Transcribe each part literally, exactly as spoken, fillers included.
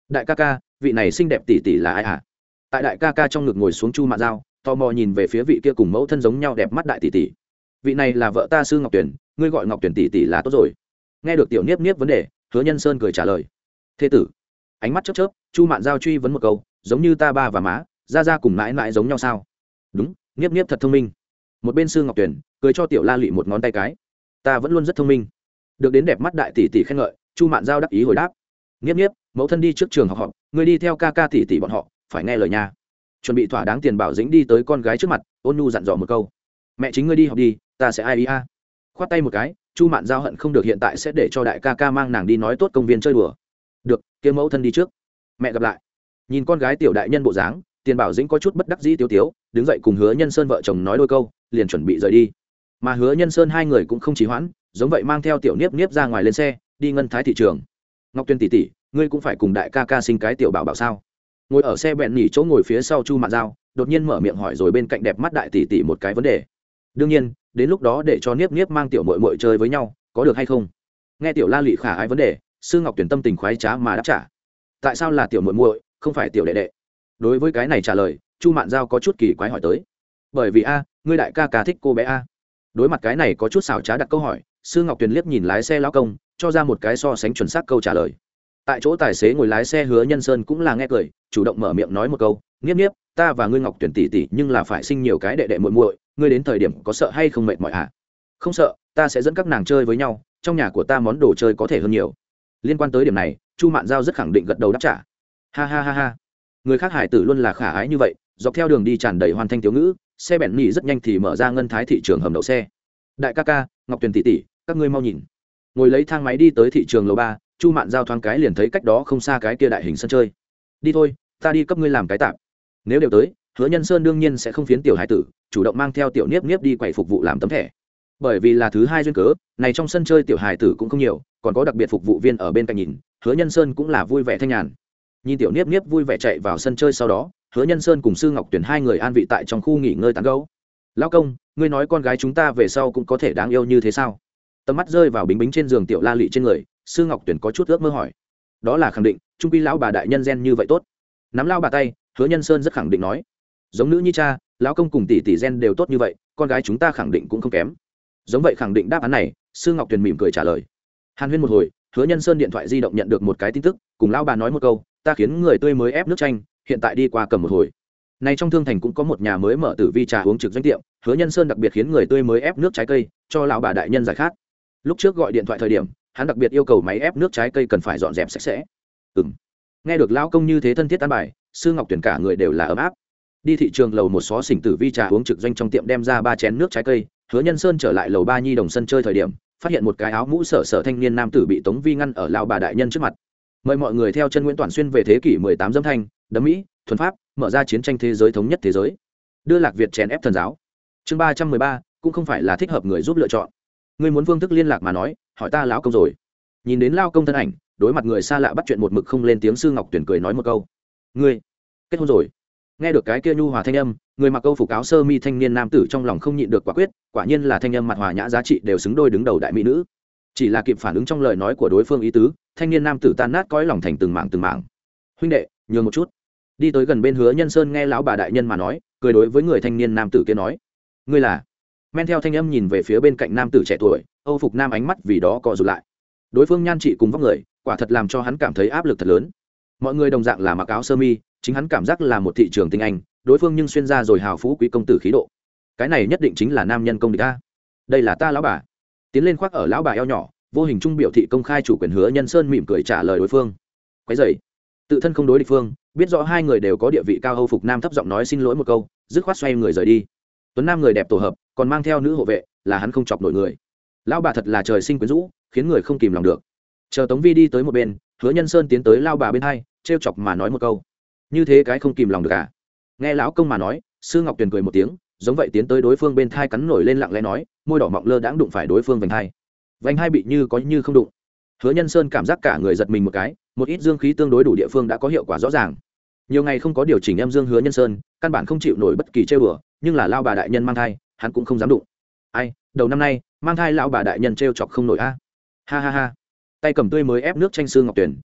đại ca ca, vị này xinh đẹp tỷ tỷ là ai hả? Tại đại ca ca trong ngực ngồi xuống Chu Mạn Giao, tò mò nhìn về phía vị kia cùng mẫu thân giống nhau đẹp mắt đại tỷ tỷ. Vị này là vợ ta Sư Ngọc Tuyển, ngươi gọi Ngọc Tuyển tỷ tỷ là tốt rồi. Nghe được tiểu niếp niếp vấn đề, Hứa Nhân Sơn cười trả lời. Thế tử. Ánh mắt chớp chớp, Chu Mạn Giao truy vấn một câu, giống như ta ba và má, ra ra cùng mãi mãi giống nhau sao? Đúng, niếp niếp thật thông minh. Một bên Sư Ngọc Tuyển cười cho tiểu La Lụy một ngón tay cái. Ta vẫn luôn rất thông minh. Được đến đẹp mắt đại tỷ tỷ khen ngợi, Chu Mạn Giao đắc ý hồi đáp. Niếp niếp, mẫu thân đi trước trường học họp, ngươi đi theo ca ca tỷ tỷ bọn họ, phải nghe lời nha. Chuẩn bị thỏa đáng tiền bảo dĩnh đi tới con gái trước mặt, ôn nhu dặn dò một câu. Mẹ chính ngươi đi học đi, ta sẽ ai ý a. Khoát tay một cái, Chu Mạn Giao hận không được hiện tại sẽ để cho đại ca ca mang nàng đi nói tốt công viên chơi đùa. Được, kia mẫu thân đi trước. Mẹ gặp lại. Nhìn con gái tiểu đại nhân bộ dáng, tiền bảo dĩnh có chút bất đắc dĩ tiếu tiếu, đứng dậy cùng Hứa Nhân Sơn vợ chồng nói đôi câu, liền chuẩn bị rời đi. Mà Hứa Nhân Sơn hai người cũng không trì hoãn, giống vậy mang theo tiểu niếp niếp ra ngoài lên xe, đi ngân thái thị trường. Ngọc Tuyên tỷ tỷ, ngươi cũng phải cùng đại ca ca sinh cái tiểu bảo bảo sao? Ngồi ở xe bẹn nhỉ chỗ ngồi phía sau Chu Mạn Giao, đột nhiên mở miệng hỏi rồi bên cạnh đẹp mắt đại tỷ tỷ một cái vấn đề. Đương nhiên, đến lúc đó để cho niếp niếp mang tiểu muội muội chơi với nhau, có được hay không? Nghe tiểu La Lụy khả ái vấn đề, Sư Ngọc Tuyển tâm tình khoái trá mà đáp trả. Tại sao là tiểu muội muội, không phải tiểu đệ đệ? Đối với cái này trả lời, Chu Mạn Giao có chút kỳ quái hỏi tới. Bởi vì a, ngươi đại ca ca thích cô bé a. Đối mặt cái này có chút xảo trá đặt câu hỏi, Sư Ngọc Tuyền liếc nhìn lái xe lão công, cho ra một cái so sánh chuẩn xác câu trả lời. Tại chỗ tài xế ngồi lái xe Hứa Nhân Sơn cũng là nghe cười, chủ động mở miệng nói một câu, "Niếp niếp, ta và ngươi Ngọc Tuyền tỷ tỷ nhưng là phải sinh nhiều cái đệ đệ muội muội, ngươi đến thời điểm có sợ hay không mệt mỏi hả?" "Không sợ, ta sẽ dẫn các nàng chơi với nhau, trong nhà của ta món đồ chơi có thể hơn nhiều." Liên quan tới điểm này, Chu Mạn Giao rất khẳng định gật đầu đáp trả. Ha ha ha ha. Người khác hải tử luôn là khả ái như vậy, dọc theo đường đi tràn đầy hoàn thanh thiếu ngữ, xe bẹn nhỉ rất nhanh thì mở ra ngân thái thị trường hầm đậu xe. Đại ca ca, Ngọc Tuyền tỷ tỷ, các ngươi mau nhìn. Ngồi lấy thang máy đi tới thị trường lầu ba, Chu Mạn Giao thoáng cái liền thấy cách đó không xa cái kia đại hình sân chơi. Đi thôi, ta đi cấp ngươi làm cái tạm. Nếu đều tới, Hứa Nhân Sơn đương nhiên sẽ không phiến tiểu hải tử, chủ động mang theo tiểu niếp niếp đi quầy phục vụ làm tấm thẻ. Bởi vì là thứ hai duyên cớ, này trong sân chơi tiểu hải tử cũng không nhiều, còn có đặc biệt phục vụ viên ở bên cạnh nhìn, Hứa Nhân Sơn cũng là vui vẻ thanh nhàn. Nhìn tiểu niếp niếp vui vẻ chạy vào sân chơi sau đó, Hứa Nhân Sơn cùng Sư Ngọc Tuyển hai người an vị tại trong khu nghỉ ngơi tán gẫu. Lão công, ngươi nói con gái chúng ta về sau cũng có thể đáng yêu như thế sao? Tầm mắt rơi vào bính bính trên giường tiểu La Lụy trên người, Sư Ngọc Tuyển có chút ước mơ hỏi. Đó là khẳng định, trung quy lão bà đại nhân gen như vậy tốt. Nắm lao bà tay, Hứa Nhân Sơn rất khẳng định nói, giống nữ như cha, lão công cùng tỷ tỷ gen đều tốt như vậy, con gái chúng ta khẳng định cũng không kém. Giống vậy khẳng định đáp án này, Sư Ngọc Tuyển mỉm cười trả lời. Hàn huyên một hồi, Hứa Nhân Sơn điện thoại di động nhận được một cái tin tức, cùng lão bà nói một câu, ta khiến người tươi mới ép nước chanh, hiện tại đi qua cầm một hồi. Này trong thương thành cũng có một nhà mới mở tử vi trà uống trực doanh tiệm, Hứa Nhân Sơn đặc biệt khiến người tươi mới ép nước trái cây cho lão bà đại nhân giải khát. Lúc trước gọi điện thoại thời điểm, hắn đặc biệt yêu cầu máy ép nước trái cây cần phải dọn dẹp sạch sẽ. Ừm. Nghe được lão công như thế thân thiết an bài, Sư Ngọc Tuyển cả người đều là ấm áp. Đi thị trường lầu một xó xỉnh tử vi trà uống trực doanh trong tiệm đem ra ba chén nước trái cây, Hứa Nhân Sơn trở lại lầu ba nhi đồng sân chơi thời điểm, phát hiện một cái áo mũ sở sở thanh niên nam tử bị Tống Vi ngăn ở lão bà đại nhân trước mặt. Mời mọi người theo chân Nguyễn Toàn Xuyên về thế kỷ mười tám dâm thanh, đấm Mỹ, thuần pháp, mở ra chiến tranh thế giới thống nhất thế giới. Đưa Lạc Việt chèn ép thần giáo. Chương ba trăm mười ba, cũng không phải là thích hợp người giúp lựa chọn. Ngươi muốn phương thức liên lạc mà nói, hỏi ta lão công rồi. Nhìn đến lão công thân ảnh, đối mặt người xa lạ bắt chuyện một mực không lên tiếng Sư Ngọc Tuyển cười nói một câu. Ngươi kết hôn rồi? Nghe được cái kia nhu hòa thanh âm, người mặc câu phục áo sơ mi thanh niên nam tử trong lòng không nhịn được quả quyết, quả nhiên là thanh âm mặt hòa nhã giá trị đều xứng đôi đứng đầu đại mỹ nữ. Chỉ là kịp phản ứng trong lời nói của đối phương ý tứ, thanh niên nam tử tan nát cõi lòng thành từng mảng từng mảng. Huynh đệ, nhường một chút. Đi tới gần bên Hứa Nhân Sơn nghe lão bà đại nhân mà nói, cười đối với người thanh niên nam tử kia nói, ngươi là? Men theo thanh âm nhìn về phía bên cạnh nam tử trẻ tuổi, Âu phục nam ánh mắt vì đó co rụt lại. Đối phương nhan trị cùng vóc người, quả thật làm cho hắn cảm thấy áp lực thật lớn. Mọi người đồng dạng là mặc áo sơ mi, chính hắn cảm giác là một thị trường tinh anh, đối phương nhưng xuyên ra rồi hào phú quý công tử khí độ. Cái này nhất định chính là nam nhân công địch ta. Đây là ta lão bà. Tiến lên khoác ở lão bà eo nhỏ, vô hình trung biểu thị công khai chủ quyền. Hứa Nhân Sơn mỉm cười trả lời đối phương. Quấy rầy. Tự thân không đối địch phương, biết rõ hai người đều có địa vị cao, Âu phục nam thấp giọng nói xin lỗi một câu, dứt khoát xoay người rời đi. Tuấn nam người đẹp tổ hợp, còn mang theo nữ hộ vệ, là hắn không chọc nổi người. Lão bà thật là trời sinh quyến rũ, khiến người không kìm lòng được. Chờ Tống Vi đi tới một bên, Hứa Nhân Sơn tiến tới lão bà bên hai, trêu chọc mà nói một câu, như thế cái không kìm lòng được à? Nghe lão công mà nói, Sư Ngọc Tuyền cười một tiếng, giống vậy tiến tới đối phương bên thai cắn nổi lên lặng lẽ nói, môi đỏ mọng lơ đãng đụng phải đối phương vành hai. Vành hai bị như có như không đụng. Hứa Nhân Sơn cảm giác cả người giật mình một cái, một ít dương khí tương đối đủ địa phương đã có hiệu quả rõ ràng. Nhiều ngày không có điều chỉnh em dương Hứa Nhân Sơn, căn bản không chịu nổi bất kỳ trêu đùa, nhưng là lao bà đại nhân mang thai, hắn cũng không dám đụng. Ai, đầu năm nay, mang thai lão bà đại nhân trêu chọc không nổi a. Ha ha ha. Tay cầm tươi mới ép nước chanh Sư Ngọc Tuyền,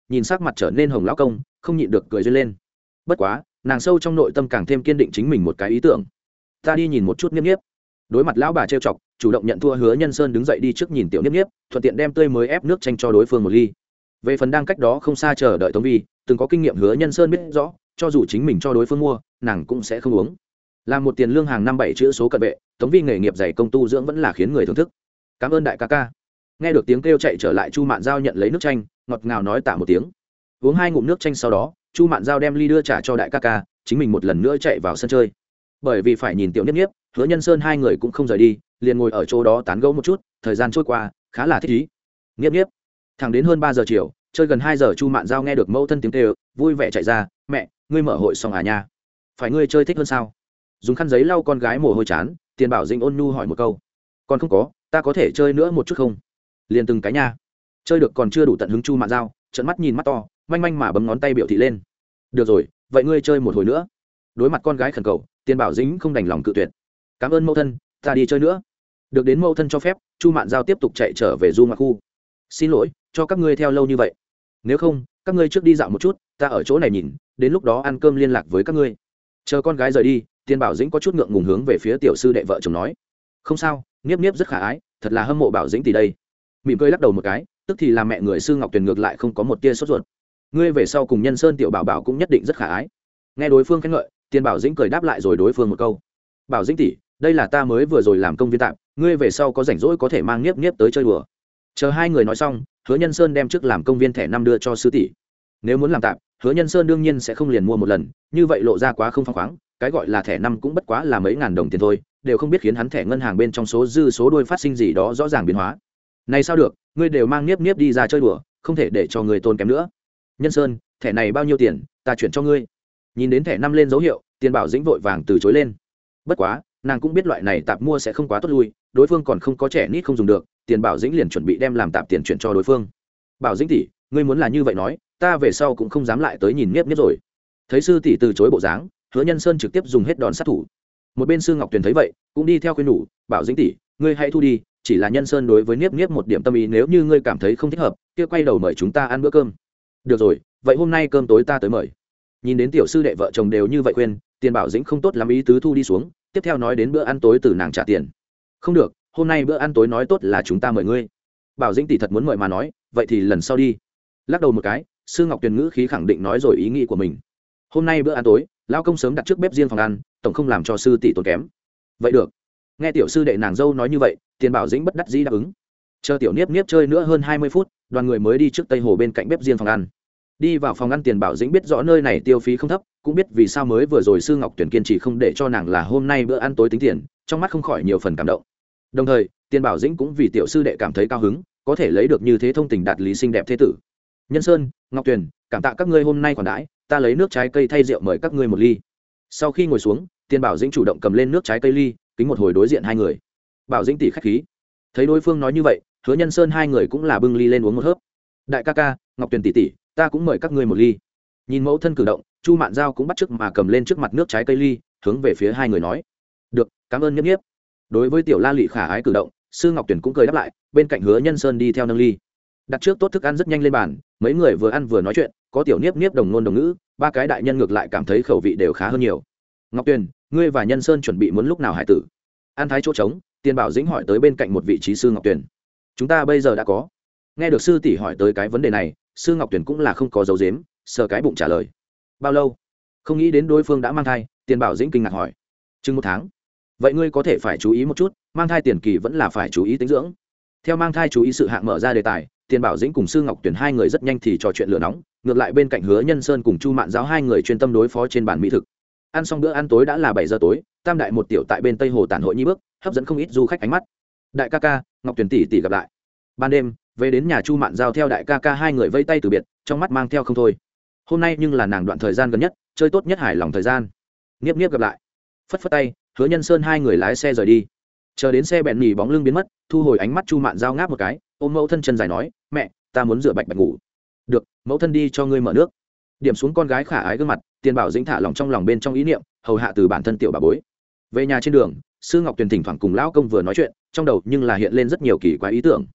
nhìn sắc mặt trở nên hồng lão công không nhịn được cười duyên lên. Bất quá nàng sâu trong nội tâm càng thêm kiên định chính mình một cái ý tưởng. Ta đi nhìn một chút Niếp Niếp. Đối mặt lão bà trêu chọc, chủ động nhận thua Hứa Nhân Sơn đứng dậy đi trước nhìn tiểu Niếp Niếp, thuận tiện đem tươi mới ép nước chanh cho đối phương một ly. Về phần đang cách đó không xa chờ đợi Tống Vi, từng có kinh nghiệm Hứa Nhân Sơn biết rõ, cho dù chính mình cho đối phương mua, nàng cũng sẽ không uống. Làm một tiền lương hàng năm bảy chữ số cận vệ, Tống Vi nghề nghiệp dày công tu dưỡng vẫn là khiến người thưởng thức. Cảm ơn đại ca ca. Nghe được tiếng kêu chạy trở lại, Chu Mạn Giao nhận lấy nước chanh, ngọt ngào nói tạ một tiếng. Uống hai ngụm nước chanh sau đó, Chu Mạn Giao đem ly đưa trả cho đại ca ca, chính mình một lần nữa chạy vào sân chơi. Bởi vì phải nhìn tiểu Niếp Niếp, Hứa Nhân Sơn hai người cũng không rời đi, liền ngồi ở chỗ đó tán gẫu một chút, thời gian trôi qua khá là thích ý. Niếp Niếp, thẳng đến hơn ba giờ chiều, chơi gần hai giờ, Chu Mạn Giao nghe được mẫu thân tiếng kêu, vui vẻ chạy ra. Mẹ, ngươi mở hội xong à nha? Phải ngươi chơi thích hơn sao? Dùng khăn giấy lau con gái mồ hôi chán, Tiền Bảo Dĩnh ôn nhu hỏi một câu. Còn không có, ta có thể chơi nữa một chút không? Liền từng cái nha. Chơi được còn chưa đủ tận hứng. Chu Mạn Giao trợn mắt nhìn mắt to, manh manh mà bấm ngón tay biểu thị lên. Được rồi, vậy ngươi chơi một hồi nữa. Đối mặt con gái khẩn cầu, Tiền Bảo Dĩnh không đành lòng cự tuyệt. Cảm ơn mẫu thân, ta đi chơi nữa. Được đến mẫu thân cho phép, Chu Mạn Giao tiếp tục chạy trở về du ngoại khu. Xin lỗi cho các ngươi theo lâu như vậy, nếu không các ngươi trước đi dạo một chút, ta ở chỗ này nhìn, đến lúc đó ăn cơm liên lạc với các ngươi. Chờ con gái rời đi, Tiền Bảo Dĩnh có chút ngượng ngùng hướng về phía tiểu sư đệ vợ chồng nói. Không sao, Niếp Niếp rất khả ái, thật là hâm mộ Bảo Dĩnh tỷ đây. Mỉm cười lắc đầu một cái, tức thì làm mẹ người Sư Ngọc Tuyền ngược lại không có một tia sốt ruột. Ngươi về sau cùng Nhân Sơn tiểu bảo bảo cũng nhất định rất khả ái. Nghe đối phương khen ngợi, Tiền Bảo Dĩnh cười đáp lại rồi đối phương một câu. Bảo Dĩnh tỷ, đây là ta mới vừa rồi làm công viên tạm, ngươi về sau có rảnh rỗi có thể mang Niếp Niếp tới chơi đùa. Chờ hai người nói xong, Hứa Nhân Sơn đem trước làm công viên thẻ năm đưa cho sư tỷ. Nếu muốn làm tạm, Hứa Nhân Sơn đương nhiên sẽ không liền mua một lần, như vậy lộ ra quá không phăng khoáng, cái gọi là thẻ năm cũng bất quá là mấy ngàn đồng tiền thôi, đều không biết khiến hắn thẻ ngân hàng bên trong số dư số đuôi phát sinh gì đó rõ ràng biến hóa. Này sao được, ngươi đều mang Niếp Niếp đi ra chơi đùa, không thể để cho người tôn kém nữa. Nhân Sơn, thẻ này bao nhiêu tiền, ta chuyển cho ngươi. Nhìn đến thẻ năm lên dấu hiệu, Tiền Bảo Dĩnh vội vàng từ chối lên. Bất quá, nàng cũng biết loại này tạp mua sẽ không quá tốt lui, đối phương còn không có trẻ nít không dùng được, Tiền Bảo Dĩnh liền chuẩn bị đem làm tạp tiền chuyển cho đối phương. Bảo Dĩnh tỷ, ngươi muốn là như vậy nói, ta về sau cũng không dám lại tới nhìn Niếp Niếp rồi. Thấy sư tỷ từ chối bộ dáng, Hứa Nhân Sơn trực tiếp dùng hết đòn sát thủ. Một bên Sư Ngọc Tuyền thấy vậy, cũng đi theo khuyên nhủ, Bảo Dĩnh tỷ, ngươi hãy thu đi, chỉ là Nhân Sơn đối với Niếp Niếp một điểm tâm ý, nếu như ngươi cảm thấy không thích hợp, kia quay đầu mời chúng ta ăn bữa cơm. Được rồi, vậy hôm nay cơm tối ta tới mời. Nhìn đến tiểu sư đệ vợ chồng đều như vậy khuyên, Tiền Bảo Dĩnh không tốt lắm ý tứ thu đi xuống, tiếp theo nói đến bữa ăn tối từ nàng trả tiền. Không được, hôm nay bữa ăn tối nói tốt là chúng ta mời ngươi. Bảo Dĩnh tỷ thật muốn mời mà nói, vậy thì lần sau đi. Lắc đầu một cái, Sư Ngọc Tuyền ngữ khí khẳng định nói rồi ý nghĩ của mình. Hôm nay bữa ăn tối, lão công sớm đặt trước bếp riêng phòng ăn, tổng không làm cho sư tỷ tốn kém. Vậy được. Nghe tiểu sư đệ nàng dâu nói như vậy, Tiền Bảo Dĩnh bất đắc dĩ đáp ứng. Chờ tiểu Niếp Niếp chơi nữa hơn hai mươi phút, đoàn người mới đi trước tây hồ bên cạnh bếp riêng phòng ăn. Đi vào phòng ăn, Tiền Bảo Dĩnh biết rõ nơi này tiêu phí không thấp, cũng biết vì sao mới vừa rồi Sư Ngọc Tuyền kiên trì không để cho nàng là hôm nay bữa ăn tối tính tiền, trong mắt không khỏi nhiều phần cảm động. Đồng thời, Tiền Bảo Dĩnh cũng vì tiểu sư đệ cảm thấy cao hứng, có thể lấy được như thế thông tình đạt lý xinh đẹp thế tử. Nhân Sơn, Ngọc Tuyền, cảm tạ các ngươi hôm nay còn đãi, ta lấy nước trái cây thay rượu mời các ngươi một ly. Sau khi ngồi xuống, Tiền Bảo Dĩnh chủ động cầm lên nước trái cây ly, kính một hồi đối diện hai người. Bảo Dĩnh tỷ khách khí. Thấy đối phương nói như vậy, Hứa Nhân Sơn hai người cũng là bưng ly lên uống một hớp. Đại ca ca, Ngọc Tuyền tỷ tỷ, ta cũng mời các ngươi một ly. Nhìn mẫu thân cử động, Chu Mạn Giao cũng bắt chước mà cầm lên trước mặt nước trái cây ly, hướng về phía hai người nói. Được, cảm ơn Niếp Niếp. Đối với tiểu La Lị khả ái cử động, Sư Ngọc Tuyền cũng cười đáp lại, bên cạnh Hứa Nhân Sơn đi theo nâng ly. Đặt trước tốt thức ăn rất nhanh lên bàn, mấy người vừa ăn vừa nói chuyện, có tiểu Niếp Niếp đồng ngôn đồng ngữ, ba cái đại nhân ngược lại cảm thấy khẩu vị đều khá hơn nhiều. Ngọc Tuyền, ngươi và Nhân Sơn chuẩn bị muốn lúc nào hải tử? An thái chỗ trống, Tiền Bảo Dĩnh hỏi tới bên cạnh một vị trí Sư Ngọc Tuyền. Chúng ta bây giờ đã có. Nghe được sư tỷ hỏi tới cái vấn đề này, Sư Ngọc Tuyền cũng là không có dấu dếm, sờ cái bụng trả lời. Bao lâu? Không nghĩ đến đối phương đã mang thai, Tiền Bảo Dĩnh kinh ngạc hỏi. Chừng một tháng. Vậy ngươi có thể phải chú ý một chút, mang thai tiền kỳ vẫn là phải chú ý tính dưỡng. Theo mang thai chú ý sự hạng mở ra đề tài, Tiền Bảo Dĩnh cùng Sư Ngọc Tuyền hai người rất nhanh thì trò chuyện lửa nóng, ngược lại bên cạnh Hứa Nhân Sơn cùng Chu Mạn Giáo hai người chuyên tâm đối phó trên bàn mỹ thực. Ăn xong bữa ăn tối đã là bảy giờ tối, tam đại một tiểu tại bên Tây Hồ tản hội nhi bước, hấp dẫn không ít du khách ánh mắt. Đại ca ca, Ngọc Tuyền tỷ tỷ gặp lại. Ban đêm, về đến nhà Chu Mạn Giao theo đại ca ca hai người vây tay từ biệt, trong mắt mang theo không thôi. Hôm nay nhưng là nàng đoạn thời gian gần nhất, chơi tốt nhất hài lòng thời gian. Niếp Niếp gặp lại. Phất phất tay, Hứa Nhân Sơn hai người lái xe rời đi. Chờ đến xe bẹn nhì bóng lưng biến mất, thu hồi ánh mắt, Chu Mạn Giao ngáp một cái, ôm mẫu thân chân dài nói, mẹ, ta muốn rửa bạch bạch ngủ. Được, mẫu thân đi cho ngươi mở nước. Điểm xuống con gái khả ái gương mặt, Tiền Bảo Dĩnh thả lòng trong lòng bên trong ý niệm, hầu hạ từ bản thân tiểu bà bối. Về nhà trên đường, Sư Ngọc Tuyền thỉnh thoảng cùng lão công vừa nói chuyện, trong đầu nhưng là hiện lên rất nhiều kỳ quái ý tưởng.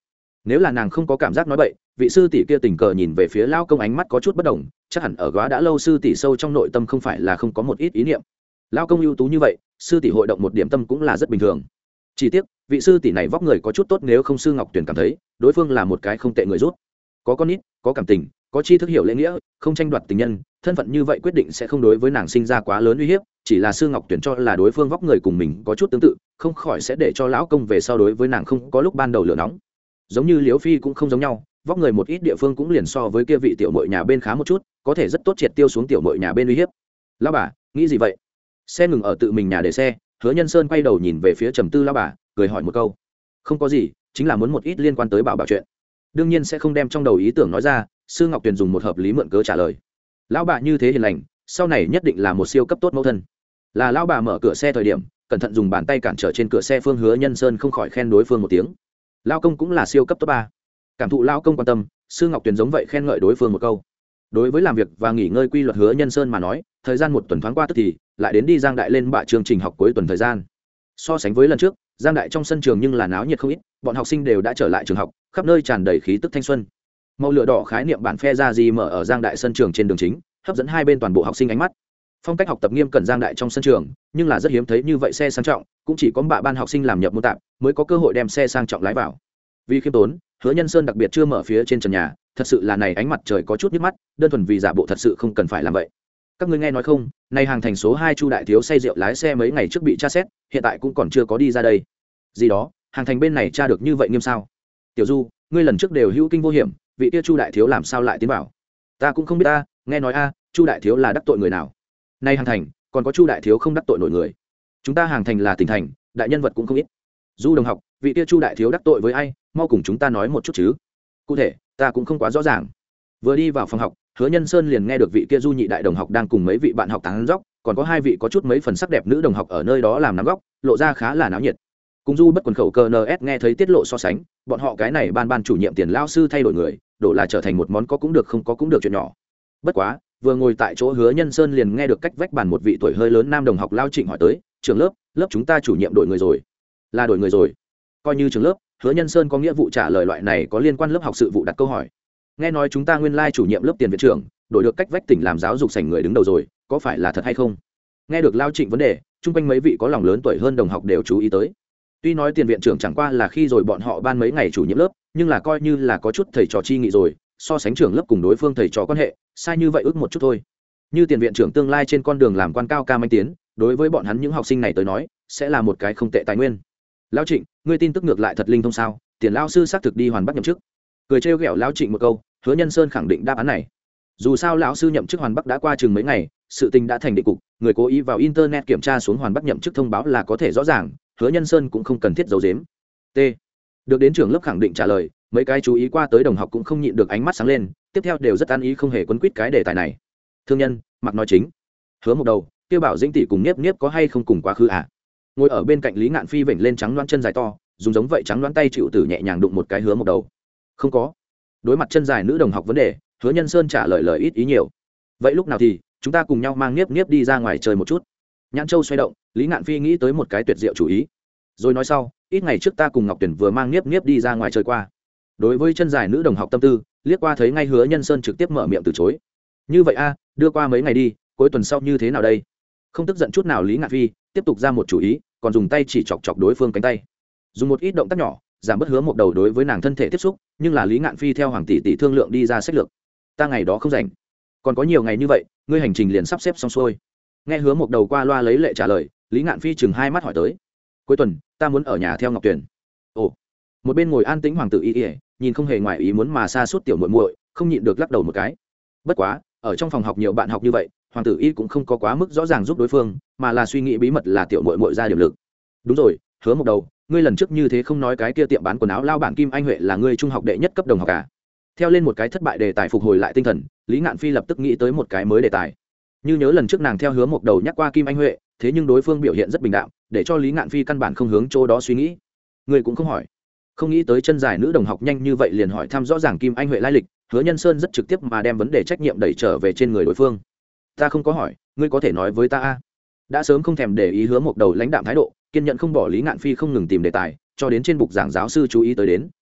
nếu là nàng không có cảm giác nói bậy, vị sư tỷ kia tình cờ nhìn về phía lao công ánh mắt có chút bất đồng, chắc hẳn ở góa đã lâu sư tỷ sâu trong nội tâm không phải là không có một ít ý niệm. Lao công ưu tú như vậy, sư tỷ hội động một điểm tâm cũng là rất bình thường. Chỉ tiếc vị sư tỷ này vóc người có chút tốt, nếu không sư Ngọc Tuyền cảm thấy đối phương là một cái không tệ người rút, có con nít, có cảm tình, có tri thức hiểu lễ nghĩa, không tranh đoạt tình nhân, thân phận như vậy quyết định sẽ không đối với nàng sinh ra quá lớn uy hiếp. Chỉ là sư Ngọc Tuyền cho là đối phương vóc người cùng mình có chút tương tự, không khỏi sẽ để cho lão công về sau đối với nàng không có lúc ban đầu lửa nóng. Giống như Liễu Phi cũng không giống nhau, vóc người một ít địa phương cũng liền so với kia vị tiểu muội nhà bên khá một chút, có thể rất tốt triệt tiêu xuống tiểu muội nhà bên uy hiếp. Lão bà nghĩ gì vậy? Xe ngừng ở tự mình nhà để xe, Hứa Nhân Sơn quay đầu nhìn về phía trầm tư lão bà, cười hỏi một câu. Không có gì, chính là muốn một ít liên quan tới bảo bảo chuyện. Đương nhiên sẽ không đem trong đầu ý tưởng nói ra. Sư Ngọc Tuyền dùng một hợp lý mượn cớ trả lời. Lão bà như thế hiền lành, sau này nhất định là một siêu cấp tốt mẫu thân. Là lão bà mở cửa xe thời điểm, cẩn thận dùng bàn tay cản trở trên cửa xe phương. Hứa Nhân Sơn không khỏi khen đối phương một tiếng. Lão công cũng là siêu cấp tốt ba. Cảm thụ lão công quan tâm, sư Ngọc Tuyền giống vậy khen ngợi đối phương một câu. Đối với làm việc và nghỉ ngơi quy luật Hứa Nhân Sơn mà nói, thời gian một tuần thoáng qua tức thì lại đến đi Giang Đại lên bạ chương trình học cuối tuần thời gian. So sánh với lần trước, Giang Đại trong sân trường nhưng là náo nhiệt không ít, bọn học sinh đều đã trở lại trường học, khắp nơi tràn đầy khí tức thanh xuân. Màu lửa đỏ khái niệm bản phe ra gì mở ở Giang Đại sân trường trên đường chính, hấp dẫn hai bên toàn bộ học sinh ánh mắt. Phong cách học tập nghiêm cẩn Giang Đại trong sân trường, nhưng là rất hiếm thấy như vậy xe sang trọng, cũng chỉ có bạ ban học sinh làm nhập môn tạm mới có cơ hội đem xe sang trọng lái vào. Vì khiêm tốn, Hứa Nhân Sơn đặc biệt chưa mở phía trên trần nhà, thật sự là này ánh mặt trời có chút nhức mắt, đơn thuần vì giả bộ thật sự không cần phải làm vậy. Các ngươi nghe nói không, nay hàng thành số hai Chu đại thiếu say rượu lái xe mấy ngày trước bị tra xét, hiện tại cũng còn chưa có đi ra đây. Gì đó, hàng thành bên này tra được như vậy nghiêm sao? Tiểu Du, ngươi lần trước đều hữu kinh vô hiểm, vị kia Chu đại thiếu làm sao lại tiến vào? Ta cũng không biết ta, nghe nói a, Chu đại thiếu là đắc tội người nào? Nay hàng thành, còn có Chu đại thiếu không đắc tội nổi người. Chúng ta hàng thành là tỉnh thành, đại nhân vật cũng không ít. Du đồng học, vị kia Chu đại thiếu đắc tội với ai, mau cùng chúng ta nói một chút chứ. Cụ thể, ta cũng không quá rõ ràng. Vừa đi vào phòng học, Hứa Nhân Sơn liền nghe được vị kia Du nhị đại đồng học đang cùng mấy vị bạn học tán dóc, còn có hai vị có chút mấy phần sắc đẹp nữ đồng học ở nơi đó làm nắm góc, lộ ra khá là náo nhiệt. Cùng Du bất quần khẩu cờ en ét nghe thấy tiết lộ so sánh, bọn họ cái này ban ban chủ nhiệm tiền lao sư thay đổi người, đổ là trở thành một món có cũng được không có cũng được chuyện nhỏ. Bất quá, vừa ngồi tại chỗ Hứa Nhân Sơn liền nghe được cách vách bàn một vị tuổi hơi lớn nam đồng học lao Trịnh hỏi tới, "Trường lớp, lớp chúng ta chủ nhiệm đổi người rồi." Là đổi người rồi? Coi như trường lớp, Hứa Nhân Sơn có nghĩa vụ trả lời loại này có liên quan lớp học sự vụ đặt câu hỏi. Nghe nói chúng ta nguyên lai chủ nhiệm lớp tiền viện trưởng đổi được cách vách tỉnh làm giáo dục sảnh người đứng đầu rồi, có phải là thật hay không? Nghe được lao Trịnh vấn đề, chung quanh mấy vị có lòng lớn tuổi hơn đồng học đều chú ý tới. Tuy nói tiền viện trưởng chẳng qua là khi rồi bọn họ ban mấy ngày chủ nhiệm lớp, nhưng là coi như là có chút thầy trò chi nghị rồi, so sánh trưởng lớp cùng đối phương thầy trò quan hệ, sai như vậy ước một chút thôi. Như tiền viện trưởng tương lai trên con đường làm quan cao ca manh tiến, đối với bọn hắn những học sinh này tới nói, sẽ là một cái không tệ tài nguyên. Lão Trịnh, ngươi tin tức ngược lại thật linh thông sao? Tiền lao sư xác thực đi hoàn Bắc nhậm chức. Cười trêu ghẹo lão Trịnh một câu, Hứa Nhân Sơn khẳng định đáp án này. Dù sao lão sư nhậm chức hoàn Bắc đã qua chừng mấy ngày, sự tình đã thành định cục, người cố ý vào internet kiểm tra xuống hoàn Bắc nhậm chức thông báo là có thể rõ ràng, Hứa Nhân Sơn cũng không cần thiết giấu giếm. T. Được đến trưởng lớp khẳng định trả lời, mấy cái chú ý qua tới đồng học cũng không nhịn được ánh mắt sáng lên, tiếp theo đều rất an ý không hề quấn quýt cái đề tài này. Thương nhân, mặc nói chính. Hứa một đầu, kêu bảo Dĩnh tỷ cùng Niếp Niếp có hay không cùng quá khứ à? Ngồi ở bên cạnh Lý Ngạn Phi vểnh lên trắng loáng chân dài to, dùng giống vậy trắng loáng tay chịu tử nhẹ nhàng đụng một cái Hứa một đầu. Không có. Đối mặt chân dài nữ đồng học vấn đề, Hứa Nhân Sơn trả lời lời ít ý nhiều. Vậy lúc nào thì chúng ta cùng nhau mang Niếp Niếp đi ra ngoài chơi một chút. Nhãn Châu xoay động, Lý Ngạn Phi nghĩ tới một cái tuyệt diệu chủ ý. Rồi nói sau, ít ngày trước ta cùng Ngọc Tuyển vừa mang Niếp Niếp đi ra ngoài chơi qua. Đối với chân dài nữ đồng học tâm tư, liếc qua thấy ngay Hứa Nhân Sơn trực tiếp mở miệng từ chối. Như vậy a, đưa qua mấy ngày đi, cuối tuần sau như thế nào đây? Không tức giận chút nào Lý Ngạn Phi tiếp tục ra một chủ ý, còn dùng tay chỉ chọc chọc đối phương cánh tay, dùng một ít động tác nhỏ giảm bớt Hứa một đầu đối với nàng thân thể tiếp xúc. Nhưng là Lý Ngạn Phi theo Hoàng tỷ tỷ thương lượng đi ra sách lược. Ta ngày đó không rảnh, còn có nhiều ngày như vậy, ngươi hành trình liền sắp xếp xong xuôi. Nghe Hứa một đầu qua loa lấy lệ trả lời, Lý Ngạn Phi chừng hai mắt hỏi tới. Cuối tuần ta muốn ở nhà theo Ngọc Tuyển. Ồ. Một bên ngồi an tĩnh Hoàng tử y y nhìn không hề ngoài ý muốn mà xa suốt tiểu muội muội, không nhịn được lắc đầu một cái. Bất quá ở trong phòng học nhiều bạn học như vậy, Hoàng tử y cũng không có quá mức rõ ràng giúp đối phương, mà là suy nghĩ bí mật là tiểu muội muội ra điểm lực. Đúng rồi, Hứa một đầu, ngươi lần trước như thế không nói cái kia tiệm bán quần áo lao bản Kim Anh Huệ là ngươi trung học đệ nhất cấp đồng học à? Theo lên một cái thất bại đề tài phục hồi lại tinh thần, Lý Ngạn Phi lập tức nghĩ tới một cái mới đề tài. Như nhớ lần trước nàng theo Hứa một đầu nhắc qua Kim Anh Huệ, thế nhưng đối phương biểu hiện rất bình đạm, để cho Lý Ngạn Phi căn bản không hướng chỗ đó suy nghĩ. Người cũng không hỏi. Không nghĩ tới chân dài nữ đồng học nhanh như vậy liền hỏi thăm rõ ràng Kim Anh Huệ lai lịch, Hứa Nhân Sơn rất trực tiếp mà đem vấn đề trách nhiệm đẩy trở về trên người đối phương. Ta không có hỏi, ngươi có thể nói với ta a? Đã sớm không thèm để ý Hứa một đầu lãnh đạm thái độ, kiên nhẫn không bỏ Lý Ngạn Phi không ngừng tìm đề tài, cho đến trên bục giảng giáo sư chú ý tới đến,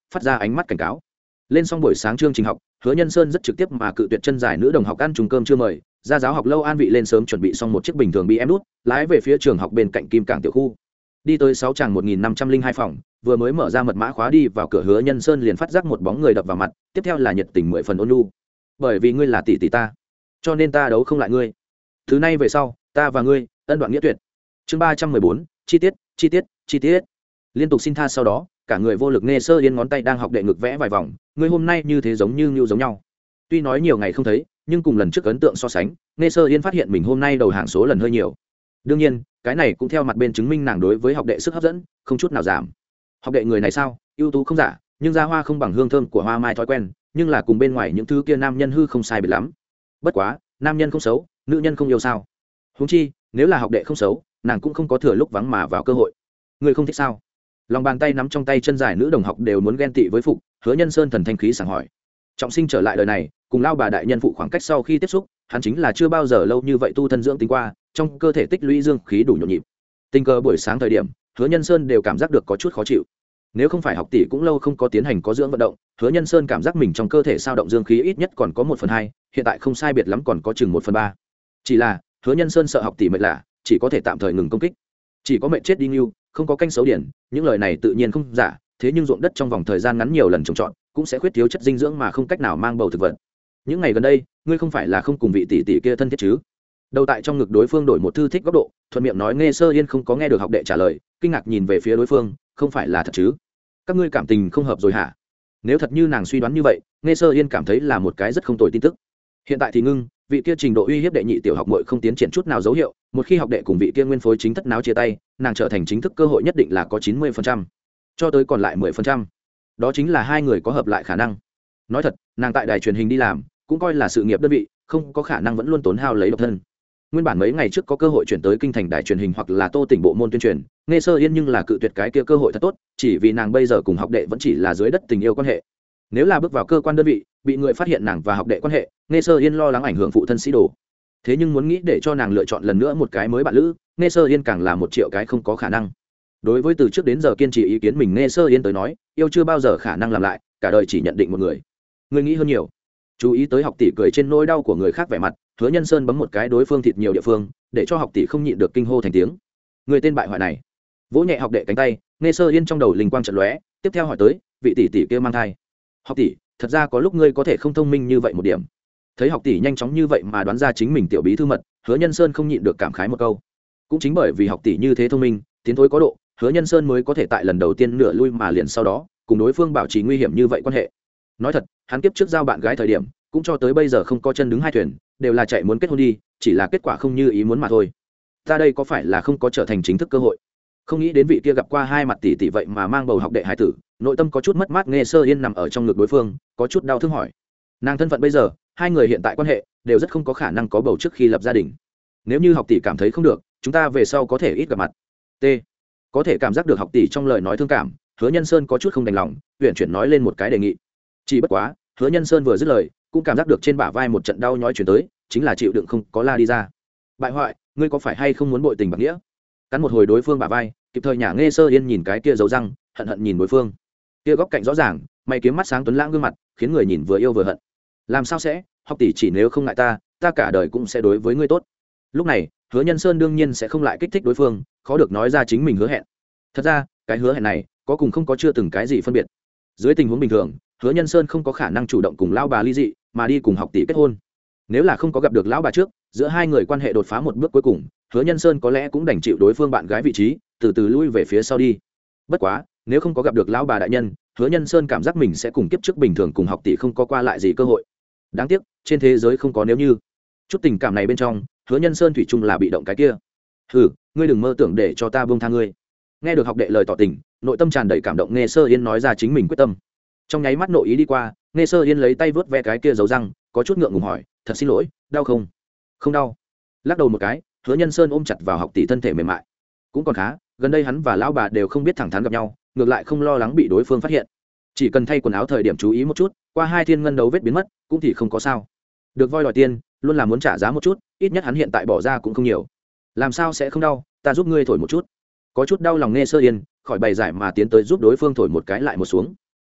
phát ra ánh mắt cảnh cáo. Lên xong buổi sáng chương trình học, Hứa Nhân Sơn rất trực tiếp mà cự tuyệt chân dài nữ đồng học ăn trùng cơm chưa mời, ra giáo học lâu an vị lên sớm chuẩn bị xong một chiếc bình thường bê em đút, lái về phía trường học bên cạnh Kim Cảng tiểu khu. Đi tới sáu tràng một nghìn năm trăm linh hai phòng, vừa mới mở ra mật mã khóa đi vào cửa, Hứa Nhân Sơn liền phát giác một bóng người đập vào mặt, tiếp theo là nhiệt tình mười phần ôn nhu. Bởi vì ngươi là tỷ tỷ ta, cho nên ta đấu không lại ngươi. Thứ nay về sau, ta và ngươi ân đoạn nghĩa tuyệt. Chương ba trăm mười bốn, chi tiết, chi tiết, chi tiết. Liên tục xin tha sau đó, cả người vô lực Nghe Sơ Yên ngón tay đang học đệ ngực vẽ vài vòng, ngươi hôm nay như thế giống như như giống nhau. Tuy nói nhiều ngày không thấy, nhưng cùng lần trước ấn tượng so sánh, Nghe Sơ Yên phát hiện mình hôm nay đầu hàng số lần hơi nhiều. Đương nhiên, cái này cũng theo mặt bên chứng minh nàng đối với học đệ sức hấp dẫn không chút nào giảm. Học đệ người này sao, ưu tú không giả, nhưng ra hoa không bằng hương thơm của hoa mai thói quen, nhưng là cùng bên ngoài những thứ kia nam nhân hư không sai biệt lắm. Bất quá, nam nhân không xấu, nữ nhân không yêu sao? Huống chi, nếu là học đệ không xấu, nàng cũng không có thừa lúc vắng mà vào cơ hội. Ngươi không thích sao? Lòng bàn tay nắm trong tay chân dài nữ đồng học đều muốn ghen tị với Phục. Hứa Nhân Sơn thần thanh khí sảng hỏi. Trọng sinh trở lại đời này, cùng lao bà đại nhân phụ khoảng cách sau khi tiếp xúc, hắn chính là chưa bao giờ lâu như vậy tu thân dưỡng tính qua, trong cơ thể tích lũy dương khí đủ nhộn nhịp. Tình cờ buổi sáng thời điểm, Hứa Nhân Sơn đều cảm giác được có chút khó chịu. Nếu không phải học tỷ cũng lâu không có tiến hành có dưỡng vận động, Hứa Nhân Sơn cảm giác mình trong cơ thể sao động dương khí ít nhất còn có một phần hai, hiện tại không sai biệt lắm còn có chừng một phần ba. Chỉ là Hứa Nhân Sơn sợ học tỷ mệt lạ, chỉ có thể tạm thời ngừng công kích. Chỉ có mệt chết đi nghiêu, không có canh xấu điển, những lời này tự nhiên không giả, thế nhưng ruộng đất trong vòng thời gian ngắn nhiều lần trồng trọt, cũng sẽ khuyết thiếu chất dinh dưỡng mà không cách nào mang bầu thực vật. Những ngày gần đây, ngươi không phải là không cùng vị tỷ tỷ kia thân thiết chứ? Đầu tại trong ngực đối phương đổi một thư thích góc độ, thuận miệng nói. Nghe Sơ Yên không có nghe được học đệ trả lời, kinh ngạc nhìn về phía đối phương, không phải là thật chứ? Các ngươi cảm tình không hợp rồi hả? Nếu thật như nàng suy đoán như vậy, Nghe Sơ Yên cảm thấy là một cái rất không tồi tin tức. Hiện tại thì ngưng, vị kia trình độ uy hiếp đệ nhị tiểu học muội không tiến triển chút nào dấu hiệu, một khi học đệ cùng vị kia nguyên phối chính thất náo chia tay, nàng trở thành chính thức cơ hội nhất định là có chín mươi phần trăm, cho tới còn lại mười phần trăm. Đó chính là hai người có hợp lại khả năng. Nói thật, nàng tại đài truyền hình đi làm, cũng coi là sự nghiệp đơn vị, không có khả năng vẫn luôn tốn hao lấy độc thân. Nguyên bản mấy ngày trước có cơ hội chuyển tới kinh thành đài truyền hình hoặc là Tô tỉnh bộ môn tuyên truyền, Nghe Sơ Yên nhưng là cự tuyệt cái kia cơ hội thật tốt, chỉ vì nàng bây giờ cùng học đệ vẫn chỉ là dưới đất tình yêu quan hệ. Nếu là bước vào cơ quan đơn vị, bị người phát hiện nàng và học đệ quan hệ, Nghe Sơ Yên lo lắng ảnh hưởng phụ thân sĩ đồ. Thế nhưng muốn nghĩ để cho nàng lựa chọn lần nữa một cái mới bạn lữ, Nghe Sơ Yên càng là một triệu cái không có khả năng. Đối với từ trước đến giờ kiên trì ý kiến mình, Nghe Sơ Yên tới nói, yêu chưa bao giờ khả năng làm lại, cả đời chỉ nhận định một người. Người nghĩ hơn nhiều. Chú ý tới học tỷ cười trên nỗi đau của người khác vẻ mặt, Hứa Nhân Sơn bấm một cái đối phương thịt nhiều địa phương, để cho học tỷ không nhịn được kinh hô thành tiếng. Người tên bại hoại này. Vỗ nhẹ học đệ cánh tay, Nghe Sơ Yên trong đầu linh quang chợt lóe, tiếp theo hỏi tới, vị tỷ tỷ kia mang thai. Học tỷ, thật ra có lúc ngươi có thể không thông minh như vậy một điểm. Thấy học tỷ nhanh chóng như vậy mà đoán ra chính mình tiểu bí thư mật, Hứa Nhân Sơn không nhịn được cảm khái một câu. Cũng chính bởi vì học tỷ như thế thông minh, tiến thối có độ, Hứa Nhân Sơn mới có thể tại lần đầu tiên nửa lui mà liền sau đó cùng đối phương bảo trì nguy hiểm như vậy quan hệ. Nói thật, hắn kiếp trước giao bạn gái thời điểm, cũng cho tới bây giờ không có chân đứng hai thuyền, đều là chạy muốn kết hôn đi, chỉ là kết quả không như ý muốn mà thôi. Ta đây có phải là không có trở thành chính thức cơ hội? Không nghĩ đến vị kia gặp qua hai mặt tỷ tỷ vậy mà mang bầu học đệ hải tử, nội tâm có chút mất mát. Nghe Sơ Yên nằm ở trong ngực đối phương, có chút đau thương hỏi. Nàng thân phận bây giờ, hai người hiện tại quan hệ đều rất không có khả năng có bầu trước khi lập gia đình. Nếu như học tỷ cảm thấy không được, chúng ta về sau có thể ít gặp mặt. T. Có thể cảm giác được học tỷ trong lời nói thương cảm, Hứa Nhân Sơn có chút không đành lòng, uyển chuyển nói lên một cái đề nghị. Chỉ bất quá, Hứa Nhân Sơn vừa dứt lời, cũng cảm giác được trên bả vai một trận đau nhói chuyển tới, chính là chịu đựng không có la đi ra. Bại hoại, ngươi có phải hay không muốn bội tình bạc nghĩa? Cắn một hồi đối phương bả vai, kịp thời nhả. Nghe Sơ Yên nhìn cái kia dấu răng, hận hận nhìn đối phương. Kia góc cạnh rõ ràng, mày kiếm mắt sáng tuấn lãng gương mặt, khiến người nhìn vừa yêu vừa hận. Làm sao sẽ? Học tỷ chỉ nếu không ngại ta, ta cả đời cũng sẽ đối với ngươi tốt. Lúc này, Hứa Nhân Sơn đương nhiên sẽ không lại kích thích đối phương, khó được nói ra chính mình hứa hẹn. Thật ra, cái hứa hẹn này, có cùng không có chưa từng cái gì phân biệt. Dưới tình huống bình thường, Hứa Nhân Sơn không có khả năng chủ động cùng lão bà ly dị, mà đi cùng học tỷ kết hôn. Nếu là không có gặp được lão bà trước, giữa hai người quan hệ đột phá một bước cuối cùng, Hứa Nhân Sơn có lẽ cũng đành chịu đối phương bạn gái vị trí, từ từ lui về phía sau đi. Bất quá, nếu không có gặp được lão bà đại nhân, Hứa Nhân Sơn cảm giác mình sẽ cùng kiếp trước bình thường cùng học tỷ không có qua lại gì cơ hội. Đáng tiếc, trên thế giới không có nếu như. Chút tình cảm này bên trong, Hứa Nhân Sơn thủy chung là bị động cái kia. Hừ, ngươi đừng mơ tưởng để cho ta buông tha ngươi. Nghe được học đệ lời tỏ tình, nội tâm tràn đầy cảm động, Nghe Sơ Yên nói ra chính mình quyết tâm. Trong nháy mắt nội ý đi qua, Nghe Sơ Yên lấy tay vớt ve cái kia dấu răng, có chút ngượng ngùng hỏi, thật xin lỗi, đau không? Không đau. Lắc đầu một cái, Hứa Nhân Sơn ôm chặt vào học tỷ thân thể mềm mại. Cũng còn khá, gần đây hắn và lão bà đều không biết thẳng thắn gặp nhau, ngược lại không lo lắng bị đối phương phát hiện. Chỉ cần thay quần áo thời điểm chú ý một chút, qua hai thiên ngân đấu vết biến mất, cũng thì không có sao. Được voi đòi tiền, luôn là muốn trả giá một chút, ít nhất hắn hiện tại bỏ ra cũng không nhiều. Làm sao sẽ không đau, ta giúp ngươi thổi một chút. Có chút đau lòng Nghe Sơ Yên, khỏi bày giải mà tiến tới giúp đối phương thổi một cái lại một xuống.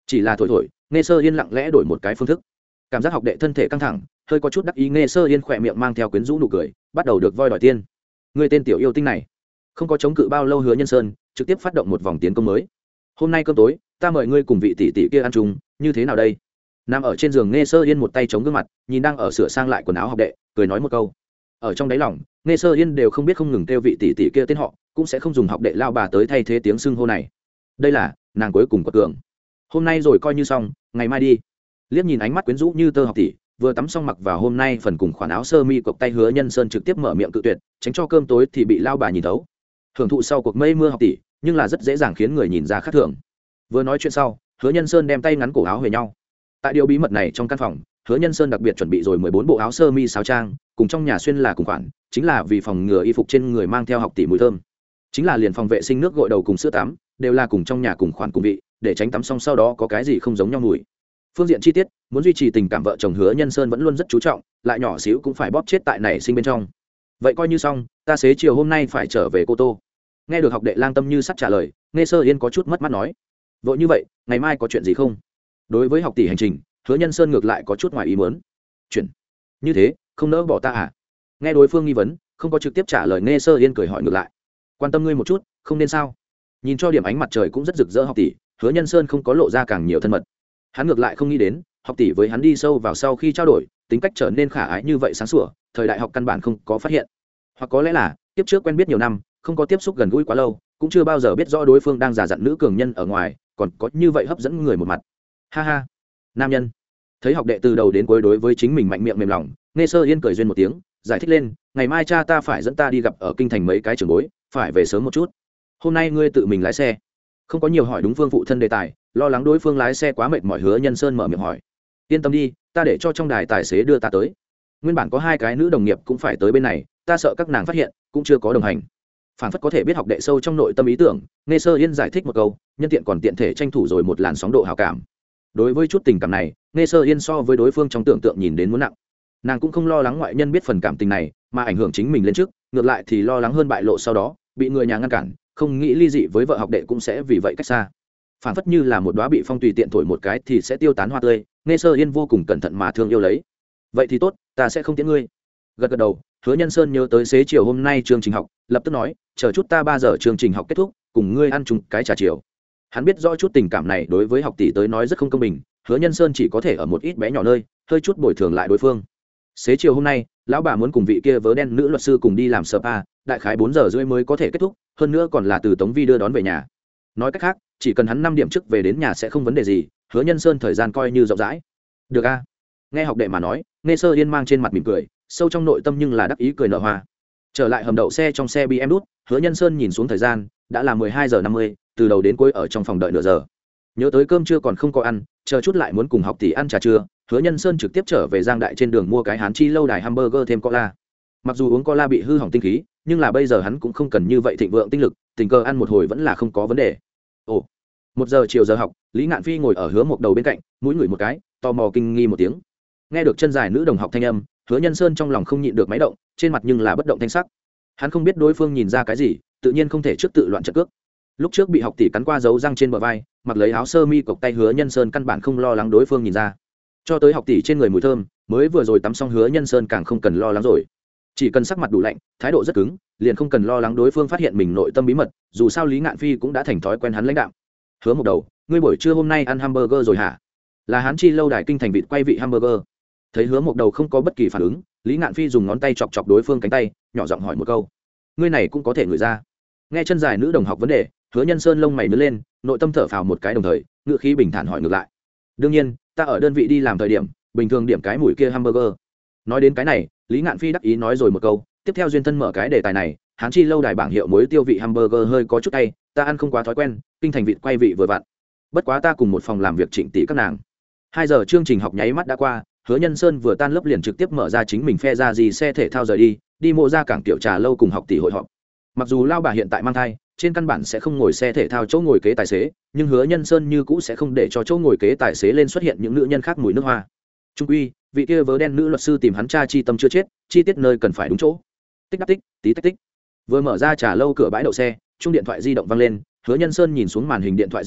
chỉ là thổi thổi nghe sơ yên lặng lẽ đổi một cái phương thức. Cảm giác học đệ thân thể căng thẳng, hơi có chút đắc ý, nghe sơ yên khỏe miệng mang theo quyến rũ nụ cười, bắt đầu được voi đòi tiên. Người tên tiểu yêu tinh này không có chống cự bao lâu, Hứa Nhân Sơn trực tiếp phát động một vòng tiến công mới. Hôm nay cơm tối ta mời ngươi cùng vị tỷ tỷ kia ăn chung, như thế nào đây? Nằm ở trên giường nghe sơ yên một tay chống gương mặt, nhìn đang ở sửa sang lại quần áo học đệ, cười nói một câu. Ở trong đáy lòng nghe sơ yên đều không biết không ngừng kêu vị tỷ tỷ kia tên họ, cũng sẽ không dùng học đệ lao bà tới thay thế tiếng xưng hô này. Đây là nàng cuối cùng quật cường. Hôm nay rồi coi như xong, ngày mai đi. Liếc nhìn ánh mắt quyến rũ như tơ học tỷ, vừa tắm xong mặc vào hôm nay phần cùng khoản áo sơ mi cộc tay, Hứa Nhân Sơn trực tiếp mở miệng cự tuyệt, tránh cho cơm tối thì bị lao bà nhìn thấu. Hưởng thụ sau cuộc mây mưa học tỷ, nhưng là rất dễ dàng khiến người nhìn ra khác thường. Vừa nói chuyện sau, Hứa Nhân Sơn đem tay ngắn cổ áo huề nhau. Tại điều bí mật này trong căn phòng, Hứa Nhân Sơn đặc biệt chuẩn bị rồi mười bốn bộ áo sơ mi sáo trang, cùng trong nhà xuyên là cùng khoản, chính là vì phòng ngừa y phục trên người mang theo học tỷ mùi thơm. Chính là liền phòng vệ sinh nước gội đầu cùng sữa tắm, đều là cùng trong nhà cùng khoản cùng vị, để tránh tắm xong sau đó có cái gì không giống nhau mùi. Phương diện chi tiết, muốn duy trì tình cảm vợ chồng, Hứa Nhân Sơn vẫn luôn rất chú trọng, lại nhỏ xíu cũng phải bóp chết tại này sinh bên trong. Vậy coi như xong, ta xế chiều hôm nay phải trở về Cô Tô. Nghe được học đệ lang tâm như sắt trả lời, nghe sơ yên có chút mất mắt nói, vội như vậy ngày mai có chuyện gì không? Đối với học tỷ hành trình, Hứa Nhân Sơn ngược lại có chút ngoài ý muốn. Chuyện như thế không nỡ bỏ ta à? Nghe đối phương nghi vấn, không có trực tiếp trả lời, nghe sơ yên cười hỏi ngược lại, quan tâm ngươi một chút không nên sao? Nhìn cho điểm ánh mặt trời cũng rất rực rỡ học tỷ, Hứa Nhân Sơn không có lộ ra càng nhiều thân mật. Hắn ngược lại không nghĩ đến học tỷ với hắn đi sâu vào sau khi trao đổi, tính cách trở nên khả ái như vậy sáng sủa, thời đại học căn bản không có phát hiện, hoặc có lẽ là tiếp trước quen biết nhiều năm, không có tiếp xúc gần gũi quá lâu, cũng chưa bao giờ biết rõ đối phương đang giả dặn nữ cường nhân ở ngoài còn có như vậy hấp dẫn người một mặt. Ha ha, nam nhân. Thấy học đệ từ đầu đến cuối đối với chính mình mạnh miệng mềm lòng, nghe sơ yên cười duyên một tiếng, giải thích lên, ngày mai cha ta phải dẫn ta đi gặp ở kinh thành mấy cái trường bối, phải về sớm một chút. Hôm nay ngươi tự mình lái xe. Không có nhiều hỏi đúng phương phụ thân đề tài, lo lắng đối phương lái xe quá mệt mỏi, Hứa Nhân Sơn mở miệng hỏi, yên tâm đi, ta để cho trong đài tài xế đưa ta tới. Nguyên bản có hai cái nữ đồng nghiệp cũng phải tới bên này, ta sợ các nàng phát hiện, cũng chưa có đồng hành. Phản phất có thể biết học đệ sâu trong nội tâm ý tưởng, nghe sơ yên giải thích một câu, nhân tiện còn tiện thể tranh thủ rồi một làn sóng độ hảo cảm. Đối với chút tình cảm này, nghe sơ yên so với đối phương trong tưởng tượng nhìn đến muốn nặng. Nàng cũng không lo lắng ngoại nhân biết phần cảm tình này mà ảnh hưởng chính mình lên trước, ngược lại thì lo lắng hơn bại lộ sau đó bị người nhà ngăn cản, không nghĩ ly dị với vợ học đệ cũng sẽ vì vậy cách xa. Phản phất như là một đóa bị phong tùy tiện thổi một cái thì sẽ tiêu tán hoa tươi, nghe sơ yên vô cùng cẩn thận mà thương yêu lấy. Vậy thì tốt, ta sẽ không tiễn ngươi. Gật gật đầu, Hứa Nhân Sơn nhớ tới xế chiều hôm nay chương trình học, lập tức nói, chờ chút ta ba giờ chương trình học kết thúc, cùng ngươi ăn chung cái trà chiều. Hắn biết rõ chút tình cảm này đối với học tỷ tới nói rất không công bình, Hứa Nhân Sơn chỉ có thể ở một ít bé nhỏ nơi hơi chút bồi thường lại đối phương. Xế chiều hôm nay, lão bà muốn cùng vị kia vớ đen nữ luật sư cùng đi làm spa, đại khái bốn giờ rưỡi mới có thể kết thúc, hơn nữa còn là từ Tống Vi đưa đón về nhà. Nói cách khác, chỉ cần hắn năm điểm trước về đến nhà sẽ không vấn đề gì, Hứa Nhân Sơn thời gian coi như rộng rãi. Được a. Nghe học đệ mà nói, nghe sơ yên mang trên mặt mỉm cười, sâu trong nội tâm nhưng là đắc ý cười nở hoa. Trở lại hầm đậu xe trong xe bê em đút, Hứa Nhân Sơn nhìn xuống thời gian, đã là mười hai giờ năm mươi, từ đầu đến cuối ở trong phòng đợi nửa giờ. Nhớ tới cơm trưa còn không có ăn, chờ chút lại muốn cùng học tỷ ăn trà trưa, Hứa Nhân Sơn trực tiếp trở về Giang Đại, trên đường mua cái Hán Chi lâu đài hamburger thêm cola. Mặc dù uống cola bị hư hỏng tinh khí, nhưng là bây giờ hắn cũng không cần như vậy thịnh vượng tinh lực, tình cờ ăn một hồi vẫn là không có vấn đề. Ồ, một giờ chiều giờ học, Lý Ngạn Phi ngồi ở Hứa Mộc Đầu bên cạnh, mũi ngửi một cái, tò mò kinh nghi một tiếng. Nghe được chân dài nữ đồng học thanh âm, Hứa Nhân Sơn trong lòng không nhịn được máy động, trên mặt nhưng là bất động thanh sắc. Hắn không biết đối phương nhìn ra cái gì, tự nhiên không thể trước tự loạn trận cước. Lúc trước bị học tỷ cắn qua dấu răng trên bờ vai, mặc lấy áo sơ mi cộc tay, Hứa Nhân Sơn căn bản không lo lắng đối phương nhìn ra. Cho tới học tỷ trên người mùi thơm, mới vừa rồi tắm xong, Hứa Nhân Sơn càng không cần lo lắng rồi. Chỉ cần sắc mặt đủ lạnh, thái độ rất cứng, liền không cần lo lắng đối phương phát hiện mình nội tâm bí mật, dù sao Lý Ngạn Phi cũng đã thành thói quen hắn lãnh đạm. Hứa Mộc Đầu, ngươi buổi trưa hôm nay ăn hamburger rồi hả? Là Hán Chi lâu đài kinh thành vịt quay vị hamburger. Thấy Hứa Mộc Đầu không có bất kỳ phản ứng, Lý Ngạn Phi dùng ngón tay chọc chọc đối phương cánh tay, nhỏ giọng hỏi một câu, ngươi này cũng có thể ngửi ra? Nghe chân dài nữ đồng học vấn đề, Hứa Nhân Sơn lông mày nhướng lên, nội tâm thở phào một cái, đồng thời ngựa khí bình thản hỏi ngược lại, đương nhiên, ta ở đơn vị đi làm thời điểm bình thường điểm cái mùi kia hamburger. Nói đến cái này, Lý Ngạn Phi đắc ý nói rồi một câu, tiếp theo duyên thân mở cái đề tài này, Hán Chi lâu đài bảng hiệu muối tiêu vị hamburger hơi có chút tay, ta ăn không quá thói quen, kinh thành vịt quay vị vừa vặn. Bất quá ta cùng một phòng làm việc Trịnh tỷ các nàng. Hai giờ chương trình học nháy mắt đã qua, Hứa Nhân Sơn vừa tan lớp liền trực tiếp mở ra chính mình phe ra gì xe thể thao rời đi, đi mộ ra cảng tiểu trà lâu cùng học tỷ hội họp. Mặc dù lao bà hiện tại mang thai, trên căn bản sẽ không ngồi xe thể thao chỗ ngồi kế tài xế, nhưng Hứa Nhân Sơn như cũ sẽ không để cho chỗ ngồi kế tài xế lên xuất hiện những nữ nhân khác mùi nước hoa. Trung quy, vị kia vớ đen nữ luật sư tìm hắn cha chi tâm chưa chết, chi tiết nơi cần phải đúng chỗ. Tích đắc tích, tí tách tích. Vừa mở ra trà lâu cửa bãi đậu xe, chuông điện thoại di động vang lên, Hứa Nhân Sơn nhìn xuống màn hình điện thoại di động,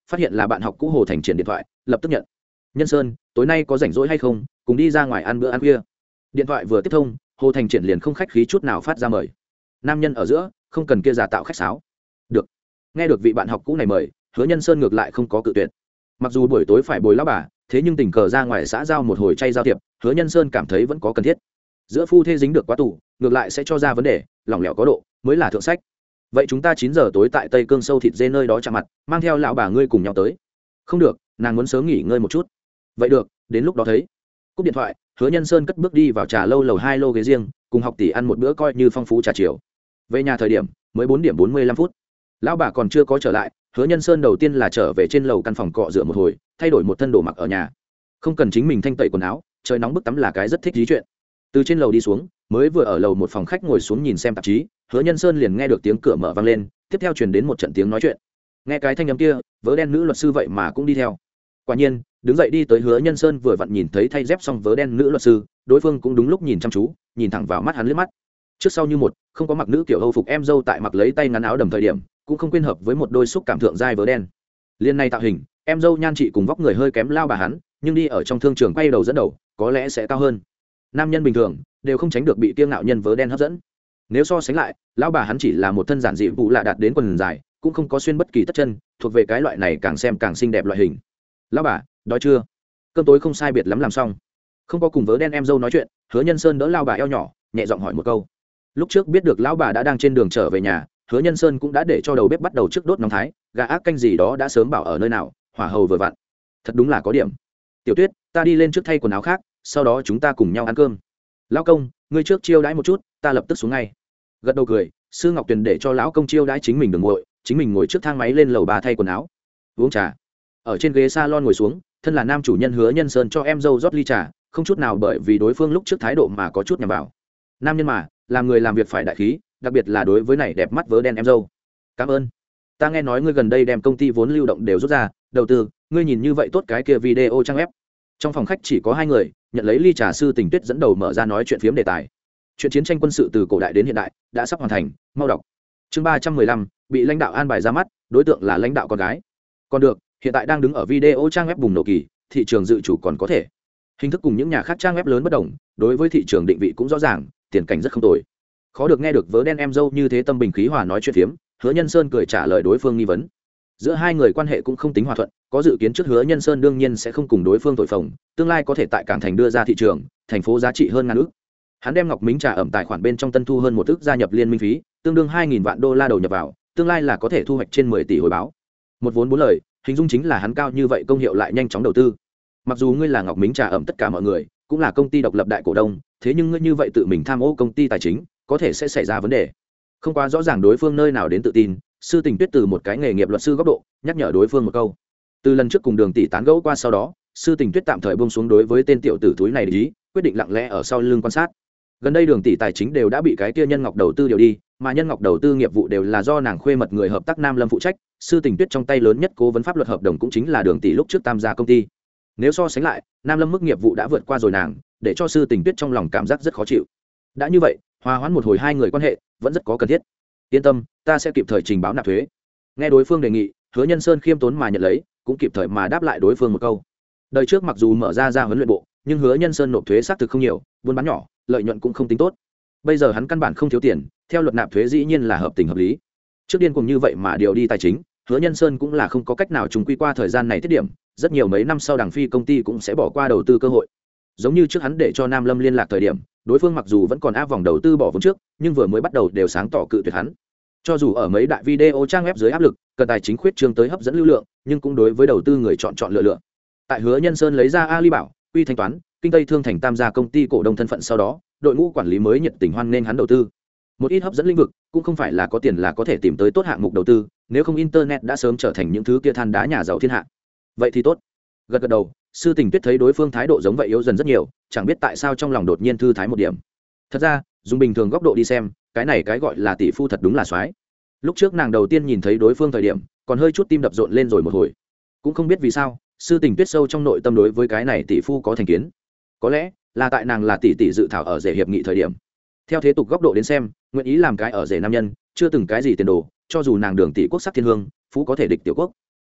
phát hiện là bạn học cũ Hồ Thành Triển điện thoại, lập tức nhận. Nhân Sơn, tối nay có rảnh rỗi hay không, cùng đi ra ngoài ăn bữa ăn khuya. Điện thoại vừa tiếp thông, Hồ Thành Triển liền không khách khí chút nào phát ra mời. Nam nhân ở giữa, không cần kia giả tạo khách sáo. Được. Nghe được vị bạn học cũ này mời, Hứa Nhân Sơn ngược lại không có cự tuyệt. Mặc dù buổi tối phải bồi lão bà, thế nhưng tình cờ ra ngoài xã giao một hồi chay giao tiệp, Hứa Nhân Sơn cảm thấy vẫn có cần thiết. Giữa phu thê dính được quá tủ, ngược lại sẽ cho ra vấn đề, lỏng lẻo có độ, mới là thượng sách. Vậy chúng ta chín giờ tối tại Tây Cương sâu thịt dê nơi đó chạm mặt, mang theo lão bà ngươi cùng nhau tới. Không được, nàng muốn sớm nghỉ ngơi một chút. Vậy được, đến lúc đó thấy. Cúp điện thoại, Hứa Nhân Sơn cất bước đi vào trà lâu lầu hai lô ghế riêng, cùng học tỷ ăn một bữa coi như phong phú trà chiều. Về nhà thời điểm mới bốn điểm bốn mươi lăm phút. Lão bà còn chưa có trở lại, Hứa Nhân Sơn đầu tiên là trở về trên lầu căn phòng cọ rửa một hồi, thay đổi một thân đồ mặc ở nhà. Không cần chính mình thanh tẩy quần áo, trời nóng bức tắm là cái rất thích lý chuyện. Từ trên lầu đi xuống, mới vừa ở lầu một phòng khách ngồi xuống nhìn xem tạp chí, Hứa Nhân Sơn liền nghe được tiếng cửa mở vang lên, tiếp theo truyền đến một trận tiếng nói chuyện. Nghe cái thanh âm kia, vớ đen nữ luật sư vậy mà cũng đi theo. Quả nhiên, đứng dậy đi tới Hứa Nhân Sơn vừa vặn nhìn thấy thay dép xong vớ đen nữ luật sư, đối phương cũng đúng lúc nhìn chăm chú, nhìn thẳng vào mắt hắn liếc mắt. Trước sau như một, không có mặc nữ kiểu hầu phục em dâu tại mặc lấy tay ngắn áo đầm thời điểm, cũng không quên hợp với một đôi xúc cảm thượng giai vớ đen. Liên này tạo hình, em dâu nhan trị cùng vóc người hơi kém lao bà hắn, nhưng đi ở trong thương trường quay đầu dẫn đầu, có lẽ sẽ cao hơn. Nam nhân bình thường đều không tránh được bị kiêu ngạo nhân vớ đen hấp dẫn. Nếu so sánh lại, lão bà hắn chỉ là một thân giản dị vụ lạ đạt đến quần dài, cũng không có xuyên bất kỳ tất chân, thuộc về cái loại này càng xem càng xinh đẹp loại hình. Lão bà, đói chưa? Cơm tối không sai biệt lắm làm xong. Không có cùng vớ đen em dâu nói chuyện, Hứa Nhân Sơn đỡ lão bà eo nhỏ, nhẹ giọng hỏi một câu. Lúc trước biết được lão bà đã đang trên đường trở về nhà, Hứa Nhân Sơn cũng đã để cho đầu bếp bắt đầu trước đốt nóng thái, gà ác canh gì đó đã sớm bảo ở nơi nào, hỏa hầu vừa vặn. Thật đúng là có điểm. Tiểu Tuyết, ta đi lên trước thay quần áo khác, sau đó chúng ta cùng nhau ăn cơm. Lão công, ngươi trước chiêu đãi một chút, ta lập tức xuống ngay. Gật đầu cười, Sư Ngọc Tuyền để cho lão công chiêu đãi chính mình đừng nguội, chính mình ngồi trước thang máy lên lầu ba thay quần áo, uống trà. Ở trên ghế salon ngồi xuống, thân là nam chủ nhân Hứa Nhân Sơn cho em dâu rót ly trà, không chút nào bởi vì đối phương lúc trước thái độ mà có chút nhằm vào. Nam nhân mà, làm người làm việc phải đại khí, đặc biệt là đối với này đẹp mắt vớ đen em dâu. Cảm ơn. Ta nghe nói ngươi gần đây đem công ty vốn lưu động đều rút ra, đầu tư, ngươi nhìn như vậy tốt cái kia video trang web. Trong phòng khách chỉ có hai người, nhận lấy ly trà Sư Tình Tuyết dẫn đầu mở ra nói chuyện phiếm đề tài. Chuyện chiến tranh quân sự từ cổ đại đến hiện đại đã sắp hoàn thành, mau đọc. Chương ba trăm mười lăm, bị lãnh đạo an bài ra mắt, đối tượng là lãnh đạo con gái. Còn được, hiện tại đang đứng ở video trang web bùng nổ kỳ, thị trường dự chủ còn có thể. Hình thức cùng những nhà khác trang web lớn bất đồng, đối với thị trường định vị cũng rõ ràng, tiền cảnh rất không tồi. Khó được nghe được vớ đen em dâu như thế tâm bình khí hòa nói chuyện phiếm, Hứa Nhân Sơn cười trả lời đối phương nghi vấn. Giữa hai người quan hệ cũng không tính hòa thuận, có dự kiến trước Hứa Nhân Sơn đương nhiên sẽ không cùng đối phương thổi phồng, tương lai có thể tại cảng thành đưa ra thị trường, thành phố giá trị hơn ngàn ức. Hắn đem Ngọc Mính trà ẩm tài khoản bên trong tân thu hơn một ức gia nhập liên minh phí, tương đương hai nghìn vạn đô la đầu nhập vào, tương lai là có thể thu hoạch trên mười tỷ hồi báo. Một vốn bốn lời, hình dung chính là hắn cao như vậy công hiệu lại nhanh chóng đầu tư. Mặc dù ngươi là Ngọc Mính trà ẩm tất cả mọi người, cũng là công ty độc lập đại cổ đông, thế nhưng ngươi như vậy tự mình tham ô công ty tài chính, có thể sẽ xảy ra vấn đề. Không quá rõ ràng đối phương nơi nào đến tự tin, Sư Tình Tuyết từ một cái nghề nghiệp luật sư góc độ nhắc nhở đối phương một câu. Từ lần trước cùng Đường tỷ tán gẫu qua sau đó, Sư Tình Tuyết tạm thời buông xuống đối với tên tiểu tử túi này để ý, quyết định lặng lẽ ở sau lưng quan sát. Gần đây Đường tỷ tài chính đều đã bị cái kia Nhân Ngọc đầu tư điều đi, mà Nhân Ngọc đầu tư nghiệp vụ đều là do nàng khuê mật người hợp tác Nam Lâm phụ trách, Sư Tình Tuyết trong tay lớn nhất cố vấn pháp luật hợp đồng cũng chính là Đường tỷ lúc trước tham gia công ty. Nếu so sánh lại, Nam Lâm mức nghiệp vụ đã vượt qua rồi nàng, để cho Sư Tình Tuyết trong lòng cảm giác rất khó chịu. Đã như vậy, hòa hoãn một hồi hai người quan hệ vẫn rất có cần thiết. Yên tâm, ta sẽ kịp thời trình báo nạp thuế. Nghe đối phương đề nghị, Hứa Nhân Sơn khiêm tốn mà nhận lấy, cũng kịp thời mà đáp lại đối phương một câu. Đời trước mặc dù mở ra ra huấn luyện bộ, nhưng Hứa Nhân Sơn nộp thuế xác thực không nhiều, buôn bán nhỏ, lợi nhuận cũng không tính tốt. Bây giờ hắn căn bản không thiếu tiền, theo luật nạp thuế dĩ nhiên là hợp tình hợp lý. Trước điên cùng như vậy mà điều đi tài chính, Hứa Nhân Sơn cũng là không có cách nào trùng quy qua thời gian này tiết điểm, rất nhiều mấy năm sau đằng phi công ty cũng sẽ bỏ qua đầu tư cơ hội. Giống như trước hắn để cho Nam Lâm liên lạc thời điểm, đối phương mặc dù vẫn còn áp vòng đầu tư bỏ vốn trước, nhưng vừa mới bắt đầu đều sáng tỏ cự tuyệt hắn. Cho dù ở mấy đại video trang web dưới áp lực, cần tài chính khuyết trương tới hấp dẫn lưu lượng, nhưng cũng đối với đầu tư người chọn chọn lựa lựa. Tại Hứa Nhân Sơn lấy ra Ali Bảo, Uy Thanh Toán, Kinh Tây Thương Thành tam gia công ty cổ đông thân phận sau đó, đội ngũ quản lý mới nhiệt tình hoan nghênh hắn đầu tư. Một ít hấp dẫn lĩnh vực, cũng không phải là có tiền là có thể tìm tới tốt hạng mục đầu tư, nếu không internet đã sớm trở thành những thứ kia than đá nhà giàu thiên hạ. Vậy thì tốt. Gật gật đầu, Sư Tình Tuyết thấy đối phương thái độ giống vậy yếu dần rất nhiều, chẳng biết tại sao trong lòng đột nhiên thư thái một điểm. Thật ra, dùng bình thường góc độ đi xem, cái này cái gọi là tỷ phu thật đúng là soái. Lúc trước nàng đầu tiên nhìn thấy đối phương thời điểm, còn hơi chút tim đập rộn lên rồi một hồi. Cũng không biết vì sao, Sư Tình Tuyết sâu trong nội tâm đối với cái này tỷ phu có thành kiến. Có lẽ là tại nàng là tỷ tỷ dự thảo ở rể hiệp nghị thời điểm. Theo thế tục góc độ đến xem, nguyện ý làm cái ở rể nam nhân, chưa từng cái gì tiền đồ, cho dù nàng Đường tỷ quốc sắc thiên hương, phú có thể địch tiểu quốc.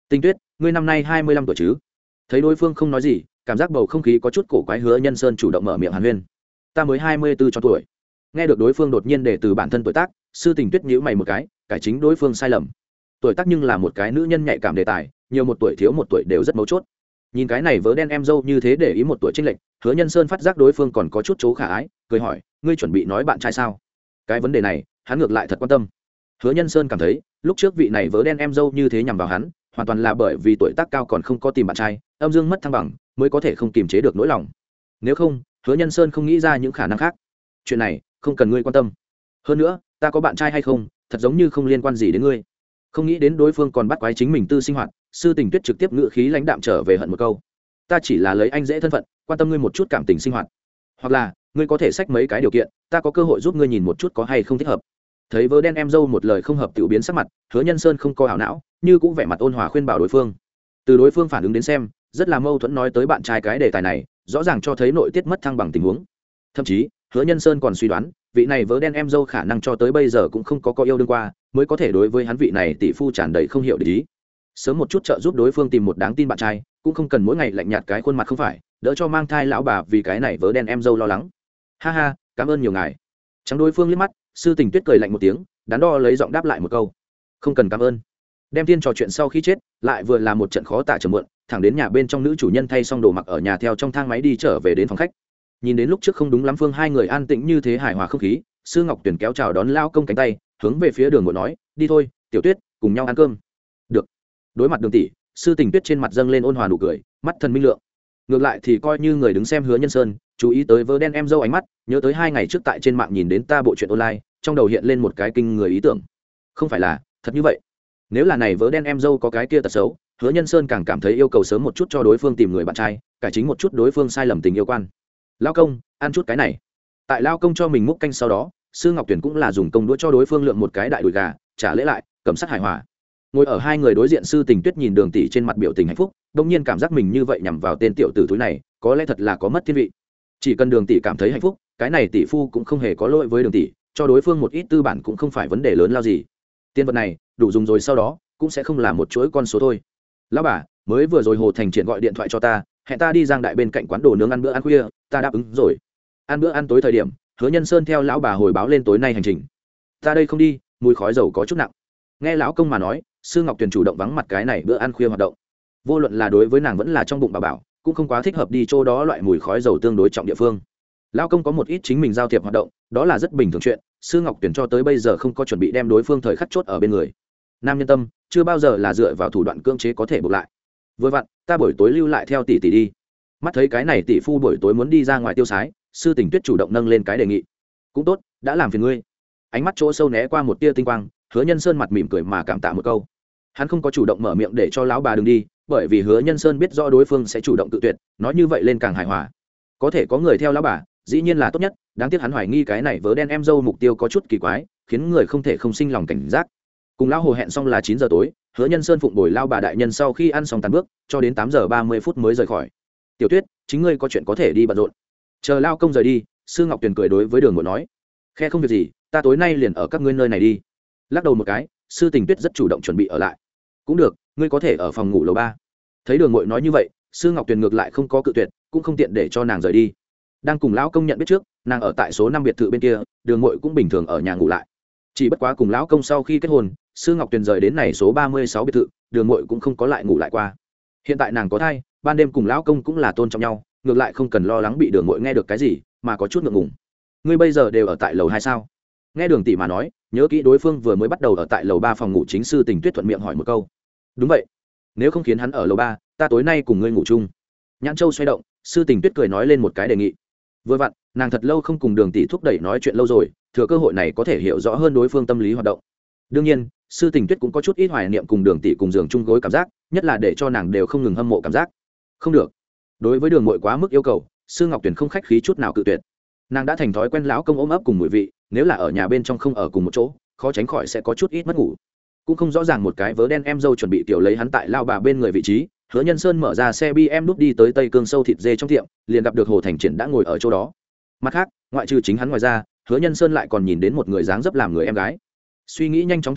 Tình Tuyết, ngươi năm nay hai mươi lăm tuổi chứ? Thấy đối phương không nói gì, cảm giác bầu không khí có chút cổ quái, Hứa Nhân Sơn chủ động mở miệng hàn huyên. Ta mới hai mươi tư cho tuổi. Nghe được đối phương đột nhiên đề từ bản thân tuổi tác, Sư Tình Tuyết nhíu mày một cái, cải chính đối phương sai lầm. Tuổi tác nhưng là một cái nữ nhân nhạy cảm đề tài, nhiều một tuổi thiếu một tuổi đều rất mấu chốt. Nhìn cái này vớ đen em dâu như thế để ý một tuổi chênh lệch, Hứa Nhân Sơn phát giác đối phương còn có chút chỗ khả ái, cười hỏi, ngươi chuẩn bị nói bạn trai sao? Cái vấn đề này, hắn ngược lại thật quan tâm. Hứa Nhân Sơn cảm thấy, lúc trước vị này vớ đen em dâu như thế nhằm vào hắn, hoàn toàn là bởi vì tuổi tác cao còn không có tìm bạn trai, âm dương mất thăng bằng, mới có thể không kiềm chế được nỗi lòng. Nếu không, Hứa Nhân Sơn không nghĩ ra những khả năng khác. Chuyện này, không cần ngươi quan tâm. Hơn nữa, ta có bạn trai hay không, thật giống như không liên quan gì đến ngươi. Không nghĩ đến đối phương còn bắt quái chính mình tư sinh hoạt, Sư Tình Tuyết trực tiếp ngữ khí lãnh đạm trở về hận một câu. Ta chỉ là lấy anh dễ thân phận, quan tâm ngươi một chút cảm tình sinh hoạt. Hoặc là, ngươi có thể xách mấy cái điều kiện, ta có cơ hội giúp ngươi nhìn một chút có hay không thích hợp. Thấy vớ đen em dâu một lời không hợp tiểu biến sắc mặt, Hứa Nhân Sơn không có ảo não, như cũng vẻ mặt ôn hòa khuyên bảo đối phương. Từ đối phương phản ứng đến xem, rất là mâu thuẫn nói tới bạn trai cái đề tài này, rõ ràng cho thấy nội tiết mất thăng bằng tình huống. Thậm chí, Hứa Nhân Sơn còn suy đoán, vị này vớ đen em dâu khả năng cho tới bây giờ cũng không có có yêu đương qua, mới có thể đối với hắn vị này tỷ phu tràn đầy không hiểu để ý. Sớm một chút trợ giúp đối phương tìm một đáng tin bạn trai, cũng không cần mỗi ngày lạnh nhạt cái khuôn mặt không phải, đỡ cho mang thai lão bà vì cái này vớ đen em dâu lo lắng. Ha ha, cảm ơn nhiều ngài. Trắng đối phương liếc mắt, Sư Tình Tuyết cười lạnh một tiếng, đắn đo lấy giọng đáp lại một câu, không cần cảm ơn. Đem tiên trò chuyện sau khi chết, lại vừa là một trận khó tả trầm muộn, thẳng đến nhà bên trong nữ chủ nhân thay xong đồ mặc ở nhà theo trong thang máy đi trở về đến phòng khách. Nhìn đến lúc trước không đúng lắm phương hai người an tĩnh như thế hài hòa không khí, Sư Ngọc Tuyển kéo chào đón lao công cánh tay, hướng về phía Đường Ngộ nói, đi thôi, Tiểu Tuyết, cùng nhau ăn cơm. Được. Đối mặt Đường tỷ, Sư Tình Tuyết trên mặt dâng lên ôn hòa nụ cười, mắt thần minh lượng. Ngược lại thì coi như người đứng xem Hứa Nhân Sơn, chú ý tới vớ đen em dâu ánh mắt, nhớ tới hai ngày trước tại trên mạng nhìn đến ta bộ truyện online, trong đầu hiện lên một cái kinh người ý tưởng. Không phải là thật như vậy? Nếu là này vớ đen em dâu có cái kia tật xấu, Hứa Nhân Sơn càng cảm thấy yêu cầu sớm một chút cho đối phương tìm người bạn trai, cải chính một chút đối phương sai lầm tình yêu quan. Lao công, ăn chút cái này. Tại lao công cho mình múc canh sau đó, Sư Ngọc Tuyển cũng là dùng công đũa cho đối phương lượng một cái đại đùi gà, trả lễ lại, cầm sắt hài hòa. Ngồi ở hai người đối diện, Sư Tình Tuyết nhìn Đường tỷ trên mặt biểu tình hạnh phúc, đột nhiên cảm giác mình như vậy nhằm vào tên tiểu tử túi này, có lẽ thật là có mất thiên vị. Chỉ cần Đường tỷ cảm thấy hạnh phúc, cái này tỷ phu cũng không hề có lỗi với Đường tỷ, cho đối phương một ít tư bản cũng không phải vấn đề lớn lao gì. Tiền vật này đủ dùng rồi, sau đó cũng sẽ không là một chuỗi con số thôi. Lão bà, mới vừa rồi Hồ Thành Triển gọi điện thoại cho ta, hẹn ta đi Giang Đại bên cạnh quán đồ nướng ăn bữa ăn khuya, ta đáp ứng rồi. Ăn bữa ăn tối thời điểm, Hứa Nhân Sơn theo lão bà hồi báo lên tối nay hành trình. Ta đây không đi, mùi khói dầu có chút nặng. Nghe lão công mà nói, Sư Ngọc Tuyền chủ động vắng mặt cái này bữa ăn khuya hoạt động. Vô luận là đối với nàng vẫn là trong bụng bà bảo, cũng không quá thích hợp đi chỗ đó loại mùi khói dầu tương đối trọng địa phương. Lão công có một ít chính mình giao thiệp hoạt động, đó là rất bình thường chuyện. Sư Ngọc Tuyền cho tới bây giờ không có chuẩn bị đem đối phương thời khắc chốt ở bên người. Nam nhân tâm chưa bao giờ là dựa vào thủ đoạn cưỡng chế có thể buộc lại. Vừa vặn, ta buổi tối lưu lại theo tỷ tỷ đi. Mắt thấy cái này tỷ phu buổi tối muốn đi ra ngoài tiêu sái, Sư Tình Tuyết chủ động nâng lên cái đề nghị. Cũng tốt, đã làm phiền ngươi. Ánh mắt chỗ sâu né qua một tia tinh quang, Hứa Nhân Sơn mặt mỉm cười mà cảm tạ một câu. Hắn không có chủ động mở miệng để cho lão bà đừng đi, bởi vì Hứa Nhân Sơn biết rõ đối phương sẽ chủ động tự tuyệt, nói như vậy lên càng hài hòa. Có thể có người theo lão bà, dĩ nhiên là tốt nhất, đáng tiếc hắn hoài nghi cái này vớ đen em dâu mục tiêu có chút kỳ quái, khiến người không thể không sinh lòng cảnh giác. Cùng lão hồ hẹn xong là chín giờ tối, Hứa Nhân Sơn phụng bồi lao bà đại nhân sau khi ăn xong tàn bước, cho đến tám giờ ba mươi phút mới rời khỏi. Tiểu Tuyết, chính ngươi có chuyện có thể đi bận rộn. Chờ lao công rời đi, Sư Ngọc Tuyền cười đối với Đường Ngộ nói, khe không việc gì, ta tối nay liền ở các ngươi nơi này đi. Lắc đầu một cái, Sư Tình Tuyết rất chủ động chuẩn bị ở lại. Cũng được, ngươi có thể ở phòng ngủ lầu ba. Thấy Đường Ngộ nói như vậy, Sư Ngọc Tuyền ngược lại không có cự tuyệt, cũng không tiện để cho nàng rời đi. Đang cùng lão công nhận biết trước, nàng ở tại số năm biệt thự bên kia, Đường Ngộ cũng bình thường ở nhà ngủ lại. Chỉ bất quá cùng lão công sau khi kết hôn, Sư Ngọc Tuyền rời đến này số ba mươi sáu biệt thự, Đường Ngộ cũng không có lại ngủ lại qua. Hiện tại nàng có thai, ban đêm cùng lão công cũng là tôn trọng nhau, ngược lại không cần lo lắng bị Đường Ngộ nghe được cái gì, mà có chút ngượng ngùng. Ngươi bây giờ đều ở tại lầu hai sao? Nghe Đường tỷ mà nói, nhớ kỹ đối phương vừa mới bắt đầu ở tại lầu ba phòng ngủ chính. Sư Tình Tuyết thuận miệng hỏi một câu. Đúng vậy. Nếu không khiến hắn ở lầu ba, ta tối nay cùng ngươi ngủ chung. Nhãn Châu xoay động, Sư Tình Tuyết cười nói lên một cái đề nghị. Vừa vặn, nàng thật lâu không cùng Đường tỷ thúc đẩy nói chuyện lâu rồi, thừa cơ hội này có thể hiểu rõ hơn đối phương tâm lý hoạt động. Đương nhiên, Sư Tình Tuyết cũng có chút ít hoài niệm cùng Đường tỷ cùng giường chung gối cảm giác, nhất là để cho nàng đều không ngừng hâm mộ cảm giác. Không được. Đối với Đường Ngộ quá mức yêu cầu, Sư Ngọc Tuyền không khách khí chút nào cự tuyệt. Nàng đã thành thói quen lão công ôm ấp cùng mùi vị, nếu là ở nhà bên trong không ở cùng một chỗ, khó tránh khỏi sẽ có chút ít mất ngủ. Cũng không rõ ràng một cái vớ đen em dâu chuẩn bị tiểu lấy hắn tại lao bà bên người vị trí. Hứa Nhân Sơn mở ra xe bê em đút đi tới Tây Cương sâu thịt dê trong tiệm, liền gặp được Hồ Thành Triển đã ngồi ở chỗ đó. Mặt khác, ngoại trừ chính hắn ngoài ra, Hứa Nhân Sơn lại còn nhìn đến một người dáng dấp làm người em gái. Suy nghĩ nhanh chóng chuyển động,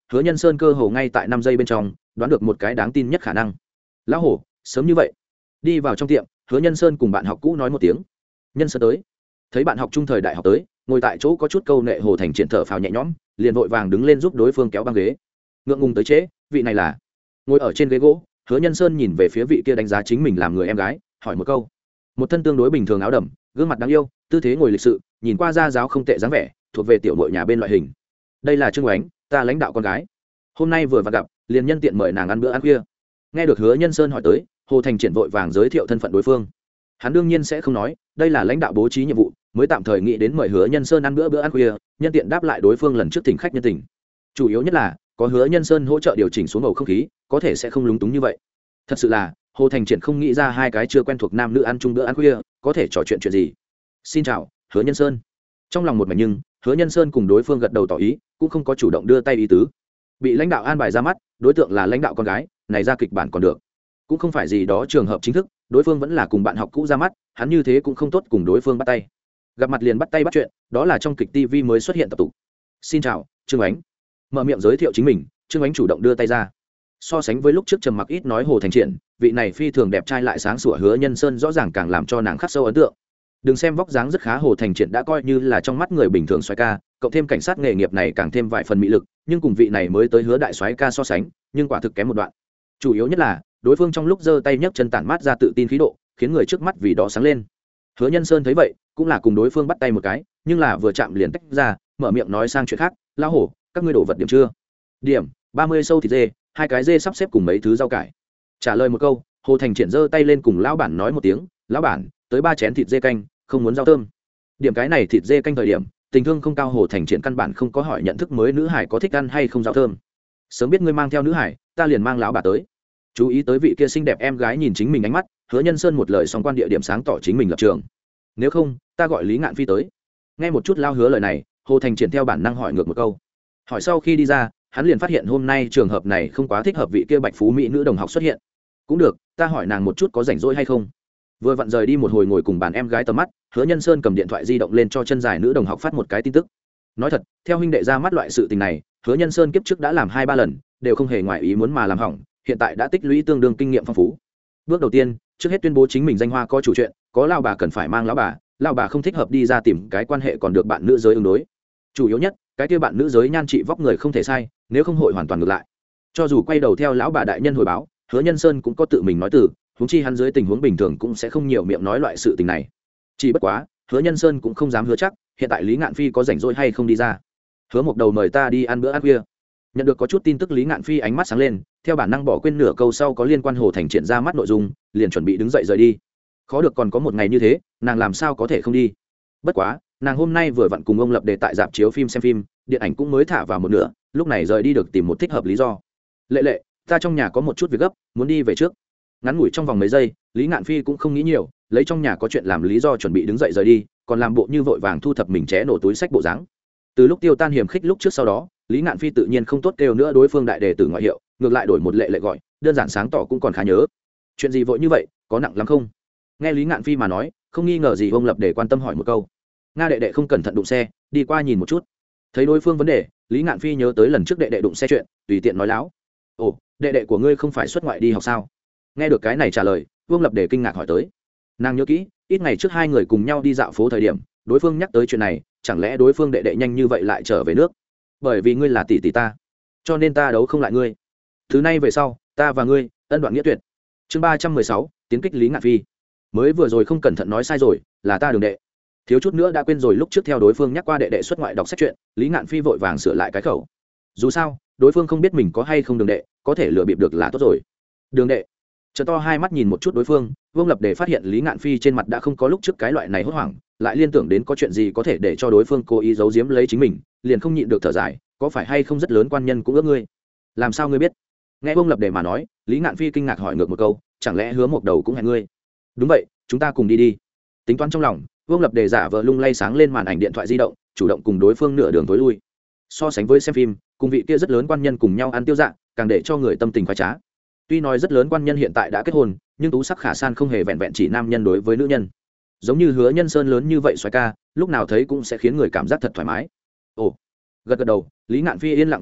hứa nhân sơn cơ hồ ngay tại năm giây bên trong đoán được một cái đáng tin nhất khả năng. Lão hổ, sớm như vậy. Đi vào trong tiệm, hứa nhân sơn cùng bạn học cũ nói một tiếng. Nhân sơn tới. Thấy bạn học trung thời đại học tới, ngồi tại chỗ có chút câu nệ Hồ Thành Triển thở phào nhẹ nhõm, liền vội vàng đứng lên giúp đối phương kéo băng ghế. Ngượng ngùng tới trễ, vị này là. Ngồi ở trên ghế gỗ, hứa nhân sơn nhìn về phía vị kia đánh giá chính mình làm người em gái, hỏi một câu. Một thân tương đối bình thường áo đầm, gương mặt đáng yêu, tư thế ngồi lịch sự, nhìn qua gia giáo không tệ dáng vẻ, thuộc về tiểu muội nhà bên loại hình. Đây là Trương Oánh, ta lãnh đạo con gái. Hôm nay vừa vặn gặp, liền nhân tiện mời nàng ăn bữa ăn khuya. Nghe được hứa nhân sơn hỏi tới, Hồ Thành Triển vội vàng giới thiệu thân phận đối phương. Hắn đương nhiên sẽ không nói, đây là lãnh đạo bố trí nhiệm vụ, mới tạm thời nghĩ đến mời hứa nhân sơn ăn bữa bữa ăn khuya, nhân tiện đáp lại đối phương lần trước thỉnh khách nhân tình. Chủ yếu nhất là có hứa nhân sơn hỗ trợ điều chỉnh xuống bầu không khí, có thể sẽ không lúng túng như vậy. Thật sự là Hồ Thành Triển không nghĩ ra hai cái chưa quen thuộc nam nữ ăn chung bữa ăn khuya có thể trò chuyện chuyện gì. Xin chào, hứa nhân sơn. Trong lòng một mảnh nhưng hứa nhân sơn cùng đối phương gật đầu tỏ ý, cũng không có chủ động đưa tay ý tứ. Bị lãnh đạo an bài ra mắt, đối tượng là lãnh đạo con gái, này ra kịch bản còn được, cũng không phải gì đó trường hợp chính thức, đối phương vẫn là cùng bạn học cũ ra mắt, hắn như thế cũng không tốt cùng đối phương bắt tay. Gặp mặt liền bắt tay bắt chuyện, đó là trong kịch ti vi mới xuất hiện tập tục. Xin chào, Trương Oánh. Mở miệng giới thiệu chính mình, Trương Oánh chủ động đưa tay ra. So sánh với lúc trước trầm mặc ít nói Hồ Thành Triển, vị này phi thường đẹp trai lại sáng sủa hứa nhân sơn rõ ràng càng làm cho nàng khắc sâu ấn tượng. Đừng xem vóc dáng rất khá, Hồ Thành Triển đã coi như là trong mắt người bình thường soái ca, cộng thêm cảnh sát nghề nghiệp này càng thêm vài phần mỹ lực, nhưng cùng vị này mới tới hứa đại soái ca so sánh, nhưng quả thực kém một đoạn. Chủ yếu nhất là đối phương trong lúc giơ tay nhấc chân tản mát ra tự tin khí độ, khiến người trước mắt vì đó sáng lên. Hứa nhân sơn thấy vậy, cũng là cùng đối phương bắt tay một cái, nhưng là vừa chạm liền tách ra, mở miệng nói sang chuyện khác. Lão hổ, các ngươi đổ vật điểm chưa? Điểm ba mươi sâu thịt dê, hai cái dê sắp xếp cùng mấy thứ rau cải. Trả lời một câu, Hồ Thành Triển giơ tay lên cùng lão bản nói một tiếng. Lão bản, tới ba chén thịt dê canh, không muốn rau thơm. Điểm cái này thịt dê canh thời điểm, tình thương không cao, Hồ Thành Triển căn bản không có hỏi nhận thức mới nữ hải có thích ăn hay không rau thơm. Sớm biết ngươi mang theo nữ hải, ta liền mang lão bà tới. Chú ý tới vị kia xinh đẹp em gái nhìn chính mình ánh mắt, hứa nhân sơn một lời xong quan địa điểm sáng tỏ chính mình lập trường. Nếu không, ta gọi Lý Ngạn Phi tới. Nghe một chút lao hứa lời này, Hồ Thành Triển theo bản năng hỏi ngược một câu. Hỏi sau khi đi ra, hắn liền phát hiện hôm nay trường hợp này không quá thích hợp vị kia bạch phú mỹ nữ đồng học xuất hiện. Cũng được, ta hỏi nàng một chút có rảnh rỗi hay không. Vừa vặn rời đi một hồi ngồi cùng bàn em gái tầm mắt, hứa nhân sơn cầm điện thoại di động lên cho chân dài nữ đồng học phát một cái tin tức. Nói thật, theo huynh đệ ra mắt loại sự tình này, hứa nhân sơn kiếp trước đã làm hai ba lần, đều không hề ngoài ý muốn mà làm hỏng, hiện tại đã tích lũy tương đương kinh nghiệm phong phú. Bước đầu tiên, trước hết tuyên bố chính mình danh hoa có chủ chuyện, có lao bà cần phải mang lão bà, lao bà không thích hợp đi ra tìm cái quan hệ còn được bạn nữ giới ứng đối. Chủ yếu nhất, cái kia bạn nữ giới nhan trị vóc người không thể sai, nếu không hội hoàn toàn ngược lại. Cho dù quay đầu theo lão bà đại nhân hồi báo, hứa nhân sơn cũng có tự mình nói từ, huống chi hắn dưới tình huống bình thường cũng sẽ không nhiều miệng nói loại sự tình này. Chỉ bất quá, hứa nhân sơn cũng không dám hứa chắc hiện tại Lý Ngạn Phi có rảnh rỗi hay không đi ra. Hứa một đầu mời ta đi ăn bữa ăn khuya. Nhận được có chút tin tức, Lý Ngạn Phi ánh mắt sáng lên, theo bản năng bỏ quên nửa câu sau có liên quan Hồ Thành Triển ra mắt nội dung, liền chuẩn bị đứng dậy rời đi. Khó được còn có một ngày như thế, nàng làm sao có thể không đi. Bất quá, nàng hôm nay vừa vặn cùng ông Lập Đề tại dạp chiếu phim xem phim, điện ảnh cũng mới thả vào một nửa, lúc này rời đi được tìm một thích hợp lý do. Lệ lệ, ta trong nhà có một chút việc gấp, muốn đi về trước. Ngắn ngủi trong vòng mấy giây, Lý Ngạn Phi cũng không nghĩ nhiều, lấy trong nhà có chuyện làm lý do chuẩn bị đứng dậy rời đi, còn làm bộ như vội vàng thu thập mình ché nổ túi sách bộ dáng. Từ lúc tiêu tan hiểm khích lúc trước sau đó, Lý Ngạn Phi tự nhiên không tốt kêu nữa đối phương đại đề tử ngoại hiệu, ngược lại đổi một lệ lệ gọi, đơn giản sáng tỏ cũng còn khá nhớ. Chuyện gì vội như vậy, có nặng lắm không? Nghe Lý Ngạn Phi mà nói, không nghi ngờ gì ông Lập để quan tâm hỏi một câu. Nga đệ đệ không cẩn thận đụng xe, đi qua nhìn một chút. Thấy đối phương vấn đề, Lý Ngạn Phi nhớ tới lần trước đệ đệ đụng xe chuyện, tùy tiện nói láo. Ồ, đệ đệ của ngươi không phải xuất ngoại đi học sao? Nghe được cái này trả lời, Vương Lập Đề kinh ngạc hỏi tới. Nàng nhớ kỹ, ít ngày trước hai người cùng nhau đi dạo phố thời điểm, đối phương nhắc tới chuyện này, chẳng lẽ đối phương đệ đệ nhanh như vậy lại trở về nước? Bởi vì ngươi là tỷ tỷ ta, cho nên ta đấu không lại ngươi. Thứ này về sau, ta và ngươi ân đoạn nghĩa tuyệt. Chương ba trăm mười sáu, tiến kích Lý Ngạn Phi. Mới vừa rồi không cẩn thận nói sai rồi, là ta đường đệ. Thiếu chút nữa đã quên rồi lúc trước theo đối phương nhắc qua đệ đệ xuất ngoại đọc sách chuyện, Lý Ngạn Phi vội vàng sửa lại cái khẩu. Dù sao, đối phương không biết mình có hay không đường đệ, có thể lừa bịp được là tốt rồi. Đường đệ. Trợ to hai mắt nhìn một chút đối phương, Vương Lập Đề phát hiện Lý Ngạn Phi trên mặt đã không có lúc trước cái loại này hốt hoảng, lại liên tưởng đến có chuyện gì có thể để cho đối phương cố ý giấu giếm lấy chính mình, liền không nhịn được thở dài, có phải hay không rất lớn quan nhân cũng ước ngươi? Làm sao ngươi biết? Nghe Vương Lập Đề mà nói, Lý Ngạn Phi kinh ngạc hỏi ngược một câu, chẳng lẽ Hứa một đầu cũng hẹn ngươi? Đúng vậy, chúng ta cùng đi đi. Tính toán trong lòng, Vương Lập Đề giả vờ lung lay sáng lên màn ảnh điện thoại di động, chủ động cùng đối phương nửa đường tối lui. So sánh với xem phim, cùng vị kia rất lớn quan nhân cùng nhau ăn tiêu dạ, càng để cho người tâm tình khoái trá. Tuy nói rất lớn quan nhân hiện tại đã kết hôn, nhưng tú sắc khả san không hề vẹn vẹn chỉ nam nhân đối với nữ nhân. Giống như Hứa Nhân Sơn lớn như vậy xoái ca, lúc nào thấy cũng sẽ khiến người cảm giác thật thoải mái. Ồ, gật gật đầu, Lý Ngạn Phi yên lặng gật đầu,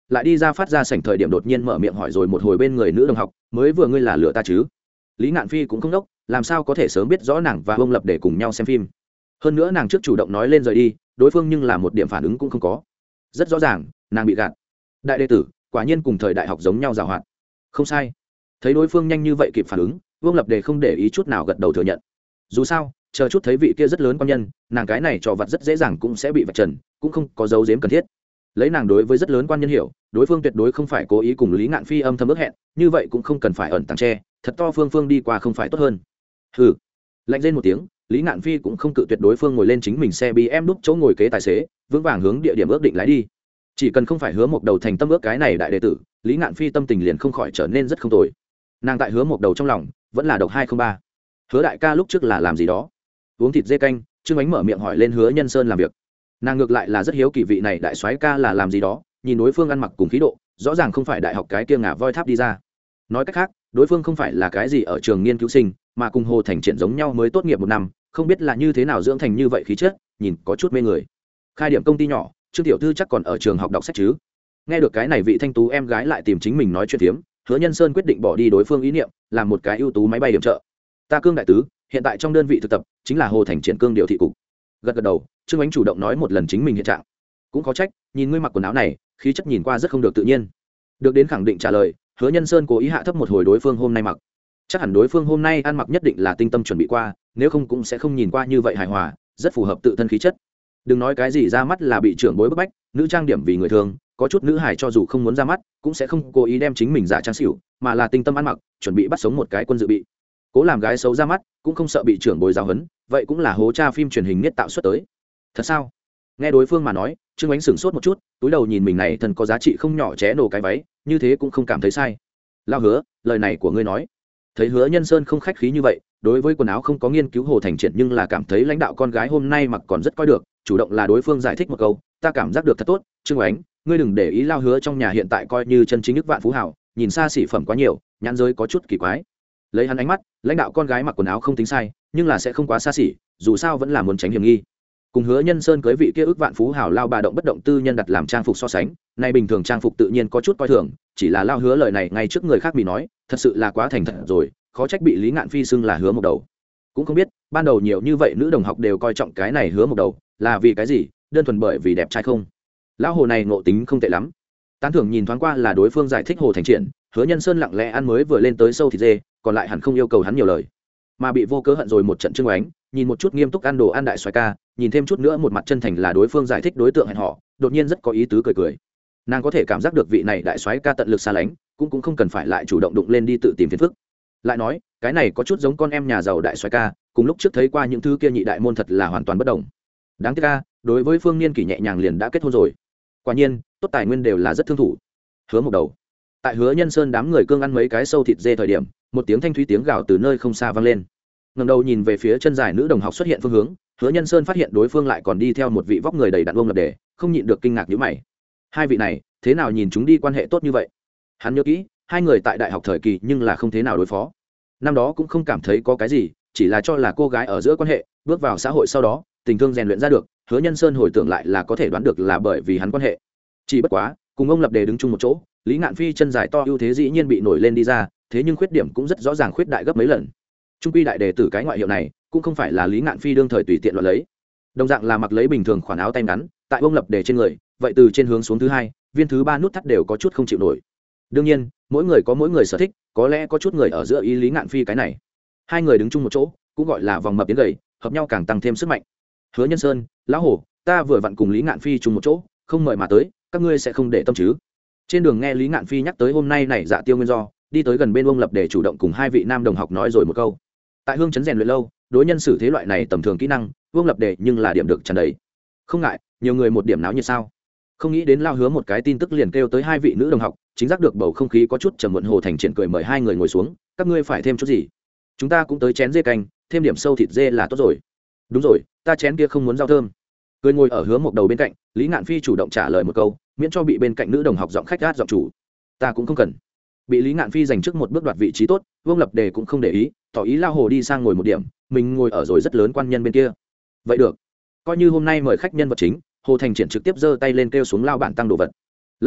lại đi ra phát ra sảnh thời điểm đột nhiên mở miệng hỏi rồi một hồi bên người nữ đồng học, mới vừa ngươi là lừa ta chứ? Lý Ngạn Phi cũng không đốc, làm sao có thể sớm biết rõ nàng và Vương Lập để cùng nhau xem phim. Hơn nữa nàng trước chủ động nói lên rời đi, đối phương nhưng là một điểm phản ứng cũng không có. Rất rõ ràng, nàng bị gạt. Đại đệ tử, quả nhiên cùng thời đại học giống nhau giàu hoạt. Không sai. Thấy đối phương nhanh như vậy kịp phản ứng, Vương Lập Đề không để ý chút nào gật đầu thừa nhận. Dù sao, chờ chút thấy vị kia rất lớn quan nhân, nàng cái này trò vặt rất dễ dàng cũng sẽ bị vạch trần, cũng không có dấu giếm cần thiết. Lấy nàng đối với rất lớn quan nhân hiểu, đối phương tuyệt đối không phải cố ý cùng Lý Ngạn Phi âm thầm ước hẹn, như vậy cũng không cần phải ẩn tàng che, thật to phương phương đi qua không phải tốt hơn. Hừ. Lạnh rên một tiếng, Lý Ngạn Phi cũng không cự tuyệt đối phương ngồi lên chính mình xe bê em đúc chỗ ngồi kế tài xế, vững vàng hướng địa điểm ước định lái đi. Chỉ cần không phải Hứa Mộc Đầu thành tâm ước cái này đại đệ tử, Lý Ngạn Phi tâm tình liền không khỏi trở nên rất không tồi. Nàng tại Hứa Mộc Đầu trong lòng vẫn là độc hai không ba. Hứa đại ca lúc trước là làm gì đó? Uống thịt dê canh, Trương Ánh mở miệng hỏi lên Hứa Nhân Sơn làm việc. Nàng ngược lại là rất hiếu kỳ vị này đại soái ca là làm gì đó, nhìn đối phương ăn mặc cùng khí độ, rõ ràng không phải đại học cái kia ngả voi tháp đi ra. Nói cách khác, đối phương không phải là cái gì ở trường nghiên cứu sinh, mà cùng Hồ Thành Triển giống nhau mới tốt nghiệp một năm, không biết là như thế nào dưỡng thành như vậy khí chất, nhìn có chút mê người. Khai điểm công ty nhỏ, Trương tiểu thư chắc còn ở trường học đọc sách chứ? Nghe được cái này vị thanh tú em gái lại tìm chính mình nói chuyện phiếm, Hứa Nhân Sơn quyết định bỏ đi đối phương ý niệm, làm một cái ưu tú máy bay điểm trợ. Ta Cương đại tứ, hiện tại trong đơn vị thực tập chính là Hồ Thành Triển Cương điều thị cục. Gật gật đầu, Trương Ánh chủ động nói một lần chính mình hiện trạng. Cũng có trách, nhìn ngươi mặc quần áo này, khí chất nhìn qua rất không được tự nhiên. Được đến khẳng định trả lời, Hứa Nhân Sơn cố ý hạ thấp một hồi đối phương hôm nay mặc. Chắc hẳn đối phương hôm nay ăn mặc nhất định là tinh tâm chuẩn bị qua, nếu không cũng sẽ không nhìn qua như vậy hài hòa, rất phù hợp tự thân khí chất. Đừng nói cái gì ra mắt là bị trưởng bối bức bách, nữ trang điểm vì người thường, có chút nữ hài cho dù không muốn ra mắt, cũng sẽ không cố ý đem chính mình giả trang xỉu, mà là tinh tâm ăn mặc, chuẩn bị bắt sống một cái quân dự bị. Cố làm gái xấu ra mắt, cũng không sợ bị trưởng bối giáo huấn, vậy cũng là hố cha phim truyền hình niết tạo xuất tới. Thật sao? Nghe đối phương mà nói, Trương Ánh sửng sốt một chút, túi đầu nhìn mình này thần có giá trị không nhỏ ché nổ cái váy, như thế cũng không cảm thấy sai. Lao Hứa, lời này của ngươi nói. Thấy Hứa Nhân Sơn không khách khí như vậy, đối với quần áo không có nghiên cứu Hồ Thành Triển nhưng là cảm thấy lãnh đạo con gái hôm nay mặc còn rất coi được, chủ động là đối phương giải thích một câu, ta cảm giác được thật tốt, Trương Ánh, ngươi đừng để ý Lao Hứa trong nhà hiện tại coi như chân chính nước vạn phú hảo, nhìn xa xỉ phẩm quá nhiều, nhãn giới có chút kỳ quái. Lấy hắn ánh mắt, lãnh đạo con gái mặc quần áo không tính sai, nhưng là sẽ không quá xa xỉ, dù sao vẫn là muốn tránh hiểm nghi. Cùng Hứa Nhân Sơn cưới vị kia ước vạn phú hảo lao bà động bất động tư nhân đặt làm trang phục so sánh, nay bình thường trang phục tự nhiên có chút coi thường, chỉ là Lao Hứa lời này ngay trước người khác bị nói, thật sự là quá thành thật rồi, khó trách bị Lý Ngạn Phi xưng là Hứa Mộc Đầu. Cũng không biết, ban đầu nhiều như vậy nữ đồng học đều coi trọng cái này Hứa Mộc Đầu, là vì cái gì, đơn thuần bởi vì đẹp trai không? Lão hồ này ngộ tính không tệ lắm. Tán thưởng nhìn thoáng qua là đối phương giải thích Hồ Thành Triển, Hứa Nhân Sơn lặng lẽ ăn mới vừa lên tới sâu thịt dê, còn lại hẳn không yêu cầu hắn nhiều lời. Mà bị vô cớ hận rồi một trận Trương Ánh, nhìn một chút nghiêm túc ăn đồ ăn đại xoài ca, nhìn thêm chút nữa một mặt chân thành là đối phương giải thích đối tượng hẹn họ, đột nhiên rất có ý tứ cười cười. Nàng có thể cảm giác được vị này đại soái ca tận lực xa lánh, cũng cũng không cần phải lại chủ động đụng lên đi tự tìm phiền phức. Lại nói, cái này có chút giống con em nhà giàu đại soái ca, cùng lúc trước thấy qua những thứ kia nhị đại môn thật là hoàn toàn bất đồng. Đáng tiếc ca, đối với Phương Niên Kỷ nhẹ nhàng liền đã kết hôn rồi. Quả nhiên, tốt tài nguyên đều là rất thương thủ. Hứa Mộc Đầu. Tại Hứa Nhân Sơn đám người cương ăn mấy cái sâu thịt dê thời điểm, một tiếng thanh thúy tiếng gào từ nơi không xa vang lên. Ngẩng đầu nhìn về phía chân dài nữ đồng học xuất hiện phương hướng, Hứa Nhân Sơn phát hiện đối phương lại còn đi theo một vị vóc người đầy đặn Vương Lập Đề, không nhịn được kinh ngạc nhíu mày. Hai vị này, thế nào nhìn chúng đi quan hệ tốt như vậy? Hắn nhớ kỹ, hai người tại đại học thời kỳ nhưng là không thế nào đối phó. Năm đó cũng không cảm thấy có cái gì, chỉ là cho là cô gái ở giữa quan hệ, bước vào xã hội sau đó, tình thương rèn luyện ra được, Hứa Nhân Sơn hồi tưởng lại là có thể đoán được là bởi vì hắn quan hệ. Chỉ bất quá, cùng ông Lập Đề đứng chung một chỗ, Lý Ngạn Phi chân dài to ưu thế dĩ nhiên bị nổi lên đi ra, thế nhưng khuyết điểm cũng rất rõ ràng khuyết đại gấp mấy lần. Trung quy đại đề tử cái ngoại hiệu này, cũng không phải là Lý Ngạn Phi đương thời tùy tiện loại lấy. Đồng dạng là mặc lấy bình thường khoản áo tay ngắn, tại ông Lập Đề trên người, vậy từ trên hướng xuống thứ hai, viên thứ ba nút thắt đều có chút không chịu nổi. Đương nhiên, mỗi người có mỗi người sở thích, có lẽ có chút người ở giữa ý Lý Ngạn Phi cái này. Hai người đứng chung một chỗ, cũng gọi là vòng mập tiến gầy, hợp nhau càng tăng thêm sức mạnh. Hứa Nhân Sơn, lão hổ, ta vừa vặn cùng Lý Ngạn Phi chung một chỗ, không mời mà tới, các ngươi sẽ không để tâm chứ? Trên đường nghe Lý Ngạn Phi nhắc tới hôm nay này dạ tiêu nguyên do, đi tới gần bên ông Lập Đề chủ động cùng hai vị nam đồng học nói rồi một câu. Tại hương chấn rèn luyện lâu, đối nhân xử thế loại này tầm thường kỹ năng, Vương Lập Đề nhưng là điểm được tràn đầy. Không ngại, nhiều người một điểm náo nhiệt sao? Không nghĩ đến Lao Hứa một cái tin tức liền kêu tới hai vị nữ đồng học, chính giác được bầu không khí có chút trầm muộn. Hồ Thành Triển cười mời hai người ngồi xuống, các ngươi phải thêm chút gì? Chúng ta cũng tới chén dê canh, thêm điểm sâu thịt dê là tốt rồi. Đúng rồi, ta chén kia không muốn rau thơm. Cười ngồi ở Hứa Mộc Đầu bên cạnh, Lý Ngạn Phi chủ động trả lời một câu, miễn cho bị bên cạnh nữ đồng học giọng khách gát giọng chủ. Ta cũng không cần. Bị Lý Ngạn Phi giành trước một bước đoạt vị trí tốt, Vương Lập Đề cũng không để ý, tỏ ý Lao Hồ đi sang ngồi một điểm, mình ngồi ở rồi rất lớn quan nhân bên kia. Vậy được, coi như hôm nay mời khách nhân vật chính, Hồ Thành Triển trực tiếp giơ tay lên kêu xuống Lao bản tăng đồ vật. Lão Hồ,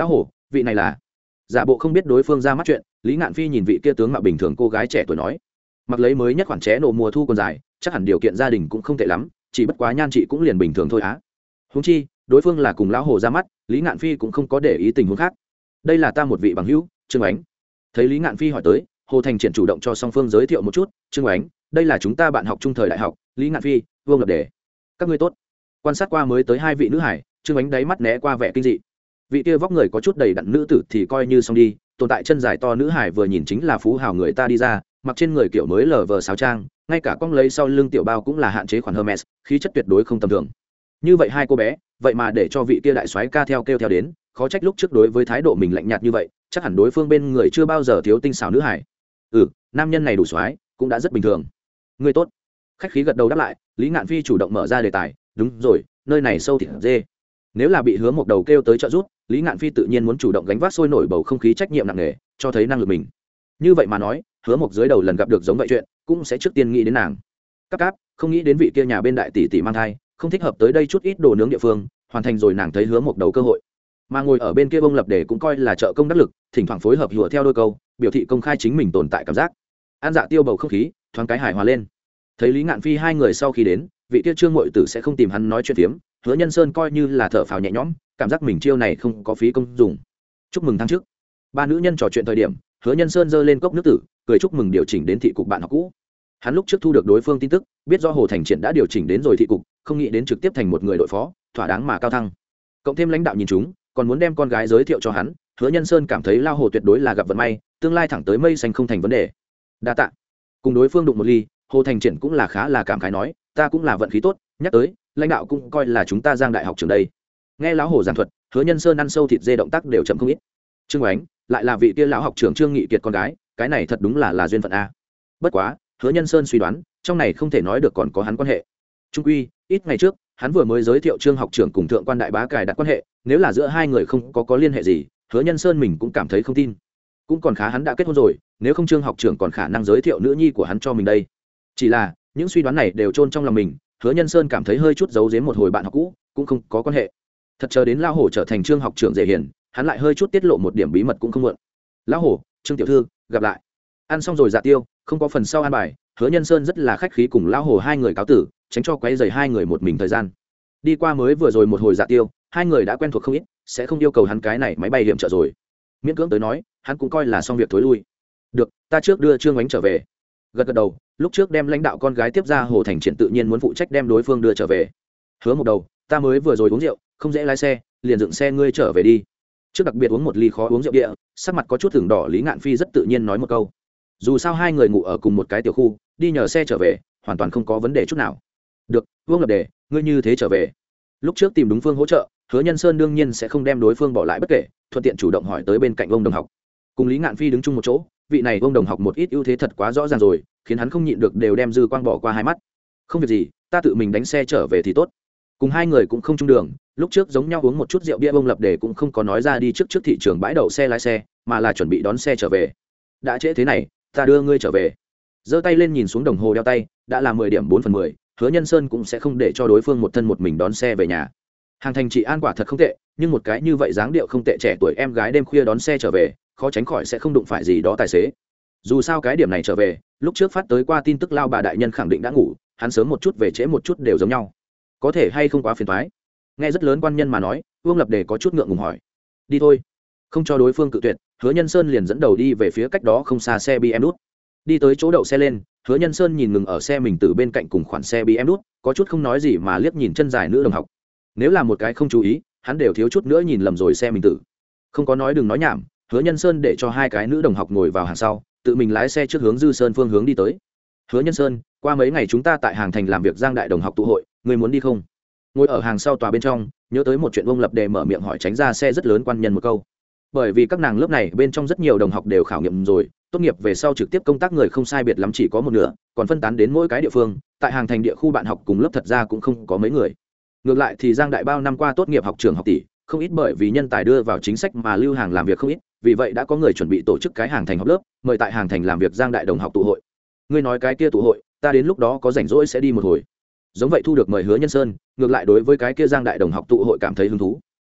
vị này là giả bộ không biết đối phương ra mắt chuyện, Lý Ngạn Phi nhìn vị kia tướng mạo bình thường cô gái trẻ tuổi nói, mặc lấy mới nhất khoản ché nổ mùa thu còn dài, chắc hẳn điều kiện gia đình cũng không tệ lắm, chỉ bất quá nhan chị cũng liền bình thường thôi á. Huống chi đối phương là cùng lão hồ ra mắt, Lý Ngạn Phi cũng không có để ý tình huống khác. Đây là ta một vị bằng hữu, Trương Ánh. Thấy Lý Ngạn Phi hỏi tới, Hồ Thành Triển chủ động cho song phương giới thiệu một chút. Trương Ánh, đây là chúng ta bạn học trung thời đại học. Lý Ngạn Phi, Vương Lập Đề, các ngươi tốt. Quan sát qua mới tới hai vị nữ hải, Trương Ánh đáy mắt né qua vẻ kinh dị. Vị kia vóc người có chút đầy đặn nữ tử thì coi như xong đi, tồn tại chân dài to nữ hải vừa nhìn chính là phú hào người ta đi ra, mặc trên người kiểu mới lờ vờ sáo trang, ngay cả cong lấy sau lưng tiểu bao cũng là hạn chế khoản Hermes, khí chất tuyệt đối không tầm thường. Như vậy hai cô bé, vậy mà để cho vị kia đại soái ca theo kêu theo đến, khó trách lúc trước đối với thái độ mình lạnh nhạt như vậy, chắc hẳn đối phương bên người chưa bao giờ thiếu tinh xảo nữ hải. Ừ, nam nhân này đủ soái, cũng đã rất bình thường. Người tốt. Khách khí gật đầu đáp lại, Lý Ngạn Phi chủ động mở ra đề tài, đúng rồi, nơi này sâu thịt dê. Nếu là bị Hứa Mộc Đầu kêu tới trợ giúp, Lý Ngạn Phi tự nhiên muốn chủ động gánh vác sôi nổi bầu không khí trách nhiệm nặng nề, cho thấy năng lực mình. Như vậy mà nói, Hứa Mộc dưới đầu lần gặp được giống vậy chuyện, cũng sẽ trước tiên nghĩ đến nàng. Cáp cáp, không nghĩ đến vị kia nhà bên đại tỷ tỷ mang thai, không thích hợp tới đây chút ít đồ nướng địa phương, hoàn thành rồi nàng thấy Hứa Mộc Đầu cơ hội. Mà ngồi ở bên kia bông lập để cũng coi là trợ công đắc lực, thỉnh thoảng phối hợp hùa theo đôi câu, biểu thị công khai chính mình tồn tại cảm giác. An Dạ tiêu bầu không khí, thoáng cái hài hòa lên. Thấy Lý Ngạn Phi hai người sau khi đến, vị kia Trương Mội Tử sẽ không tìm hắn nói chuyện phiếm, Hứa Nhân Sơn coi như là thở phào nhẹ nhõm, cảm giác mình chiêu này không có phí công dùng. Chúc mừng tháng trước. Ba nữ nhân trò chuyện thời điểm, Hứa Nhân Sơn giơ lên cốc nước tử, cười chúc mừng điều chỉnh đến thị cục bạn học cũ. Hắn lúc trước thu được đối phương tin tức, biết do Hồ Thành Triển đã điều chỉnh đến rồi thị cục, không nghĩ đến trực tiếp thành một người đội phó, thỏa đáng mà cao thăng. Cộng thêm lãnh đạo nhìn chúng, còn muốn đem con gái giới thiệu cho hắn, Hứa Nhân Sơn cảm thấy lao hồ tuyệt đối là gặp vận may, tương lai thẳng tới mây xanh không thành vấn đề. Đa tạ. Cùng đối phương đụng một ly, Hồ Thành Triển cũng là khá là cảm khái nói, ta cũng là vận khí tốt, nhắc tới, lãnh đạo cũng coi là chúng ta Giang đại học trường đây. Nghe lão hồ giảng thuật, Hứa Nhân Sơn ăn sâu thịt dê động tác đều chậm không ít. Trương Ánh lại là vị kia lão học trưởng Trương Nghị Kiệt con gái, cái này thật đúng là là duyên phận a. Bất quá, Hứa Nhân Sơn suy đoán, trong này không thể nói được còn có hắn quan hệ. Trung quy, ít ngày trước, hắn vừa mới giới thiệu Trương học trưởng cùng thượng quan đại bá cài đặt quan hệ, nếu là giữa hai người không có có liên hệ gì, Hứa Nhân Sơn mình cũng cảm thấy không tin. Cũng còn khá hắn đã kết hôn rồi, nếu không Trương học trưởng còn khả năng giới thiệu nữ nhi của hắn cho mình đây. Chỉ là, những suy đoán này đều chôn trong lòng mình, Hứa Nhân Sơn cảm thấy hơi chút giấu giếm một hồi bạn học cũ, cũng không có quan hệ. Thật chờ đến lão hổ trở thành Trương học trưởng dễ hiền, hắn lại hơi chút tiết lộ một điểm bí mật cũng không muộn. Lão hổ, Trương tiểu thư, gặp lại. Ăn xong rồi dạ tiêu, không có phần sau ăn bài, Hứa Nhân Sơn rất là khách khí cùng lão hồ hai người cáo tử, tránh cho quấy rầy hai người một mình thời gian. Đi qua mới vừa rồi một hồi dạ tiêu, hai người đã quen thuộc không ít, sẽ không yêu cầu hắn cái này máy bay hiểm trợ rồi. Miễn cưỡng tới nói, hắn cũng coi là xong việc thối lui. Được, ta trước đưa Trương Ánh trở về. Gật gật đầu, lúc trước đem lãnh đạo con gái tiếp ra Hồ Thành Triển tự nhiên muốn phụ trách đem đối phương đưa trở về. Hứa một đầu, ta mới vừa rồi uống rượu, không dễ lái xe, liền dựng xe ngươi trở về đi. Trước đặc biệt uống một ly khó uống rượu địa, sắc mặt có chút thưởng đỏ Lý Ngạn Phi rất tự nhiên nói một câu. Dù sao hai người ngủ ở cùng một cái tiểu khu, đi nhờ xe trở về, hoàn toàn không có vấn đề chút nào. Được, Vương Lập Đề, ngươi như thế trở về. Lúc trước tìm đúng phương hỗ trợ, Hứa Nhân Sơn đương nhiên sẽ không đem đối phương bỏ lại bất kể, thuận tiện chủ động hỏi tới bên cạnh ông đồng học. Cùng Lý Ngạn Phi đứng chung một chỗ, vị này ông đồng học một ít ưu thế thật quá rõ ràng rồi, khiến hắn không nhịn được đều đem dư quang bỏ qua hai mắt. Không việc gì, ta tự mình đánh xe trở về thì tốt. Cùng hai người cũng không chung đường, lúc trước giống nhau uống một chút rượu bia, ông Lập Đề cũng không có nói ra đi trước trước thị trường bãi đậu xe lái xe, mà là chuẩn bị đón xe trở về. Đã trễ thế này, ta đưa ngươi trở về. Giơ tay lên nhìn xuống đồng hồ đeo tay, đã là mười điểm bốn phần mười, Hứa Nhân Sơn cũng sẽ không để cho đối phương một thân một mình đón xe về nhà. Hàng thành chị an quả thật không tệ, nhưng một cái như vậy dáng điệu không tệ trẻ tuổi em gái đêm khuya đón xe trở về, khó tránh khỏi sẽ không đụng phải gì đó tài xế. Dù sao cái điểm này trở về, lúc trước phát tới qua tin tức lao bà đại nhân khẳng định đã ngủ, hắn sớm một chút về trễ một chút đều giống nhau. Có thể hay không quá phiền toái. Nghe rất lớn quan nhân mà nói, Vương Lập Đề có chút ngượng ngùng hỏi. Đi thôi. Không cho đối phương cự tuyệt, Hứa Nhân Sơn liền dẫn đầu đi về phía cách đó không xa xe bê em đút. Đi tới chỗ đậu xe lên, Hứa Nhân Sơn nhìn ngừng ở xe mình từ bên cạnh cùng khoản xe bê em đút, có chút không nói gì mà liếc nhìn chân dài nữ đồng học. Nếu là một cái không chú ý, hắn đều thiếu chút nữa nhìn lầm rồi xe mình tử. Không có nói đừng nói nhảm, Hứa Nhân Sơn để cho hai cái nữ đồng học ngồi vào hàng sau, tự mình lái xe trước hướng Dư Sơn phương hướng đi tới. Hứa Nhân Sơn, qua mấy ngày chúng ta tại hàng thành làm việc Giang đại đồng học tụ hội, ngươi muốn đi không? Ngồi ở hàng sau tòa bên trong, nhớ tới một chuyện Vương Lập Đề mở miệng hỏi tránh ra xe rất lớn quan nhân một câu. Bởi vì các nàng lớp này bên trong rất nhiều đồng học đều khảo nghiệm rồi, tốt nghiệp về sau trực tiếp công tác người không sai biệt lắm chỉ có một nửa, còn phân tán đến mỗi cái địa phương, tại hàng thành địa khu bạn học cùng lớp thật ra cũng không có mấy người. Ngược lại thì Giang đại bao năm qua tốt nghiệp học trường học tỷ, không ít bởi vì nhân tài đưa vào chính sách mà lưu hàng làm việc không ít, vì vậy đã có người chuẩn bị tổ chức cái hàng thành học lớp, mời tại hàng thành làm việc Giang đại đồng học tụ hội. Ngươi nói cái kia tụ hội, ta đến lúc đó có rảnh rỗi sẽ đi một hồi. Giống vậy thu được mời Hứa Nhân Sơn, ngược lại đối với cái kia Giang đại đồng học tụ hội cảm thấy hứng thú.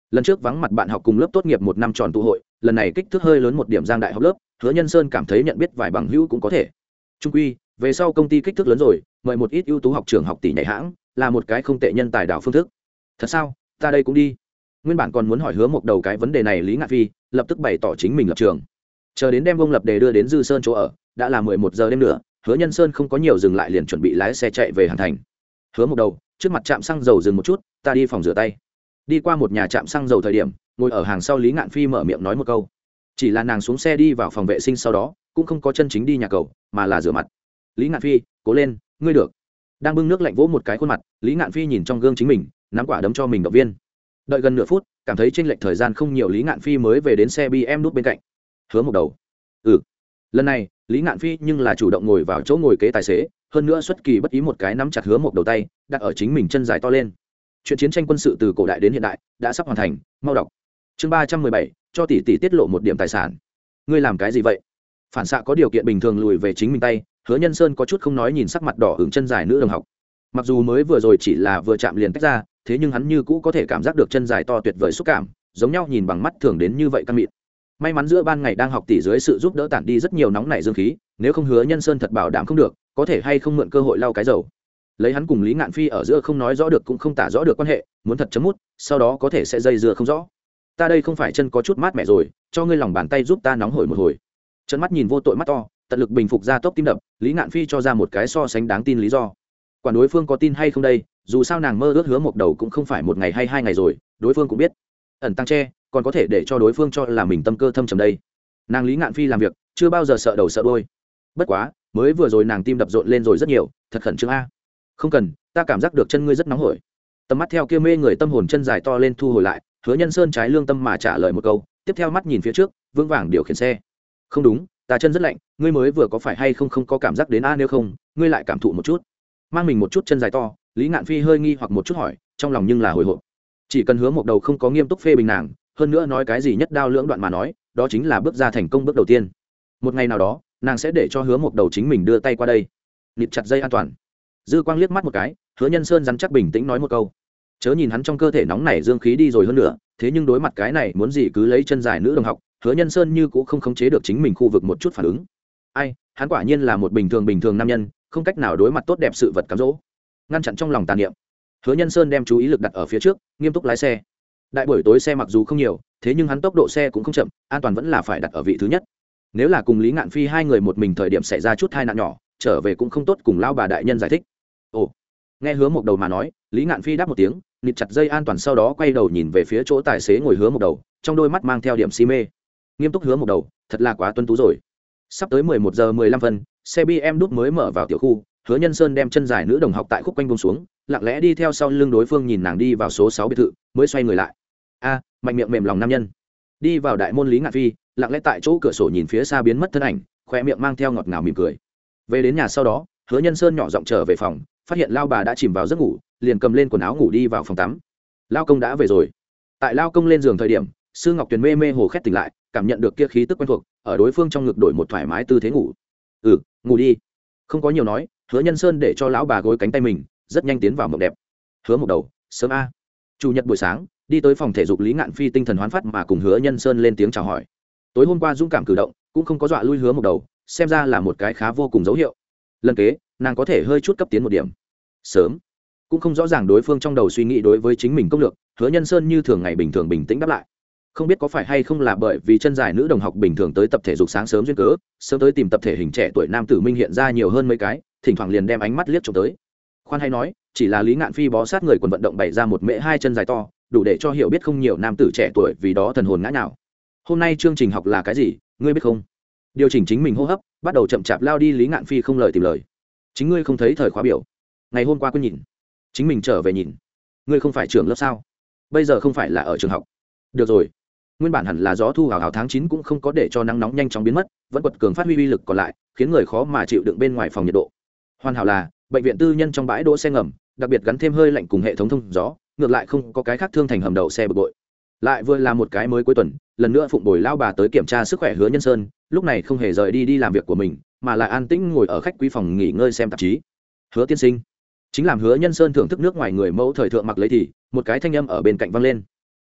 lần trước vắng mặt bạn học cùng lớp tốt nghiệp một năm tròn tụ hội, lần này kích thước hơi lớn một điểm giang đại học lớp, Hứa Nhân Sơn cảm thấy nhận biết vài bằng hữu cũng có thể. Trung quy về sau công ty kích thước lớn rồi, mời một ít ưu tú học trường học tỷ nhảy hãng là một cái không tệ nhân tài đào phương thức. Thật sao? Ta đây cũng đi. Nguyên bản còn muốn hỏi Hứa Mộc Đầu cái vấn đề này, Lý Ngạn Phi lập tức bày tỏ chính mình lập trường. Chờ đến đem Vông Lập Đề đưa đến Dư Sơn chỗ ở, đã là mười một giờ đêm nữa, Hứa Nhân Sơn không có nhiều dừng lại, liền chuẩn bị lái xe chạy về Hàn Thành. Hứa Mộc Đầu trước mặt trạm xăng dầu dừng một chút, ta đi phòng rửa tay. Đi qua một nhà trạm xăng dầu thời điểm, ngồi ở hàng sau Lý Ngạn Phi mở miệng nói một câu. Chỉ là nàng xuống xe đi vào phòng vệ sinh sau đó, cũng không có chân chính đi nhà cầu, mà là rửa mặt. Lý Ngạn Phi, cố lên, ngươi được. Đang bưng nước lạnh vỗ một cái khuôn mặt, Lý Ngạn Phi nhìn trong gương chính mình, nắm quả đấm cho mình động viên. Đợi gần nửa phút, cảm thấy chênh lệch thời gian không nhiều, Lý Ngạn Phi mới về đến xe bê em nút bên cạnh. Hứa Mộc Đầu. Ừ. Lần này, Lý Ngạn Phi nhưng là chủ động ngồi vào chỗ ngồi kế tài xế, hơn nữa xuất kỳ bất ý một cái nắm chặt Hứa Mộc Đầu tay, đặt ở chính mình chân dài to lên. Chuyện chiến tranh quân sự từ cổ đại đến hiện đại đã sắp hoàn thành, mau đọc. Chương ba trăm mười bảy, cho tỷ tỷ tiết lộ một điểm tài sản. Ngươi làm cái gì vậy? Phản xạ có điều kiện bình thường lùi về chính mình tay, Hứa Nhân Sơn có chút không nói nhìn sắc mặt đỏ ửng chân dài nữ đồng học. Mặc dù mới vừa rồi chỉ là vừa chạm liền tách ra, thế nhưng hắn như cũ có thể cảm giác được chân dài to tuyệt vời xúc cảm, giống nhau nhìn bằng mắt thường đến như vậy căn mịn. May mắn giữa ban ngày đang học tỷ dưới sự giúp đỡ tản đi rất nhiều nóng nảy dương khí, nếu không Hứa Nhân Sơn thật bảo đảm không được, có thể hay không mượn cơ hội lau cái dầu. Lấy hắn cùng Lý Ngạn Phi ở giữa không nói rõ được cũng không tả rõ được quan hệ, muốn thật chấm mút, sau đó có thể sẽ dây dưa không rõ. Ta đây không phải chân có chút mát mẻ rồi, cho ngươi lòng bàn tay giúp ta nóng hổi một hồi. Chân mắt nhìn vô tội mắt to, tận lực bình phục ra tốc tim đập, Lý Ngạn Phi cho ra một cái so sánh đáng tin lý do. Quản đối phương có tin hay không đây, dù sao nàng mơ ước Hứa Mộc Đầu cũng không phải một ngày hay hai ngày rồi, đối phương cũng biết. Ẩn tăng che, còn có thể để cho đối phương cho là mình tâm cơ thâm trầm đây. Nàng Lý Ngạn Phi làm việc, chưa bao giờ sợ đầu sợ đuôi. Bất quá, mới vừa rồi nàng tim đập rộn lên rồi rất nhiều, thật khẩn trương a. Không cần, ta cảm giác được chân ngươi rất nóng hổi. Tầm mắt theo kia mê người tâm hồn chân dài to lên thu hồi lại, Hứa Nhân Sơn trái lương tâm mà trả lời một câu, tiếp theo mắt nhìn phía trước, vững vàng điều khiển xe. Không đúng, ta chân rất lạnh, ngươi mới vừa có phải hay không không có cảm giác đến a, nếu không, ngươi lại cảm thụ một chút. Mang mình một chút chân dài to, Lý Ngạn Phi hơi nghi hoặc một chút hỏi, trong lòng nhưng là hồi hộp. Chỉ cần Hứa Mộc Đầu không có nghiêm túc phê bình nàng, hơn nữa nói cái gì nhất đao lưỡng đoạn mà nói, đó chính là bước ra thành công bước đầu tiên. Một ngày nào đó, nàng sẽ để cho Hứa Mộc Đầu chính mình đưa tay qua đây, nịt chặt dây an toàn. Dư Quang liếc mắt một cái, Hứa Nhân Sơn rắn chắc bình tĩnh nói một câu. Chớ nhìn hắn trong cơ thể nóng nảy dương khí đi rồi hơn nữa, thế nhưng đối mặt cái này muốn gì cứ lấy chân dài nữ đồng học, Hứa Nhân Sơn như cũng không khống chế được chính mình khu vực một chút phản ứng. Ai, hắn quả nhiên là một bình thường bình thường nam nhân, không cách nào đối mặt tốt đẹp sự vật cám dỗ. Ngăn chặn trong lòng tàn niệm, Hứa Nhân Sơn đem chú ý lực đặt ở phía trước, nghiêm túc lái xe. Đại buổi tối xe mặc dù không nhiều, thế nhưng hắn tốc độ xe cũng không chậm, an toàn vẫn là phải đặt ở vị thứ nhất. Nếu là cùng Lý Ngạn Phi hai người một mình thời điểm xảy ra chút tai nạn nhỏ, trở về cũng không tốt cùng lão bà đại nhân giải thích. Ồ, nghe Hứa Mộc Đầu mà nói, Lý Ngạn Phi đáp một tiếng, nịt chặt dây an toàn, sau đó quay đầu nhìn về phía chỗ tài xế ngồi Hứa Mộc Đầu, trong đôi mắt mang theo điểm si mê. Nghiêm túc Hứa Mộc Đầu, thật là quá tuân tú rồi. Sắp tới mười một giờ mười lăm phân, xe bê em đút mới mở vào tiểu khu, Hứa Nhân Sơn đem chân dài nữ đồng học tại khúc quanh buông xuống, lặng lẽ đi theo sau lưng đối phương, nhìn nàng đi vào số sáu biệt thự, mới xoay người lại. A, mạnh miệng mềm lòng nam nhân. Đi vào đại môn, Lý Ngạn Phi lặng lẽ tại chỗ cửa sổ nhìn phía xa biến mất thân ảnh, khoe miệng mang theo ngọt ngào mỉm cười. Về đến nhà sau đó, Hứa Nhân Sơn nhỏ giọng trở về phòng, phát hiện lao bà đã chìm vào giấc ngủ, liền cầm lên quần áo ngủ đi vào phòng tắm. Lao công đã về rồi. Tại lao công lên giường thời điểm, Sư Ngọc Tuyền mê mê hồ khét tỉnh lại, cảm nhận được kia khí tức quen thuộc, ở đối phương trong ngực đổi một thoải mái tư thế ngủ. Ừ, ngủ đi. Không có nhiều nói, Hứa Nhân Sơn để cho lão bà gối cánh tay mình, rất nhanh tiến vào mộng đẹp. Hứa Mộc Đầu, sớm a. Chủ nhật buổi sáng, đi tới phòng thể dục, Lý Ngạn Phi tinh thần hoán phát mà cùng Hứa Nhân Sơn lên tiếng chào hỏi. Tối hôm qua dũng cảm cử động, cũng không có dọa lui Hứa Mộc Đầu, xem ra là một cái khá vô cùng dấu hiệu. Lần kế, nàng có thể hơi chút cấp tiến một điểm. Sớm, cũng không rõ ràng đối phương trong đầu suy nghĩ đối với chính mình công lược, Hứa Nhân Sơn như thường ngày bình thường bình tĩnh đáp lại. Không biết có phải hay không là bởi vì chân dài nữ đồng học bình thường tới tập thể dục sáng sớm duyên cớ, sớm tới tìm tập thể hình trẻ tuổi nam tử minh hiện ra nhiều hơn mấy cái, thỉnh thoảng liền đem ánh mắt liếc trộm tới. Khoan hay nói, chỉ là Lý Ngạn Phi bó sát người quần vận động bày ra một mễ hai chân dài to, đủ để cho hiểu biết không nhiều nam tử trẻ tuổi vì đó thần hồn ngã nào. Hôm nay chương trình học là cái gì, ngươi biết không? Điều chỉnh chính mình hô hấp, bắt đầu chậm chạp lao đi, Lý Ngạn Phi không lời tìm lời. Chính ngươi không thấy thời khóa biểu? Ngày hôm qua cứ nhìn, chính mình trở về nhìn. Ngươi không phải trưởng lớp sao? Bây giờ không phải là ở trường học. Được rồi. Nguyên bản hẳn là gió thu hào hào tháng chín cũng không có để cho nắng nóng nhanh chóng biến mất, vẫn quật cường phát huy uy lực còn lại, khiến người khó mà chịu đựng bên ngoài phòng nhiệt độ. Hoàn hảo là bệnh viện tư nhân trong bãi đỗ xe ngầm, đặc biệt gắn thêm hơi lạnh cùng hệ thống thông gió, ngược lại không có cái khác thương thành hầm đậu xe bực bội. Lại vừa là một cái mới cuối tuần, lần nữa phụng bồi lao bà tới kiểm tra sức khỏe Hứa Nhân Sơn, lúc này không hề rời đi đi làm việc của mình, mà là an tĩnh ngồi ở khách quý phòng nghỉ ngơi xem tạp chí. Hứa tiên sinh, chính làm Hứa Nhân Sơn thưởng thức nước ngoài người mẫu thời thượng mặc lấy thì một cái thanh âm ở bên cạnh vang lên.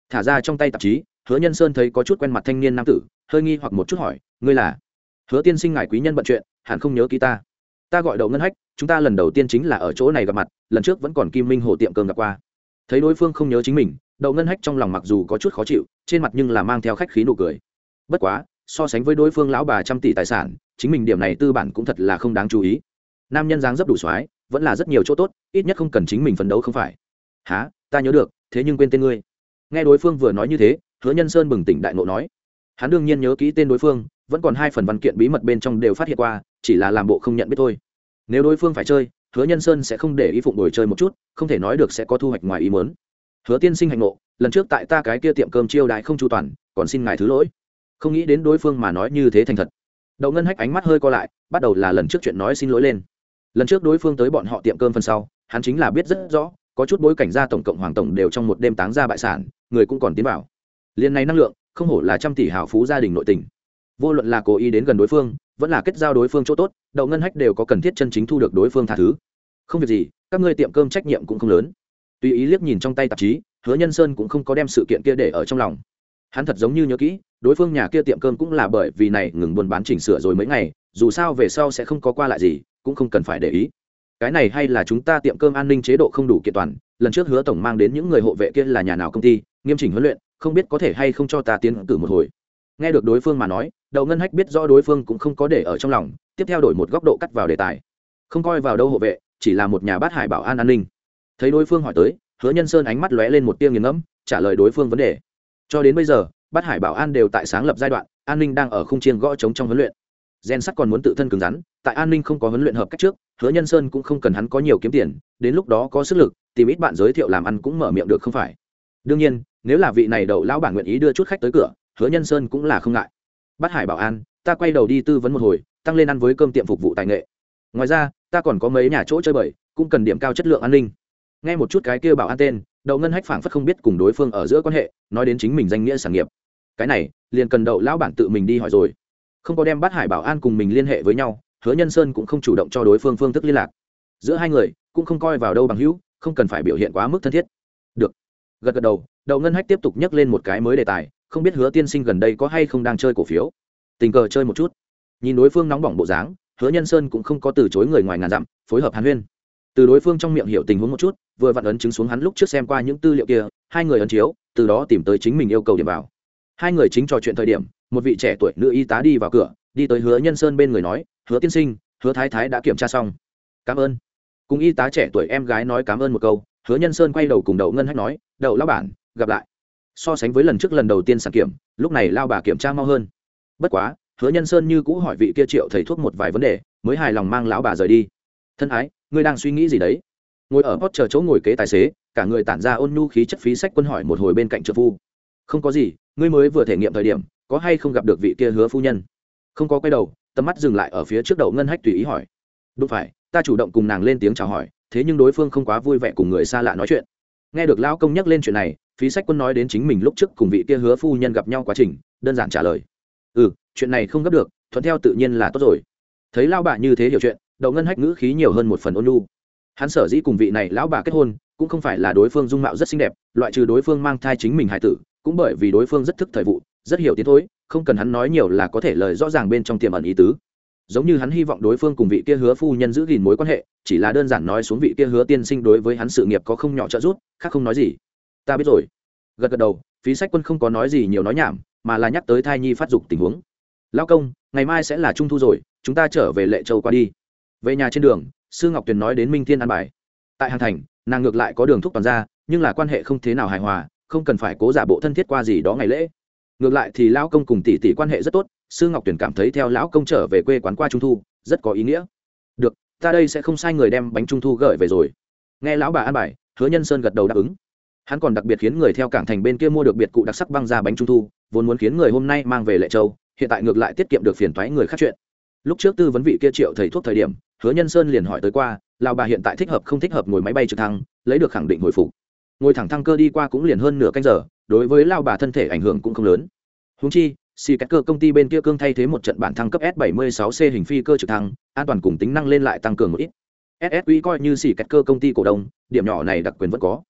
thả ra trong tay tạp chí. Hứa Nhân Sơn thấy có chút quen mặt thanh niên nam tử, hơi nghi hoặc một chút hỏi, ngươi là? Hứa tiên sinh ngài quý nhân bận chuyện, hẳn không nhớ ký ta. Ta gọi Đậu Ngân Hách, chúng ta lần đầu tiên chính là ở chỗ này gặp mặt, lần trước vẫn còn Kim Minh Hồ tiệm cơm gặp qua. Thấy đối phương không nhớ chính mình, Đậu Ngân Hách trong lòng mặc dù có chút khó chịu, trên mặt nhưng là mang theo khách khí nụ cười. Bất quá, so sánh với đối phương lão bà trăm tỷ tài sản, chính mình điểm này tư bản cũng thật là không đáng chú ý. Nam nhân dáng dấp đủ xoái, vẫn là rất nhiều chỗ tốt, ít nhất không cần chính mình phấn đấu không phải. Hả, ta nhớ được, thế nhưng quên tên ngươi. Nghe đối phương vừa nói như thế, Hứa Nhân Sơn bừng tỉnh đại ngộ nói, hắn đương nhiên nhớ kỹ tên đối phương, vẫn còn hai phần văn kiện bí mật bên trong đều phát hiện qua, chỉ là làm bộ không nhận biết thôi. Nếu đối phương phải chơi, Hứa Nhân Sơn sẽ không để ý phụng đổi chơi một chút, không thể nói được sẽ có thu hoạch ngoài ý muốn. Hứa tiên sinh hạnh nộ, lần trước tại ta cái kia tiệm cơm chiêu đãi không chu toàn, còn xin ngài thứ lỗi. Không nghĩ đến đối phương mà nói như thế thành thật. Đậu Ngân Hách ánh mắt hơi co lại, bắt đầu là lần trước chuyện nói xin lỗi lên. Lần trước đối phương tới bọn họ tiệm cơm phần sau, hắn chính là biết rất rõ, có chút bối cảnh ra tổng cộng hoàng tổng đều trong một đêm táng ra bại sản, người cũng còn tiến vào. Liên này năng lượng, không hổ là trăm tỷ hào phú gia đình nội tình. Vô luận là cố ý đến gần đối phương, vẫn là kết giao đối phương chỗ tốt, Đậu Ngân Hách đều có cần thiết chân chính thu được đối phương tha thứ. Không việc gì, các ngươi tiệm cơm trách nhiệm cũng không lớn. Tùy ý liếc nhìn trong tay tạp chí, Hứa Nhân Sơn cũng không có đem sự kiện kia để ở trong lòng. Hắn thật giống như nhớ kỹ, đối phương nhà kia tiệm cơm cũng là bởi vì này ngừng buôn bán chỉnh sửa rồi mấy ngày, dù sao về sau sẽ không có qua lại gì, cũng không cần phải để ý. Cái này hay là chúng ta tiệm cơm an ninh chế độ không đủ kiện toàn, lần trước Hứa tổng mang đến những người hộ vệ kia là nhà nào công ty, nghiêm chỉnh huấn luyện, không biết có thể hay không cho ta tiến cử một hồi. Nghe được đối phương mà nói, Đậu Ngân Hách biết rõ đối phương cũng không có để ở trong lòng, tiếp theo đổi một góc độ cắt vào đề tài. Không coi vào đâu hộ vệ, chỉ là một nhà bát hải bảo an an ninh. Thấy đối phương hỏi tới, Hứa Nhân Sơn ánh mắt lóe lên một tia nghiền ngẫm, trả lời đối phương vấn đề. Cho đến bây giờ, bát hải bảo an đều tại sáng lập giai đoạn, an ninh đang ở khung chiên gõ trống trong huấn luyện. Gen sắt còn muốn tự thân cứng rắn, tại an ninh không có huấn luyện hợp cách trước, Hứa Nhân Sơn cũng không cần hắn có nhiều kiếm tiền, đến lúc đó có sức lực, tìm ít bạn giới thiệu làm ăn cũng mở miệng được không phải. Đương nhiên, nếu là vị này Đậu lão bản nguyện ý đưa chút khách tới cửa, Hứa Nhân Sơn cũng là không ngại. Bát hải bảo an, ta quay đầu đi tư vấn một hồi, tăng lên ăn với cơm tiệm phục vụ tài nghệ. Ngoài ra, ta còn có mấy nhà chỗ chơi bời, cũng cần điểm cao chất lượng an ninh. Nghe một chút cái kia bảo an tên, Đậu Ngân Hách phảng phất không biết cùng đối phương ở giữa quan hệ, nói đến chính mình danh nghĩa sản nghiệp. Cái này, liền cần Đậu lão bản tự mình đi hỏi rồi. Không có đem Bát hải bảo an cùng mình liên hệ với nhau, Hứa Nhân Sơn cũng không chủ động cho đối phương phương thức liên lạc. Giữa hai người cũng không coi vào đâu bằng hữu, không cần phải biểu hiện quá mức thân thiết. Được. Gật gật đầu, Đậu Ngân Hách tiếp tục nhắc lên một cái mới đề tài, không biết Hứa tiên sinh gần đây có hay không đang chơi cổ phiếu. Tình cờ chơi một chút. Nhìn đối phương nóng bỏng bộ dáng, Hứa Nhân Sơn cũng không có từ chối người ngoài ngàn dặm, phối hợp hàn huyên. Từ đối phương trong miệng hiểu tình huống một chút, vừa vặn ấn chứng xuống hắn lúc trước xem qua những tư liệu kia, hai người ấn chiếu, từ đó tìm tới chính mình yêu cầu điểm vào. Hai người chính trò chuyện thời điểm, một vị trẻ tuổi nữ y tá đi vào cửa, đi tới Hứa Nhân Sơn bên người nói, Hứa tiên sinh, Hứa thái thái đã kiểm tra xong. Cảm ơn. Cùng y tá trẻ tuổi em gái nói cảm ơn một câu, Hứa Nhân Sơn quay đầu cùng Đậu Ngân Hách nói, Đậu lão bản, gặp lại. So sánh với lần trước lần đầu tiên sản kiểm, lúc này lao bà kiểm tra mau hơn. Bất quá, Hứa Nhân Sơn như cũ hỏi vị kia Triệu thầy thuốc một vài vấn đề, mới hài lòng mang lão bà rời đi. Thân ái, ngươi đang suy nghĩ gì đấy? Ngồi ở hót chờ chỗ ngồi kế tài xế, cả người tản ra ôn nhu khí chất phí sách quân hỏi một hồi bên cạnh trợ phu. Không có gì, ngươi mới vừa thể nghiệm thời điểm, có hay không gặp được vị kia Hứa phu nhân? Không có quay đầu, tầm mắt dừng lại ở phía trước Đậu Ngân Hách tùy ý hỏi. Đúng phải, ta chủ động cùng nàng lên tiếng chào hỏi, thế nhưng đối phương không quá vui vẻ cùng người xa lạ nói chuyện. Nghe được lão công nhắc lên chuyện này, phí sách quân nói đến chính mình lúc trước cùng vị kia Hứa phu nhân gặp nhau quá trình, đơn giản trả lời. Ừ, chuyện này không gấp được, thuận theo tự nhiên là tốt rồi. Thấy lão bà như thế hiểu chuyện, Đậu Ngân Hách ngữ khí nhiều hơn một phần ôn nhu. Hắn sở dĩ cùng vị này lão bà kết hôn, cũng không phải là đối phương dung mạo rất xinh đẹp, loại trừ đối phương mang thai chính mình hài tử, cũng bởi vì đối phương rất thức thời vụ, rất hiểu tiến thối, không cần hắn nói nhiều là có thể lời rõ ràng bên trong tiềm ẩn ý tứ. Giống như hắn hy vọng đối phương cùng vị kia Hứa phu nhân giữ gìn mối quan hệ, chỉ là đơn giản nói xuống vị kia Hứa tiên sinh đối với hắn sự nghiệp có không nhỏ trợ giúp, khác không nói gì. Ta biết rồi. Gật gật đầu, phí sách quân không có nói gì nhiều nói nhảm, mà là nhắc tới thai nhi phát dục tình huống. Lão công, ngày mai sẽ là trung thu rồi, chúng ta trở về Lệ Châu qua đi. Về nhà trên đường, Sư Ngọc Tuyền nói đến Minh Thiên an bài. Tại Hàng Thành, nàng ngược lại có đường thúc toàn ra, nhưng là quan hệ không thế nào hài hòa, không cần phải cố giả bộ thân thiết qua gì đó ngày lễ. Ngược lại thì lão công cùng tỷ tỷ quan hệ rất tốt, Sư Ngọc Tuyền cảm thấy theo lão công trở về quê quán qua trung thu, rất có ý nghĩa. Được, ta đây sẽ không sai người đem bánh trung thu gửi về rồi. Nghe lão bà an bài, Hứa Nhân Sơn gật đầu đáp ứng. Hắn còn đặc biệt khiến người theo cảng thành bên kia mua được biệt cụ đặc sắc băng ra bánh trung thu, vốn muốn khiến người hôm nay mang về Lệ Châu, hiện tại ngược lại tiết kiệm được phiền toái người khác chuyện. Lúc trước tư vấn vị kia Triệu thầy thuốc thời điểm, Hứa Nhân Sơn liền hỏi tới qua, lão bà hiện tại thích hợp không thích hợp ngồi máy bay trực thăng, lấy được khẳng định hồi phục. Ngồi thẳng thăng cơ đi qua cũng liền hơn nửa canh giờ, đối với lão bà thân thể ảnh hưởng cũng không lớn. Huống chi, xì cách cơ công ty bên kia cương thay thế một trận bản thăng cấp S bảy mươi sáu C hình phi cơ trực thăng, an toàn cùng tính năng lên lại tăng cường một ít. ét ét quy coi như xì cách cơ công ty cổ đông, điểm nhỏ này đặc quyền vẫn có.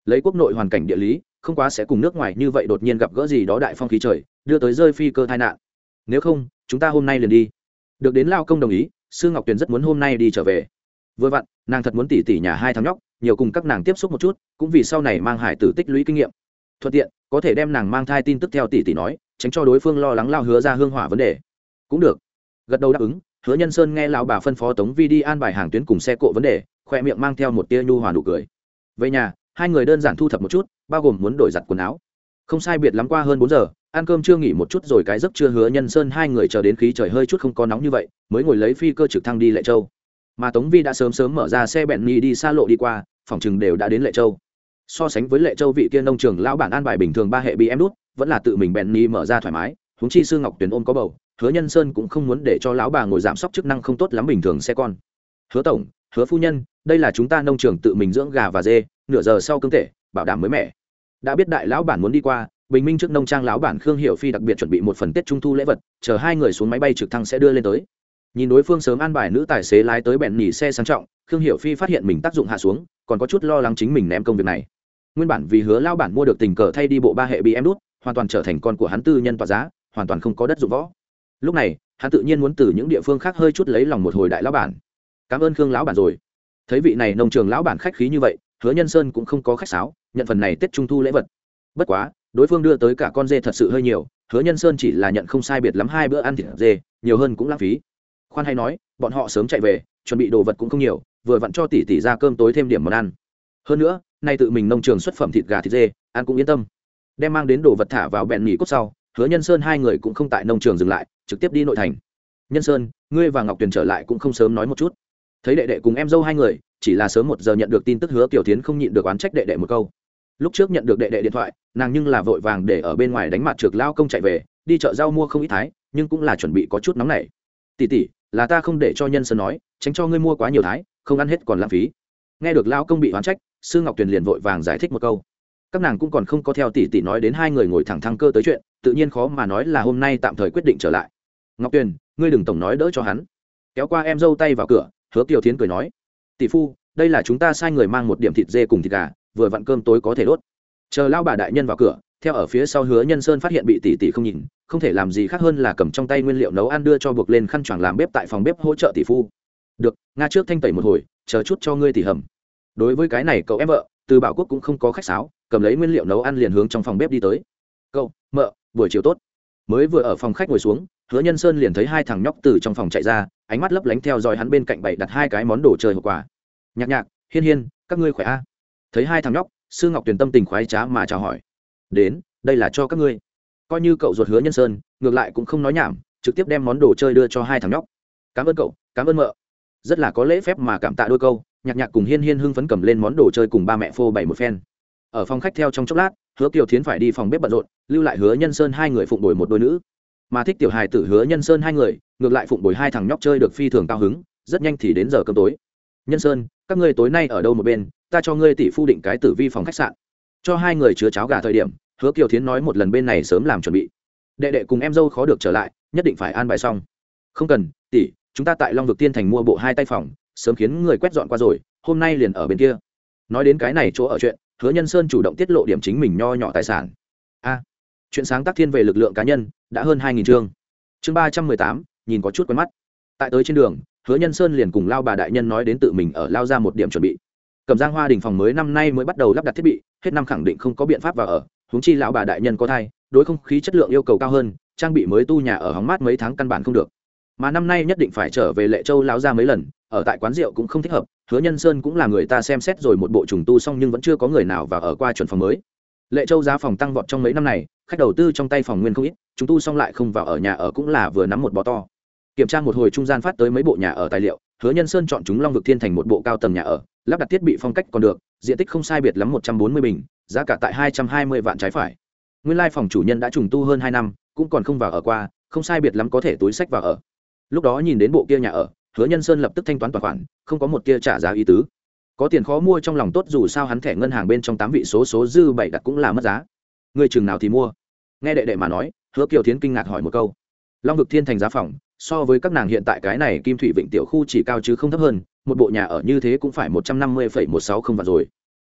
lấy quốc nội hoàn cảnh địa lý không quá sẽ cùng nước ngoài như vậy đột nhiên gặp gỡ gì đó đại phong khí trời đưa tới rơi phi cơ tai nạn. Nếu không chúng ta hôm nay liền đi. Được đến lao công đồng ý, Sư Ngọc Tuyền rất muốn hôm nay đi trở về. Vừa vặn nàng thật muốn tỉ tỉ nhà hai thằng nhóc nhiều cùng các nàng tiếp xúc một chút, cũng vì sau này mang hải tử tích lũy kinh nghiệm, thuận tiện có thể đem nàng mang thai tin tức theo tỉ tỉ nói, tránh cho đối phương lo lắng lao Hứa ra hương hỏa vấn đề. Cũng được. Gật đầu đáp ứng, Hứa Nhân Sơn nghe lão bà phân phó Tống Vi đi an bài hàng tuyến cùng xe cộ vấn đề, khoe miệng mang theo một tia nhu hòa nụ cười. Về nhà hai người đơn giản thu thập một chút, bao gồm muốn đổi giặt quần áo. Không sai biệt lắm qua hơn bốn giờ, ăn cơm chưa nghỉ một chút rồi cái giấc trưa Hứa Nhân Sơn hai người chờ đến khí trời hơi chút không có nóng như vậy mới ngồi lấy phi cơ trực thăng đi Lệ Châu. Mà Tống Vi đã sớm sớm mở ra xe Bentley đi xa lộ đi qua, phòng chừng đều đã đến Lệ Châu. So sánh với Lệ Châu vị kia nông trường lão bản an bài bình thường ba hệ bị em đút, vẫn là tự mình Bentley mở ra thoải mái, huống chi Sư Ngọc Tuyền ôm có bầu, Hứa Nhân Sơn cũng không muốn để cho lão bà ngồi giảm sóc chức năng không tốt lắm bình thường xe con. Hứa tổng, Hứa phu nhân, đây là chúng ta nông trường tự mình dưỡng gà và dê, nửa giờ sau cương thể, bảo đảm mới mẻ. Đã biết đại lão bản muốn đi qua, bình minh trước nông trang lão bản Khương Hiểu Phi đặc biệt chuẩn bị một phần Tết Trung thu lễ vật, chờ hai người xuống máy bay trực thăng sẽ đưa lên tới. Nhìn đối phương sớm an bài nữ tài xế lái tới bẹn nhỉ xe sang trọng, Khương Hiểu Phi phát hiện mình tác dụng hạ xuống, còn có chút lo lắng chính mình ném công việc này. Nguyên bản vì Hứa lão bản mua được tình cờ thay đi bộ ba hệ bị em đút, hoàn toàn trở thành con của hắn tư nhân tọa giá, hoàn toàn không có đất dụng võ. Lúc này hắn tự nhiên muốn từ những địa phương khác hơi chút lấy lòng một hồi đại lão bản. Cảm ơn Khương lão bản rồi. Thấy vị này nông trường lão bản khách khí như vậy, Hứa Nhân Sơn cũng không có khách sáo, nhận phần này Tết Trung thu lễ vật. Bất quá đối phương đưa tới cả con dê thật sự hơi nhiều, Hứa Nhân Sơn chỉ là nhận không sai biệt lắm hai bữa ăn thịt dê, nhiều hơn cũng lãng phí. Khoan hay nói, bọn họ sớm chạy về, chuẩn bị đồ vật cũng không nhiều, vừa vặn cho tỷ tỷ ra cơm tối thêm điểm món ăn. Hơn nữa nay tự mình nông trường xuất phẩm thịt gà thịt dê, ăn cũng yên tâm. Đem mang đến đồ vật thả vào bẹn nhỉ cốt sau, Hứa Nhân Sơn hai người cũng không tại nông trường dừng lại, trực tiếp đi nội thành. Nhân Sơn, ngươi và Ngọc Tuyền trở lại cũng không sớm nói một chút. Thấy đệ đệ cùng em dâu hai người chỉ là sớm một giờ nhận được tin tức, Hứa Kiều Thiến không nhịn được oán trách đệ đệ một câu. Lúc trước nhận được đệ đệ điện thoại, nàng nhưng là vội vàng để ở bên ngoài đánh mặt trược lao công chạy về, đi chợ rau mua không ít thái, nhưng cũng là chuẩn bị có chút nóng nảy. Tỷ tỷ, là ta không để cho Nhân Sơn nói, tránh cho ngươi mua quá nhiều thái, không ăn hết còn lãng phí. Nghe được lao công bị oán trách, Sư Ngọc Tuyền liền vội vàng giải thích một câu. Các nàng cũng còn không có theo tỷ tỷ nói đến hai người ngồi thẳng thăng cơ tới chuyện, tự nhiên khó mà nói là hôm nay tạm thời quyết định trở lại. Ngọc Tuyền, ngươi đừng tổng nói đỡ cho hắn. Kéo qua em dâu tay vào cửa, Hứa Kiều Thiến cười nói, tỷ phu, đây là chúng ta sai người mang một điểm thịt dê cùng thịt gà, vừa vặn cơm tối có thể đốt. Chờ lao bà đại nhân vào cửa, theo ở phía sau Hứa Nhân Sơn phát hiện bị tỷ tỷ không nhìn, không thể làm gì khác hơn là cầm trong tay nguyên liệu nấu ăn đưa cho buộc lên khăn choàng làm bếp tại phòng bếp hỗ trợ tỷ phu. Được, nga trước thanh tẩy một hồi, chờ chút cho ngươi tỷ hầm. Đối với cái này cậu em vợ, Từ Bảo Quốc cũng không có khách sáo, cầm lấy nguyên liệu nấu ăn liền hướng trong phòng bếp đi tới. Cậu, mợ, buổi chiều tốt. Mới vừa ở phòng khách ngồi xuống, Hứa Nhân Sơn liền thấy hai thằng nhóc từ trong phòng chạy ra, ánh mắt lấp lánh theo dõi hắn bên cạnh bày đặt hai cái món đồ chơi hộp quà. Nhạc Nhạc, Hiên Hiên, các ngươi khỏe a? Thấy hai thằng nhóc, Sư Ngọc Tuyền tâm tình khoái trá mà chào hỏi. Đến, đây là cho các ngươi. Coi như cậu ruột Hứa Nhân Sơn, ngược lại cũng không nói nhảm, trực tiếp đem món đồ chơi đưa cho hai thằng nhóc. Cảm ơn cậu, cảm ơn mợ. Rất là có lễ phép mà cảm tạ đôi câu, Nhạc Nhạc cùng Hiên Hiên hưng phấn cầm lên món đồ chơi cùng ba mẹ phô bày một phen. Ở phòng khách theo trong chốc lát, Hứa Kiều Thiến phải đi phòng bếp bận rộn, lưu lại Hứa Nhân Sơn hai người phụng bồi một đôi nữ. Mà thích tiểu hài tử Hứa Nhân Sơn hai người, ngược lại phụng bồi hai thằng nhóc chơi được phi thường cao hứng, rất nhanh thì đến giờ cơm tối. Nhân Sơn, các ngươi tối nay ở đâu một bên, ta cho ngươi tỷ phu định cái tử vi phòng khách sạn. Cho hai người chứa cháo gà thời điểm, Hứa Kiều Thiến nói một lần bên này sớm làm chuẩn bị. Đệ đệ cùng em dâu khó được trở lại, nhất định phải an bài xong. Không cần, tỷ, chúng ta tại Long Vực Tiên Thành mua bộ hai tay phòng, sớm khiến người quét dọn qua rồi, hôm nay liền ở bên kia. Nói đến cái này chỗ ở chuyện, Hứa Nhân Sơn chủ động tiết lộ điểm chính mình nho nhỏ tài sản. A, chuyện sáng tác thiên về lực lượng cá nhân, đã hơn hai nghìn chương. Chương ba trăm mười tám, nhìn có chút quen mắt. Tại tới trên đường, Hứa Nhân Sơn liền cùng Lao bà đại nhân nói đến tự mình ở Lao ra một điểm chuẩn bị. Cẩm Giang Hoa Đình phòng mới năm nay mới bắt đầu lắp đặt thiết bị, hết năm khẳng định không có biện pháp vào ở, huống chi lão bà đại nhân có thai, đối không khí chất lượng yêu cầu cao hơn, trang bị mới tu nhà ở hóng mát mấy tháng căn bản không được. Mà năm nay nhất định phải trở về Lệ Châu lão ra mấy lần, ở tại quán rượu cũng không thích hợp, Hứa Nhân Sơn cũng là người ta xem xét rồi một bộ trùng tu xong nhưng vẫn chưa có người nào vào ở qua chuẩn phòng mới. Lệ Châu giá phòng tăng vọt trong mấy năm này, khách đầu tư trong tay phòng nguyên không ít, trùng tu xong lại không vào ở nhà ở cũng là vừa nắm một bó to. Kiểm tra một hồi trung gian phát tới mấy bộ nhà ở tài liệu, Hứa Nhân Sơn chọn chúng Long Vực Thiên Thành một bộ cao tầng nhà ở, lắp đặt thiết bị phong cách còn được, diện tích không sai biệt lắm một trăm bốn mươi bình, giá cả tại hai trăm hai mươi vạn trái phải. Nguyên lai phòng chủ nhân đã trùng tu hơn hai năm, cũng còn không vào ở qua, không sai biệt lắm có thể túi sách vào ở. Lúc đó nhìn đến bộ kia nhà ở, Hứa Nhân Sơn lập tức thanh toán toàn khoản, không có một kia trả giá ý tứ. Có tiền khó mua trong lòng tốt, dù sao hắn thẻ ngân hàng bên trong tám vị số số dư bảy đặt cũng là mất giá. Người chừng nào thì mua? Nghe đệ đệ mà nói, Hứa Kiều Thiến kinh ngạc hỏi một câu. Long Vực Thiên Thành giá phòng, so với các nàng hiện tại cái này Kim Thủy Vịnh tiểu khu chỉ cao chứ không thấp hơn, một bộ nhà ở như thế cũng phải một trăm năm mươi phẩy một sáu không vạn rồi.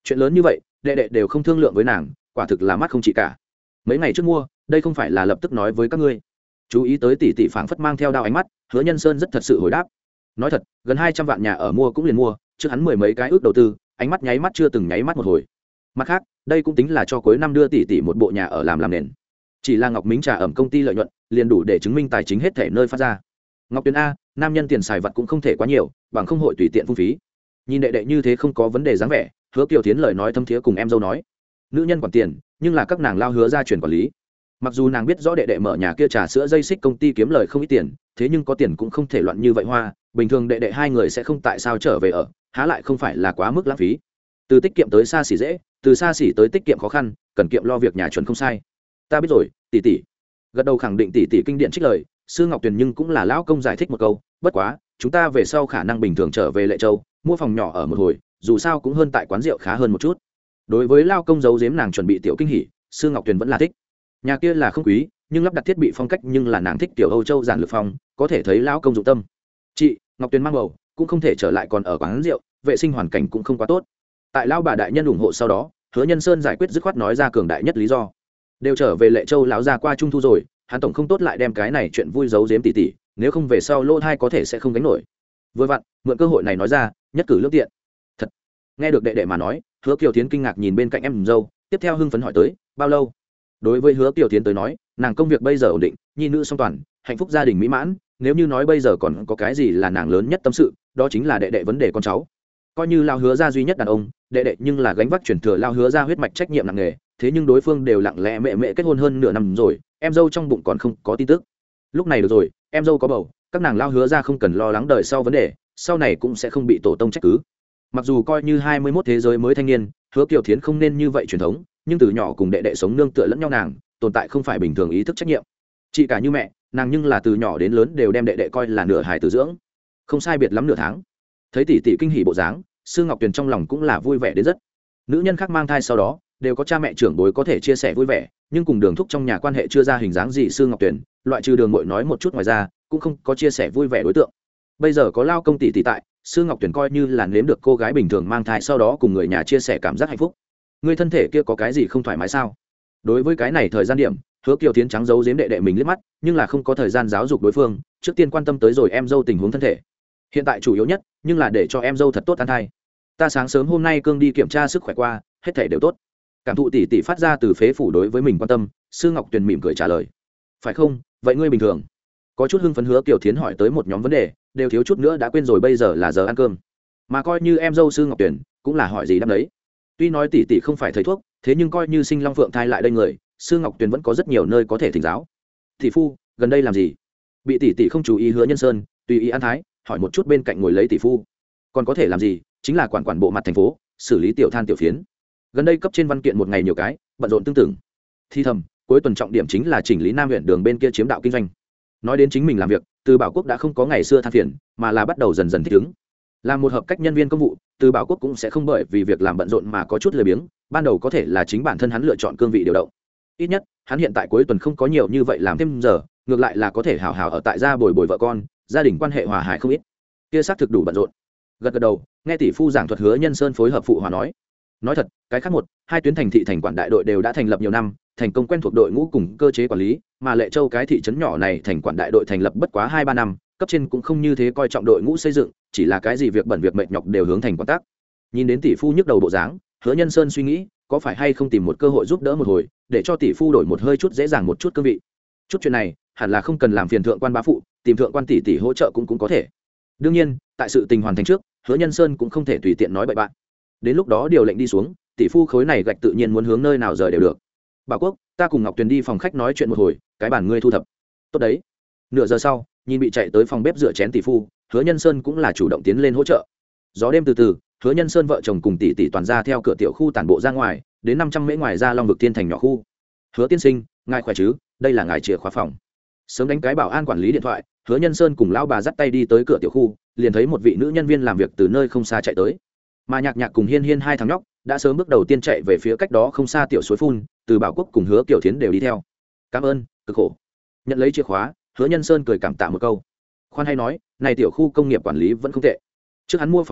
chuyện lớn như vậy đệ đệ đều không thương lượng với nàng, quả thực là mắt không chỉ cả. Mấy ngày trước mua, đây không phải là lập tức nói với các ngươi. Chú ý tới tỷ tỷ phảng phất mang theo đao ánh mắt, Hứa Nhân Sơn rất thật sự hồi đáp. Nói thật, gần hai trăm vạn nhà ở mua cũng liền mua, trước hắn mười mấy cái ước đầu tư, ánh mắt nháy mắt chưa từng nháy mắt một hồi. Mặt khác, đây cũng tính là cho cuối năm đưa tỷ tỷ một bộ nhà ở làm làm nền. Chỉ là Ngọc Mính trà ẩm công ty lợi nhuận, liền đủ để chứng minh tài chính hết thể nơi phát ra. Ngọc Tuyền a, nam nhân tiền xài vật cũng không thể quá nhiều, bằng không hội tùy tiện phung phí. Nhìn đệ đệ như thế không có vấn đề dáng vẻ, Hứa Kiều Thiến lời nói thâm thiế cùng em dâu nói, nữ nhân quản tiền, nhưng là các nàng lao Hứa gia truyền quản lý. Mặc dù nàng biết rõ đệ đệ mở nhà kia trà sữa dây xích công ty kiếm lời không ít tiền, thế nhưng có tiền cũng không thể loạn như vậy hoa, bình thường đệ đệ hai người sẽ không tại sao trở về ở, há lại không phải là quá mức lãng phí. Từ tiết kiệm tới xa xỉ dễ, từ xa xỉ tới tiết kiệm khó khăn, cần kiệm lo việc nhà chuẩn không sai. Ta biết rồi, tỷ tỷ. Gật đầu khẳng định tỷ tỷ kinh điển trích lời, Sư Ngọc Tuyền nhưng cũng là lão công giải thích một câu, bất quá, chúng ta về sau khả năng bình thường trở về Lệ Châu, mua phòng nhỏ ở một hồi, dù sao cũng hơn tại quán rượu khá hơn một chút. Đối với lao công giấu giếm nàng chuẩn bị tiểu kinh hỉ, Sư Ngọc Tuyền vẫn là thích. Nhà kia là không quý, nhưng lắp đặt thiết bị phong cách nhưng là nàng thích tiểu Âu Châu giản lược phong, có thể thấy lão công dụng tâm. Chị, Ngọc Tuyền mang bầu, cũng không thể trở lại còn ở quán rượu, vệ sinh hoàn cảnh cũng không quá tốt. Tại lão bà đại nhân ủng hộ sau đó, Hứa Nhân Sơn giải quyết dứt khoát nói ra cường đại nhất lý do. Đều trở về Lệ Châu lão gia qua trung thu rồi, hắn tổng không tốt lại đem cái này chuyện vui giấu giếm tỉ tỉ, nếu không về sau lô thai có thể sẽ không gánh nổi. Vừa vặn, mượn cơ hội này nói ra, nhất cử lương tiện. Thật. Nghe được đệ đệ mà nói, Hứa Kiều Thiến kinh ngạc nhìn bên cạnh em dâu, tiếp theo hưng phấn hỏi tới, bao lâu? Đối với Hứa Kiều Thiến tới nói, nàng công việc bây giờ ổn định, nhi nữ song toàn, hạnh phúc gia đình mỹ mãn, nếu như nói bây giờ còn có cái gì là nàng lớn nhất tâm sự, đó chính là đệ đệ vấn đề con cháu. Coi như lao Hứa gia duy nhất đàn ông, đệ đệ nhưng là gánh vác truyền thừa lao Hứa gia huyết mạch trách nhiệm nặng nề, thế nhưng đối phương đều lặng lẽ mẹ mẹ kết hôn hơn nửa năm rồi, em dâu trong bụng còn không có tin tức. Lúc này được rồi, em dâu có bầu, các nàng lao Hứa gia không cần lo lắng đời sau vấn đề, sau này cũng sẽ không bị tổ tông trách cứ. Mặc dù coi như hai mươi mốt thế giới mới thanh niên, Hứa Kiều Thiến không nên như vậy truyền thống, nhưng từ nhỏ cùng đệ đệ sống nương tựa lẫn nhau nàng, tồn tại không phải bình thường ý thức trách nhiệm. Chị cả như mẹ, nàng nhưng là từ nhỏ đến lớn đều đem đệ đệ coi là nửa hài tử dưỡng, không sai biệt lắm nửa tháng. Thấy tỷ tỷ kinh hỉ bộ dáng, Sư Ngọc Tuyền trong lòng cũng là vui vẻ đến rất. Nữ nhân khác mang thai sau đó đều có cha mẹ trưởng bối có thể chia sẻ vui vẻ, nhưng cùng Đường Thúc trong nhà quan hệ chưa ra hình dáng gì Sư Ngọc Tuyền, loại trừ Đường Muội nói một chút ngoài ra, cũng không có chia sẻ vui vẻ đối tượng. Bây giờ có lao công tỷ tỷ tại, Sư Ngọc Tuyền coi như là nếm được cô gái bình thường mang thai sau đó cùng người nhà chia sẻ cảm giác hạnh phúc. Người thân thể kia có cái gì không thoải mái sao? Đối với cái này thời gian điểm, Hứa Kiều Thiến trắng giấu giếm đệ đệ mình liếc mắt, nhưng là không có thời gian giáo dục đối phương, trước tiên quan tâm tới rồi em dâu tình huống thân thể. Hiện tại chủ yếu nhất, nhưng là để cho em dâu thật tốt ăn thai. Ta sáng sớm hôm nay cương đi kiểm tra sức khỏe qua, hết thể đều tốt. Cảm thụ tỷ tỷ phát ra từ phế phủ đối với mình quan tâm, Sư Ngọc Tuyền mỉm cười trả lời. Phải không? Vậy ngươi bình thường? Có chút hưng phấn Hứa Kiều Thiến hỏi tới một nhóm vấn đề, đều thiếu chút nữa đã quên rồi bây giờ là giờ ăn cơm. Mà coi như em dâu Sư Ngọc Tuyền, cũng là hỏi gì đáp đấy. Tuy nói tỷ tỷ không phải thầy thuốc, thế nhưng coi như sinh long phượng thai lại đây người, Sư Ngọc Tuyền vẫn có rất nhiều nơi có thể thỉnh giáo. Tỷ phu, gần đây làm gì? Bị tỷ tỷ không chú ý Hứa Nhân Sơn, tùy ý ăn thái, hỏi một chút bên cạnh ngồi lấy tỷ phu. Còn có thể làm gì? Chính là quản quản bộ mặt thành phố, xử lý tiểu than tiểu phiến. Gần đây cấp trên văn kiện một ngày nhiều cái, bận rộn tương tự. Thi thầm, cuối tuần trọng điểm chính là chỉnh lý Nam huyện đường bên kia chiếm đạo kinh doanh. Nói đến chính mình làm việc, Từ Bảo Quốc đã không có ngày xưa than phiền, mà là bắt đầu dần dần thích ứng. Làm một hợp cách nhân viên công vụ, Từ Bảo Quốc cũng sẽ không bởi vì việc làm bận rộn mà có chút lười biếng, ban đầu có thể là chính bản thân hắn lựa chọn cương vị điều động. Ít nhất, hắn hiện tại cuối tuần không có nhiều như vậy làm thêm giờ, ngược lại là có thể hào hào ở tại gia bồi bồi vợ con, gia đình quan hệ hòa hài không ít. Kia xác thực đủ bận rộn. Gật gật đầu, nghe tỷ phu giảng thuật Hứa Nhân Sơn phối hợp phụ hòa nói. Nói thật, cái khác một, hai tuyến thành thị thành quản đại đội đều đã thành lập nhiều năm, thành công quen thuộc đội ngũ cùng cơ chế quản lý, mà Lệ Châu cái thị trấn nhỏ này thành quản đại đội thành lập bất quá hai ba năm, cấp trên cũng không như thế coi trọng đội ngũ xây dựng, chỉ là cái gì việc bẩn việc mệt nhọc đều hướng thành quản tác. Nhìn đến tỷ phu nhức đầu bộ dáng, Hứa Nhân Sơn suy nghĩ, có phải hay không tìm một cơ hội giúp đỡ một hồi, để cho tỷ phu đổi một hơi chút dễ dàng một chút cương vị. Chút chuyện này, hẳn là không cần làm phiền thượng quan bá phụ, tìm thượng quan tỷ tỷ hỗ trợ cũng cũng có thể. Đương nhiên, tại sự tình hoàn thành trước, Hứa Nhân Sơn cũng không thể tùy tiện nói bậy bạn. Đến lúc đó điều lệnh đi xuống, tỷ phu khối này gạch tự nhiên muốn hướng nơi nào rời đều được. Bảo Quốc, ta cùng Ngọc Tuyền đi phòng khách nói chuyện một hồi, cái bản ngươi thu thập. Tốt đấy. Nửa giờ sau, nhìn bị chạy tới phòng bếp rửa chén tỷ phu, Hứa Nhân Sơn cũng là chủ động tiến lên hỗ trợ. Gió đêm từ từ, Hứa Nhân Sơn vợ chồng cùng tỷ tỷ toàn ra theo cửa tiểu khu tản bộ ra ngoài, đến năm trăm mễ ngoài ra Long vực Thiên thành nhỏ khu. Hứa tiên sinh, ngài khỏe chứ? Đây là ngài chìa khóa phòng. Sớm đánh cái bảo an quản lý điện thoại, Hứa Nhân Sơn cùng lão bà dắt tay đi tới cửa tiểu khu, liền thấy một vị nữ nhân viên làm việc từ nơi không xa chạy tới. Mà Nhạc Nhạc cùng Hiên Hiên hai thằng nhóc đã sớm bước đầu tiên chạy về phía cách đó không xa tiểu suối phun, Từ Bảo Quốc cùng Hứa Kiều Thiến đều đi theo. Cảm ơn, cực khổ. Nhận lấy chìa khóa, Hứa Nhân Sơn cười cảm tạ một câu. Khoan hay nói, này tiểu khu công nghiệp quản lý vẫn không tệ. Trước hắn mua phòng này,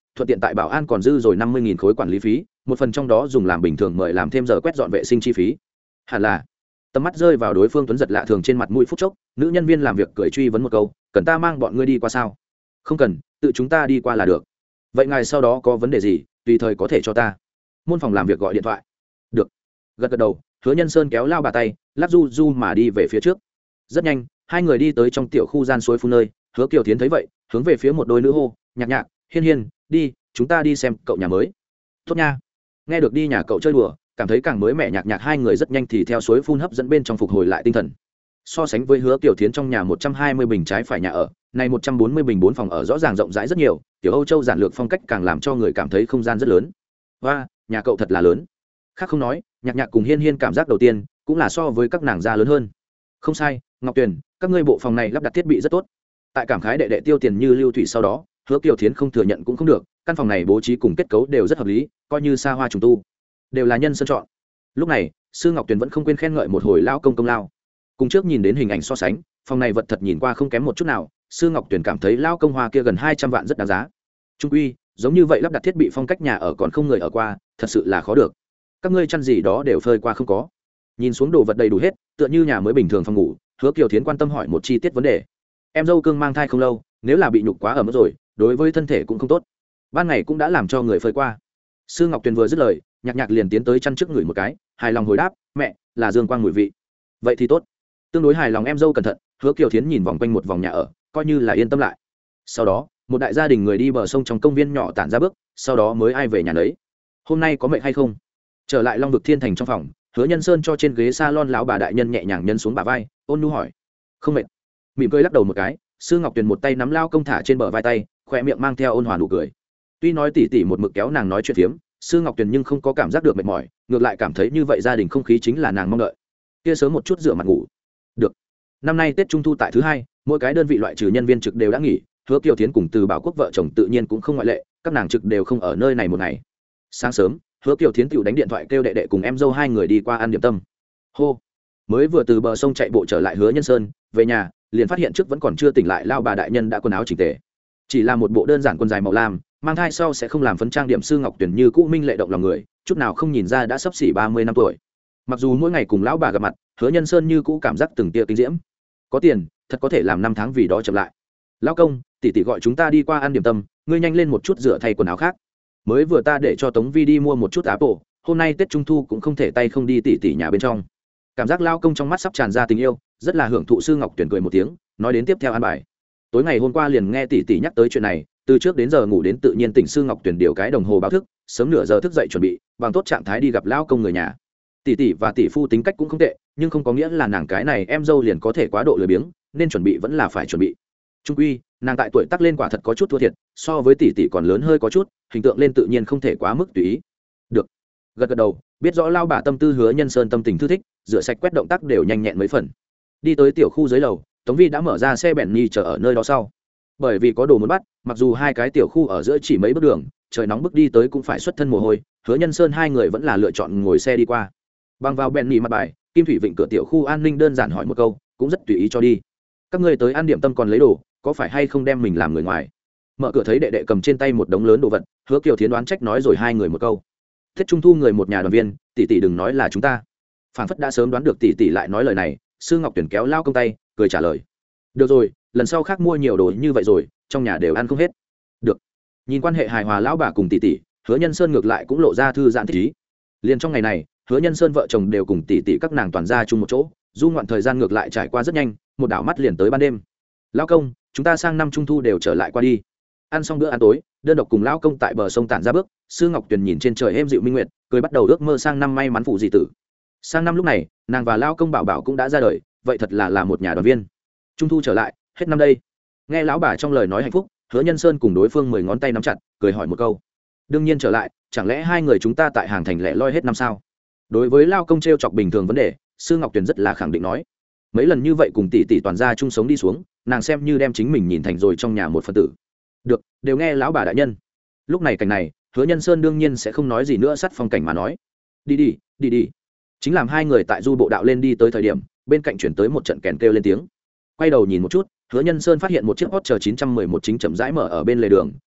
thuận tiện tại bảo an còn dư rồi năm mươi nghìn khối quản lý phí, một phần trong đó dùng làm bình thường mời làm thêm giờ quét dọn vệ sinh chi phí. Hẳn là. Tầm mắt rơi vào đối phương tuấn giật lạ thường trên mặt mũi phút chốc, nữ nhân viên làm việc cười truy vấn một câu, cần ta mang bọn ngươi đi qua sao? Không cần, tự chúng ta đi qua là được. Vậy ngài sau đó có vấn đề gì tùy thời có thể cho ta. Môn phòng làm việc gọi điện thoại. Được. Gật gật đầu, Hứa Nhân Sơn kéo lao bà tay, lắc du du mà đi về phía trước. Rất nhanh, hai người đi tới trong tiểu khu gian suối phun nơi. Hứa Kiều Thiến thấy vậy, hướng về phía một đôi nữ hô, nhạc nhạc, hiên hiên, đi, chúng ta đi xem cậu nhà mới. Tốt nha. Nghe được đi nhà cậu chơi đùa, cảm thấy càng mới mẻ nhạc nhạc hai người rất nhanh thì theo suối phun hấp dẫn bên trong phục hồi lại tinh thần. So sánh với Hứa Kiều Thiến trong nhà một trăm hai mươi bình trái phải nhà ở, này một trăm bốn mươi bình bốn phòng ở rõ ràng rộng rãi rất nhiều, tiểu Âu Châu giản lược phong cách càng làm cho người cảm thấy không gian rất lớn. Và, nhà cậu thật là lớn. Khác không nói, nhạc nhạc cùng hiên hiên cảm giác đầu tiên cũng là so với các nàng gia lớn hơn. Không sai, Ngọc Tuyền, các ngươi bộ phòng này lắp đặt thiết bị rất tốt. Tại cảm khái đệ đệ tiêu tiền như lưu thủy sau đó, Hứa Kiều Thiến không thừa nhận cũng không được, căn phòng này bố trí cùng kết cấu đều rất hợp lý, coi như xa hoa trùng tu, đều là nhân sơn chọn. Lúc này, sư Ngọc Tuyền vẫn không quên khen ngợi một hồi lao công công lao. Cùng trước nhìn đến hình ảnh so sánh, phòng này vật thật nhìn qua không kém một chút nào, sư Ngọc Tuyền cảm thấy lao công hoa kia gần hai trăm vạn rất đáng giá. Trung quy, giống như vậy lắp đặt thiết bị phong cách nhà ở còn không người ở qua, thật sự là khó được. Các ngươi chăn gì đó đều phơi qua không có. Nhìn xuống đồ vật đầy đủ hết, tựa như nhà mới bình thường phòng ngủ, Hứa Kiều Thiến quan tâm hỏi một chi tiết vấn đề. Em dâu cương mang thai không lâu, nếu là bị nhục quá ở mức rồi, đối với thân thể cũng không tốt. Ban ngày cũng đã làm cho người phơi qua. Sư Ngọc Tuyền vừa dứt lời, nhạc nhạc liền tiến tới chăn trước người một cái, hài lòng hồi đáp, mẹ, là dương quang mùi vị. Vậy thì tốt. Tương đối hài lòng em dâu cẩn thận, Hứa Kiều Thiến nhìn vòng quanh một vòng nhà ở, coi như là yên tâm lại. Sau đó, một đại gia đình người đi bờ sông trong công viên nhỏ tản ra bước, sau đó mới ai về nhà đấy. Hôm nay có mệt hay không? Trở lại Long Vực Thiên Thành trong phòng, Hứa Nhân Sơn cho trên ghế salon lão bà đại nhân nhẹ nhàng nhân xuống bả vai, ôn nhu hỏi. Không mệt. Mỉm cười lắc đầu một cái, Sư Ngọc Tuyền một tay nắm lao công thả trên bờ vai tay, khỏe miệng mang theo ôn hòa nụ cười. Tuy nói tỉ tỉ một mực kéo nàng nói chuyện phiếm, Sư Ngọc Tuyền nhưng không có cảm giác được mệt mỏi, ngược lại cảm thấy như vậy gia đình không khí chính là nàng mong đợi. Kia sớm một chút rửa mặt ngủ. Được. Năm nay Tết Trung thu tại thứ hai, mỗi cái đơn vị loại trừ nhân viên trực đều đã nghỉ, Hứa Kiều Thiến cùng Từ Bảo Quốc vợ chồng tự nhiên cũng không ngoại lệ, các nàng trực đều không ở nơi này một ngày. Sáng sớm, Hứa Kiều Thiến tiểu đánh điện thoại kêu đệ đệ cùng em dâu hai người đi qua ăn điểm tâm. Hô. Mới vừa từ bờ sông chạy bộ trở lại Hứa Nhân Sơn, về nhà, liền phát hiện trước vẫn còn chưa tỉnh lại lao bà đại nhân đã quần áo chỉnh tề. Chỉ là một bộ đơn giản quần dài màu lam, mang thai sau sẽ không làm phấn trang điểm. Sư Ngọc Tuyền như cũ minh lệ động lòng người, chút nào không nhìn ra đã sắp xỉ ba mươi năm tuổi. Mặc dù mỗi ngày cùng lão bà gặp mặt, Hứa Nhân Sơn như cũ cảm giác từng tia kinh diễm. Có tiền, thật có thể làm năm tháng vì đó chậm lại. Lão công, tỷ tỷ gọi chúng ta đi qua ăn điểm tâm, ngươi nhanh lên một chút rửa thay quần áo khác. Mới vừa ta để cho Tống Vi đi mua một chút apple, hôm nay Tết Trung thu cũng không thể tay không đi tỷ tỷ nhà bên trong. Cảm giác lão công trong mắt sắp tràn ra tình yêu, rất là hưởng thụ. Sư Ngọc Tuyền cười một tiếng, nói đến tiếp theo ăn bài. Tối ngày hôm qua liền nghe tỷ tỷ nhắc tới chuyện này, từ trước đến giờ ngủ đến tự nhiên tỉnh. Sư Ngọc Tuyền điều cái đồng hồ báo thức, sớm nửa giờ thức dậy chuẩn bị, bằng tốt trạng thái đi gặp lão công người nhà. Tỷ tỷ và tỷ phu tính cách cũng không tệ, nhưng không có nghĩa là nàng cái này em dâu liền có thể quá độ lười biếng, nên chuẩn bị vẫn là phải chuẩn bị. Trung quy, nàng tại tuổi tác lên quả thật có chút thua thiệt, so với tỷ tỷ còn lớn hơi có chút, hình tượng lên tự nhiên không thể quá mức tùy ý. Được. Gật gật đầu, biết rõ lao bà tâm tư. Hứa Nhân Sơn tâm tình thư thích, rửa sạch quét động tác đều nhanh nhẹn mấy phần. Đi tới tiểu khu dưới lầu, Tống Vi đã mở ra xe bèn nhi chờ ở nơi đó sau. Bởi vì có đồ muốn bắt, mặc dù hai cái tiểu khu ở giữa chỉ mấy bước đường, trời nóng bức đi tới cũng phải xuất thân mồ hôi, Hứa Nhân Sơn hai người vẫn là lựa chọn ngồi xe đi qua. Bằng vào bèn nhi mặt bài, Kim Thủy Vịnh cửa tiểu khu an ninh đơn giản hỏi một câu, cũng rất tùy ý cho đi. Các ngươi tới ăn điểm tâm còn lấy đồ, có phải hay không đem mình làm người ngoài? Mở cửa thấy đệ đệ cầm trên tay một đống lớn đồ vật, Hứa Kiều Thiến đoán trách nói rồi hai người một câu. Tết Trung thu người một nhà đoàn viên, tỷ tỷ đừng nói là chúng ta. Phản phất đã sớm đoán được tỷ tỷ lại nói lời này, Sư Ngọc Tuyền kéo lao công tay, cười trả lời. Được rồi, lần sau khác mua nhiều đồ như vậy rồi, trong nhà đều ăn không hết. Được. Nhìn quan hệ hài hòa lão bà cùng tỷ tỷ, Hứa Nhân Sơn ngược lại cũng lộ ra thư giãn thích ý. Liền trong ngày này, Hứa Nhân Sơn vợ chồng đều cùng tỷ tỷ các nàng toàn ra chung một chỗ, du ngoạn thời gian ngược lại trải qua rất nhanh, một đảo mắt liền tới ban đêm. Lão công, chúng ta sang năm Trung thu đều trở lại qua đi. Ăn xong bữa ăn tối, đơn độc cùng lão công tại bờ sông tản ra bước, Sư Ngọc Tuyền nhìn trên trời êm dịu minh nguyệt, cười bắt đầu ước mơ sang năm may mắn phụ dị tử. Sang năm lúc này, nàng và lão công bảo bảo cũng đã ra đời, vậy thật là là một nhà đoàn viên. Trung thu trở lại, hết năm đây. Nghe lão bà trong lời nói hạnh phúc, Hứa Nhân Sơn cùng đối phương mười ngón tay nắm chặt, cười hỏi một câu. Đương nhiên trở lại, chẳng lẽ hai người chúng ta tại hàng thành lẻ loi hết năm sao? Đối với lao công trêu chọc bình thường vấn đề, Sư Ngọc Tuyền rất là khẳng định nói. Mấy lần như vậy cùng tỷ tỷ toàn gia chung sống đi xuống, nàng xem như đem chính mình nhìn thành rồi trong nhà một phần tử. Được, đều nghe lão bà đại nhân. Lúc này cảnh này, Hứa Nhân Sơn đương nhiên sẽ không nói gì nữa, sát phong cảnh mà nói. Đi đi, đi đi. Chính làm hai người tại du bộ đạo lên đi tới thời điểm, bên cạnh chuyển tới một trận kèn kêu lên tiếng. Quay đầu nhìn một chút, Hứa Nhân Sơn phát hiện một chiếc Hot chín trăm mười một chính chậm rãi mở ở bên lề đường,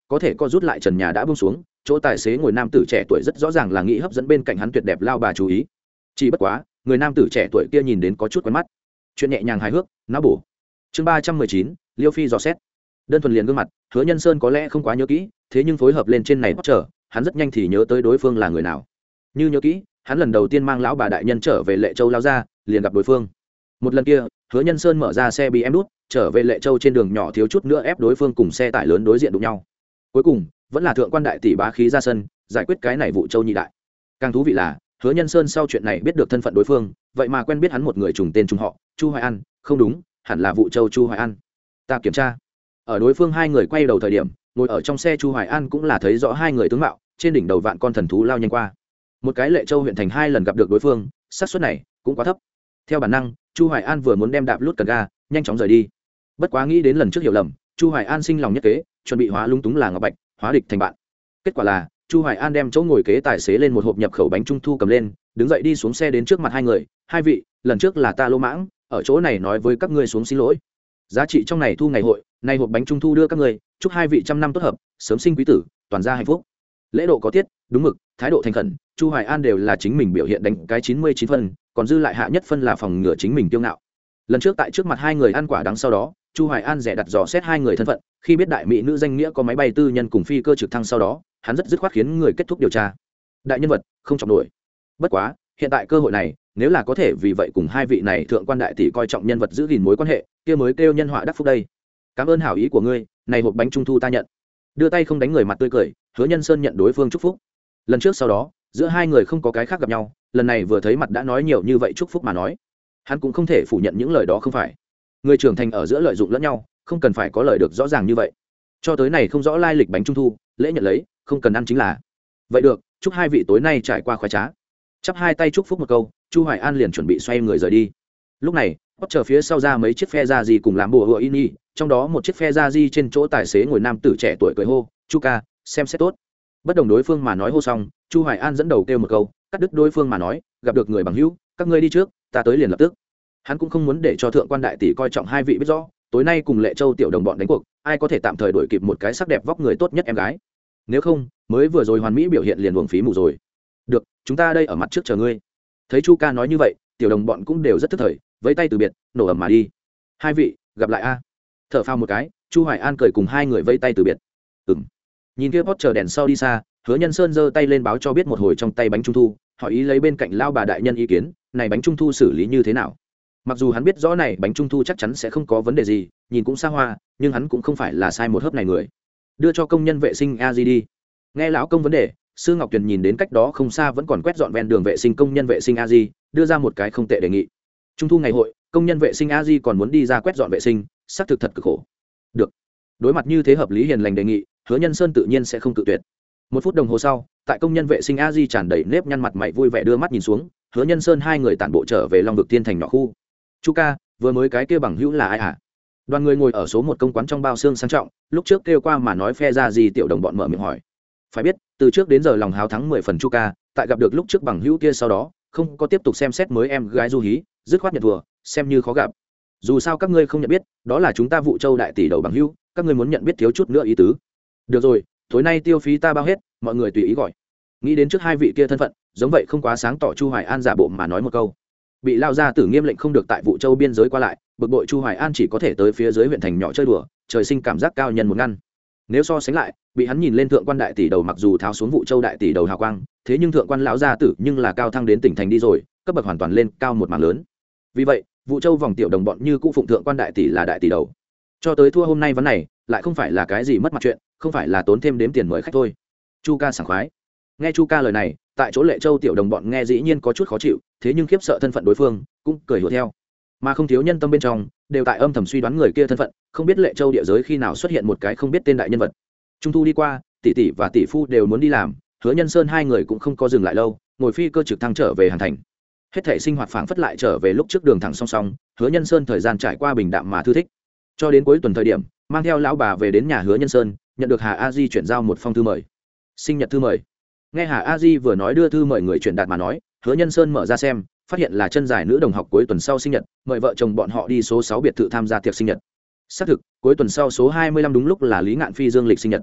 có thể co rút lại trần nhà đã buông xuống, chỗ tài xế ngồi nam tử trẻ tuổi rất rõ ràng là nghĩ hấp dẫn bên cạnh hắn tuyệt đẹp lao bà chú ý. Chỉ bất quá, người nam tử trẻ tuổi kia nhìn đến có chút quen mắt. Chuyện nhẹ nhàng hài hước, não bổ. Chương ba trăm mười chín, Liêu Phi dò xét. Đơn thuần liền gương mặt, Hứa Nhân Sơn có lẽ không quá nhớ kỹ, thế nhưng phối hợp lên trên này chờ, hắn rất nhanh thì nhớ tới đối phương là người nào. Như nhớ kỹ, hắn lần đầu tiên mang lão bà đại nhân trở về Lệ Châu lao ra, liền gặp đối phương. Một lần kia, Hứa Nhân Sơn mở ra xe bê em đút, trở về Lệ Châu trên đường nhỏ thiếu chút nữa ép đối phương cùng xe tải lớn đối diện đụng nhau. Cuối cùng, vẫn là thượng quan đại tỷ bá khí ra sân, giải quyết cái này vụ Châu nhị đại. Càng thú vị là, Hứa Nhân Sơn sau chuyện này biết được thân phận đối phương, vậy mà quen biết hắn một người trùng tên trùng họ, Chu Hoài An, không đúng, hẳn là vụ Châu Chu Hoài An. Ta kiểm tra. Ở đối phương hai người quay đầu thời điểm, ngồi ở trong xe Chu Hoài An cũng là thấy rõ hai người tướng mạo, trên đỉnh đầu vạn con thần thú lao nhanh qua. Một cái Lệ Châu huyện thành hai lần gặp được đối phương, xác suất này cũng quá thấp. Theo bản năng, Chu Hoài An vừa muốn đem đạp lút cần ga, nhanh chóng rời đi. Bất quá nghĩ đến lần trước hiểu lầm, Chu Hoài An sinh lòng nhất kế, chuẩn bị hóa lung túng là ngọc bạch, hóa địch thành bạn. Kết quả là, Chu Hoài An đem chỗ ngồi kế tài xế lên một hộp nhập khẩu bánh trung thu cầm lên, đứng dậy đi xuống xe đến trước mặt hai người, "Hai vị, lần trước là ta lô mãng, ở chỗ này nói với các ngươi xuống xin lỗi. Giá trị trong này thu ngày hội, nay hộp bánh trung thu đưa các ngươi, chúc hai vị trăm năm tốt hợp, sớm sinh quý tử, toàn gia hạnh phúc." Lễ độ có tiết, đúng mực, thái độ thành khẩn, Chu Hoài An đều là chính mình biểu hiện đánh cái chín mươi chín phân, còn dư lại hạ nhất phân là phòng ngừa chính mình kiêu ngạo. Lần trước tại trước mặt hai người ăn quả đắng sau đó, Chu Hoài An rẻ đặt dò xét hai người thân phận, khi biết đại mỹ nữ danh nghĩa có máy bay tư nhân cùng phi cơ trực thăng sau đó, hắn rất dứt khoát khiến người kết thúc điều tra. Đại nhân vật, không trọng nổi. Bất quá, hiện tại cơ hội này, nếu là có thể vì vậy cùng hai vị này thượng quan đại tỷ coi trọng nhân vật giữ gìn mối quan hệ, kia mới kêu nhân họa đắc phúc đây. Cảm ơn hảo ý của ngươi, này hộp bánh trung thu ta nhận. Đưa tay không đánh người mặt tươi cười, Hứa Nhân Sơn nhận đối phương chúc phúc. Lần trước sau đó, giữa hai người không có cái khác gặp nhau, lần này vừa thấy mặt đã nói nhiều như vậy chúc phúc mà nói, hắn cũng không thể phủ nhận những lời đó không phải. Người trưởng thành ở giữa lợi dụng lẫn nhau, không cần phải có lời được rõ ràng như vậy. Cho tới này không rõ lai lịch bánh trung thu, lễ nhận lấy, không cần ăn chính là. Vậy được, chúc hai vị tối nay trải qua khoái trá. Chắp hai tay chúc phúc một câu, Chu Hoài An liền chuẩn bị xoay người rời đi. Lúc này, bắt chờ phía sau ra mấy chiếc phe ra gì cùng làm bùa hựa ini, trong đó một chiếc phe ra di trên chỗ tài xế ngồi nam tử trẻ tuổi cười hô, "Chu ca, xem xét tốt." Bất đồng đối phương mà nói hô xong, Chu Hoài An dẫn đầu kêu một câu, cắt đứt đối phương mà nói, "Gặp được người bằng hữu, các ngươi đi trước, ta tới liền lập tức." Hắn cũng không muốn để cho thượng quan đại tỷ coi trọng hai vị biết rõ, tối nay cùng Lệ Châu tiểu đồng bọn đánh cuộc, ai có thể tạm thời đuổi kịp một cái sắc đẹp vóc người tốt nhất em gái. Nếu không, mới vừa rồi hoàn mỹ biểu hiện liền uổng phí mù rồi. Được, chúng ta đây ở mặt trước chờ ngươi. Thấy Chu ca nói như vậy, tiểu đồng bọn cũng đều rất tức thời, vẫy tay từ biệt, nổ ầm mà đi. Hai vị, gặp lại a. Thở phào một cái, Chu Hoài An cười cùng hai người vẫy tay từ biệt. Ừm. Nhìn kia Porsche đèn sau đi xa, Hứa Nhân Sơn giơ tay lên báo cho biết một hồi trong tay bánh trung thu, hỏi ý lấy bên cạnh lao bà đại nhân ý kiến, này bánh trung thu xử lý như thế nào. Mặc dù hắn biết rõ này bánh trung thu chắc chắn sẽ không có vấn đề gì, nhìn cũng xa hoa, nhưng hắn cũng không phải là sai một hớp này người. Đưa cho công nhân vệ sinh a di đi. Nghe lão công vấn đề, Sư Ngọc Tuyền nhìn đến cách đó không xa vẫn còn quét dọn ven đường vệ sinh công nhân vệ sinh a di, đưa ra một cái không tệ đề nghị. Trung thu ngày hội, công nhân vệ sinh a di còn muốn đi ra quét dọn vệ sinh, xác thực thật cực khổ. Được. Đối mặt như thế hợp lý hiền lành đề nghị, Hứa Nhân Sơn tự nhiên sẽ không cự tuyệt. Một phút đồng hồ sau, tại công nhân vệ sinh a di tràn đầy nếp nhăn mặt mày vui vẻ đưa mắt nhìn xuống, Hứa Nhân Sơn hai người tản bộ trở về Long vực Thiên thành nhỏ khu. Chu ca, vừa mới cái kia bằng hữu là ai hả? Đoàn người ngồi ở số một công quán trong bao xương sang trọng, lúc trước kêu qua mà nói phe ra gì tiểu đồng bọn mở miệng hỏi. Phải biết, từ trước đến giờ lòng háo thắng mười phần Chu ca, tại gặp được lúc trước bằng hữu kia sau đó, không có tiếp tục xem xét mới em gái du hí, dứt khoát nhận thua, xem như khó gặp. Dù sao các ngươi không nhận biết, đó là chúng ta vụ Châu đại tỷ đầu bằng hữu, các ngươi muốn nhận biết thiếu chút nữa ý tứ. Được rồi, tối nay tiêu phí ta bao hết, mọi người tùy ý gọi. Nghĩ đến trước hai vị kia thân phận, giống vậy không quá sáng tỏ, Chu Hoài An giả bộ mà nói một câu. Bị lao ra tử nghiêm lệnh không được tại vụ Châu biên giới qua lại, bực bội Chu Hoài An chỉ có thể tới phía dưới huyện thành nhỏ chơi đùa, trời sinh cảm giác cao nhân một ngăn. Nếu so sánh lại, bị hắn nhìn lên thượng quan đại tỷ đầu mặc dù tháo xuống vụ Châu đại tỷ đầu hào quang, thế nhưng thượng quan lão gia tử nhưng là cao thăng đến tỉnh thành đi rồi, cấp bậc hoàn toàn lên cao một mảng lớn. Vì vậy, vụ Châu vòng tiểu đồng bọn như cũ phụng thượng quan đại tỷ là đại tỷ đầu. Cho tới thua hôm nay vấn này, lại không phải là cái gì mất mặt chuyện, không phải là tốn thêm đếm tiền mời khách thôi. Chu ca sảng khoái. Nghe Chu ca lời này, tại chỗ Lệ Châu tiểu đồng bọn nghe dĩ nhiên có chút khó chịu, thế nhưng khiếp sợ thân phận đối phương, cũng cười hùa theo. Mà không thiếu nhân tâm bên trong, đều tại âm thầm suy đoán người kia thân phận, không biết Lệ Châu địa giới khi nào xuất hiện một cái không biết tên đại nhân vật. Trung thu đi qua, tỷ tỷ và tỷ phu đều muốn đi làm, Hứa Nhân Sơn hai người cũng không có dừng lại lâu, ngồi phi cơ trực thăng trở về Hàn Thành. Hết thảy sinh hoạt phảng phất lại trở về lúc trước đường thẳng song song, Hứa Nhân Sơn thời gian trải qua bình đạm mà thư thích. Cho đến cuối tuần thời điểm, mang theo lão bà về đến nhà Hứa Nhân Sơn, nhận được Hà A Di chuyển giao một phong thư mời. Sinh nhật thư mời. Nghe Hà A Di vừa nói đưa thư mời người chuyển đạt mà nói, Hứa Nhân Sơn mở ra xem, phát hiện là chân dài nữ đồng học cuối tuần sau sinh nhật, mời vợ chồng bọn họ đi số sáu biệt thự tham gia tiệc sinh nhật. Xác thực, cuối tuần sau số hai mươi lăm đúng lúc là Lý Ngạn Phi dương lịch sinh nhật.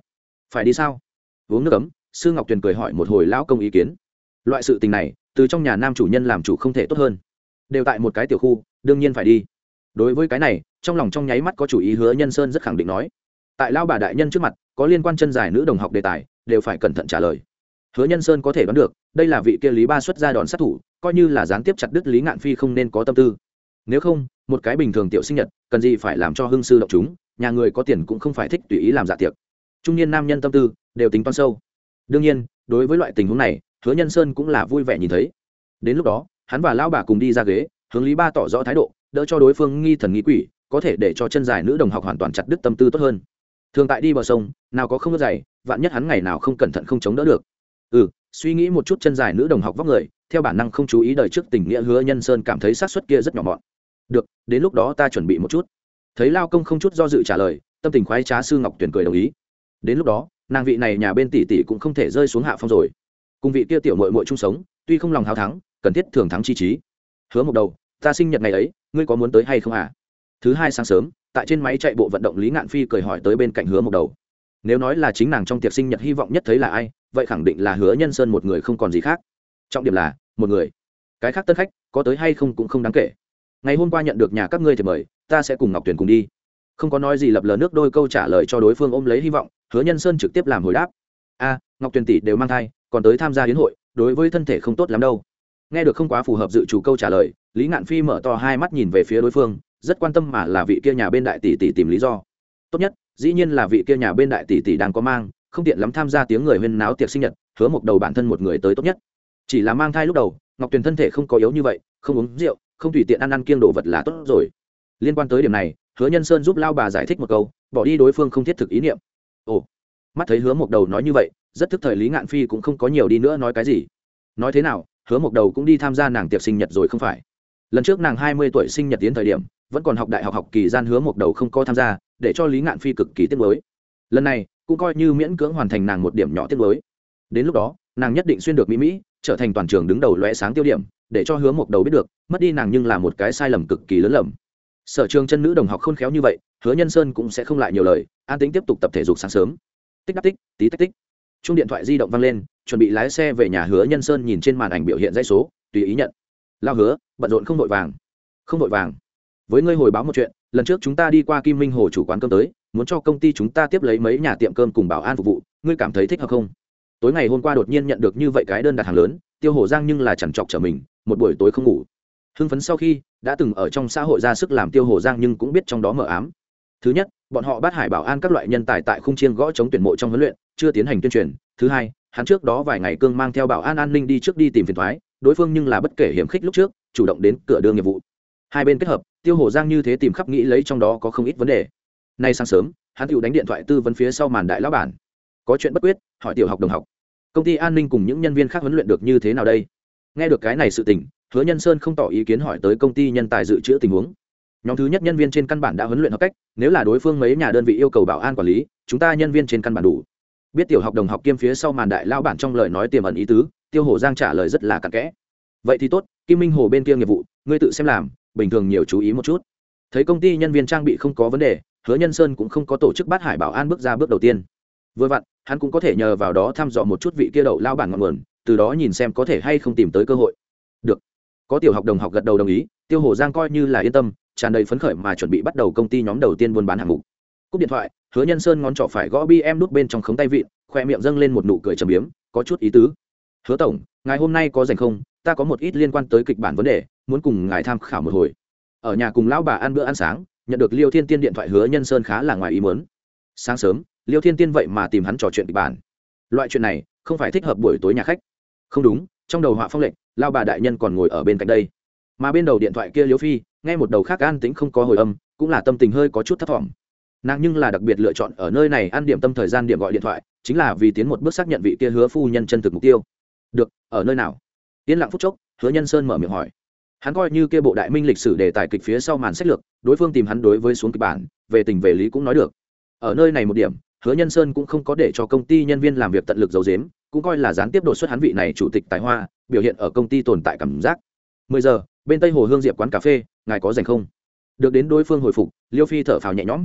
phải đi sao? Uống nước ấm. Sư Ngọc Tuyền cười hỏi một hồi lão công ý kiến. Loại sự tình này từ trong nhà nam chủ nhân làm chủ không thể tốt hơn, đều tại một cái tiểu khu, đương nhiên phải đi. Đối với cái này, trong lòng trong nháy mắt có chủ ý Hứa Nhân Sơn rất khẳng định nói. Tại lão bà đại nhân trước mặt, có liên quan chân dài nữ đồng học đề tài, đều phải cẩn thận trả lời. Hứa Nhân Sơn có thể đoán được, đây là vị kia Lý Ba xuất ra đòn sát thủ, coi như là gián tiếp chặt đứt Lý Ngạn Phi không nên có tâm tư. Nếu không, một cái bình thường tiểu sinh nhật, cần gì phải làm cho hưng sư động chúng, nhà người có tiền cũng không phải thích tùy ý làm dạ tiệc. Trung niên nam nhân tâm tư đều tính toán sâu. Đương nhiên, đối với loại tình huống này, Hứa Nhân Sơn cũng là vui vẻ nhìn thấy. Đến lúc đó, hắn và lão bà cùng đi ra ghế, hướng Lý Ba tỏ rõ thái độ, đỡ cho đối phương nghi thần nghi quỷ, có thể để cho chân dài nữ đồng học hoàn toàn chặt đứt tâm tư tốt hơn. Thường tại đi bờ sông, nào có không có giày, vạn nhất hắn ngày nào không cẩn thận không chống đỡ được. Ừ, suy nghĩ một chút chân dài nữ đồng học vóc người, theo bản năng không chú ý đời trước tình nghĩa Hứa Nhân Sơn cảm thấy xác suất kia rất nhỏ mọn. Được, đến lúc đó ta chuẩn bị một chút. Thấy lao công không chút do dự trả lời, tâm tình khoái trá Sư Ngọc Tuyền cười đồng ý. Đến lúc đó, nàng vị này nhà bên tỷ tỷ cũng không thể rơi xuống hạ phong rồi. Cùng vị kia tiểu muội muội chung sống, tuy không lòng háo thắng, cần thiết thường thắng chi trí. Hứa một đầu, ta sinh nhật ngày ấy, ngươi có muốn tới hay không à? Thứ hai sáng sớm, tại trên máy chạy bộ vận động Lý Ngạn Phi cười hỏi tới bên cạnh Hứa một đầu. Nếu nói là chính nàng trong tiệc sinh nhật hy vọng nhất thấy là ai, vậy khẳng định là Hứa Nhân Sơn một người không còn gì khác. Trọng điểm là một người, cái khác tân khách có tới hay không cũng không đáng kể. Ngày hôm qua nhận được nhà các ngươi thì mời, ta sẽ cùng Ngọc Tuyền cùng đi. Không có nói gì lập lờ nước đôi câu trả lời cho đối phương ôm lấy hy vọng, Hứa Nhân Sơn trực tiếp làm hồi đáp. A, Ngọc Tuyền tỷ đều mang thai, còn tới tham gia yến hội, đối với thân thể không tốt lắm đâu. Nghe được không quá phù hợp dự chủ câu trả lời, Lý Ngạn Phi mở to hai mắt nhìn về phía đối phương, rất quan tâm mà là vị kia nhà bên đại tỷ tỷ tìm lý do. Tốt nhất, dĩ nhiên là vị kia nhà bên đại tỷ tỷ đang có mang, không tiện lắm tham gia tiếng người huyên náo tiệc sinh nhật, Hứa một đầu bản thân một người tới tốt nhất. Chỉ là mang thai lúc đầu, Ngọc Tuyền thân thể không có yếu như vậy, không uống rượu, không tùy tiện ăn ăn kiêng đồ vật là tốt rồi. Liên quan tới điểm này, Hứa Nhân Sơn giúp lao bà giải thích một câu, bỏ đi đối phương không thiết thực ý niệm. Ồ, mắt thấy Hứa một đầu nói như vậy, rất thức thời Lý Ngạn Phi cũng không có nhiều đi nữa nói cái gì. Nói thế nào, Hứa một đầu cũng đi tham gia nàng tiệc sinh nhật rồi không phải? Lần trước nàng hai mươi tuổi sinh nhật tiến thời điểm, vẫn còn học đại học học kỳ gian Hứa một đầu không có tham gia, để cho Lý Ngạn Phi cực kỳ tiếc nuối. Lần này, cũng coi như miễn cưỡng hoàn thành nàng một điểm nhỏ tiếc nuối. Đến lúc đó, nàng nhất định xuyên được mỹ mỹ, trở thành toàn trường đứng đầu lóe sáng tiêu điểm, để cho Hứa một đầu biết được, mất đi nàng nhưng là một cái sai lầm cực kỳ lớn lầm. Sở trường chân nữ đồng học khôn khéo như vậy, Hứa Nhân Sơn cũng sẽ không lại nhiều lời, an tính tiếp tục tập thể dục sáng sớm. Tích đắc tích, tí tách tích. Chuông điện thoại di động vang lên, chuẩn bị lái xe về nhà Hứa Nhân Sơn nhìn trên màn ảnh biểu hiện dãy số, tùy ý nhận. Lao Hứa, bận rộn không vội vàng. Không vội vàng. Với ngươi hồi báo một chuyện, lần trước chúng ta đi qua Kim Minh Hồ chủ quán cơm tới, muốn cho công ty chúng ta tiếp lấy mấy nhà tiệm cơm cùng bảo an phục vụ, ngươi cảm thấy thích hợp không? Tối ngày hôm qua đột nhiên nhận được như vậy cái đơn đặt hàng lớn, Tiêu Hồ Giang nhưng là chằn trọc trở mình, một buổi tối không ngủ. Hưng phấn sau khi đã từng ở trong xã hội ra sức làm Tiêu Hồ Giang nhưng cũng biết trong đó mờ ám. Thứ nhất, bọn họ bắt hải bảo an các loại nhân tài tại khung chiên gõ chống tuyển mộ trong huấn luyện, chưa tiến hành tuyên truyền. Thứ hai, hắn trước đó vài ngày cương mang theo bảo an an ninh đi trước đi tìm phiền toái, đối phương nhưng là bất kể hiểm khích lúc trước, chủ động đến cửa đưa nghiệp vụ. Hai bên kết hợp, Tiêu Hồ Giang như thế tìm khắp nghĩ lấy trong đó có không ít vấn đề. Nay sáng sớm, hắn tự đánh điện thoại tư vấn phía sau màn đại lão bản. Có chuyện bất quyết, hỏi tiểu học đồng học. Công ty an ninh cùng những nhân viên khác huấn luyện được như thế nào đây? Nghe được cái này sự tình, Hứa Nhân Sơn không tỏ ý kiến hỏi tới công ty nhân tài dự trữ tình huống. Nhóm thứ nhất nhân viên trên căn bản đã huấn luyện hợp cách, nếu là đối phương mấy nhà đơn vị yêu cầu bảo an quản lý, chúng ta nhân viên trên căn bản đủ. Biết tiểu học đồng học kiêm phía sau màn đại lao bản trong lời nói tiềm ẩn ý tứ, Tiêu Hồ Giang trả lời rất là cặn kẽ. Vậy thì tốt, Kim Minh Hồ bên kia nghiệp vụ, ngươi tự xem làm, bình thường nhiều chú ý một chút. Thấy công ty nhân viên trang bị không có vấn đề, Hứa Nhân Sơn cũng không có tổ chức bắt hải bảo an bước ra bước đầu tiên. Vừa vặn, hắn cũng có thể nhờ vào đó thăm dò một chút vị kia đậu lao bản ngọn nguồn, từ đó nhìn xem có thể hay không tìm tới cơ hội. Được. Có tiểu học đồng học gật đầu đồng ý, Tiêu Hồ Giang coi như là yên tâm, tràn đầy phấn khởi mà chuẩn bị bắt đầu công ty nhóm đầu tiên buôn bán hàng mục. Cúp điện thoại, Hứa Nhân Sơn ngón trỏ phải gõ bi em nút bên trong khống tay vịn, khoe miệng dâng lên một nụ cười trầm biếm, có chút ý tứ. Hứa tổng, ngày hôm nay có rảnh không? Ta có một ít liên quan tới kịch bản vấn đề, muốn cùng ngài tham khảo một hồi. Ở nhà cùng lão bà ăn bữa ăn sáng, nhận được Liêu Thiên Tiên điện thoại Hứa Nhân Sơn khá là ngoài ý muốn. Sáng sớm, Liêu Thiên Tiên vậy mà tìm hắn trò chuyện kịch bản. Loại chuyện này, không phải thích hợp buổi tối nhà khách. Không đúng, trong đầu họa phong lệnh, lão bà đại nhân còn ngồi ở bên cạnh đây. Mà bên đầu điện thoại kia Liêu Phi, nghe một đầu khác an tĩnh không có hồi âm, cũng là tâm tình hơi có chút thấp thỏm. Nàng nhưng là đặc biệt lựa chọn ở nơi này ăn điểm tâm thời gian điểm gọi điện thoại, chính là vì tiến một bước xác nhận vị kia Hứa phu nhân chân thực mục tiêu. Được, ở nơi nào? Yên lặng phút chốc, Hứa Nhân Sơn mở miệng hỏi. Hắn coi như kia bộ đại minh lịch sử đề tài kịch phía sau màn sách lược, đối phương tìm hắn đối với xuống kịch bản, về tình về lý cũng nói được. Ở nơi này một điểm, Hứa Nhân Sơn cũng không có để cho công ty nhân viên làm việc tận lực giấu giếm, cũng coi là gián tiếp đột xuất hắn vị này chủ tịch tài hoa, biểu hiện ở công ty tồn tại cảm giác. mười giờ, bên Tây Hồ Hương Diệp quán cà phê, ngài có rảnh không? Được đến đối phương hồi phục, Liêu Phi thở phào nhẹ nhõm.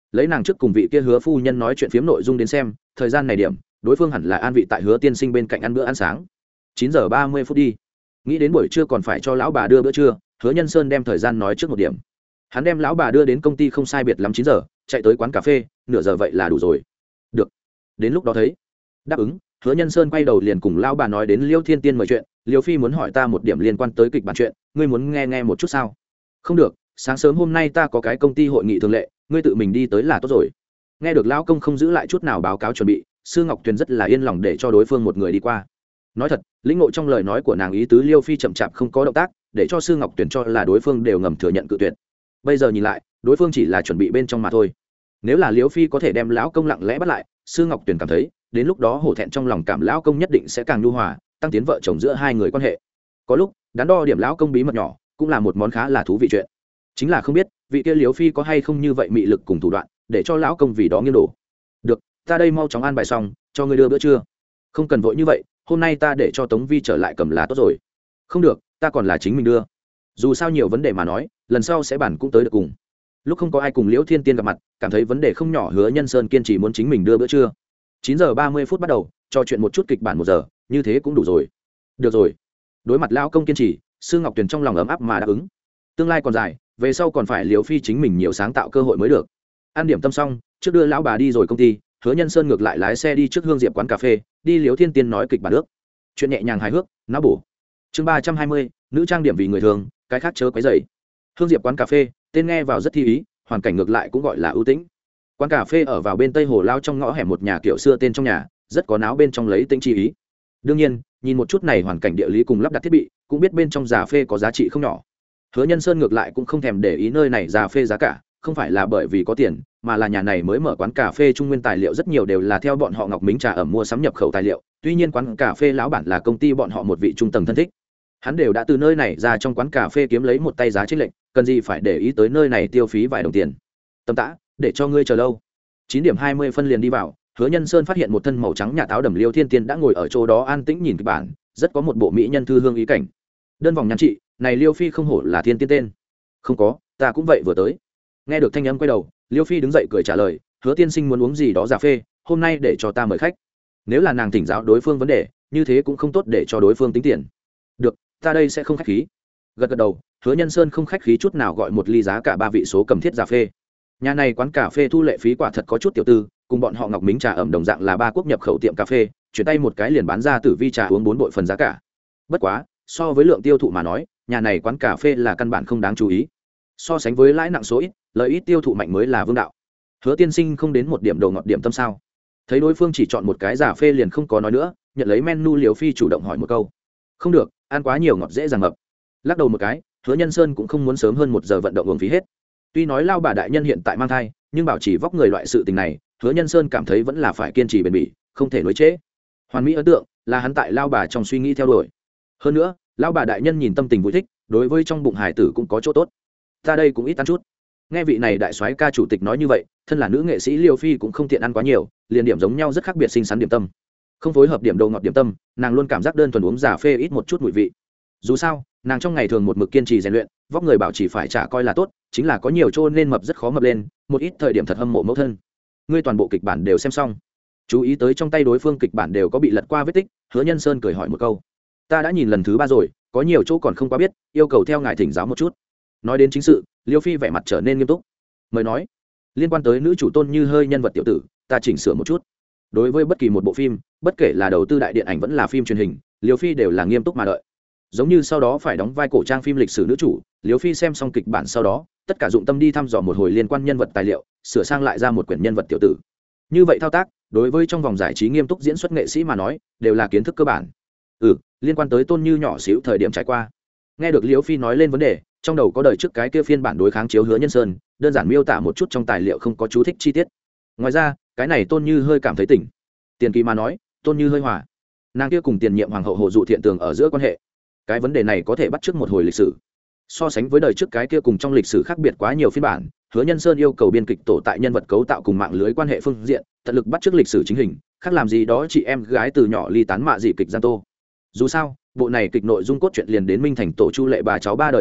lấy nàng trước cùng vị kia hứa phu nhân nói chuyện phiếm nội dung đến xem, thời gian này điểm đối phương hẳn là an vị tại hứa tiên sinh bên cạnh ăn bữa ăn sáng. Chín giờ ba mươi phút đi, nghĩ đến buổi trưa còn phải cho lão bà đưa bữa trưa, hứa nhân sơn đem thời gian nói trước một điểm. Hắn đem lão bà đưa đến công ty không sai biệt lắm chín giờ, chạy tới quán cà phê, nửa giờ vậy là đủ rồi. Được, đến lúc đó thấy. Đáp ứng, hứa nhân sơn quay đầu liền cùng lão bà nói đến Liêu Thiên Tiên mời chuyện. Liêu Phi muốn hỏi ta một điểm liên quan tới kịch bản chuyện, ngươi muốn nghe nghe một chút sao? Không được, sáng sớm hôm nay ta có cái công ty hội nghị thường lệ, ngươi tự mình đi tới là tốt rồi. Nghe được lão công không giữ lại chút nào báo cáo chuẩn bị, Sư Ngọc Tuyền rất là yên lòng để cho đối phương một người đi qua. Nói thật, lĩnh ngộ trong lời nói của nàng ý tứ, Liêu Phi chậm chạp không có động tác, để cho Sư Ngọc Tuyền cho là đối phương đều ngầm thừa nhận cự tuyệt. Bây giờ nhìn lại, đối phương chỉ là chuẩn bị bên trong mà thôi. Nếu là Liêu Phi có thể đem lão công lặng lẽ bắt lại, Sư Ngọc Tuyền cảm thấy đến lúc đó hổ thẹn trong lòng cảm lão công nhất định sẽ càng nhu hòa, tăng tiến vợ chồng giữa hai người quan hệ. Có lúc đắn đo điểm lão công bí mật nhỏ cũng là một món khá là thú vị chuyện. Chính là không biết vị kia Liêu Phi có hay không như vậy mị lực cùng thủ đoạn để cho lão công vì đó nghiêng đổ. Được, ta đây mau chóng an bài xong cho ngươi đưa bữa trưa. Không cần vội như vậy, hôm nay ta để cho Tống Vi trở lại cầm là tốt rồi. Không được, ta còn là chính mình đưa. Dù sao nhiều vấn đề mà nói, lần sau sẽ bàn cũng tới được cùng. Lúc không có ai cùng Liễu Thiên Tiên gặp mặt, cảm thấy vấn đề không nhỏ, hứa nhân sơn kiên trì muốn chính mình đưa bữa trưa. Chín giờ ba mươi phút bắt đầu, trò chuyện một chút kịch bản một giờ, như thế cũng đủ rồi. Được rồi. Đối mặt lão công kiên trì, Sư Ngọc Tuyền trong lòng ấm áp mà đáp ứng. Tương lai còn dài, về sau còn phải Liễu Phi chính mình nhiều sáng tạo cơ hội mới được. Ăn điểm tâm xong, trước đưa lão bà đi rồi công ty, hứa nhân sơn ngược lại lái xe đi trước Hương Diệp quán cà phê, đi Liễu Thiên Tiên nói kịch bản nước. Chuyện nhẹ nhàng hài hước, não bổ. Chương ba trăm hai mươi, nữ trang điểm vì người thường, cái khác chớ quấy rầy. Hương Diệp quán cà phê, tên nghe vào rất thi ý, hoàn cảnh ngược lại cũng gọi là ưu tĩnh. Quán cà phê ở vào bên tây hồ lao trong ngõ hẻm một nhà kiểu xưa tên trong nhà, rất có náo bên trong lấy tĩnh chi ý. Đương nhiên, nhìn một chút này hoàn cảnh địa lý cùng lắp đặt thiết bị, cũng biết bên trong già phê có giá trị không nhỏ. Hứa nhân sơn ngược lại cũng không thèm để ý nơi này già phê giá cả, không phải là bởi vì có tiền, mà là nhà này mới mở quán cà phê, trung nguyên tài liệu rất nhiều đều là theo bọn họ Ngọc Mính trà ẩm mua sắm nhập khẩu tài liệu. Tuy nhiên quán cà phê lão bản là công ty bọn họ một vị trung tầng thân thích, hắn đều đã từ nơi này ra trong quán cà phê kiếm lấy một tay giá chênh lệch, cần gì phải để ý tới nơi này tiêu phí vài đồng tiền. Tầm tã, để cho ngươi chờ lâu. Chín điểm hai mươi phân liền đi vào, hứa nhân sơn phát hiện một thân màu trắng nhà táo đầm Liêu Thiên Tiên đã ngồi ở chỗ đó an tĩnh nhìn kịch bản, rất có một bộ mỹ nhân thư hương ý cảnh. Đơn vòng nhắn chị, này Liêu Phi không hổ là Thiên Tiên tên. Không có, ta cũng vậy vừa tới. Nghe được thanh âm quay đầu, Liêu Phi đứng dậy cười trả lời, hứa tiên sinh muốn uống gì đó cà phê, hôm nay để cho ta mời khách. Nếu là nàng thỉnh giáo đối phương vấn đề, như thế cũng không tốt để cho đối phương tính tiền. Được, ta đây sẽ không khách khí. Gật gật đầu, hứa nhân sơn không khách khí chút nào gọi một ly giá cả ba vị số cầm thiết cà phê. Nhà này quán cà phê thu lệ phí quả thật có chút tiểu tư, cùng bọn họ Ngọc Mính trà ẩm đồng dạng là ba quốc nhập khẩu tiệm cà phê, chuyển tay một cái liền bán ra tử vi trà uống bốn bội phần giá cả. Bất quá, so với lượng tiêu thụ mà nói, nhà này quán cà phê là căn bản không đáng chú ý. So sánh với lãi nặng số ít, lợi ít tiêu thụ mạnh mới là vương đạo. Hứa tiên sinh không đến một điểm đầu ngọt điểm tâm sao? Thấy đối phương chỉ chọn một cái cà phê liền không có nói nữa, nhận lấy menu, Liều Phi chủ động hỏi một câu. Không được, ăn quá nhiều ngọt dễ dàng ngập. Lắc đầu một cái, hứa nhân sơn cũng không muốn sớm hơn một giờ vận động uống phí hết. Tuy nói lao bà đại nhân hiện tại mang thai, nhưng bảo trì vóc người loại sự tình này, hứa nhân sơn cảm thấy vẫn là phải kiên trì bền bỉ, không thể nối trễ. Hoàn mỹ ấn tượng là hắn tại lao bà trong suy nghĩ theo đuổi. Hơn nữa, lao bà đại nhân nhìn tâm tình vui thích, đối với trong bụng hải tử cũng có chỗ tốt. Ta đây cũng ít ăn chút. Nghe vị này đại soái ca chủ tịch nói như vậy, thân là nữ nghệ sĩ Liêu Phi cũng không tiện ăn quá nhiều, liền điểm giống nhau rất khác biệt xinh xắn điểm tâm. Không phối hợp điểm đồ ngọt điểm tâm, nàng luôn cảm giác đơn thuần uống cà phê ít một chút mùi vị. Dù sao, nàng trong ngày thường một mực kiên trì rèn luyện, vóc người bảo chỉ phải trả coi là tốt, chính là có nhiều chỗ nên mập rất khó mập lên, một ít thời điểm thật hâm mộ mẫu thân. Ngươi toàn bộ kịch bản đều xem xong? Chú ý tới trong tay đối phương kịch bản đều có bị lật qua vết tích, hứa nhân sơn cười hỏi một câu. Ta đã nhìn lần thứ ba rồi, có nhiều chỗ còn không quá biết, yêu cầu theo ngài thỉnh giáo một chút. Nói đến chính sự, Liêu Phi vẻ mặt trở nên nghiêm túc. Mời nói. Liên quan tới nữ chủ Tôn Như hơi nhân vật tiểu tử, ta chỉnh sửa một chút. Đối với bất kỳ một bộ phim, bất kể là đầu tư đại điện ảnh vẫn là phim truyền hình, Liêu Phi đều là nghiêm túc mà đợi. Giống như sau đó phải đóng vai cổ trang phim lịch sử nữ chủ, Liêu Phi xem xong kịch bản sau đó, tất cả dụng tâm đi thăm dò một hồi liên quan nhân vật tài liệu, sửa sang lại ra một quyển nhân vật tiểu tử. Như vậy thao tác, đối với trong vòng giải trí nghiêm túc diễn xuất nghệ sĩ mà nói, đều là kiến thức cơ bản. Ừ, liên quan tới Tôn Như nhỏ xíu thời điểm trải qua. Nghe được Liêu Phi nói lên vấn đề, trong đầu có đời trước cái kia phiên bản đối kháng chiếu hứa nhân sơn, đơn giản miêu tả một chút trong tài liệu không có chú thích chi tiết. Ngoài ra, cái này Tôn Như hơi cảm thấy tỉnh. Tiền kỳ mà nói, Tôn Như hơi hòa. Nàng kia cùng tiền nhiệm hoàng hậu Hồ Dụ Thiện Tường ở giữa quan hệ. Cái vấn đề này có thể bắt trước một hồi lịch sử. So sánh với đời trước cái kia cùng trong lịch sử khác biệt quá nhiều phiên bản, hứa nhân sơn yêu cầu biên kịch tổ tại nhân vật cấu tạo cùng mạng lưới quan hệ phương diện, tận lực bắt trước lịch sử chính hình, khác làm gì đó chị em gái từ nhỏ ly tán mạ dị kịch gian tô. Dù sao, bộ này kịch nội dung cốt truyện liền đến Minh Thành tổ Chu Lệ bà cháu ba đời kết thúc,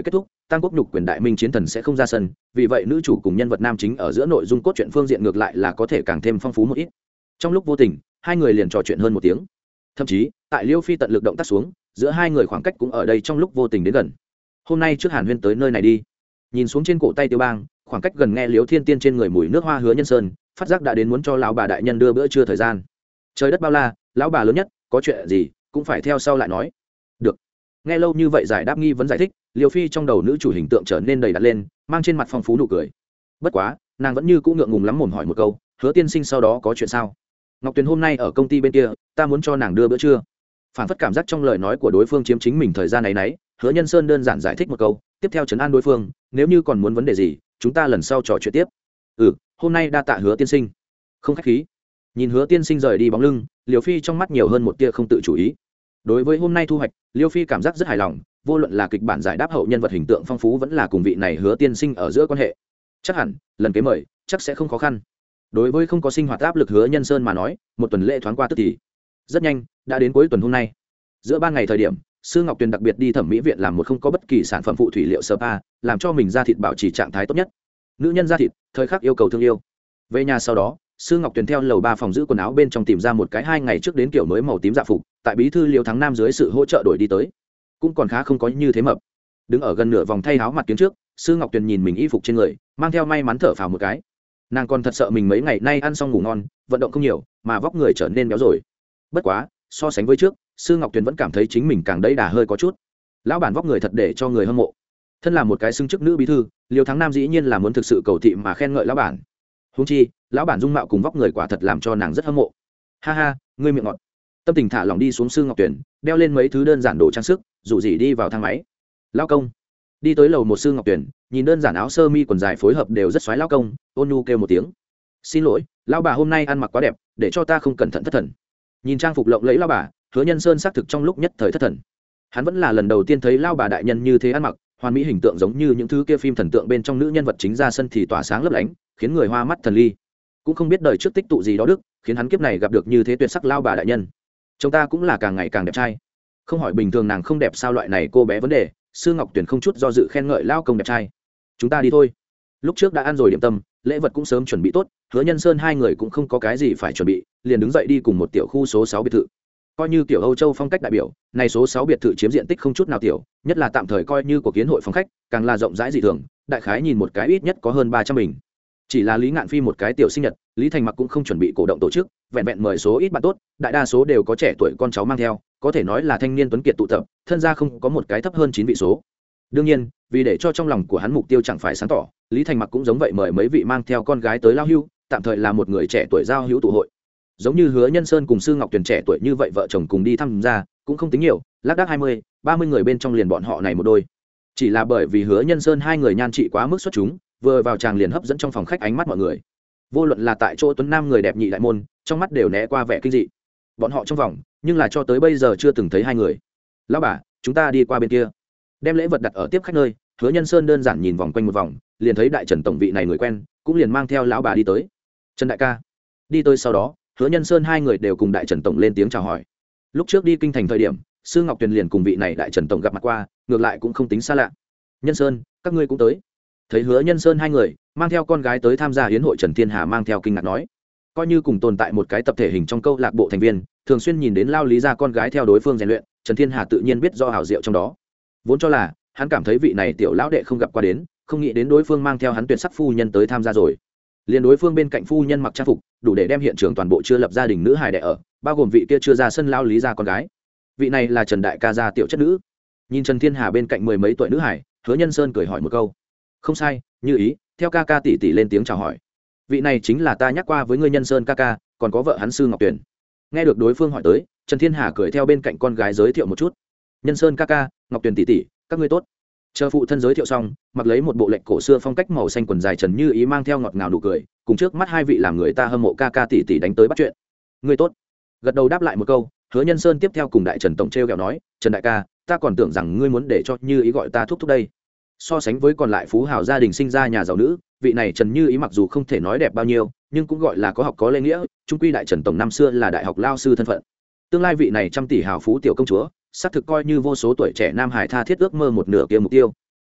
Tam Quốc nhục quyền đại minh chiến thần sẽ không ra sân, vì vậy nữ chủ cùng nhân vật nam chính ở giữa nội dung cốt truyện phương diện ngược lại là có thể càng thêm phong phú một ít. Trong lúc vô tình, hai người liền trò chuyện hơn một tiếng. Thậm chí, tại Liêu Phi tận lực động tác xuống, giữa hai người khoảng cách cũng ở đây trong lúc vô tình đến gần. Hôm nay trước Hàn Huyên tới nơi này đi. Nhìn xuống trên cổ tay Tiêu Bang, khoảng cách gần nghe Liêu Thiên Tiên trên người mùi nước hoa Hứa Nhân Sơn, phát giác đã đến muốn cho lão bà đại nhân đưa bữa trưa thời gian. Trời đất bao la, lão bà lớn nhất, có chuyện gì cũng phải theo sau lại nói. Được. Nghe lâu như vậy giải đáp nghi vấn giải thích, Liêu Phi trong đầu nữ chủ hình tượng trở nên đầy đặn lên, mang trên mặt phong phú nụ cười. Bất quá, nàng vẫn như cũ ngượng ngùng lắm mồm hỏi một câu, Hứa tiên sinh sau đó có chuyện sao? Ngọc Tuyền hôm nay ở công ty bên kia, ta muốn cho nàng đưa bữa trưa. Phản phất cảm giác trong lời nói của đối phương chiếm chính mình thời gian này nấy, Hứa Nhân Sơn đơn giản giải thích một câu, tiếp theo trấn an đối phương, nếu như còn muốn vấn đề gì, chúng ta lần sau trò chuyện tiếp. Ừ, hôm nay đa tạ Hứa tiên sinh. Không khách khí. Nhìn Hứa tiên sinh rời đi bóng lưng, Liêu Phi trong mắt nhiều hơn một tia không tự chủ ý. Đối với hôm nay thu hoạch, Liêu Phi cảm giác rất hài lòng, vô luận là kịch bản giải đáp hậu nhân vật hình tượng phong phú vẫn là cùng vị này Hứa tiên sinh ở giữa quan hệ. Chắc hẳn, lần kế mời, chắc sẽ không khó khăn. Đối với không có sinh hoạt áp lực Hứa Nhân Sơn mà nói, một tuần lễ thoáng qua tức thì. Rất nhanh, đã đến cuối tuần hôm nay. Giữa ban ngày thời điểm, Sư Ngọc Tuyền đặc biệt đi thẩm mỹ viện làm một không có bất kỳ sản phẩm phụ thủy liệu spa, làm cho mình da thịt bảo trì trạng thái tốt nhất. Nữ nhân da thịt, thời khắc yêu cầu thương yêu. Về nhà sau đó, Sư Ngọc Tuyền theo lầu ba phòng giữ quần áo bên trong tìm ra một cái hai ngày trước đến kiểu mới màu tím dạ phục, tại bí thư Liêu Thắng Nam dưới sự hỗ trợ đổi đi tới. Cũng còn khá không có như thế mập. Đứng ở gần nửa vòng thay áo mặt kiến trước, Sư Ngọc Tuyền nhìn mình y phục trên người, mang theo may mắn thở phào một cái. Nàng còn thật sợ mình mấy ngày nay ăn xong ngủ ngon, vận động không nhiều, mà vóc người trở nên béo rồi. Bất quá, so sánh với trước, Sư Ngọc Tuyền vẫn cảm thấy chính mình càng đẫy đà hơi có chút. Lão bản vóc người thật để cho người hâm mộ. Thân là một cái xưng chức nữ bí thư, Liêu Thắng Nam dĩ nhiên là muốn thực sự cầu thị mà khen ngợi lão bản. Huống chi, lão bản dung mạo cùng vóc người quả thật làm cho nàng rất hâm mộ. Ha ha, ngươi miệng ngọt. Tâm tình thả lỏng đi xuống Sư Ngọc Tuyền, đeo lên mấy thứ đơn giản đồ trang sức, dụ dỉ đi vào thang máy. Lão công. Đi tới lầu một Sư Ngọc Tuyền, nhìn đơn giản áo sơ mi quần dài phối hợp đều rất xoái lão công, ôn nhu kêu một tiếng. Xin lỗi, lão bà hôm nay ăn mặc quá đẹp, để cho ta không cẩn thận thất thần. Nhìn trang phục lộng lẫy lão bà, Hứa Nhân Sơn xác thực trong lúc nhất thời thất thần. Hắn vẫn là lần đầu tiên thấy lão bà đại nhân như thế ăn mặc, hoàn mỹ hình tượng giống như những thứ kia phim thần tượng bên trong nữ nhân vật chính ra sân thì tỏa sáng lấp lánh, khiến người hoa mắt thần ly. Cũng không biết đời trước tích tụ gì đó đức, khiến hắn kiếp này gặp được như thế tuyệt sắc lão bà đại nhân. Chúng ta cũng là càng ngày càng đẹp trai. Không hỏi bình thường nàng không đẹp sao loại này cô bé vấn đề, Sư Ngọc Tuyền không chút do dự khen ngợi lão công đẹp trai. Chúng ta đi thôi. Lúc trước đã ăn rồi điểm tâm, lễ vật cũng sớm chuẩn bị tốt, Hứa Nhân Sơn hai người cũng không có cái gì phải chuẩn bị, liền đứng dậy đi cùng một tiểu khu số sáu biệt thự. Coi như tiểu Âu Châu phong cách đại biểu, này số sáu biệt thự chiếm diện tích không chút nào tiểu, nhất là tạm thời coi như của kiến hội phòng khách, càng là rộng rãi dị thường, đại khái nhìn một cái ít nhất có hơn ba trăm bình. Chỉ là Lý Ngạn Phi một cái tiểu sinh nhật, Lý Thành Mặc cũng không chuẩn bị cổ động tổ chức, vẹn vẹn mời số ít bạn tốt, đại đa số đều có trẻ tuổi con cháu mang theo, có thể nói là thanh niên tuấn kiệt tụ tập, thân gia không có một cái thấp hơn chín vị số. Đương nhiên, vì để cho trong lòng của hắn mục tiêu chẳng phải sáng tỏ, Lý Thành Mặc cũng giống vậy mời mấy vị mang theo con gái tới lao hưu, tạm thời là một người trẻ tuổi giao hữu tụ hội. Giống như Hứa Nhân Sơn cùng Sư Ngọc Tuyền trẻ tuổi như vậy vợ chồng cùng đi tham gia, cũng không tính nhiều, lác đác hai mươi, ba mươi người bên trong liền bọn họ này một đôi. Chỉ là bởi vì Hứa Nhân Sơn hai người nhan trị quá mức xuất chúng, vừa vào chàng liền hấp dẫn trong phòng khách ánh mắt mọi người. Vô luận là tại chỗ tuấn nam người đẹp nhị đại môn, trong mắt đều né qua vẻ kinh dị. Bọn họ trong vòng, nhưng là cho tới bây giờ chưa từng thấy hai người. Lão bà, chúng ta đi qua bên kia. Đem lễ vật đặt ở tiếp khách nơi, Hứa Nhân Sơn đơn giản nhìn vòng quanh một vòng, liền thấy đại Trần tổng vị này người quen, cũng liền mang theo lão bà đi tới. Trần đại ca. Đi tới sau đó, Hứa Nhân Sơn hai người đều cùng đại Trần tổng lên tiếng chào hỏi. Lúc trước đi kinh thành thời điểm, Sư Ngọc Tuyền liền cùng vị này đại Trần tổng gặp mặt qua, ngược lại cũng không tính xa lạ. Nhân Sơn, các ngươi cũng tới. Thấy Hứa Nhân Sơn hai người mang theo con gái tới tham gia hiến hội, Trần Thiên Hà mang theo kinh ngạc nói, coi như cùng tồn tại một cái tập thể hình trong câu lạc bộ thành viên, thường xuyên nhìn đến lao lý ra con gái theo đối phương rèn luyện, Trần Thiên Hà tự nhiên biết do hảo diệu trong đó. Vốn cho là hắn cảm thấy vị này tiểu lão đệ không gặp qua đến, không nghĩ đến đối phương mang theo hắn tuyệt sắc phu nhân tới tham gia rồi. Liên đối phương bên cạnh phu nhân mặc trang phục, đủ để đem hiện trường toàn bộ chưa lập gia đình nữ hài đệ ở, bao gồm vị kia chưa ra sân lao lý ra con gái. Vị này là Trần đại ca gia tiểu chất nữ. Nhìn Trần Thiên Hà bên cạnh mười mấy tuổi nữ hài, Hứa Nhân Sơn cười hỏi một câu. Không sai, như ý, theo ca ca tỷ tỷ lên tiếng chào hỏi. Vị này chính là ta nhắc qua với ngươi Nhân Sơn ca ca, còn có vợ hắn Sư Ngọc Tuyền. Nghe được đối phương hỏi tới, Trần Thiên Hà cười theo bên cạnh con gái giới thiệu một chút. Nhân Sơn ca ca, Ngọc Tuyền tỷ tỷ, các ngươi tốt. Chờ phụ thân giới thiệu xong, mặc lấy một bộ lệnh cổ xưa phong cách màu xanh quần dài Trần Như Ý mang theo ngọt ngào nụ cười, cùng trước mắt hai vị làm người ta hâm mộ ca ca tỷ tỷ đánh tới bắt chuyện. Ngươi tốt. Gật đầu đáp lại một câu, Hứa Nhân Sơn tiếp theo cùng đại Trần tổng treo kẹo nói, Trần đại ca, ta còn tưởng rằng ngươi muốn để cho Như Ý gọi ta thúc thúc đây. So sánh với còn lại phú hào gia đình sinh ra nhà giàu nữ, vị này Trần Như Ý mặc dù không thể nói đẹp bao nhiêu, nhưng cũng gọi là có học có lễ nghĩa, trung quy đại Trần tổng năm xưa là đại học lao sư thân phận. Tương lai vị này trăm tỷ hào phú tiểu công chúa, xác thực coi như vô số tuổi trẻ nam hải tha thiết ước mơ một nửa kia mục tiêu.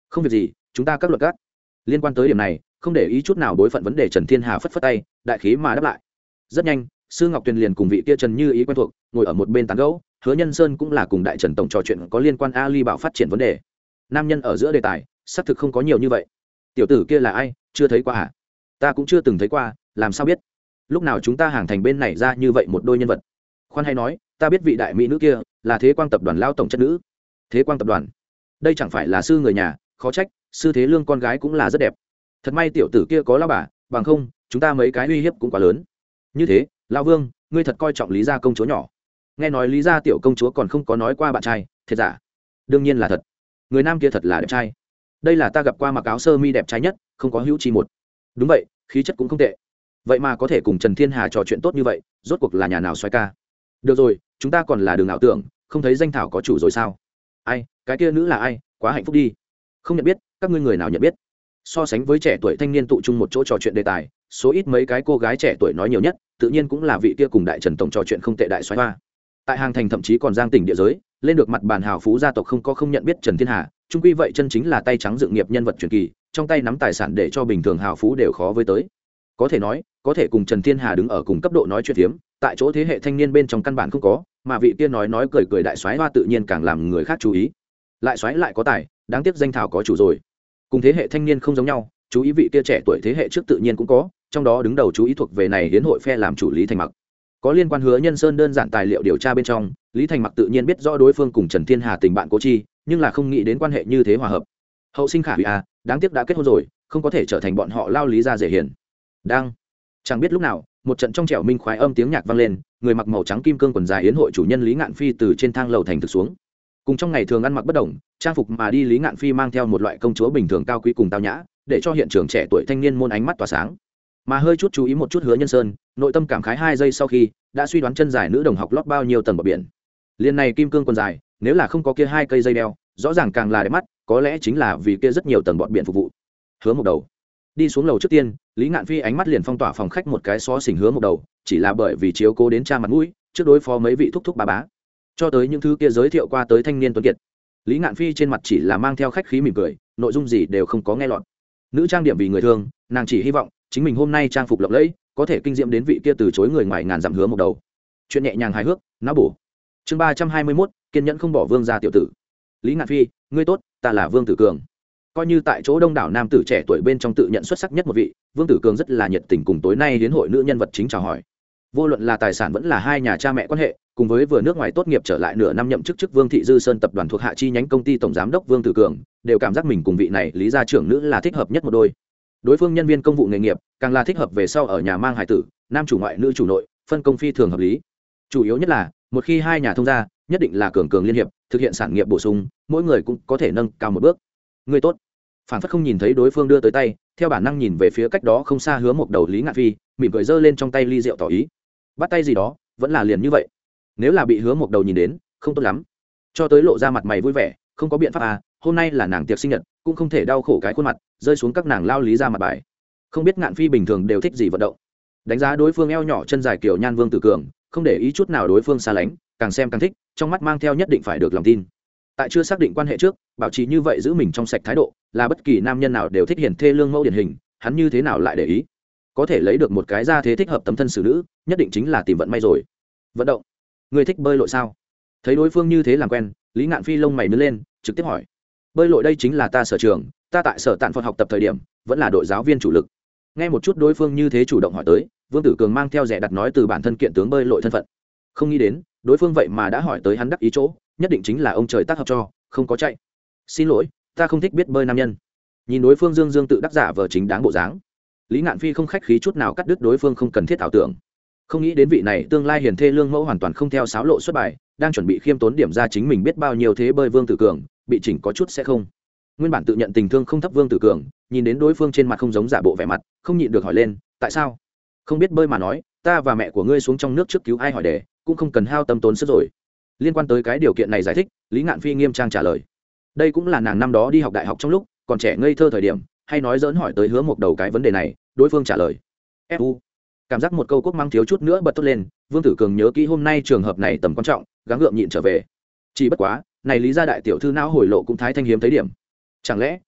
không việc gì, chúng ta các luật các liên quan tới điểm này không để ý chút nào đối phận vấn đề. Trần Thiên Hà phất phất tay, đại khí mà đáp lại. Rất nhanh sư ngọc tuyền liền cùng vị kia Trần Như Ý quen thuộc, ngồi ở một bên tán gẫu. Hứa Nhân Sơn cũng là cùng đại Trần tổng trò chuyện có liên quan Ali Bảo phát triển vấn đề. Nam nhân ở giữa đề tài xác thực không có nhiều như vậy. Tiểu tử kia là ai, chưa thấy qua à? Ta cũng chưa từng thấy qua, làm sao biết? Lúc nào chúng ta hàng thành bên này ra như vậy một đôi nhân vật? Khoan hay nói, ta biết vị đại mỹ nữ kia là Thế Quang tập đoàn lao tổng chất nữ. Thế Quang tập đoàn? Đây chẳng phải là sư người nhà, khó trách, sư Thế Lương con gái cũng là rất đẹp. Thật may tiểu tử kia có lao bà, bằng không, chúng ta mấy cái uy hiếp cũng quá lớn. Như thế, lão Vương, ngươi thật coi trọng Lý gia công chúa nhỏ. Nghe nói Lý gia tiểu công chúa còn không có nói qua bạn trai, thiệt giả? Đương nhiên là thật. Người nam kia thật là đẹp trai. Đây là ta gặp qua mặc áo sơ mi đẹp trai nhất, không có hữu chi một. Đúng vậy, khí chất cũng không tệ. Vậy mà có thể cùng Trần Thiên Hà trò chuyện tốt như vậy, rốt cuộc là nhà nào xoay ca? Được rồi, chúng ta còn là đường ảo tưởng, không thấy danh thảo có chủ rồi sao? Ai, cái kia nữ là ai? Quá hạnh phúc đi. Không nhận biết, các ngươi người nào nhận biết? So sánh với trẻ tuổi thanh niên tụ chung một chỗ trò chuyện đề tài, số ít mấy cái cô gái trẻ tuổi nói nhiều nhất, tự nhiên cũng là vị kia cùng đại Trần tổng trò chuyện không tệ đại xoáy hoa. Tại hàng thành thậm chí còn giang tỉnh địa giới, lên được mặt bàn hào phú gia tộc không có không nhận biết Trần Thiên Hà, chung quy vậy chân chính là tay trắng dựng nghiệp nhân vật truyền kỳ, trong tay nắm tài sản để cho bình thường hào phú đều khó với tới. Có thể nói, có thể cùng Trần Thiên Hà đứng ở cùng cấp độ nói chuyện phiếm, tại chỗ thế hệ thanh niên bên trong căn bản không có, mà vị kia nói nói cười cười đại soái hoa tự nhiên càng làm người khác chú ý. Lại soái lại có tài, đáng tiếc danh thảo có chủ rồi. Cùng thế hệ thanh niên không giống nhau, chú ý vị kia trẻ tuổi thế hệ trước tự nhiên cũng có, trong đó đứng đầu chú ý thuộc về này hiến hội phe làm chủ Lý Thành Mặc. Có liên quan Hứa Nhân Sơn đơn giản tài liệu điều tra bên trong, Lý Thành Mặc tự nhiên biết rõ đối phương cùng Trần Thiên Hà tình bạn cố chi, nhưng là không nghĩ đến quan hệ như thế hòa hợp. Hậu sinh khả hủy à, đáng tiếc đã kết hôn rồi, không có thể trở thành bọn họ lao Lý gia dễ hiền. Đang chẳng biết lúc nào, một trận trong trẻo minh khoái âm tiếng nhạc vang lên, người mặc màu trắng kim cương quần dài yến hội chủ nhân Lý Ngạn Phi từ trên thang lầu thành thực xuống. Cùng trong ngày thường ăn mặc bất đồng, trang phục mà đi Lý Ngạn Phi mang theo một loại công chúa bình thường cao quý cùng tao nhã, để cho hiện trường trẻ tuổi thanh niên môn ánh mắt tỏa sáng. Mà hơi chút chú ý một chút Hứa Nhân Sơn, nội tâm cảm khái hai giây sau khi đã suy đoán chân dài nữ đồng học lót bao nhiêu tầng bờ biển. Liên này kim cương quần dài, nếu là không có kia hai cây dây đeo, rõ ràng càng là đẹp mắt, có lẽ chính là vì kia rất nhiều tầng bọt biển phục vụ. Hứa một đầu đi xuống lầu trước tiên, Lý Ngạn Phi ánh mắt liền phong tỏa phòng khách một cái xó xỉnh Hứa một đầu, chỉ là bởi vì chiếu cố đến cha mặt mũi, trước đối phó mấy vị thúc thúc bá bá, cho tới những thứ kia giới thiệu qua tới thanh niên tuấn kiệt. Lý Ngạn Phi trên mặt chỉ là mang theo khách khí mỉm cười, nội dung gì đều không có nghe lọt. Nữ trang điểm vì người thương, nàng chỉ hy vọng chính mình hôm nay trang phục lộng lẫy, có thể kinh diễm đến vị kia từ chối người ngoài ngàn dặm Hứa một đầu. Chuyện nhẹ nhàng hài hước, não bổ. Chương ba trăm hai mươi mốt, kiên nhẫn không bỏ Vương gia tiểu tử. Lý Ngạn Phi, ngươi tốt, ta là Vương Tử Cường. Coi như tại chỗ đông đảo nam tử trẻ tuổi bên trong tự nhận xuất sắc nhất một vị, Vương Tử Cường rất là nhiệt tình cùng tối nay đến hội nữ nhân vật chính chào hỏi. Vô luận là tài sản vẫn là hai nhà cha mẹ quan hệ, cùng với vừa nước ngoài tốt nghiệp trở lại nửa năm nhậm chức chức Vương Thị Dư Sơn tập đoàn thuộc hạ chi nhánh công ty tổng giám đốc Vương Tử Cường, đều cảm giác mình cùng vị này Lý gia trưởng nữ là thích hợp nhất một đôi. Đối phương nhân viên công vụ nghề nghiệp, càng là thích hợp về sau ở nhà mang hài tử, nam chủ ngoại nữ chủ nội, phân công phi thường hợp lý. Chủ yếu nhất là, một khi hai nhà thông gia, nhất định là cường cường liên hiệp, thực hiện sản nghiệp bổ sung, mỗi người cũng có thể nâng cao một bước. Người tốt. Phản phất không nhìn thấy đối phương đưa tới tay, theo bản năng nhìn về phía cách đó không xa Hứa một đầu Lý Ngạn Phi, mỉm cười giơ lên trong tay ly rượu tỏ ý. Bắt tay gì đó, vẫn là liền như vậy. Nếu là bị Hứa một đầu nhìn đến, không tốt lắm. Cho tới lộ ra mặt mày vui vẻ, không có biện pháp à, hôm nay là nàng tiệc sinh nhật, cũng không thể đau khổ cái khuôn mặt, rơi xuống các nàng lao Lý ra mặt bài. Không biết Ngạn Phi bình thường đều thích gì vận động. Đánh giá đối phương eo nhỏ chân dài kiểu nhan Vương Tử Cường, không để ý chút nào đối phương xa lánh, càng xem càng thích, trong mắt mang theo nhất định phải được lòng tin. Tại chưa xác định quan hệ trước, bảo trì như vậy giữ mình trong sạch thái độ, là bất kỳ nam nhân nào đều thích hiển thê lương mẫu điển hình, hắn như thế nào lại để ý. Có thể lấy được một cái gia thế thích hợp tấm thân xử nữ, nhất định chính là tìm vận may rồi. Vận động, người thích bơi lội sao? Thấy đối phương như thế làm quen, Lý Ngạn Phi lông mày nhướng lên, trực tiếp hỏi. Bơi lội đây chính là ta sở trường, ta tại sở tạn phật học tập thời điểm, vẫn là đội giáo viên chủ lực. Nghe một chút đối phương như thế chủ động hỏi tới, Vương Tử Cường mang theo rẻ đặt nói từ bản thân kiện tướng bơi lội thân phận. Không nghĩ đến, đối phương vậy mà đã hỏi tới hắn đắc ý chỗ, nhất định chính là ông trời tác hợp cho, không có chạy. Xin lỗi, ta không thích biết bơi nam nhân. Nhìn đối phương dương dương tự đắc giả vờ chính đáng bộ dáng, Lý Ngạn Phi không khách khí chút nào cắt đứt đối phương không cần thiết ảo tưởng. Không nghĩ đến vị này tương lai hiền thê lương mẫu hoàn toàn không theo sáo lộ xuất bài, đang chuẩn bị khiêm tốn điểm ra chính mình biết bao nhiêu thế bơi Vương Tử Cường, bị chỉnh có chút sẽ không. Nguyên bản tự nhận tình thương không thấp Vương Tử Cường, nhìn đến đối phương trên mặt không giống giả bộ vẻ mặt, không nhịn được hỏi lên, tại sao? Không biết bơi mà nói, ta và mẹ của ngươi xuống trong nước trước cứu ai hỏi đề, cũng không cần hao tâm tốn sức rồi. Liên quan tới cái điều kiện này giải thích, Lý Ngạn Phi nghiêm trang trả lời. Đây cũng là nàng năm đó đi học đại học trong lúc còn trẻ ngây thơ thời điểm, hay nói dỡn hỏi tới Hứa một đầu cái vấn đề này, đối phương trả lời. Fu, cảm giác một câu quốc mang thiếu chút nữa bật tốt lên, Vương Tử Cường nhớ kỹ hôm nay trường hợp này tầm quan trọng, gắng gượng nhịn trở về. Chỉ bất quá, này Lý gia đại tiểu thư não hồi lộ cũng thái thanh hiếm thấy điểm. Chẳng lẽ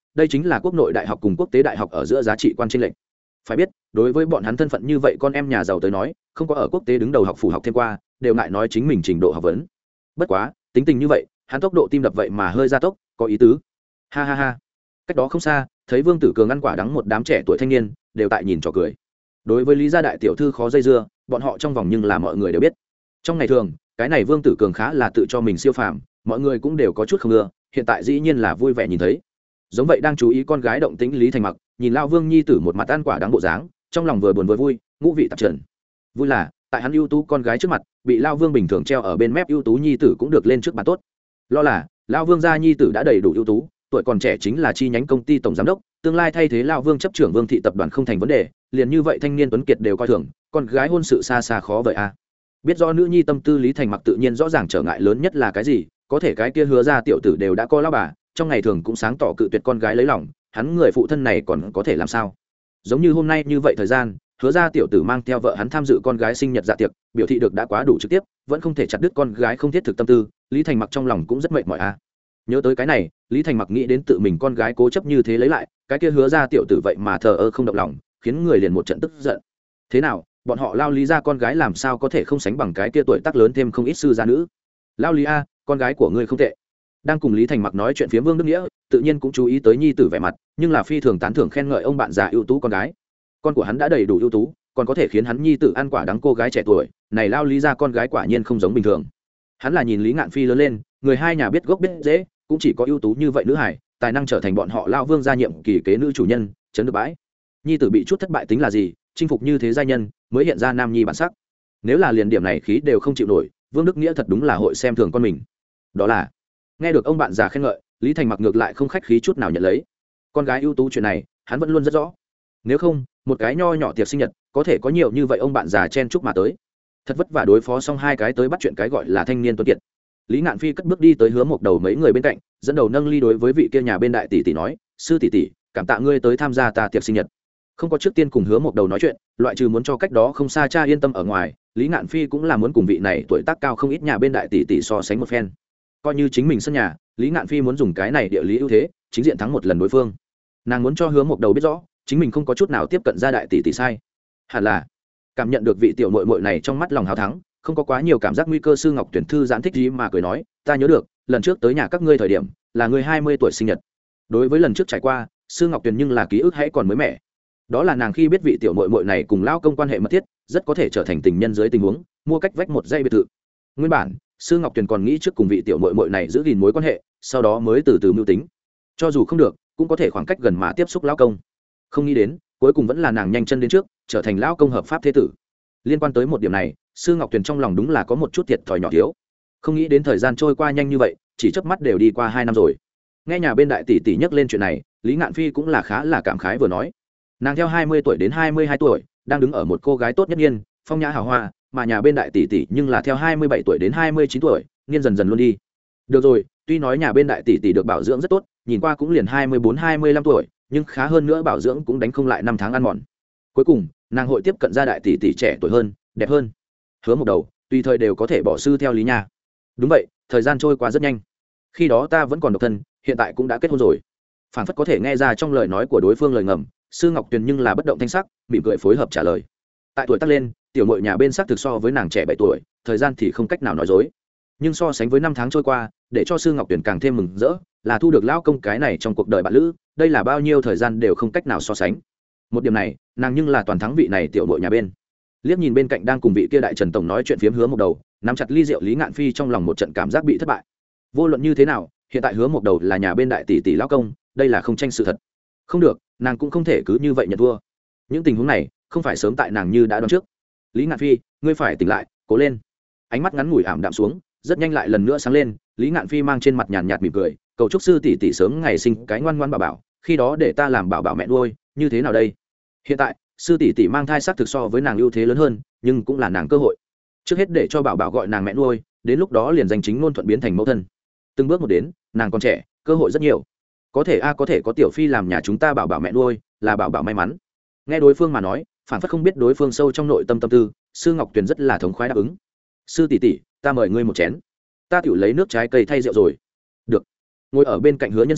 đây chính là quốc nội đại học cùng quốc tế đại học ở giữa giá trị quan chênh lệch. Phải biết, đối với bọn hắn thân phận như vậy con em nhà giàu tới nói, không có ở quốc tế đứng đầu học phủ học thêm qua, đều ngại nói chính mình trình độ học vấn. Bất quá, tính tình như vậy, hắn tốc độ tim đập vậy mà hơi gia tốc, có ý tứ. Ha ha ha. Cách đó không xa, thấy Vương Tử Cường ăn quả đắng một đám trẻ tuổi thanh niên, đều tại nhìn trò cười. Đối với Lý gia đại tiểu thư khó dây dưa, bọn họ trong vòng nhưng là mọi người đều biết. Trong ngày thường, cái này Vương Tử Cường khá là tự cho mình siêu phàm, mọi người cũng đều có chút không ưa, hiện tại dĩ nhiên là vui vẻ nhìn thấy. Giống vậy đang chú ý con gái động tĩnh Lý Thành Mặc, nhìn lao Vương nhi tử một mặt ăn quả đắng bộ dáng, trong lòng vừa buồn vừa vui, ngũ vị tạp trần. Vui là, tại hắn ưu tú con gái trước mặt, bị lao Vương bình thường treo ở bên mép ưu tú nhi tử cũng được lên trước bàn tốt. Lo là, lao Vương gia nhi tử đã đầy đủ ưu tú, tuổi còn trẻ chính là chi nhánh công ty tổng giám đốc, tương lai thay thế lao Vương chấp trưởng Vương thị tập đoàn không thành vấn đề, liền như vậy thanh niên tuấn kiệt đều coi thường, con gái hôn sự xa xa khó vậy a. Biết do nữ nhi tâm tư Lý Thành Mặc tự nhiên rõ ràng trở ngại lớn nhất là cái gì, có thể cái kia hứa ra tiểu tử đều đã có lao bà, trong ngày thường cũng sáng tỏ cự tuyệt con gái lấy lòng, hắn người phụ thân này còn có thể làm sao? Giống như hôm nay như vậy thời gian, hứa ra tiểu tử mang theo vợ hắn tham dự con gái sinh nhật dạ tiệc, biểu thị được đã quá đủ trực tiếp, vẫn không thể chặt đứt con gái không thiết thực tâm tư, Lý Thành Mặc trong lòng cũng rất mệt mỏi a. Nhớ tới cái này, Lý Thành Mặc nghĩ đến tự mình con gái cố chấp như thế lấy lại, cái kia hứa ra tiểu tử vậy mà thờ ơ không động lòng, khiến người liền một trận tức giận. Thế nào, bọn họ lao Lý ra con gái làm sao có thể không sánh bằng cái kia tuổi tác lớn thêm không ít sư gia nữ. Lao Lý a, con gái của ngươi không tệ. Đang cùng Lý Thành Mặc nói chuyện phía Vương Đức Nghĩa, tự nhiên cũng chú ý tới nhi tử vẻ mặt, nhưng là phi thường tán thưởng khen ngợi ông bạn già ưu tú con gái. Con của hắn đã đầy đủ ưu tú, còn có thể khiến hắn nhi tử ăn quả đắng cô gái trẻ tuổi, này lao Lý ra con gái quả nhiên không giống bình thường. Hắn là nhìn Lý Ngạn Phi lớn lên, người hai nhà biết gốc biết dễ, cũng chỉ có ưu tú như vậy nữ hải, tài năng trở thành bọn họ lao Vương gia nhiệm kỳ kế nữ chủ nhân, chấn được bãi. Nhi tử bị chút thất bại tính là gì, chinh phục như thế giai nhân, mới hiện ra nam nhi bản sắc. Nếu là liền điểm này khí đều không chịu nổi, Vương Đức Nghĩa thật đúng là hội xem thường con mình. Đó là, nghe được ông bạn già khen ngợi, Lý Thành Mặc ngược lại không khách khí chút nào nhận lấy. Con gái ưu tú chuyện này, hắn vẫn luôn rất rõ. Nếu không, một cái nho nhỏ tiệc sinh nhật, có thể có nhiều như vậy ông bạn già chen chúc mà tới. Thật vất vả đối phó xong hai cái tới bắt chuyện cái gọi là thanh niên tuấn kiệt. Lý Ngạn Phi cất bước đi tới Hứa Mộc Đầu mấy người bên cạnh, dẫn đầu nâng ly đối với vị kia nhà bên đại tỷ tỷ nói, sư tỷ tỷ, cảm tạ ngươi tới tham gia ta tiệc sinh nhật. Không có trước tiên cùng Hứa Mộc Đầu nói chuyện, loại trừ muốn cho cách đó không xa cha yên tâm ở ngoài, Lý Ngạn Phi cũng là muốn cùng vị này tuổi tác cao không ít nhà bên đại tỷ tỷ so sánh một phen. Coi như chính mình sân nhà, Lý Ngạn Phi muốn dùng cái này địa lý ưu thế, chính diện thắng một lần đối phương. Nàng muốn cho Hứa Mộc Đầu biết rõ, chính mình không có chút nào tiếp cận ra đại tỷ tỷ sai. Hẳn là cảm nhận được vị tiểu muội muội này trong mắt lòng hào thắng, không có quá nhiều cảm giác nguy cơ, sư Ngọc Tuyển thư giãn thích gì mà cười nói, ta nhớ được, lần trước tới nhà các ngươi thời điểm, là ngươi hai mươi tuổi sinh nhật. Đối với lần trước trải qua, sư Ngọc Tuyển nhưng là ký ức hãy còn mới mẻ. Đó là nàng khi biết vị tiểu muội muội này cùng lao công quan hệ mật thiết, rất có thể trở thành tình nhân dưới tình huống, mua cách vách một dãy biệt thự. Nguyên bản, sư Ngọc Tuyền còn nghĩ trước cùng vị tiểu muội muội này giữ gìn mối quan hệ, sau đó mới từ từ mưu tính. Cho dù không được, cũng có thể khoảng cách gần mà tiếp xúc lao công. Không nghĩ đến, cuối cùng vẫn là nàng nhanh chân đến trước, trở thành lao công hợp pháp thế tử. Liên quan tới một điểm này, sư Ngọc Tuyền trong lòng đúng là có một chút thiệt thòi nhỏ thiếu. Không nghĩ đến thời gian trôi qua nhanh như vậy, chỉ chớp mắt đều đi qua hai năm rồi. Nghe nhà bên đại tỷ tỷ nhắc lên chuyện này, Lý Ngạn Phi cũng là khá là cảm khái vừa nói. Nàng theo hai mươi tuổi đến hai mươi hai tuổi, đang đứng ở một cô gái tốt nhất niên, phong nhã hào hoa, mà nhà bên đại tỷ tỷ nhưng là theo hai mươi bảy tuổi đến hai mươi chín tuổi, niên dần dần luôn đi. Được rồi, tuy nói nhà bên đại tỷ tỷ được bảo dưỡng rất tốt, nhìn qua cũng liền hai mươi bốn hai mươi lăm tuổi, nhưng khá hơn nữa bảo dưỡng cũng đánh không lại năm tháng ăn mòn. Cuối cùng, nàng hội tiếp cận gia đại tỷ tỷ trẻ tuổi hơn, đẹp hơn. Hứa Một Đầu, tùy thời đều có thể bỏ sư theo Lý nha. Đúng vậy, thời gian trôi qua rất nhanh. Khi đó ta vẫn còn độc thân, hiện tại cũng đã kết hôn rồi. Phản phất có thể nghe ra trong lời nói của đối phương lời ngầm, sư Ngọc Tuyền nhưng là bất động thanh sắc, mỉm cười phối hợp trả lời. Tại tuổi tác lên, tiểu muội nhà bên sắc thực so với nàng trẻ bảy tuổi, thời gian thì không cách nào nói dối. Nhưng so sánh với năm tháng trôi qua, để cho sư Ngọc Tuyền càng thêm mừng rỡ, là thu được lão công cái này trong cuộc đời bạn lữ, đây là bao nhiêu thời gian đều không cách nào so sánh. Một điểm này, nàng nhưng là toàn thắng vị này tiểu muội nhà bên. Liếc nhìn bên cạnh đang cùng vị kia đại Trần tổng nói chuyện phiếm Hứa Một Đầu, nắm chặt ly rượu Lý Ngạn Phi trong lòng một trận cảm giác bị thất bại. Vô luận như thế nào, hiện tại Hứa Một Đầu là nhà bên đại tỷ tỷ lão công, đây là không tranh sự thật. Không được, nàng cũng không thể cứ như vậy nhận thua. Những tình huống này không phải sớm tại nàng như đã đoán trước. Lý Ngạn Phi, ngươi phải tỉnh lại, cố lên. Ánh mắt ngắn ngủi ảm đạm xuống, rất nhanh lại lần nữa sáng lên. Lý Ngạn Phi mang trên mặt nhàn nhạt mỉm cười, cầu chúc sư tỷ tỷ sớm ngày sinh cái ngoan ngoan bảo bảo, khi đó để ta làm bảo bảo mẹ nuôi, như thế nào đây? Hiện tại sư tỷ tỷ mang thai xác thực so với nàng ưu thế lớn hơn, nhưng cũng là nàng cơ hội. Trước hết để cho bảo bảo gọi nàng mẹ nuôi, đến lúc đó liền danh chính ngôn thuận biến thành mẫu thân. Từng bước một đến, nàng còn trẻ, cơ hội rất nhiều. Có thể a có thể có tiểu phi làm nhà chúng ta bảo bảo mẹ nuôi, là bảo bảo may mắn. Nghe đối phương mà nói, phản phất không biết đối phương sâu trong nội tâm tâm tư, sư Ngọc Tuyền rất là thống khoái đáp ứng. Sư tỷ tỷ, ta mời ngươi một chén. Ta tiểu lấy nước trái cây thay rượu rồi. Được. Ngồi ở bên cạnh Hứa Nhân Sơn,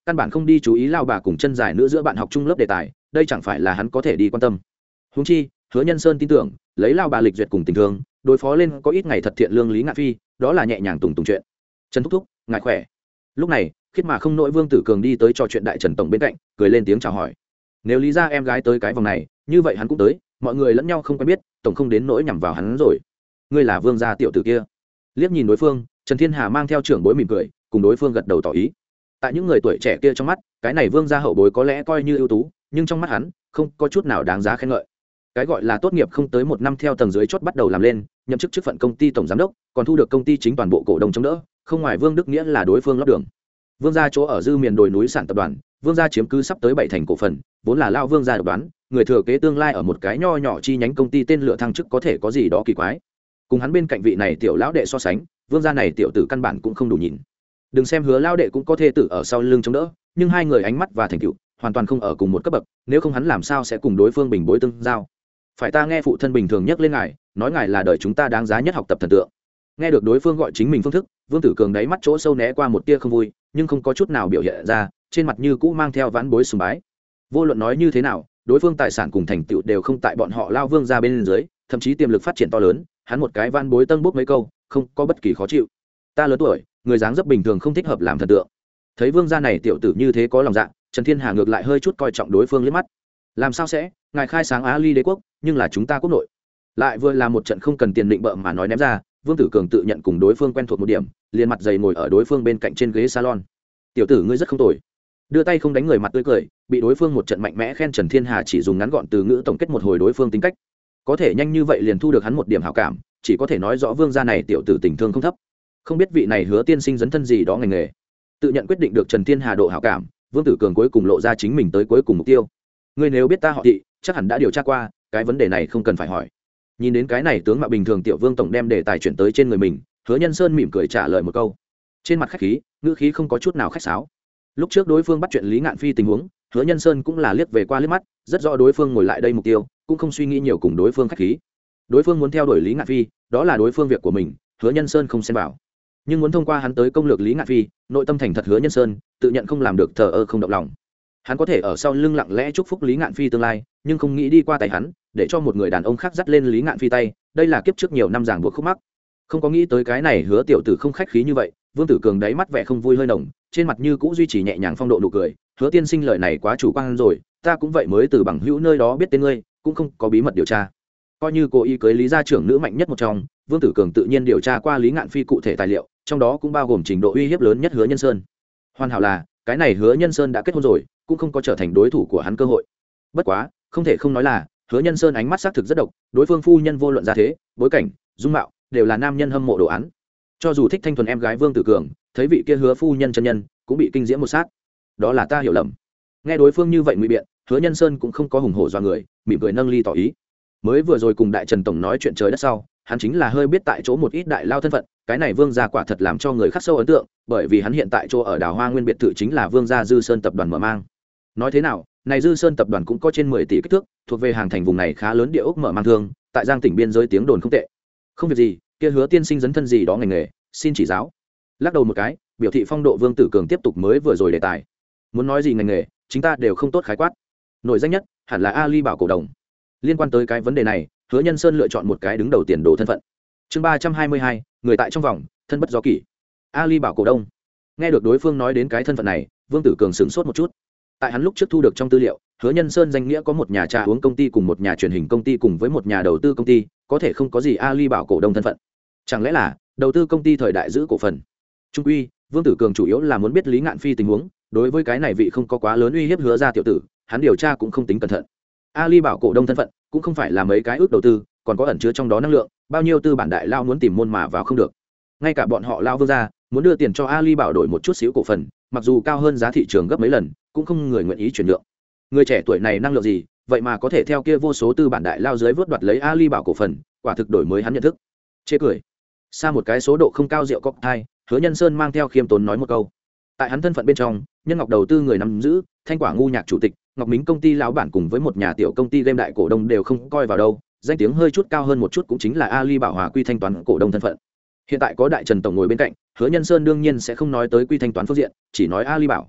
căn bản không đi chú ý lao bà cùng chân dài nữa giữa bạn học chung lớp đề tài, đây chẳng phải là hắn có thể đi quan tâm. Huống chi Hứa Nhân Sơn tin tưởng lấy lao bà lịch duyệt cùng tình thương đối phó lên có ít ngày thật thiện lương Lý Ngạn Phi, đó là nhẹ nhàng tùng tùng chuyện. Trần thúc thúc ngài khỏe. Lúc này Khiết mà không nỗi Vương Tử Cường đi tới trò chuyện đại Trần tổng bên cạnh, cười lên tiếng chào hỏi. Nếu Lý gia em gái tới cái vòng này, như vậy hắn cũng tới, mọi người lẫn nhau không quen biết, tổng không đến nỗi nhằm vào hắn rồi. Ngươi là Vương gia tiểu tử kia. Liếc nhìn đối phương, Trần Thiên Hà mang theo trưởng bối mỉm cười, cùng đối phương gật đầu tỏ ý. Tại những người tuổi trẻ kia trong mắt, cái này Vương gia hậu bối có lẽ coi như ưu tú, nhưng trong mắt hắn không có chút nào đáng giá khen ngợi. Cái gọi là tốt nghiệp không tới một năm theo tầng dưới chót bắt đầu làm lên, nhậm chức chức phận công ty tổng giám đốc, còn thu được công ty chính toàn bộ cổ đông chống đỡ, không ngoài Vương Đức Nghĩa là đối phương lót đường. Vương gia chỗ ở dư miền đồi núi sản tập đoàn, Vương gia chiếm cứ sắp tới bảy thành cổ phần, vốn là lao Vương gia độc đoán, người thừa kế tương lai ở một cái nho nhỏ chi nhánh công ty tên lửa thăng chức có thể có gì đó kỳ quái. Cùng hắn bên cạnh vị này tiểu lão đệ so sánh, Vương gia này tiểu tử căn bản cũng không đủ nhìn. Đừng xem Hứa lão đệ cũng có thê tử ở sau lưng chống đỡ, nhưng hai người ánh mắt và thành tựu hoàn toàn không ở cùng một cấp bậc, nếu không hắn làm sao sẽ cùng đối phương bình bối tương giao. Phải ta nghe phụ thân bình thường nhắc lên ngài, nói ngài là đời chúng ta đáng giá nhất học tập thần tượng. Nghe được đối phương gọi chính mình phương thức, Vương Tử Cường đáy mắt chỗ sâu né qua một tia không vui, nhưng không có chút nào biểu hiện ra, trên mặt như cũ mang theo vãn bối sùng bái. Vô luận nói như thế nào, đối phương tài sản cùng thành tựu đều không tại bọn họ lao Vương gia bên dưới, thậm chí tiềm lực phát triển to lớn, hắn một cái vãn bối tân bốc mấy câu, không có bất kỳ khó chịu. Ta lớn tuổi, người dáng dấp bình thường không thích hợp làm thần tượng. Thấy Vương gia này tiểu tử như thế có lòng dạ, Trần Thiên Hà ngược lại hơi chút coi trọng đối phương liếc mắt. Làm sao sẽ, ngài khai sáng Á Ly đế quốc, nhưng là chúng ta quốc nội. Lại vừa là một trận không cần tiền định bợ mà nói ném ra, Vương Tử Cường tự nhận cùng đối phương quen thuộc một điểm, liền mặt dày ngồi ở đối phương bên cạnh trên ghế salon. Tiểu tử ngươi rất không tồi. Đưa tay không đánh người mặt tươi cười, bị đối phương một trận mạnh mẽ khen, Trần Thiên Hà chỉ dùng ngắn gọn từ ngữ tổng kết một hồi đối phương tính cách. Có thể nhanh như vậy liền thu được hắn một điểm hảo cảm, chỉ có thể nói rõ Vương gia này tiểu tử tình thương không thấp. Không biết vị này Hứa tiên sinh dấn thân gì đó ngành nghề. Tự nhận quyết định được Trần Thiên Hà độ hảo cảm, Vương Tử Cường cuối cùng lộ ra chính mình tới cuối cùng mục tiêu. Ngươi nếu biết ta họ Thị, chắc hẳn đã điều tra qua, cái vấn đề này không cần phải hỏi. Nhìn đến cái này tướng mạo bình thường tiểu Vương tổng đem đề tài chuyển tới trên người mình, Hứa Nhân Sơn mỉm cười trả lời một câu. Trên mặt khách khí, ngữ khí không có chút nào khách sáo. Lúc trước đối phương bắt chuyện Lý Ngạn Phi tình huống, Hứa Nhân Sơn cũng là liếc về qua liếc mắt, rất rõ đối phương ngồi lại đây mục tiêu, cũng không suy nghĩ nhiều cùng đối phương khách khí. Đối phương muốn theo đuổi Lý Ngạn Phi, đó là đối phương việc của mình, Hứa Nhân Sơn không xen vào. Nhưng muốn thông qua hắn tới công lược Lý Ngạn Phi, nội tâm thành thật Hứa Nhân Sơn tự nhận không làm được, thờ ơ không động lòng. Hắn có thể ở sau lưng lặng lẽ chúc phúc Lý Ngạn Phi tương lai, nhưng không nghĩ đi qua tay hắn, để cho một người đàn ông khác dắt lên Lý Ngạn Phi tay, đây là kiếp trước nhiều năm ràng buộc khúc mắc. Không có nghĩ tới cái này Hứa tiểu tử không khách khí như vậy, Vương Tử Cường đáy mắt vẻ không vui hơi nồng, trên mặt như cũ duy trì nhẹ nhàng phong độ nụ cười. Hứa tiên sinh lời này quá chủ quan rồi, ta cũng vậy mới từ bằng hữu nơi đó biết tên ngươi, cũng không có bí mật điều tra. Coi như cô y cưới Lý gia trưởng nữ mạnh nhất một trong, Vương Tử Cường tự nhiên điều tra qua Lý Ngạn Phi cụ thể tài liệu, trong đó cũng bao gồm trình độ uy hiếp lớn nhất Hứa Nhân Sơn. Hoàn hảo là cái này Hứa Nhân Sơn đã kết hôn rồi, cũng không có trở thành đối thủ của hắn cơ hội. Bất quá không thể không nói là Hứa Nhân Sơn ánh mắt xác thực rất độc, đối phương phu nhân vô luận gia thế, bối cảnh, dung mạo đều là nam nhân hâm mộ đồ án. Cho dù thích thanh thuần em gái Vương Tử Cường, thấy vị kia Hứa phu nhân chân nhân cũng bị kinh diễm một sát. Đó là ta hiểu lầm. Nghe đối phương như vậy ngụy biện, Hứa Nhân Sơn cũng không có hùng hổ do người, mỉm cười nâng ly tỏ ý. Mới vừa rồi cùng đại Trần tổng nói chuyện trời đất sau, hắn chính là hơi biết tại chỗ một ít đại lao thân phận, cái này Vương gia quả thật làm cho người khắc sâu ấn tượng, bởi vì hắn hiện tại chỗ ở Đào Hoa Nguyên biệt thự chính là Vương gia Dư Sơn tập đoàn mở mang. Nói thế nào, này Dư Sơn tập đoàn cũng có trên mười tỷ kích thước, thuộc về hàng thành vùng này khá lớn địa ốc mở mang thương, tại Giang tỉnh biên giới tiếng đồn không tệ. Không việc gì, kia Hứa tiên sinh dấn thân gì đó ngành nghề, xin chỉ giáo. Lắc đầu một cái, biểu thị phong độ Vương Tử Cường tiếp tục mới vừa rồi đề tài. Muốn nói gì ngành nghề, chúng ta đều không tốt khái quát. Nổi danh nhất hẳn là Ali Bảo cổ đồng. Liên quan tới cái vấn đề này, Hứa Nhân Sơn lựa chọn một cái đứng đầu tiền đồ thân phận. Chương ba trăm hai mươi hai, người tại trong vòng, thân bất do kỷ. Ali Bảo cổ đông. Nghe được đối phương nói đến cái thân phận này, Vương Tử Cường sửng sốt một chút. Tại hắn lúc trước thu được trong tư liệu, Hứa Nhân Sơn danh nghĩa có một nhà trà uống công ty cùng một nhà truyền hình công ty cùng với một nhà đầu tư công ty, có thể không có gì Ali Bảo cổ đông thân phận. Chẳng lẽ là đầu tư công ty thời đại giữ cổ phần? Trung quy, Vương Tử Cường chủ yếu là muốn biết Lý Ngạn Phi tình huống, đối với cái này vị không có quá lớn uy hiếp Hứa gia tiểu tử, hắn điều tra cũng không tính cẩn thận. Ali Bảo cổ đông thân phận cũng không phải là mấy cái ước đầu tư, còn có ẩn chứa trong đó năng lượng, bao nhiêu tư bản đại lao muốn tìm môn mà vào không được. Ngay cả bọn họ lao Vương gia muốn đưa tiền cho Ali Bảo đổi một chút xíu cổ phần, mặc dù cao hơn giá thị trường gấp mấy lần, cũng không người nguyện ý chuyển nhượng. Người trẻ tuổi này năng lượng gì, vậy mà có thể theo kia vô số tư bản đại lao dưới vớt đoạt lấy Ali Bảo cổ phần, quả thực đổi mới hắn nhận thức. Chê cười. Xa một cái số độ không cao rượu cocktail, Hứa Nhân Sơn mang theo khiêm tốn nói một câu. Tại hắn thân phận bên trong, Nhân Ngọc đầu tư người nắm giữ, Thanh Quả ngu nhạc chủ tịch, Ngọc Mính công ty lão bản cùng với một nhà tiểu công ty game đại cổ đông đều không coi vào đâu, danh tiếng hơi chút cao hơn một chút cũng chính là Ali Bảo Hòa quy thanh toán cổ đông thân phận. Hiện tại có đại Trần tổng ngồi bên cạnh, Hứa Nhân Sơn đương nhiên sẽ không nói tới quy thanh toán phương diện, chỉ nói Ali Bảo.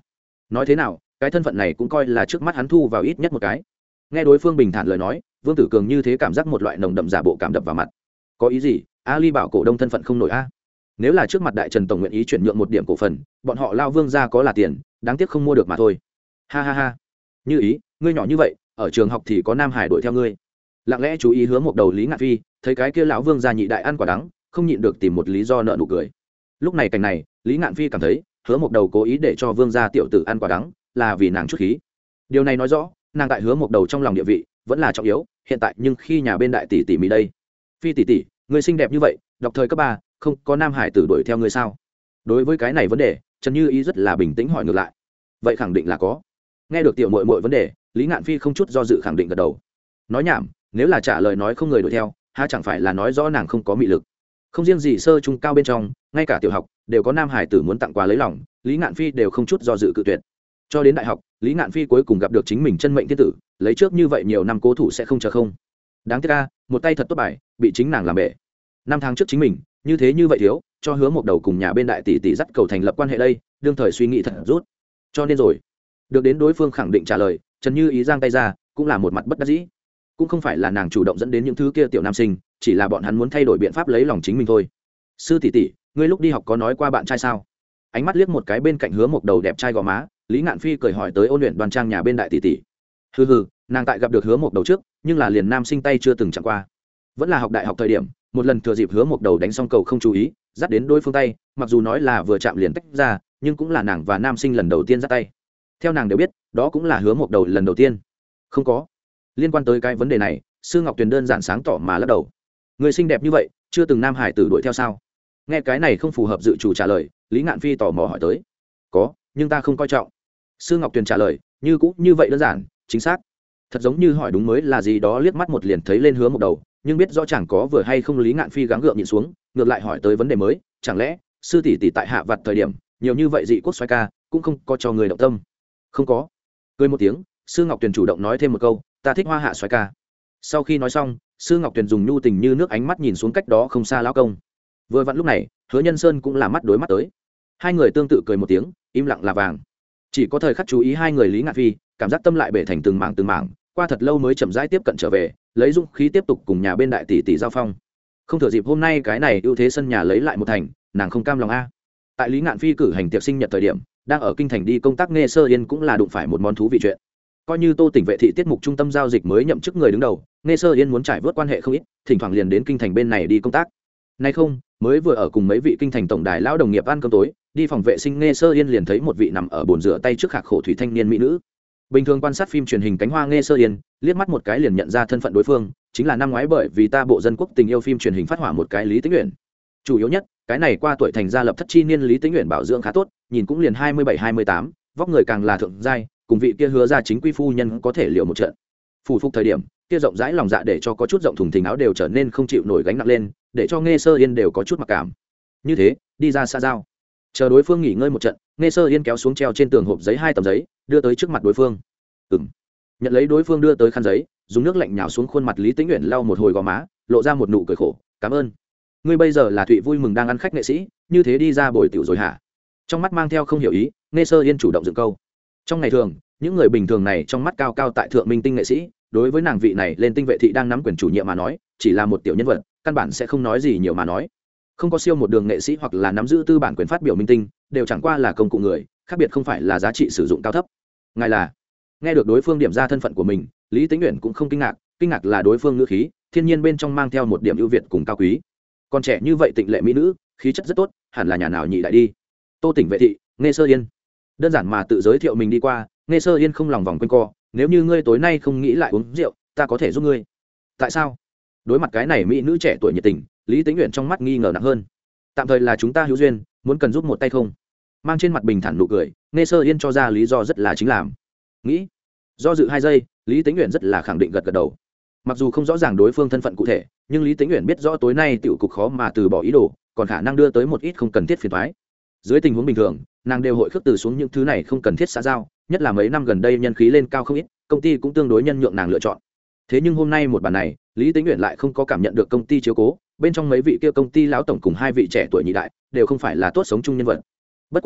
nói thế nào cái thân phận này cũng coi là trước mắt hắn thu vào ít nhất một cái. Nghe đối phương bình thản lời nói, Vương Tử Cường như thế cảm giác một loại nồng đậm giả bộ cảm đập vào mặt. Có ý gì? Ali bảo cổ đông thân phận không nổi a. Nếu là trước mặt đại Trần tổng nguyện ý chuyển nhượng một điểm cổ phần, bọn họ lao Vương gia có là tiền, đáng tiếc không mua được mà thôi. Ha ha ha. Như ý, ngươi nhỏ như vậy, ở trường học thì có Nam Hải đuổi theo ngươi. Lặng lẽ chú ý hướng một đầu Lý Ngạn Phi, thấy cái kia lão Vương gia nhị đại ăn quả đắng, không nhịn được tìm một lý do nợ nụ cười. Lúc này cảnh này, Lý Ngạn Phi cảm thấy, hứa một đầu cố ý để cho Vương gia tiểu tử ăn quả đắng, là vì nàng chút khí. Điều này nói rõ, nàng tại hứa một đầu trong lòng địa vị vẫn là trọng yếu. Hiện tại nhưng khi nhà bên đại tỷ tỷ mỹ đây, Phi tỷ tỷ, người xinh đẹp như vậy, đọc thời cấp ba, không có Nam Hải tử đuổi theo ngươi sao? Đối với cái này vấn đề, Trần Như Ý rất là bình tĩnh hỏi ngược lại. Vậy khẳng định là có. Nghe được tiểu muội muội vấn đề, Lý Ngạn Phi không chút do dự khẳng định gật đầu. Nói nhảm, nếu là trả lời nói không người đuổi theo, há chẳng phải là nói rõ nàng không có mị lực? Không riêng gì sơ trung cao bên trong, ngay cả tiểu học đều có Nam Hải tử muốn tặng quà lấy lòng, Lý Ngạn Phi đều không chút do dự cự tuyệt. Cho đến đại học, Lý Ngạn Phi cuối cùng gặp được chính mình chân mệnh thiên tử, lấy trước như vậy nhiều năm cố thủ sẽ không chờ không. Đáng tiếc a, một tay thật tốt bài, bị chính nàng làm bể. Năm tháng trước chính mình, như thế như vậy thiếu, cho hứa một đầu cùng nhà bên đại tỷ tỷ dắt cầu thành lập quan hệ đây, đương thời suy nghĩ thật rút. Cho nên rồi, được đến đối phương khẳng định trả lời, Trần Như Ý giang tay ra, cũng là một mặt bất đắc dĩ. Cũng không phải là nàng chủ động dẫn đến những thứ kia tiểu nam sinh, chỉ là bọn hắn muốn thay đổi biện pháp lấy lòng chính mình thôi. Sư tỷ tỷ, ngươi lúc đi học có nói qua bạn trai sao? Ánh mắt liếc một cái bên cạnh hứa một đầu đẹp trai gò má, Lý Ngạn Phi cười hỏi tới ôn luyện Đoan Trang nhà bên đại tỷ tỷ. Hừ hừ, nàng tại gặp được hứa một đầu trước, nhưng là liền nam sinh tay chưa từng chạm qua. Vẫn là học đại học thời điểm, một lần thừa dịp hứa một đầu đánh xong cầu không chú ý, dắt đến đối phương tay, mặc dù nói là vừa chạm liền tách ra, nhưng cũng là nàng và nam sinh lần đầu tiên dắt tay. Theo nàng đều biết, đó cũng là hứa một đầu lần đầu tiên. Không có. Liên quan tới cái vấn đề này, Sư Ngọc Tuyền đơn giản sáng tỏ mà lắc đầu. Người xinh đẹp như vậy, chưa từng nam hải tử đuổi theo sao? Nghe cái này không phù hợp dự chủ trả lời, Lý Ngạn Phi tò mò hỏi tới. Có, nhưng ta không coi trọng. Sư Ngọc Tuyền trả lời, như cũng như vậy đơn giản, chính xác. Thật giống như hỏi đúng mới là gì đó, liếc mắt một liền thấy lên hứa một đầu, nhưng biết rõ chẳng có vừa hay không, Lý Ngạn Phi gắng gượng nhịn xuống, ngược lại hỏi tới vấn đề mới, chẳng lẽ sư tỷ tỷ tại hạ vặt thời điểm, nhiều như vậy dị quốc xoay ca, cũng không có cho người động tâm? Không có. Cười một tiếng, Sư Ngọc Tuyền chủ động nói thêm một câu, ta thích hoa hạ xoay ca. Sau khi nói xong, Sư Ngọc Tuyền dùng nhu tình như nước ánh mắt nhìn xuống cách đó không xa lão công. Vừa vặn lúc này, Hứa Nhân Sơn cũng là mắt đối mắt tới. Hai người tương tự cười một tiếng, im lặng là vàng. Chỉ có thời khắc chú ý hai người Lý Ngạn Phi, cảm giác tâm lại bể thành từng mảng từng mảng, qua thật lâu mới chậm rãi tiếp cận trở về, lấy dũng khí tiếp tục cùng nhà bên đại tỷ tỷ giao phong. Không thừa dịp hôm nay cái này ưu thế sân nhà lấy lại một thành, nàng không cam lòng a. Tại Lý Ngạn Phi cử hành tiệc sinh nhật thời điểm, đang ở kinh thành đi công tác Nghe Sơ Yên cũng là đụng phải một món thú vị chuyện. Coi như Tô Tỉnh vệ thị tiết mục trung tâm giao dịch mới nhậm chức người đứng đầu, Nghe Sơ Yên muốn trải vớt quan hệ không ít, thỉnh thoảng liền đến kinh thành bên này đi công tác. Nay không, mới vừa ở cùng mấy vị kinh thành tổng đài lão đồng nghiệp ăn cơm tối, đi phòng vệ sinh Nghe Sơ Yên liền thấy một vị nằm ở bồn rửa tay trước khạc khổ thủy thanh niên mỹ nữ. Bình thường quan sát phim truyền hình cánh hoa Nghe Sơ Yên, liếc mắt một cái liền nhận ra thân phận đối phương, chính là năm ngoái bởi vì Ta Bộ Dân Quốc Tình Yêu phim truyền hình phát hỏa một cái Lý Tĩnh Uyển. Chủ yếu nhất, cái này qua tuổi thành gia lập thất chi niên Lý Tĩnh Uyển bảo dưỡng khá tốt, nhìn cũng liền hai mươi bảy hai mươi tám, vóc người càng là thượng giai, cùng vị kia Hứa ra chính quy phu nhân có thể liều một trận. Phủ phục thời điểm, kia rộng rãi lòng dạ để cho có chút rộng thùng thình áo đều trở nên không chịu nổi gánh nặng lên, để cho Nghe Sơ Yên đều có chút mặc cảm. Như thế, đi ra xa giao, chờ đối phương nghỉ ngơi một trận, Nghe Sơ Yên kéo xuống treo trên tường hộp giấy hai tấm giấy, đưa tới trước mặt đối phương. Ừm. Nhận lấy đối phương đưa tới khăn giấy, dùng nước lạnh nhào xuống khuôn mặt Lý Tĩnh Uyển, lau một hồi gò má, lộ ra một nụ cười khổ, cảm ơn. Ngươi bây giờ là Thụy vui mừng đang ăn khách nghệ sĩ, như thế đi ra bồi tiểu rồi hả? Trong mắt mang theo không hiểu ý, Nghe Sơ Yên chủ động dựng câu. Trong ngày thường, những người bình thường này trong mắt cao cao tại thượng minh tinh nghệ sĩ, đối với nàng vị này lên tinh vệ thị đang nắm quyền chủ nhiệm mà nói, chỉ là một tiểu nhân vật, căn bản sẽ không nói gì nhiều mà nói. Không có siêu một đường nghệ sĩ hoặc là nắm giữ tư bản quyền phát biểu minh tinh, đều chẳng qua là công cụ người, khác biệt không phải là giá trị sử dụng cao thấp. Ngài là? Nghe được đối phương điểm ra thân phận của mình, Lý Tĩnh Uyển cũng không kinh ngạc, kinh ngạc là đối phương ngữ khí, thiên nhiên bên trong mang theo một điểm ưu việt cùng cao quý. Còn trẻ như vậy tịnh lệ mỹ nữ, khí chất rất tốt, hẳn là nhà nào nhị đại đi. Tô Tỉnh vệ thị, Nghe Sơ Yên. Đơn giản mà tự giới thiệu mình đi qua, Nghe Sơ Yên không lòng vòng quanh co, nếu như ngươi tối nay không nghĩ lại uống rượu, ta có thể giúp ngươi. Tại sao? Đối mặt cái này mỹ nữ trẻ tuổi nhiệt tình, Lý Tĩnh Uyển trong mắt nghi ngờ nặng hơn. Tạm thời là chúng ta hữu duyên, muốn cần giúp một tay không? Mang trên mặt bình thản nụ cười, Nghe Sơ Yên cho ra lý do rất là chính làm. Nghĩ. Do dự hai giây, Lý Tĩnh Uyển rất là khẳng định gật gật đầu. Mặc dù không rõ ràng đối phương thân phận cụ thể, nhưng Lý Tĩnh Uyển biết rõ tối nay tiểu cục khó mà từ bỏ ý đồ, còn khả năng đưa tới một ít không cần thiết phiền toái. Dưới tình huống bình thường, nàng đều hội khước từ xuống những thứ này không cần thiết xã giao, nhất là mấy năm gần đây nhân khí lên cao không ít, công ty cũng tương đối nhân nhượng nàng lựa chọn. Thế nhưng hôm nay một bàn này, Lý Tĩnh Uyển lại không có cảm nhận được công ty chiếu cố, bên trong mấy vị kia công ty lão tổng cùng hai vị trẻ tuổi nhị đại đều không phải là tốt sống chung nhân vật. Bất quá,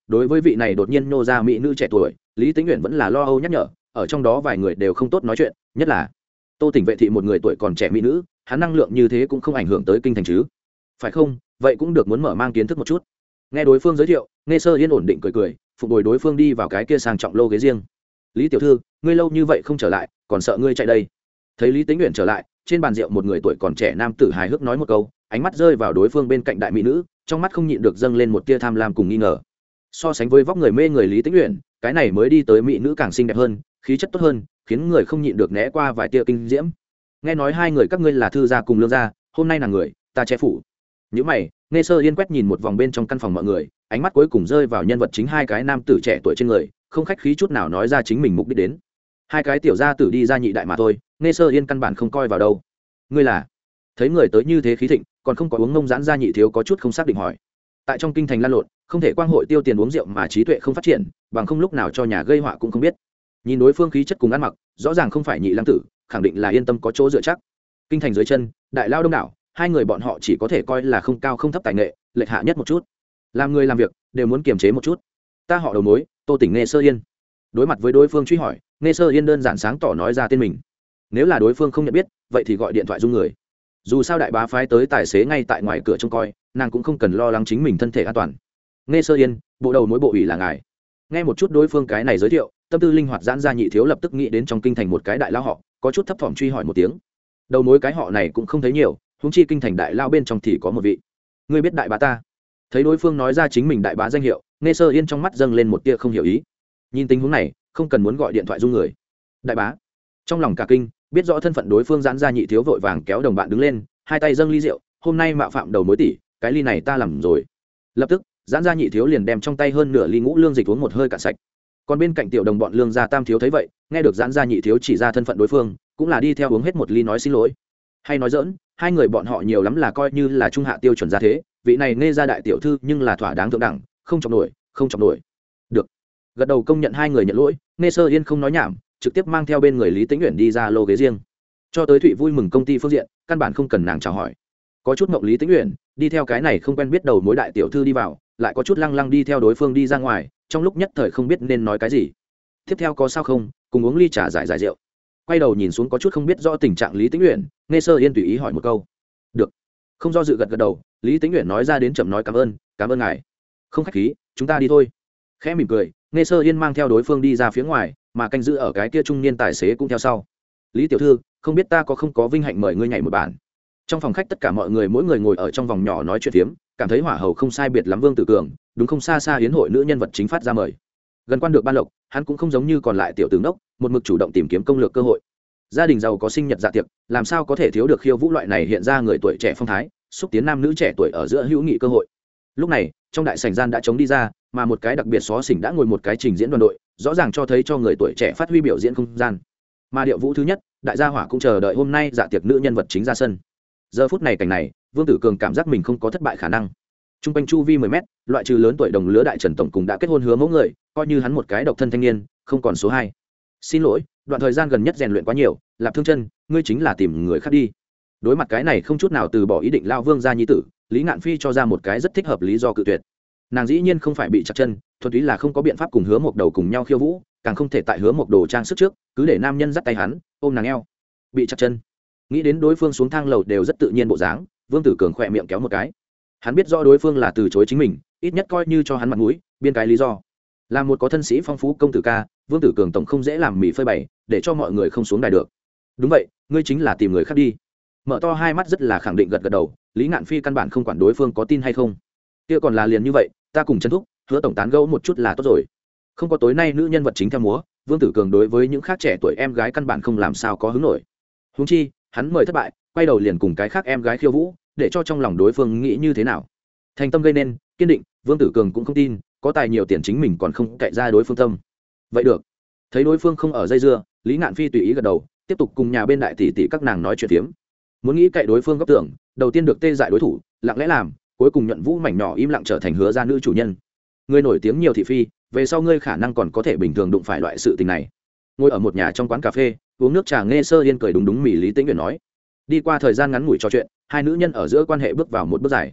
đối với vị này đột nhiên nô ra mỹ nữ trẻ tuổi, Lý Tĩnh Uyển vẫn là lo âu nhắc nhở, ở trong đó vài người đều không tốt nói chuyện, nhất là Tô Tỉnh Vệ thị một người tuổi còn trẻ mỹ nữ, hắn năng lượng như thế cũng không ảnh hưởng tới kinh thành chứ? Phải không? Vậy cũng được, muốn mở mang kiến thức một chút. Nghe đối phương giới thiệu, Nghe Sơ Yên ổn định cười cười, phục bồi đối phương đi vào cái kia sang trọng lô ghế riêng. Lý tiểu thư, ngươi lâu như vậy không trở lại, còn sợ ngươi chạy đây? Thấy Lý Tĩnh Uyển trở lại, trên bàn rượu một người tuổi còn trẻ nam tử hài hước nói một câu, ánh mắt rơi vào đối phương bên cạnh đại mỹ nữ, trong mắt không nhịn được dâng lên một tia tham lam cùng nghi ngờ. So sánh với vóc người mê người Lý Tĩnh Uyển, cái này mới đi tới mỹ nữ càng xinh đẹp hơn, khí chất tốt hơn, khiến người không nhịn được né qua vài tia kinh diễm. Nghe nói hai người các ngươi là thư gia cùng lương gia, hôm nay là người ta che phủ. Những mày, Nghe Sơ Yên quét nhìn một vòng bên trong căn phòng mọi người, ánh mắt cuối cùng rơi vào nhân vật chính hai cái nam tử trẻ tuổi trên người, không khách khí chút nào nói ra chính mình mục đích đến. Hai cái tiểu gia tử đi ra nhị đại mà thôi, Nghe Sơ Yên căn bản không coi vào đâu. Ngươi là? Thấy người tới như thế khí thịnh, còn không có uống ngông giãn ra nhị thiếu có chút không xác định hỏi. Tại trong kinh thành lan lộn, không thể quang hội tiêu tiền uống rượu mà trí tuệ không phát triển, bằng không lúc nào cho nhà gây họa cũng không biết. Nhìn đối phương khí chất cùng ăn mặc, rõ ràng không phải nhị lăng tử, khẳng định là yên tâm có chỗ dựa chắc. Kinh thành dưới chân, đại lao đông đảo, hai người bọn họ chỉ có thể coi là không cao không thấp tài nghệ, lệch hạ nhất một chút. Làm người làm việc đều muốn kiềm chế một chút. Ta họ đầu mối, Tô Tỉnh Nghe Sơ Yên. Đối mặt với đối phương truy hỏi, Nghe Sơ Yên đơn giản sáng tỏ nói ra tên mình. Nếu là đối phương không nhận biết, vậy thì gọi điện thoại dung người. Dù sao đại bá phái tới tài xế ngay tại ngoài cửa trông coi, nàng cũng không cần lo lắng chính mình thân thể an toàn. Nghe Sơ Yên, bộ đầu mối bộ ủy là ngài. Nghe một chút đối phương cái này giới thiệu, tâm tư linh hoạt giãn ra nhị thiếu lập tức nghĩ đến trong kinh thành một cái đại lao họ, có chút thấp thỏm truy hỏi một tiếng. Đầu mối cái họ này cũng không thấy nhiều, huống chi kinh thành đại lao bên trong thì có một vị. Ngươi biết đại bá ta? Thấy đối phương nói ra chính mình đại bá danh hiệu, Nghe Sơ Yên trong mắt dâng lên một tia không hiểu ý. Nhìn tình huống này, không cần muốn gọi điện thoại dung người. Đại bá. Trong lòng cả kinh, biết rõ thân phận đối phương giãn ra nhị thiếu vội vàng kéo đồng bạn đứng lên, hai tay dâng ly rượu, hôm nay mạo phạm đầu mối tỷ, cái ly này ta làm rồi. Lập tức, giãn ra nhị thiếu liền đem trong tay hơn nửa ly ngũ lương dịch uống một hơi cạn sạch. Còn bên cạnh tiểu đồng bọn lương gia tam thiếu thấy vậy, nghe được giãn ra nhị thiếu chỉ ra thân phận đối phương, cũng là đi theo uống hết một ly nói xin lỗi. Hay nói dỡn, hai người bọn họ nhiều lắm là coi như là trung hạ tiêu chuẩn gia thế, vị này nghe ra đại tiểu thư nhưng là thỏa đáng thượng đẳng, không chọc nổi, không chọc nổi. Được. Gật đầu công nhận hai người nhận lỗi, Nghe Sơ Yên không nói nhảm, trực tiếp mang theo bên người Lý Tĩnh Uyển đi ra lô ghế riêng. Cho tới Thụy vui mừng công ty phương diện, căn bản không cần nàng chào hỏi. Có chút mộng Lý Tĩnh Uyển, đi theo cái này không quen biết đầu mối đại tiểu thư đi vào, lại có chút lăng lăng đi theo đối phương đi ra ngoài, trong lúc nhất thời không biết nên nói cái gì. Tiếp theo có sao không, cùng uống ly trà giải giải rượu. Quay đầu nhìn xuống có chút không biết rõ tình trạng Lý Tĩnh Uyển, Nghe Sơ Yên tùy ý hỏi một câu. Được. Không do dự gật gật đầu, Lý Tĩnh Uyển nói ra đến chậm nói cảm ơn, cảm ơn ngài. Không khách khí, chúng ta đi thôi. Khẽ mỉm cười, Nghe Sơ Yên mang theo đối phương đi ra phía ngoài, mà canh giữ ở cái kia trung niên tài xế cũng theo sau. Lý tiểu thư, không biết ta có không có vinh hạnh mời ngươi nhảy một bản. Trong phòng khách tất cả mọi người mỗi người ngồi ở trong vòng nhỏ nói chuyện phiếm, cảm thấy hỏa hầu không sai biệt lắm Vương Tử Cường, đúng không xa xa hiến hội nữ nhân vật chính phát ra mời. Gần quan được ban lộc, hắn cũng không giống như còn lại tiểu tướng đốc, một mực chủ động tìm kiếm công lược cơ hội. Gia đình giàu có sinh nhật dạ tiệc, làm sao có thể thiếu được khiêu vũ loại này hiện ra người tuổi trẻ phong thái, xúc tiến nam nữ trẻ tuổi ở giữa hữu nghị cơ hội. Lúc này, trong đại sảnh gian đã trống đi ra, mà một cái đặc biệt xó xỉnh đã ngồi một cái trình diễn đoàn đội, rõ ràng cho thấy cho người tuổi trẻ phát huy biểu diễn không gian. Mà điệu vũ thứ nhất, đại gia hỏa cũng chờ đợi hôm nay dạ tiệc nữ nhân vật chính ra sân. Giờ phút này cảnh này, Vương Tử Cường cảm giác mình không có thất bại khả năng. Trung quanh chu vi mười mét, loại trừ lớn tuổi đồng lứa đại Trần tổng cùng đã kết hôn hứa mẫu người, coi như hắn một cái độc thân thanh niên, không còn số hai. Xin lỗi, đoạn thời gian gần nhất rèn luyện quá nhiều, Lạp Thương Chân, ngươi chính là tìm người khác đi. Đối mặt cái này không chút nào từ bỏ ý định lao Vương gia nhi tử, Lý Ngạn Phi cho ra một cái rất thích hợp lý do cự tuyệt. Nàng dĩ nhiên không phải bị chặt chân, thuần túy là không có biện pháp cùng hứa một đầu cùng nhau khiêu vũ, càng không thể tại hứa một đồ trang sức trước, cứ để nam nhân dắt tay hắn, ôm nàng eo. Bị chặt chân. Nghĩ đến đối phương xuống thang lầu đều rất tự nhiên bộ dáng, Vương Tử Cường khỏe miệng kéo một cái. Hắn biết rõ đối phương là từ chối chính mình, ít nhất coi như cho hắn mặt mũi, biên cái lý do. Là một có thân sĩ phong phú công tử ca, Vương Tử Cường tổng không dễ làm mì phơi bày, để cho mọi người không xuống đài được. Đúng vậy, ngươi chính là tìm người khác đi. Mở to hai mắt rất là khẳng định gật gật đầu, Lý Ngạn Phi căn bản không quản đối phương có tin hay không. Kia còn là liền như vậy, ta cùng Trần Thúc, hứa tổng tán gẫu một chút là tốt rồi. Không có tối nay nữ nhân vật chính theo múa, Vương Tử Cường đối với những khác trẻ tuổi em gái căn bản không làm sao có hứng nổi. Huống chi, hắn mời thất bại, quay đầu liền cùng cái khác em gái khiêu vũ, để cho trong lòng đối phương nghĩ như thế nào. Thành tâm gây nên, kiên định, Vương Tử Cường cũng không tin, có tài nhiều tiền chính mình còn không cậy ra đối phương tâm. Vậy được. Thấy đối phương không ở dây dưa, Lý Ngạn Phi tùy ý gật đầu, tiếp tục cùng nhà bên đại tỷ tỷ các nàng nói chuyện tiếm. Muốn nghĩ cậy đối phương góc tưởng, đầu tiên được tê dại đối thủ, lặng lẽ làm, cuối cùng nhận vũ mảnh nhỏ im lặng trở thành hứa gia nữ chủ nhân. Người nổi tiếng nhiều thị phi, về sau ngươi khả năng còn có thể bình thường đụng phải loại sự tình này. Ngồi ở một nhà trong quán cà phê, uống nước trà Nghe Sơ Yên cười đúng đúng mỉ Lý Tĩnh Uyển nói. Đi qua thời gian ngắn ngủi trò chuyện, hai nữ nhân ở giữa quan hệ bước vào một bước dài.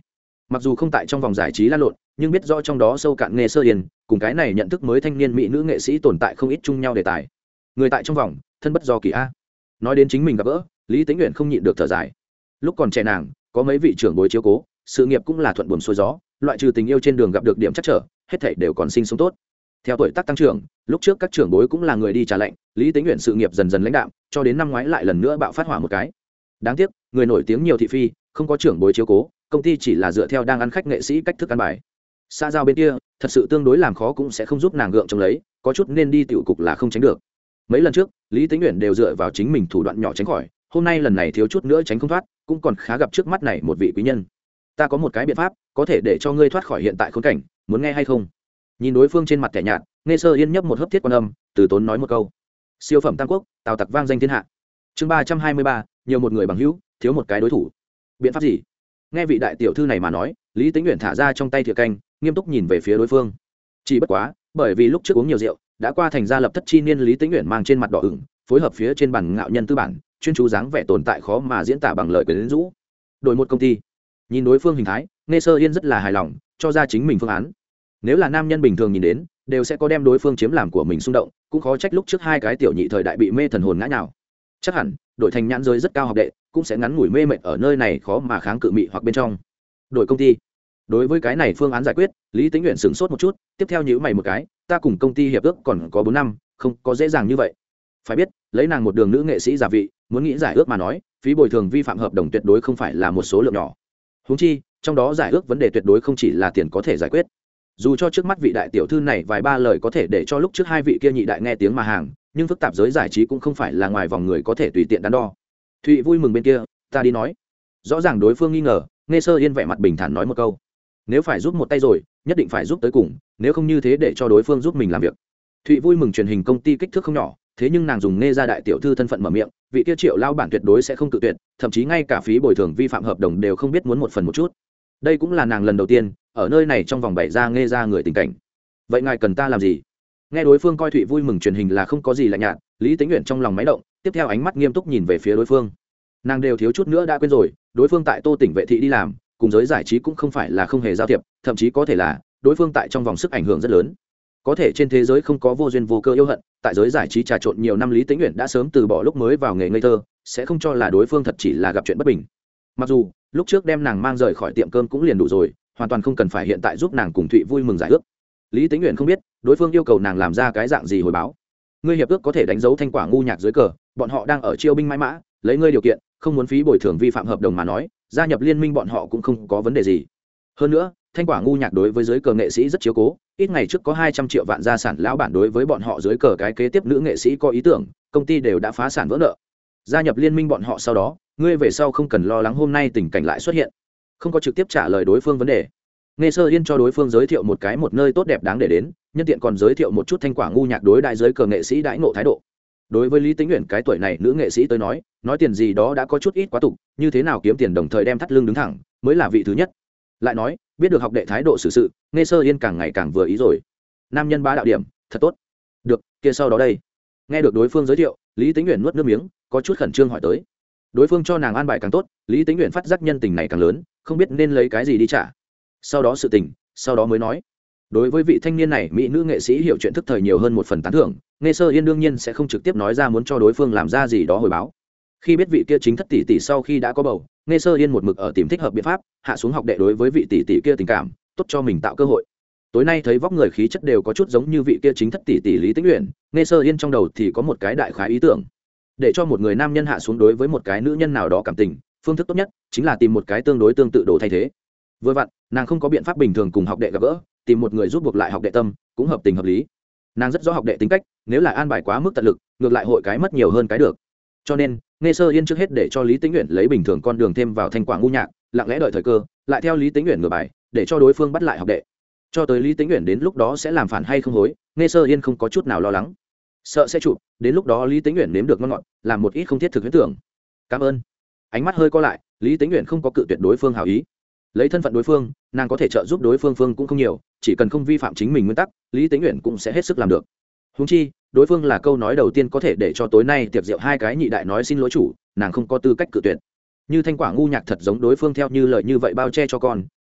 mặc dù không tại trong vòng giải trí lan lộn, nhưng biết rõ trong đó sâu cạn Nghe Sơ Yên cùng cái này nhận thức mới thanh niên mỹ nữ nghệ sĩ tồn tại không ít chung nhau đề tài. Người tại trong vòng, thân bất do kỳ a. Nói đến chính mình gặp gỡ, Lý Tĩnh Uyển không nhịn được thở dài. Lúc còn trẻ nàng, có mấy vị trưởng bối chiếu cố, sự nghiệp cũng là thuận buồm xuôi gió, loại trừ tình yêu trên đường gặp được điểm chắc trở, hết thảy đều còn sinh sống tốt. Theo tuổi tác tăng trưởng, lúc trước các trưởng bối cũng là người đi trả lệnh, Lý Tĩnh Uyển sự nghiệp dần dần lãnh đạm, cho đến năm ngoái lại lần nữa bạo phát hỏa một cái. Đáng tiếc, người nổi tiếng nhiều thị phi, không có trưởng bối chiếu cố, công ty chỉ là dựa theo đang ăn khách nghệ sĩ cách thức ăn bài. Xã giao bên kia, thật sự tương đối làm khó cũng sẽ không giúp nàng gượng chống lấy, có chút nên đi tiểu cục là không tránh được. Mấy lần trước, Lý Tĩnh Uyển đều dựa vào chính mình thủ đoạn nhỏ tránh khỏi, hôm nay lần này thiếu chút nữa tránh không thoát, cũng còn khá gặp trước mắt này một vị quý nhân. Ta có một cái biện pháp, có thể để cho ngươi thoát khỏi hiện tại khốn cảnh, muốn nghe hay không? Nhìn đối phương trên mặt kẻ nhạt, Nghe Sơ Yên nhấp một hớp thiết quan âm, từ tốn nói một câu. Siêu phẩm tam quốc, Tào Tặc vang danh thiên hạ. Chương ba trăm hai mươi ba, nhiều một người bằng hữu, thiếu một cái đối thủ. Biện pháp gì? Nghe vị đại tiểu thư này mà nói, Lý Tĩnh Uyển thả ra trong tay thìa canh, nghiêm túc nhìn về phía đối phương. Chỉ bất quá, bởi vì lúc trước uống nhiều rượu, đã qua thành gia lập thất chi niên, Lý Tĩnh Uyển mang trên mặt đỏ ửng, phối hợp phía trên bản ngạo nhân tư bản, chuyên chú dáng vẻ tồn tại khó mà diễn tả bằng lời quyến rũ. Đổi một công ty. Nhìn đối phương hình thái, Nghe Sơ Yên rất là hài lòng, cho ra chính mình phương án. Nếu là nam nhân bình thường nhìn đến, đều sẽ có đem đối phương chiếm làm của mình xung động, cũng khó trách lúc trước hai cái tiểu nhị thời đại bị mê thần hồn ngã nhào. Chắc hẳn, đổi thành nhãn giới rất cao học đệ, cũng sẽ ngắn ngủi mê mệt ở nơi này khó mà kháng cự mị hoặc bên trong. Đổi công ty. Đối với cái này phương án giải quyết, Lý Tĩnh Uyển sửng sốt một chút, tiếp theo nhíu mày một cái, ta cùng công ty hiệp ước còn có bốn năm, không có dễ dàng như vậy. Phải biết, lấy nàng một đường nữ nghệ sĩ giả vị, muốn nghĩ giải ước mà nói, phí bồi thường vi phạm hợp đồng tuyệt đối không phải là một số lượng nhỏ. Huống chi, trong đó giải ước vấn đề tuyệt đối không chỉ là tiền có thể giải quyết. Dù cho trước mắt vị đại tiểu thư này vài ba lời có thể để cho lúc trước hai vị kia nhị đại nghe tiếng mà hàng, nhưng phức tạp giới giải trí cũng không phải là ngoài vòng người có thể tùy tiện đắn đo. Thụy vui mừng bên kia, ta đi nói. Rõ ràng đối phương nghi ngờ, Nghe Sơ Yên vẻ mặt bình thản nói một câu. Nếu phải giúp một tay rồi, nhất định phải giúp tới cùng, nếu không như thế để cho đối phương giúp mình làm việc. Thụy vui mừng truyền hình công ty kích thước không nhỏ, thế nhưng nàng dùng Nghe gia đại tiểu thư thân phận mở miệng, vị kia Triệu lao bản tuyệt đối sẽ không cự tuyệt, thậm chí ngay cả phí bồi thường vi phạm hợp đồng đều không biết muốn một phần một chút. Đây cũng là nàng lần đầu tiên ở nơi này trong vòng bảy ra Nghe gia người tình cảnh. Vậy ngài cần ta làm gì? Nghe đối phương coi Thụy vui mừng truyền hình là không có gì lạnh nhạt, Lý Tĩnh Uyển trong lòng máy động, tiếp theo ánh mắt nghiêm túc nhìn về phía đối phương. Nàng đều thiếu chút nữa đã quên rồi, đối phương tại Tô tỉnh vệ thị đi làm, cùng giới giải trí cũng không phải là không hề giao thiệp, thậm chí có thể là đối phương tại trong vòng sức ảnh hưởng rất lớn. Có thể trên thế giới không có vô duyên vô cơ yêu hận, tại giới giải trí trà trộn nhiều năm Lý Tĩnh Uyển đã sớm từ bỏ lúc mới vào nghề ngây thơ, sẽ không cho là đối phương thật chỉ là gặp chuyện bất bình. Mặc dù lúc trước đem nàng mang rời khỏi tiệm cơm cũng liền đủ rồi, hoàn toàn không cần phải hiện tại giúp nàng cùng Thụy vui mừng giải ước. Lý Tĩnh Uyển không biết đối phương yêu cầu nàng làm ra cái dạng gì hồi báo. Ngươi hiệp ước có thể đánh dấu Thanh Quả ngu nhạc dưới cờ, bọn họ đang ở chiêu binh mãi mã, lấy ngươi điều kiện, không muốn phí bồi thường vi phạm hợp đồng mà nói, gia nhập liên minh bọn họ cũng không có vấn đề gì. Hơn nữa, Thanh Quả ngu nhạc đối với dưới cờ nghệ sĩ rất chiếu cố, ít ngày trước có hai trăm triệu vạn gia sản lão bản đối với bọn họ dưới cờ cái kế tiếp nữ nghệ sĩ có ý tưởng, công ty đều đã phá sản vỡ nợ. Gia nhập liên minh bọn họ sau đó, ngươi về sau không cần lo lắng hôm nay tình cảnh lại xuất hiện. Không có trực tiếp trả lời đối phương vấn đề. Nghe Sơ Yên cho đối phương giới thiệu một cái một nơi tốt đẹp đáng để đến, nhân tiện còn giới thiệu một chút Thanh Quả ngu nhạc đối đại giới cờ nghệ sĩ đãi ngộ thái độ. Đối với Lý Tĩnh Uyển cái tuổi này nữ nghệ sĩ tới nói, nói tiền gì đó đã có chút ít quá tục, như thế nào kiếm tiền đồng thời đem thắt lưng đứng thẳng, mới là vị thứ nhất. Lại nói, biết được học đệ thái độ xử sự, Nghe Sơ Yên càng ngày càng vừa ý rồi. Nam nhân bá đạo điểm, thật tốt. Được, kia sau đó đây. Nghe được đối phương giới thiệu, Lý Tĩnh Uyển nuốt nước miếng, có chút khẩn trương hỏi tới. Đối phương cho nàng an bài càng tốt, Lý Tĩnh Uyển phát giác nhân tình này càng lớn, không biết nên lấy cái gì đi trả. Sau đó sự tình, sau đó mới nói. Đối với vị thanh niên này, mỹ nữ nghệ sĩ hiểu chuyện thức thời nhiều hơn một phần tán thưởng, Nghe Sơ Yên đương nhiên sẽ không trực tiếp nói ra muốn cho đối phương làm ra gì đó hồi báo. Khi biết vị kia chính thất tỷ tỷ sau khi đã có bầu, Nghe Sơ Yên một mực ở tìm thích hợp biện pháp, hạ xuống học đệ đối với vị tỷ tỷ kia tình cảm, tốt cho mình tạo cơ hội. Tối nay thấy vóc người khí chất đều có chút giống như vị kia chính thất tỷ tỷ Lý Tĩnh Uyển, Nghe Sơ Yên trong đầu thì có một cái đại khái ý tưởng. Để cho một người nam nhân hạ xuống đối với một cái nữ nhân nào đó cảm tình, phương thức tốt nhất chính là tìm một cái tương đối tương tự đồ thay thế. Vừa vặn, nàng không có biện pháp bình thường cùng học đệ gặp gỡ, tìm một người giúp buộc lại học đệ tâm, cũng hợp tình hợp lý. Nàng rất rõ học đệ tính cách, nếu là an bài quá mức tận lực, ngược lại hội cái mất nhiều hơn cái được. Cho nên, Nghe Sơ Yên trước hết để cho Lý Tĩnh Uyển lấy bình thường con đường thêm vào Thanh Quả ngu nhạc, lặng lẽ đợi thời cơ, lại theo Lý Tĩnh Uyển ngửa bài, để cho đối phương bắt lại học đệ. Cho tới Lý Tĩnh Uyển đến lúc đó sẽ làm phản hay không hối, Nghe Sơ Yên không có chút nào lo lắng. Sợ sẽ chụp, đến lúc đó Lý Tĩnh Uyển nếm được ngon ngọt, làm một ít không thiết thực huyễn tưởng. Cảm ơn. Ánh mắt hơi co lại, Lý Tĩnh Uyển không có cự tuyệt đối phương hảo ý. Lấy thân phận đối phương, nàng có thể trợ giúp đối phương phương cũng không nhiều, chỉ cần không vi phạm chính mình nguyên tắc, Lý Tĩnh Uyển cũng sẽ hết sức làm được. Huống chi, đối phương là câu nói đầu tiên có thể để cho tối nay tiệc rượu hai cái nhị đại nói xin lỗi chủ, nàng không có tư cách cự tuyệt. Như Thanh Quả ngu nhạc thật giống đối phương theo như lời như vậy bao che cho con,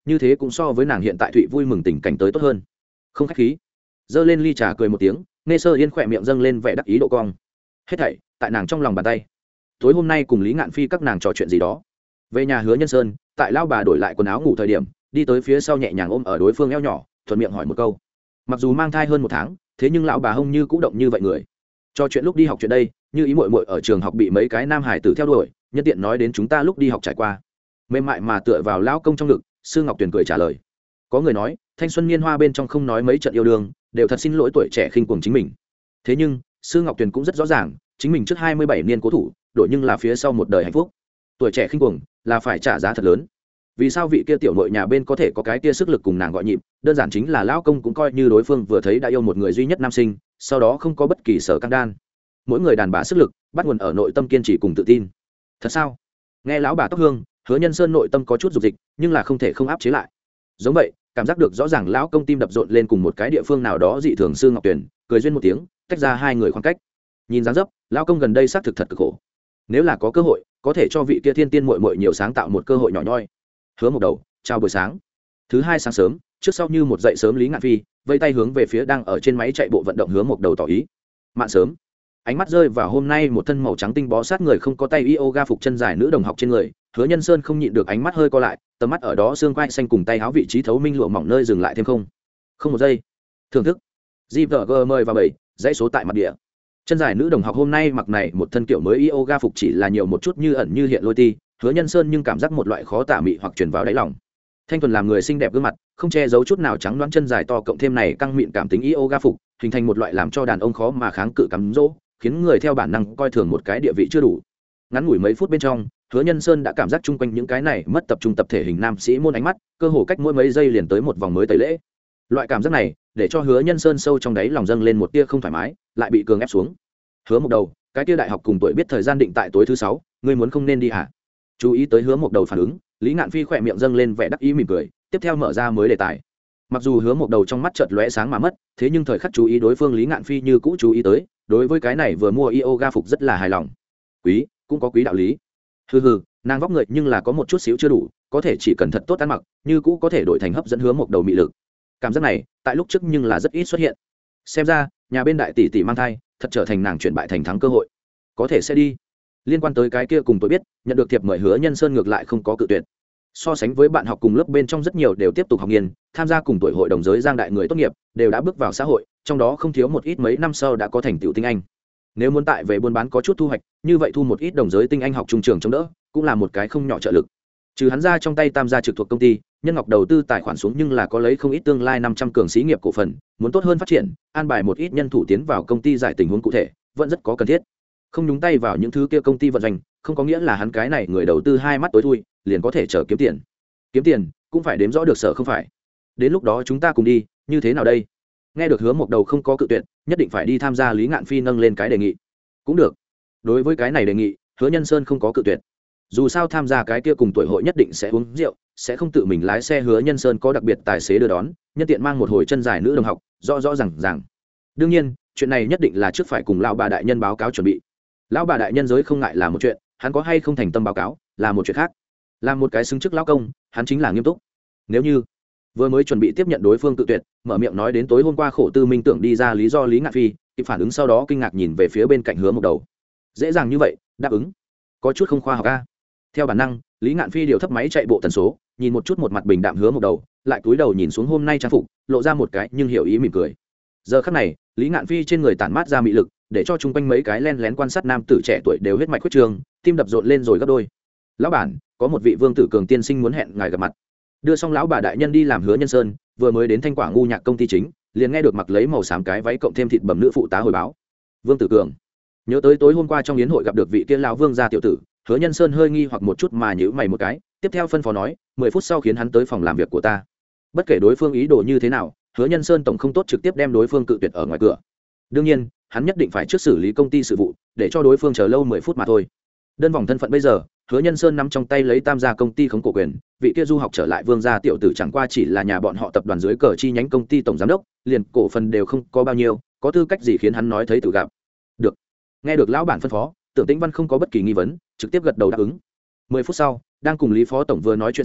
như thế cũng so với nàng hiện tại thụy vui mừng tình cảnh tới tốt hơn. Không khách khí, giơ lên ly trà cười một tiếng, Nghe Sơ Yên khỏe miệng dâng lên vẻ đắc ý độ cong. Hết thảy tại nàng trong lòng bàn tay. Tối hôm nay cùng Lý Ngạn Phi các nàng trò chuyện gì đó. Về nhà Hứa Nhân Sơn, tại lao bà đổi lại quần áo ngủ thời điểm, đi tới phía sau nhẹ nhàng ôm ở đối phương eo nhỏ, thuận miệng hỏi một câu. Mặc dù mang thai hơn một tháng, thế nhưng lão bà hông như cũ động như vậy người. Cho chuyện lúc đi học chuyện đây, như ý muội muội ở trường học bị mấy cái nam hải tử theo đuổi, nhân tiện nói đến chúng ta lúc đi học trải qua. Mềm mại mà tựa vào lão công trong ngực, Sư Ngọc Tuyền cười trả lời. Có người nói, thanh xuân niên hoa bên trong không nói mấy trận yêu đương, đều thật xin lỗi tuổi trẻ khinh cuồng chính mình. Thế nhưng, Sư Ngọc Tuyền cũng rất rõ ràng, chính mình trước hai mươi bảy niên cố thủ, đổi nhưng là phía sau một đời hạnh phúc. Tuổi trẻ khinh cuồng là phải trả giá thật lớn. Vì sao vị kia tiểu nội nhà bên có thể có cái kia sức lực cùng nàng gọi nhịp, đơn giản chính là lão công cũng coi như đối phương vừa thấy đã yêu một người duy nhất nam sinh, sau đó không có bất kỳ sở căng đan. Mỗi người đàn bà sức lực bắt nguồn ở nội tâm kiên trì cùng tự tin. Thật sao? Nghe lão bà tóc hương, Hứa Nhân Sơn nội tâm có chút dục dịch, nhưng là không thể không áp chế lại. Giống vậy, cảm giác được rõ ràng lão công tim đập rộn lên cùng một cái địa phương nào đó dị thường. Sư Ngọc Tuyền cười duyên một tiếng, tách ra hai người khoảng cách. Nhìn dáng dấp, lão công gần đây xác thực thật cực khổ. Nếu là có cơ hội, có thể cho vị kia thiên tiên muội muội nhiều sáng tạo một cơ hội nhỏ nhoi. Hứa một đầu, chào buổi sáng. Thứ hai sáng sớm, trước sau như một dậy sớm Lý Ngạn Phi vây tay hướng về phía đang ở trên máy chạy bộ vận động Hứa một đầu tỏ ý. Mạn sớm, ánh mắt rơi vào hôm nay một thân màu trắng tinh bó sát người không có tay yoga phục chân dài nữ đồng học trên người, Hứa Nhân Sơn không nhịn được ánh mắt hơi co lại, tầm mắt ở đó xương quai xanh cùng tay áo vị trí thấu minh lụa mỏng nơi dừng lại thêm không. Không một giây. Thưởng thức. giê vê giê mời vào bảy, dãy số tại mặt địa. Chân dài nữ đồng học hôm nay mặc này một thân kiểu mới yoga phục chỉ là nhiều một chút như ẩn như hiện lôi ti, Hứa Nhân Sơn nhưng cảm giác một loại khó tả mị hoặc truyền vào đáy lòng. Thanh thuần làm người xinh đẹp gương mặt, không che giấu chút nào trắng đoán chân dài to cộng thêm này căng mịn cảm tính yoga phục, hình thành một loại làm cho đàn ông khó mà kháng cự cắm dỗ, khiến người theo bản năng coi thường một cái địa vị chưa đủ. Ngắn ngủi mấy phút bên trong, Hứa Nhân Sơn đã cảm giác chung quanh những cái này mất tập trung tập thể hình nam sĩ môn ánh mắt, cơ hồ cách mỗi mấy giây liền tới một vòng mới tẩy lễ. Loại cảm giác này, để cho Hứa Nhân Sơn sâu trong đáy lòng dâng lên một tia không thoải mái, lại bị cường ép xuống. Hứa Mộc Đầu, cái tia đại học cùng tuổi biết thời gian định tại tối thứ sáu, ngươi muốn không nên đi hả? Chú ý tới Hứa Mộc Đầu phản ứng, Lý Ngạn Phi khỏe miệng dâng lên vẻ đắc ý mỉm cười, tiếp theo mở ra mới đề tài. Mặc dù Hứa Mộc Đầu trong mắt chợt lóe sáng mà mất, thế nhưng thời khắc chú ý đối phương Lý Ngạn Phi như cũ chú ý tới, đối với cái này vừa mua yoga phục rất là hài lòng. Quý, cũng có quý đạo lý. Hừ hừ, nàng vóc người nhưng là có một chút xíu chưa đủ, có thể chỉ cần thật tốt ăn mặc, như cũ có thể đổi thành hấp dẫn Hứa Mộc Đầu mị lực. Cảm giác này, tại lúc trước nhưng là rất ít xuất hiện. Xem ra, nhà bên đại tỷ tỷ mang thai, thật trở thành nàng chuyển bại thành thắng cơ hội. Có thể sẽ đi. Liên quan tới cái kia cùng tôi biết, nhận được thiệp mời Hứa Nhân Sơn ngược lại không có cự tuyệt. So sánh với bạn học cùng lớp bên trong rất nhiều đều tiếp tục học nghiên, tham gia cùng tuổi hội đồng giới giang đại người tốt nghiệp, đều đã bước vào xã hội, trong đó không thiếu một ít mấy năm sau đã có thành tựu tinh anh. Nếu muốn tại về buôn bán có chút thu hoạch, như vậy thu một ít đồng giới tinh anh học trung trường chống đỡ, cũng là một cái không nhỏ trợ lực. Trừ hắn ra trong tay tam gia trực thuộc công ty, Nhân Ngọc đầu tư tài khoản xuống nhưng là có lấy không ít tương lai năm trăm cường xí nghiệp cổ phần, muốn tốt hơn phát triển, an bài một ít nhân thủ tiến vào công ty giải tình huống cụ thể, vẫn rất có cần thiết. Không nhúng tay vào những thứ kia công ty vận doanh, không có nghĩa là hắn cái này người đầu tư hai mắt tối thui, liền có thể chờ kiếm tiền. Kiếm tiền cũng phải đếm rõ được sở không phải. Đến lúc đó chúng ta cùng đi, như thế nào đây? Nghe được Hứa Mộc Đầu không có cự tuyệt, nhất định phải đi tham gia, Lý Ngạn Phi nâng lên cái đề nghị. Cũng được. Đối với cái này đề nghị, Hứa Nhân Sơn không có cự tuyệt. Dù sao tham gia cái kia cùng tuổi hội nhất định sẽ uống rượu, sẽ không tự mình lái xe. Hứa Nhân Sơn có đặc biệt tài xế đưa đón, nhân tiện mang một hồi chân dài nữ đồng học, rõ rõ ràng ràng. Đương nhiên, chuyện này nhất định là trước phải cùng lão bà đại nhân báo cáo chuẩn bị. Lão bà đại nhân giới không ngại là một chuyện, hắn có hay không thành tâm báo cáo là một chuyện khác. Làm một cái xứng chức lão công, hắn chính là nghiêm túc. Nếu như vừa mới chuẩn bị tiếp nhận đối phương tự tuyệt, mở miệng nói đến tối hôm qua khổ tư minh tưởng đi ra lý do, Lý Ngạn Phi kịp phản ứng sau đó kinh ngạc nhìn về phía bên cạnh Hứa Mộc Đầu. Dễ dàng như vậy đáp ứng, có chút không khoa học a. Theo bản năng, Lý Ngạn Phi điều thấp máy chạy bộ tần số, nhìn một chút một mặt bình đạm Hứa Mộc Đầu, lại cúi đầu nhìn xuống hôm nay trang phục, lộ ra một cái nhưng hiểu ý mỉm cười. Giờ khắc này, Lý Ngạn Phi trên người tản mát ra mị lực, để cho chung quanh mấy cái len lén quan sát nam tử trẻ tuổi đều huyết mạch huyết trường, tim đập rộn lên rồi gấp đôi. Lão bản, có một vị vương tử cường tiên sinh muốn hẹn ngài gặp mặt. Đưa xong lão bà đại nhân đi làm Hứa Nhân Sơn vừa mới đến Thanh Quả ngu nhạc công ty chính, liền nghe được mặc lấy màu xám cái váy cộng thêm thịt bầm nữ phụ tá hồi báo. Vương tử cường. Nhớ tới tối hôm qua trong yến hội gặp được vị kia lão vương gia tiểu tử, Hứa Nhân Sơn hơi nghi hoặc một chút mà nhíu mày một cái, tiếp theo phân phó nói, mười phút sau khiến hắn tới phòng làm việc của ta. Bất kể đối phương ý đồ như thế nào, Hứa Nhân Sơn tổng không tốt trực tiếp đem đối phương cự tuyệt ở ngoài cửa. Đương nhiên, hắn nhất định phải trước xử lý công ty sự vụ, để cho đối phương chờ lâu mười phút mà thôi. Đơn vòng thân phận bây giờ, Hứa Nhân Sơn nắm trong tay lấy tam gia công ty khống cổ quyền, vị kia du học trở lại vương gia tiểu tử chẳng qua chỉ là nhà bọn họ tập đoàn dưới cờ chi nhánh công ty tổng giám đốc, liền cổ phần đều không có bao nhiêu, có tư cách gì khiến hắn nói thấy tự gặp. Được. Nghe được lão bản phân phó, Tưởng Tĩnh Văn không có bất kỳ nghi vấn, trực tiếp gật đầu đáp ứng. Mười phút sau, đang cùng Lý phó tổng vừa nói chuyện sau,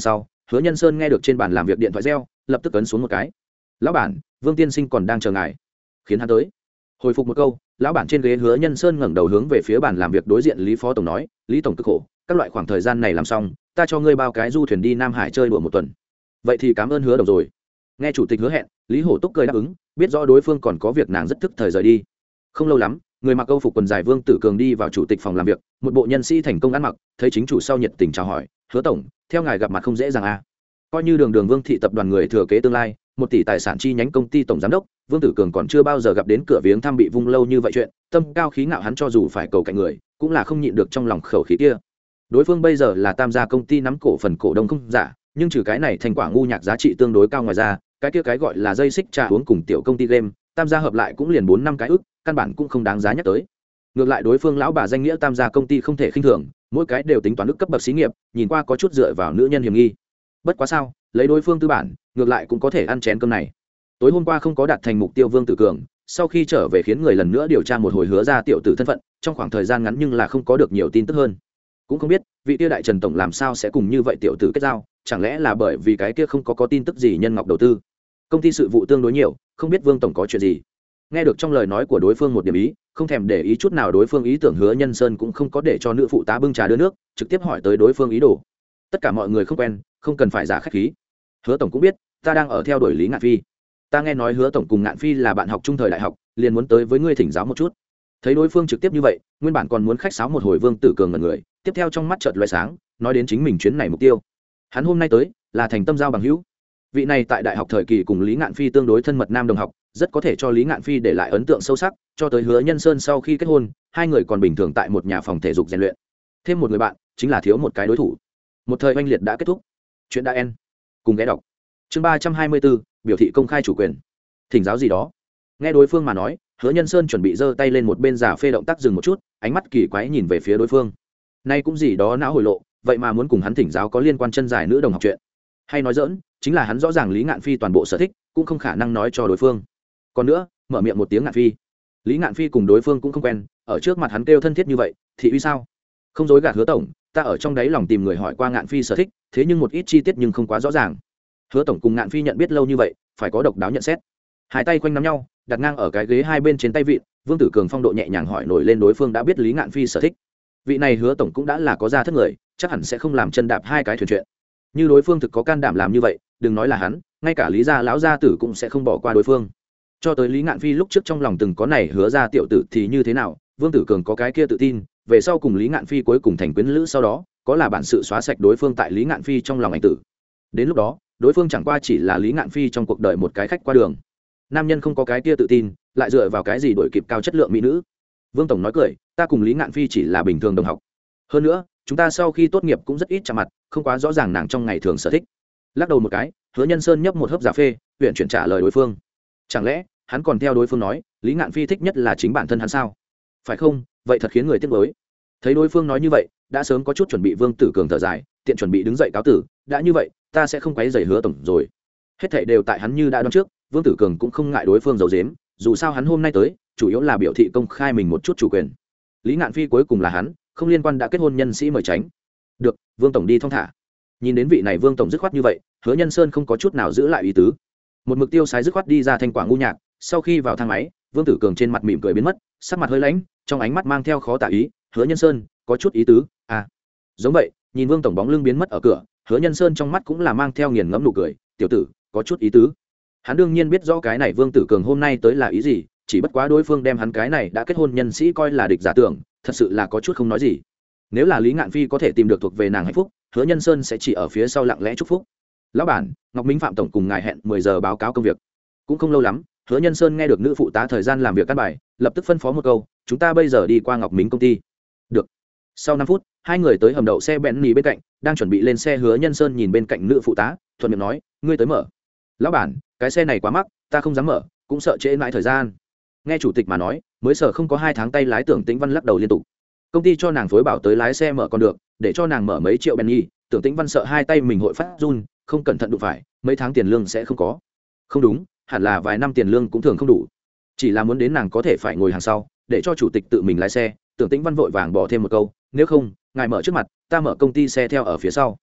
Hứa Nhân Sơn nghe được trên bàn làm việc điện thoại reo, lập tức ấn xuống một cái. Lão bản, Vương tiên sinh còn đang chờ ngài. Khiến hắn tới. Hồi phục một câu, lão bản trên ghế Hứa Nhân Sơn ngẩng đầu hướng về phía bàn làm việc đối diện Lý phó tổng nói, Lý tổng cực khổ, các loại khoảng thời gian này làm xong, ta cho ngươi bao cái du thuyền đi Nam Hải chơi đùa một tuần. Vậy thì cảm ơn Hứa đồng rồi. Nghe chủ tịch hứa hẹn, Lý Hổ Túc cười đáp ứng, biết rõ đối phương còn có việc nàng rất thức thời rời đi. Không lâu lắm, người mặc câu phục quần dài Vương Tử Cường đi vào chủ tịch phòng làm việc, một bộ nhân sĩ thành công ăn mặc, thấy chính chủ sau nhiệt tình chào hỏi, Hứa tổng, theo ngài gặp mặt không dễ dàng a. À. Coi như đường đường Vương thị tập đoàn người thừa kế tương lai, một tỷ tài sản chi nhánh công ty tổng giám đốc, Vương Tử Cường còn chưa bao giờ gặp đến cửa viếng thăm bị vung lâu như vậy chuyện, tâm cao khí ngạo hắn cho dù phải cầu cạnh người, cũng là không nhịn được trong lòng khẩu khí kia. Đối phương bây giờ là tam gia công ty nắm cổ phần cổ đông không giả, nhưng trừ cái này thành quả ngu nhạc giá trị tương đối cao ngoài ra, cái kia cái gọi là dây xích trà uống cùng tiểu công ty game, tam gia hợp lại cũng liền bốn năm cái ức, căn bản cũng không đáng giá nhắc tới. Ngược lại đối phương lão bà danh nghĩa tam gia công ty không thể khinh thường, mỗi cái đều tính toán ức cấp bậc xí nghiệp, nhìn qua có chút dựa vào nữ nhân hiểm nghi. Bất quá sao, lấy đối phương tư bản, ngược lại cũng có thể ăn chén cơm này. Tối hôm qua không có đạt thành mục tiêu Vương Tử Cường, sau khi trở về khiến người lần nữa điều tra một hồi hứa ra tiểu tử thân phận, trong khoảng thời gian ngắn nhưng là không có được nhiều tin tức hơn. Cũng không biết vị kia đại Trần tổng làm sao sẽ cùng như vậy tiểu tử kết giao, chẳng lẽ là bởi vì cái kia không có có tin tức gì nhân ngọc đầu tư. Công ty sự vụ tương đối nhiều, không biết Vương tổng có chuyện gì. Nghe được trong lời nói của đối phương một điểm ý, không thèm để ý chút nào đối phương ý tưởng Hứa Nhân Sơn cũng không có để cho nữ phụ tá bưng trà đưa nước, trực tiếp hỏi tới đối phương ý đồ. Tất cả mọi người không quen, không cần phải giả khách khí. Hứa tổng cũng biết, ta đang ở theo đuổi Lý Ngạn Phi. Ta nghe nói Hứa tổng cùng Ngạn Phi là bạn học trung thời đại học, liền muốn tới với ngươi thỉnh giáo một chút. Thấy đối phương trực tiếp như vậy, nguyên bản còn muốn khách sáo một hồi Vương Tử Cường ngẩn người, tiếp theo trong mắt chợt lóe sáng, nói đến chính mình chuyến này mục tiêu. Hắn hôm nay tới, là thành tâm giao bằng hữu. Vị này tại đại học thời kỳ cùng Lý Ngạn Phi tương đối thân mật nam đồng học, rất có thể cho Lý Ngạn Phi để lại ấn tượng sâu sắc, cho tới Hứa Nhân Sơn sau khi kết hôn, hai người còn bình thường tại một nhà phòng thể dục rèn luyện. Thêm một người bạn, chính là thiếu một cái đối thủ. Một thời oanh liệt đã kết thúc. Chuyện đã end. Cùng ghé đọc. Chương ba trăm hai mươi bốn, biểu thị công khai chủ quyền. Thỉnh giáo gì đó. Nghe đối phương mà nói, Hứa Nhân Sơn chuẩn bị giơ tay lên một bên giả phê động tác dừng một chút, ánh mắt kỳ quái nhìn về phía đối phương. Nay cũng gì đó não hồi lộ, vậy mà muốn cùng hắn thỉnh giáo có liên quan chân dài nữ đồng học chuyện. Hay nói dỡn, chính là hắn rõ ràng Lý Ngạn Phi toàn bộ sở thích, cũng không khả năng nói cho đối phương. Còn nữa, mở miệng một tiếng Ngạn Phi. Lý Ngạn Phi cùng đối phương cũng không quen, ở trước mặt hắn kêu thân thiết như vậy, thì uy sao? Không dối gạt Hứa tổng, ta ở trong đáy lòng tìm người hỏi qua Ngạn Phi sở thích, thế nhưng một ít chi tiết nhưng không quá rõ ràng. Hứa tổng cùng Ngạn Phi nhận biết lâu như vậy, phải có độc đáo nhận xét. Hai tay quanh nắm nhau, đặt ngang ở cái ghế hai bên trên tay vịn, Vương Tử Cường phong độ nhẹ nhàng hỏi nổi lên đối phương đã biết Lý Ngạn Phi sở thích. Vị này Hứa tổng cũng đã là có gia thất người, chắc hẳn sẽ không làm chân đạp hai cái thuyền chuyện. Như đối phương thực có can đảm làm như vậy, đừng nói là hắn, ngay cả Lý gia lão gia tử cũng sẽ không bỏ qua đối phương. Cho tới Lý Ngạn Phi lúc trước trong lòng từng có này Hứa ra tiểu tử thì như thế nào, Vương Tử Cường có cái kia tự tin, về sau cùng Lý Ngạn Phi cuối cùng thành quyến lữ sau đó, có là bản sự xóa sạch đối phương tại Lý Ngạn Phi trong lòng anh tử. Đến lúc đó, đối phương chẳng qua chỉ là Lý Ngạn Phi trong cuộc đời một cái khách qua đường. Nam nhân không có cái kia tự tin, lại dựa vào cái gì đổi kịp cao chất lượng mỹ nữ. Vương tổng nói cười, ta cùng Lý Ngạn Phi chỉ là bình thường đồng học. Hơn nữa, chúng ta sau khi tốt nghiệp cũng rất ít chạm mặt, không quá rõ ràng nàng trong ngày thường sở thích. Lắc đầu một cái, Hứa Nhân Sơn nhấp một hớp cà phê, huyện chuyển trả lời đối phương. Chẳng lẽ hắn còn theo đối phương nói Lý Ngạn Phi thích nhất là chính bản thân hắn sao? Phải không? Vậy thật khiến người tiếc nuối. Thấy đối phương nói như vậy, đã sớm có chút chuẩn bị Vương Tử Cường thở dài, tiện chuẩn bị đứng dậy cáo tử. Đã như vậy, ta sẽ không quấy rầy Hứa tổng rồi. Hết thảy đều tại hắn như đã đoán trước, Vương Tử Cường cũng không ngại đối phương giấu giếm, dù sao hắn hôm nay tới, chủ yếu là biểu thị công khai mình một chút chủ quyền. Lý Ngạn Phi cuối cùng là hắn, không liên quan đã kết hôn nhân sĩ mời tránh. Được, Vương tổng đi thong thả. Nhìn đến vị này Vương tổng dứt khoát như vậy, Hứa Nhân Sơn không có chút nào giữ lại ý tứ. Một mực tiêu sái dứt khoát đi ra thanh quả ngu nhạc, sau khi vào thang máy, Vương Tử Cường trên mặt mỉm cười biến mất, sắc mặt hơi lãnh, trong ánh mắt mang theo khó tả ý, Hứa Nhân Sơn, có chút ý tứ, à. Giống vậy, nhìn Vương tổng bóng lưng biến mất ở cửa, Hứa Nhân Sơn trong mắt cũng là mang theo nghiền ngẫm nụ cười, tiểu tử, có chút ý tứ. Hắn đương nhiên biết rõ cái này Vương Tử Cường hôm nay tới là ý gì, chỉ bất quá đối phương đem hắn cái này đã kết hôn nhân sĩ coi là địch giả tưởng, thật sự là có chút không nói gì. Nếu là Lý Ngạn Phi có thể tìm được thuộc về nàng hạnh phúc, Hứa Nhân Sơn sẽ chỉ ở phía sau lặng lẽ chúc phúc. Lão bản, Ngọc Minh Phạm tổng cùng ngài hẹn mười giờ báo cáo công việc. Cũng không lâu lắm, Hứa Nhân Sơn nghe được nữ phụ tá thời gian làm việc căn bài, lập tức phân phó một câu, chúng ta bây giờ đi qua Ngọc Minh công ty. Được. Sau năm phút, hai người tới hầm đậu xe Bentley bên cạnh, đang chuẩn bị lên xe. Hứa Nhân Sơn nhìn bên cạnh nữ phụ tá, thuận miệng nói, ngươi tới mở. Lão bản, cái xe này quá mắc, ta không dám mở, cũng sợ trễ mãi thời gian. Nghe chủ tịch mà nói, mới sở không có hai tháng tay lái. Tưởng Tĩnh Văn lắc đầu liên tục. Công ty cho nàng phối bảo tới lái xe mở còn được, để cho nàng mở mấy triệu Bentley, Tưởng Tĩnh Văn sợ hai tay mình hội phát run, không cẩn thận đụng phải, mấy tháng tiền lương sẽ không có. Không đúng, hẳn là vài năm tiền lương cũng thường không đủ. Chỉ là muốn đến nàng có thể phải ngồi hàng sau, để cho chủ tịch tự mình lái xe. Tưởng Tĩnh Văn vội vàng bỏ thêm một câu, nếu không, ngài mở trước mặt, ta mở công ty xe theo ở phía sau.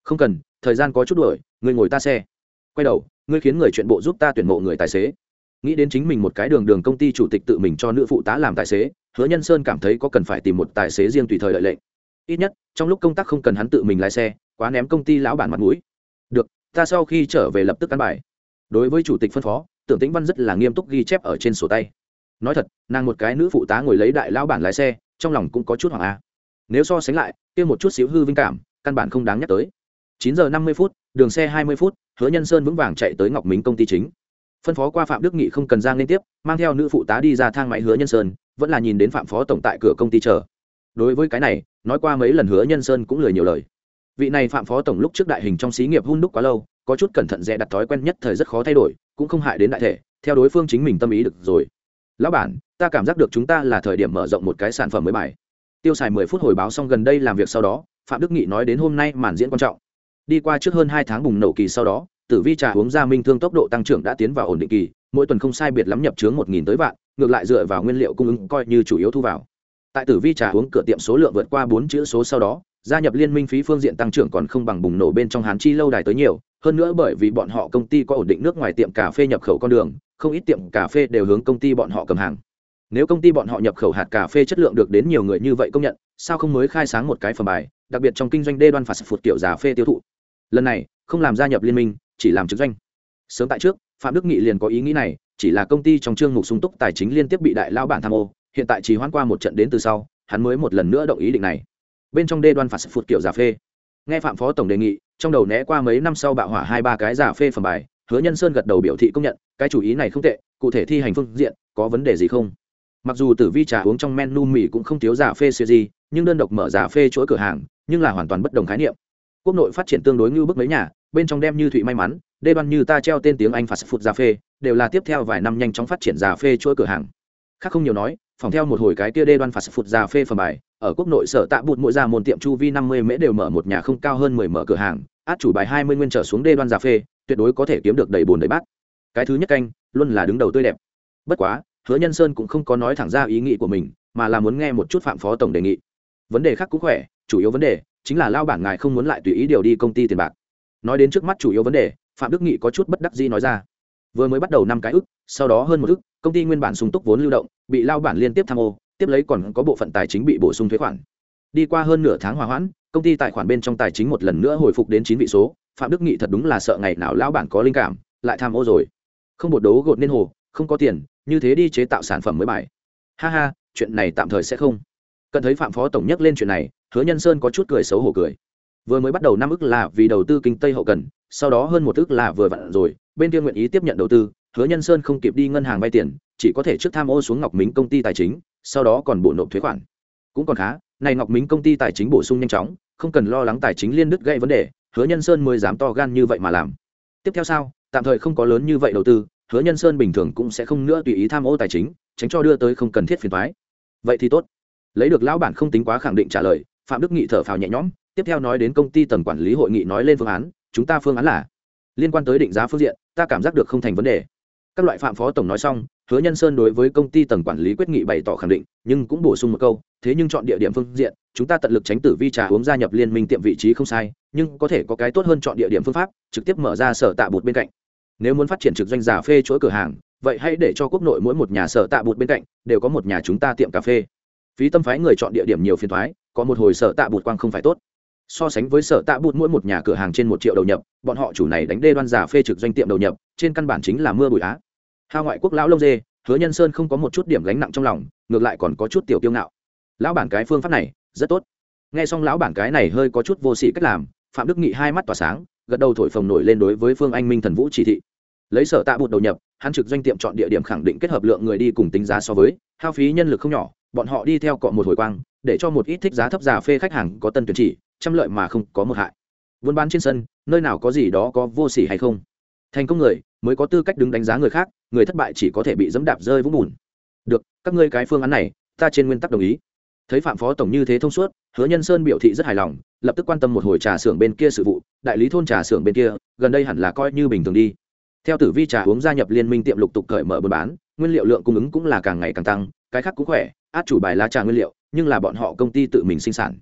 Không cần, thời gian có chút đuổi, ngươi ngồi ta xe. Quay đầu, ngươi khiến người chuyện bộ giúp ta tuyển mộ người tài xế. Nghĩ đến chính mình một cái đường đường công ty chủ tịch tự mình cho nữ phụ tá làm tài xế, Hứa Nhân Sơn cảm thấy có cần phải tìm một tài xế riêng tùy thời đợi lệnh. Ít nhất, trong lúc công tác không cần hắn tự mình lái xe, quá ném công ty lão bản mặt mũi. Được, ta sau khi trở về lập tức căn bài. Đối với chủ tịch phân phó, Tưởng Tĩnh Văn rất là nghiêm túc ghi chép ở trên sổ tay. Nói thật, nàng một cái nữ phụ tá ngồi lấy đại lão bản lái xe, trong lòng cũng có chút hoảng a. Nếu so sánh lại, kia một chút xíu hư vinh cảm, căn bản không đáng nhắc tới. chín giờ năm mươi phút, đường xe hai mươi phút, Hứa Nhân Sơn vững vàng chạy tới Ngọc Mính công ty chính. Phân phó qua Phạm Đức Nghị không cần ra liên tiếp, mang theo nữ phụ tá đi ra thang máy. Hứa Nhân Sơn vẫn là nhìn đến Phạm phó tổng tại cửa công ty chờ. Đối với cái này, nói qua mấy lần Hứa Nhân Sơn cũng lười nhiều lời. Vị này Phạm phó tổng lúc trước đại hình trong xí nghiệp hun đúc quá lâu, có chút cẩn thận dè đặt thói quen nhất thời rất khó thay đổi, cũng không hại đến đại thể, theo đối phương chính mình tâm ý được rồi. Lão bản, ta cảm giác được chúng ta là thời điểm mở rộng một cái sản phẩm mới bài. Tiêu xài mười phút hồi báo xong gần đây làm việc sau đó, Phạm Đức Nghị nói đến hôm nay màn diễn quan trọng. Đi qua trước hơn hai tháng bùng nổ kỳ sau đó, Tử Vi trà uống gia minh thương tốc độ tăng trưởng đã tiến vào ổn định kỳ, mỗi tuần không sai biệt lắm nhập chướng một nghìn tới vạn, ngược lại dựa vào nguyên liệu cung ứng coi như chủ yếu thu vào. Tại Tử Vi trà uống cửa tiệm số lượng vượt qua bốn chữ số sau đó, gia nhập liên minh phí phương diện tăng trưởng còn không bằng bùng nổ bên trong Hán Chi lâu đài tới nhiều, hơn nữa bởi vì bọn họ công ty có ổn định nước ngoài tiệm cà phê nhập khẩu con đường, không ít tiệm cà phê đều hướng công ty bọn họ cầm hàng. Nếu công ty bọn họ nhập khẩu hạt cà phê chất lượng được đến nhiều người như vậy công nhận, sao không mới khai sáng một cái phẩm bài, đặc biệt trong kinh doanh đê đoan phạt phụt kiểu giá phê tiêu thụ. Lần này, không làm gia nhập liên minh, chỉ làm trực doanh. Sớm tại trước, Phạm Đức Nghị liền có ý nghĩ này, chỉ là công ty trong chương mục sung túc tài chính liên tiếp bị đại lao bản tham ô, hiện tại chỉ hoãn qua một trận đến từ sau, hắn mới một lần nữa động ý định này. Bên trong đê đoan phạt phụt kiểu giá phê, nghe Phạm phó tổng đề nghị, trong đầu né qua mấy năm sau bạo hỏa hai ba cái giá phê phẩm bài, Hứa Nhân Sơn gật đầu biểu thị công nhận, cái chủ ý này không tệ, cụ thể thi hành phương diện có vấn đề gì không? Mặc dù Tử Vi trà uống trong menu mì cũng không thiếu giá phê siêu gì, nhưng đơn độc mở giá phê chuỗi cửa hàng, nhưng là hoàn toàn bất đồng khái niệm. Quốc nội phát triển tương đối như bức mấy nhà, bên trong đem như Thụy may mắn, đê đoan như ta treo tên tiếng Anh phạt phụt giá phê, đều là tiếp theo vài năm nhanh chóng phát triển giá phê chuỗi cửa hàng. Khác không nhiều nói, phòng theo một hồi cái kia đê đoan phạt phụt giá phê phẩm bài, ở quốc nội sở tạ bụt mỗi ra môn tiệm chu vi năm mươi mễ đều mở một nhà không cao hơn mười mở cửa hàng, át chủ bài hai mươi nguyên trở xuống đê đoan giá phê, tuyệt đối có thể kiếm được đầy bồn đầy bát. Cái thứ nhất canh, luôn là đứng đầu tươi đẹp. Bất quá, Hứa Nhân Sơn cũng không có nói thẳng ra ý nghĩ của mình, mà là muốn nghe một chút Phạm phó tổng đề nghị. Vấn đề khác cũng khỏe, chủ yếu vấn đề chính là lao bản ngài không muốn lại tùy ý điều đi công ty tiền bạc. Nói đến trước mắt chủ yếu vấn đề, Phạm Đức Nghị có chút bất đắc dĩ nói ra. Vừa mới bắt đầu năm cái ức, sau đó hơn một ức, công ty nguyên bản sung túc vốn lưu động, bị lao bản liên tiếp tham ô, tiếp lấy còn có bộ phận tài chính bị bổ sung thuế khoản. Đi qua hơn nửa tháng hòa hoãn, công ty tài khoản bên trong tài chính một lần nữa hồi phục đến chín vị số, Phạm Đức Nghị thật đúng là sợ ngày nào lao bản có linh cảm, lại tham ô rồi. Không bột đấu gột nên hồ, không có tiền, như thế đi chế tạo sản phẩm mới bài. Ha ha, chuyện này tạm thời sẽ không. Cận thấy Phạm phó tổng nhắc lên chuyện này, Hứa Nhân Sơn có chút cười xấu hổ cười. Vừa mới bắt đầu năm ức là vì đầu tư kinh tây hậu cần, sau đó hơn một ức là vừa vặn rồi, bên kia nguyện ý tiếp nhận đầu tư, Hứa Nhân Sơn không kịp đi ngân hàng vay tiền, chỉ có thể trước tham ô xuống Ngọc Mính công ty tài chính, sau đó còn bổ nộp thuế khoản. Cũng còn khá, này Ngọc Mính công ty tài chính bổ sung nhanh chóng, không cần lo lắng tài chính liên đứt gây vấn đề, Hứa Nhân Sơn mới dám to gan như vậy mà làm. Tiếp theo sao, tạm thời không có lớn như vậy đầu tư, Hứa Nhân Sơn bình thường cũng sẽ không nữa tùy ý tham ô tài chính, tránh cho đưa tới không cần thiết phiền toái. Vậy thì tốt. Lấy được lão bản không tính quá khẳng định trả lời, Phạm Đức Nghị thở phào nhẹ nhõm, tiếp theo nói đến công ty tầng quản lý hội nghị nói lên phương án, chúng ta phương án là liên quan tới định giá phương diện, ta cảm giác được không thành vấn đề. Các loại Phạm phó tổng nói xong, Hứa Nhân Sơn đối với công ty tầng quản lý quyết nghị bày tỏ khẳng định, nhưng cũng bổ sung một câu, thế nhưng chọn địa điểm phương diện, chúng ta tận lực tránh Tử Vi trà uống gia nhập liên minh tiệm vị trí không sai, nhưng có thể có cái tốt hơn chọn địa điểm phương pháp, trực tiếp mở ra sở tạ bụt bên cạnh. Nếu muốn phát triển trực doanh giả phê chuỗi cửa hàng, vậy hãy để cho quốc nội mỗi một nhà sở tạ bụt bên cạnh đều có một nhà chúng ta tiệm cà phê. Phí tâm phái người chọn địa điểm nhiều phiền toái, có một hồi sở tạ bụt quang không phải tốt. So sánh với sở tạ bụt mỗi một nhà cửa hàng trên một triệu đầu nhập, bọn họ chủ này đánh đê đoan giả phê trực doanh tiệm đầu nhập, trên căn bản chính là mưa bụi á. Hao ngoại quốc lão lông dê, Hứa Nhân Sơn không có một chút điểm gánh nặng trong lòng, ngược lại còn có chút tiểu kiêu ngạo. Lão bản cái phương pháp này rất tốt. Nghe xong lão bản cái này hơi có chút vô sĩ cách làm, Phạm Đức Nghị hai mắt tỏa sáng, gật đầu thổi phồng nổi lên đối với Phương Anh Minh Thần Vũ chỉ thị. Lấy sở tạ bụt đầu nhập, hắn trực doanh tiệm chọn địa điểm khẳng định kết hợp lượng người đi cùng tính giá so với, hao phí nhân lực không nhỏ, bọn họ đi theo cọ một hồi quang, để cho một ít thích giá thấp giả phê khách hàng có tân tuyển chỉ, trăm lợi mà không có một hại. Buôn bán trên sân, nơi nào có gì đó có vô sỉ hay không? Thành công người mới có tư cách đứng đánh giá người khác, người thất bại chỉ có thể bị dẫm đạp rơi vũng bùn. Được, các ngươi cái phương án này, ta trên nguyên tắc đồng ý. Thấy Phạm phó tổng như thế thông suốt, Hứa Nhân Sơn biểu thị rất hài lòng, lập tức quan tâm một hồi trà xưởng bên kia sự vụ, đại lý thôn trà xưởng bên kia, gần đây hẳn là coi như bình thường đi. Theo Tử Vi trà uống gia nhập liên minh tiệm lục tục cởi mở buôn bán, nguyên liệu lượng cung ứng cũng là càng ngày càng tăng, cái khác cũng khỏe, át chủ bài lá trà nguyên liệu, nhưng là bọn họ công ty tự mình sinh sản.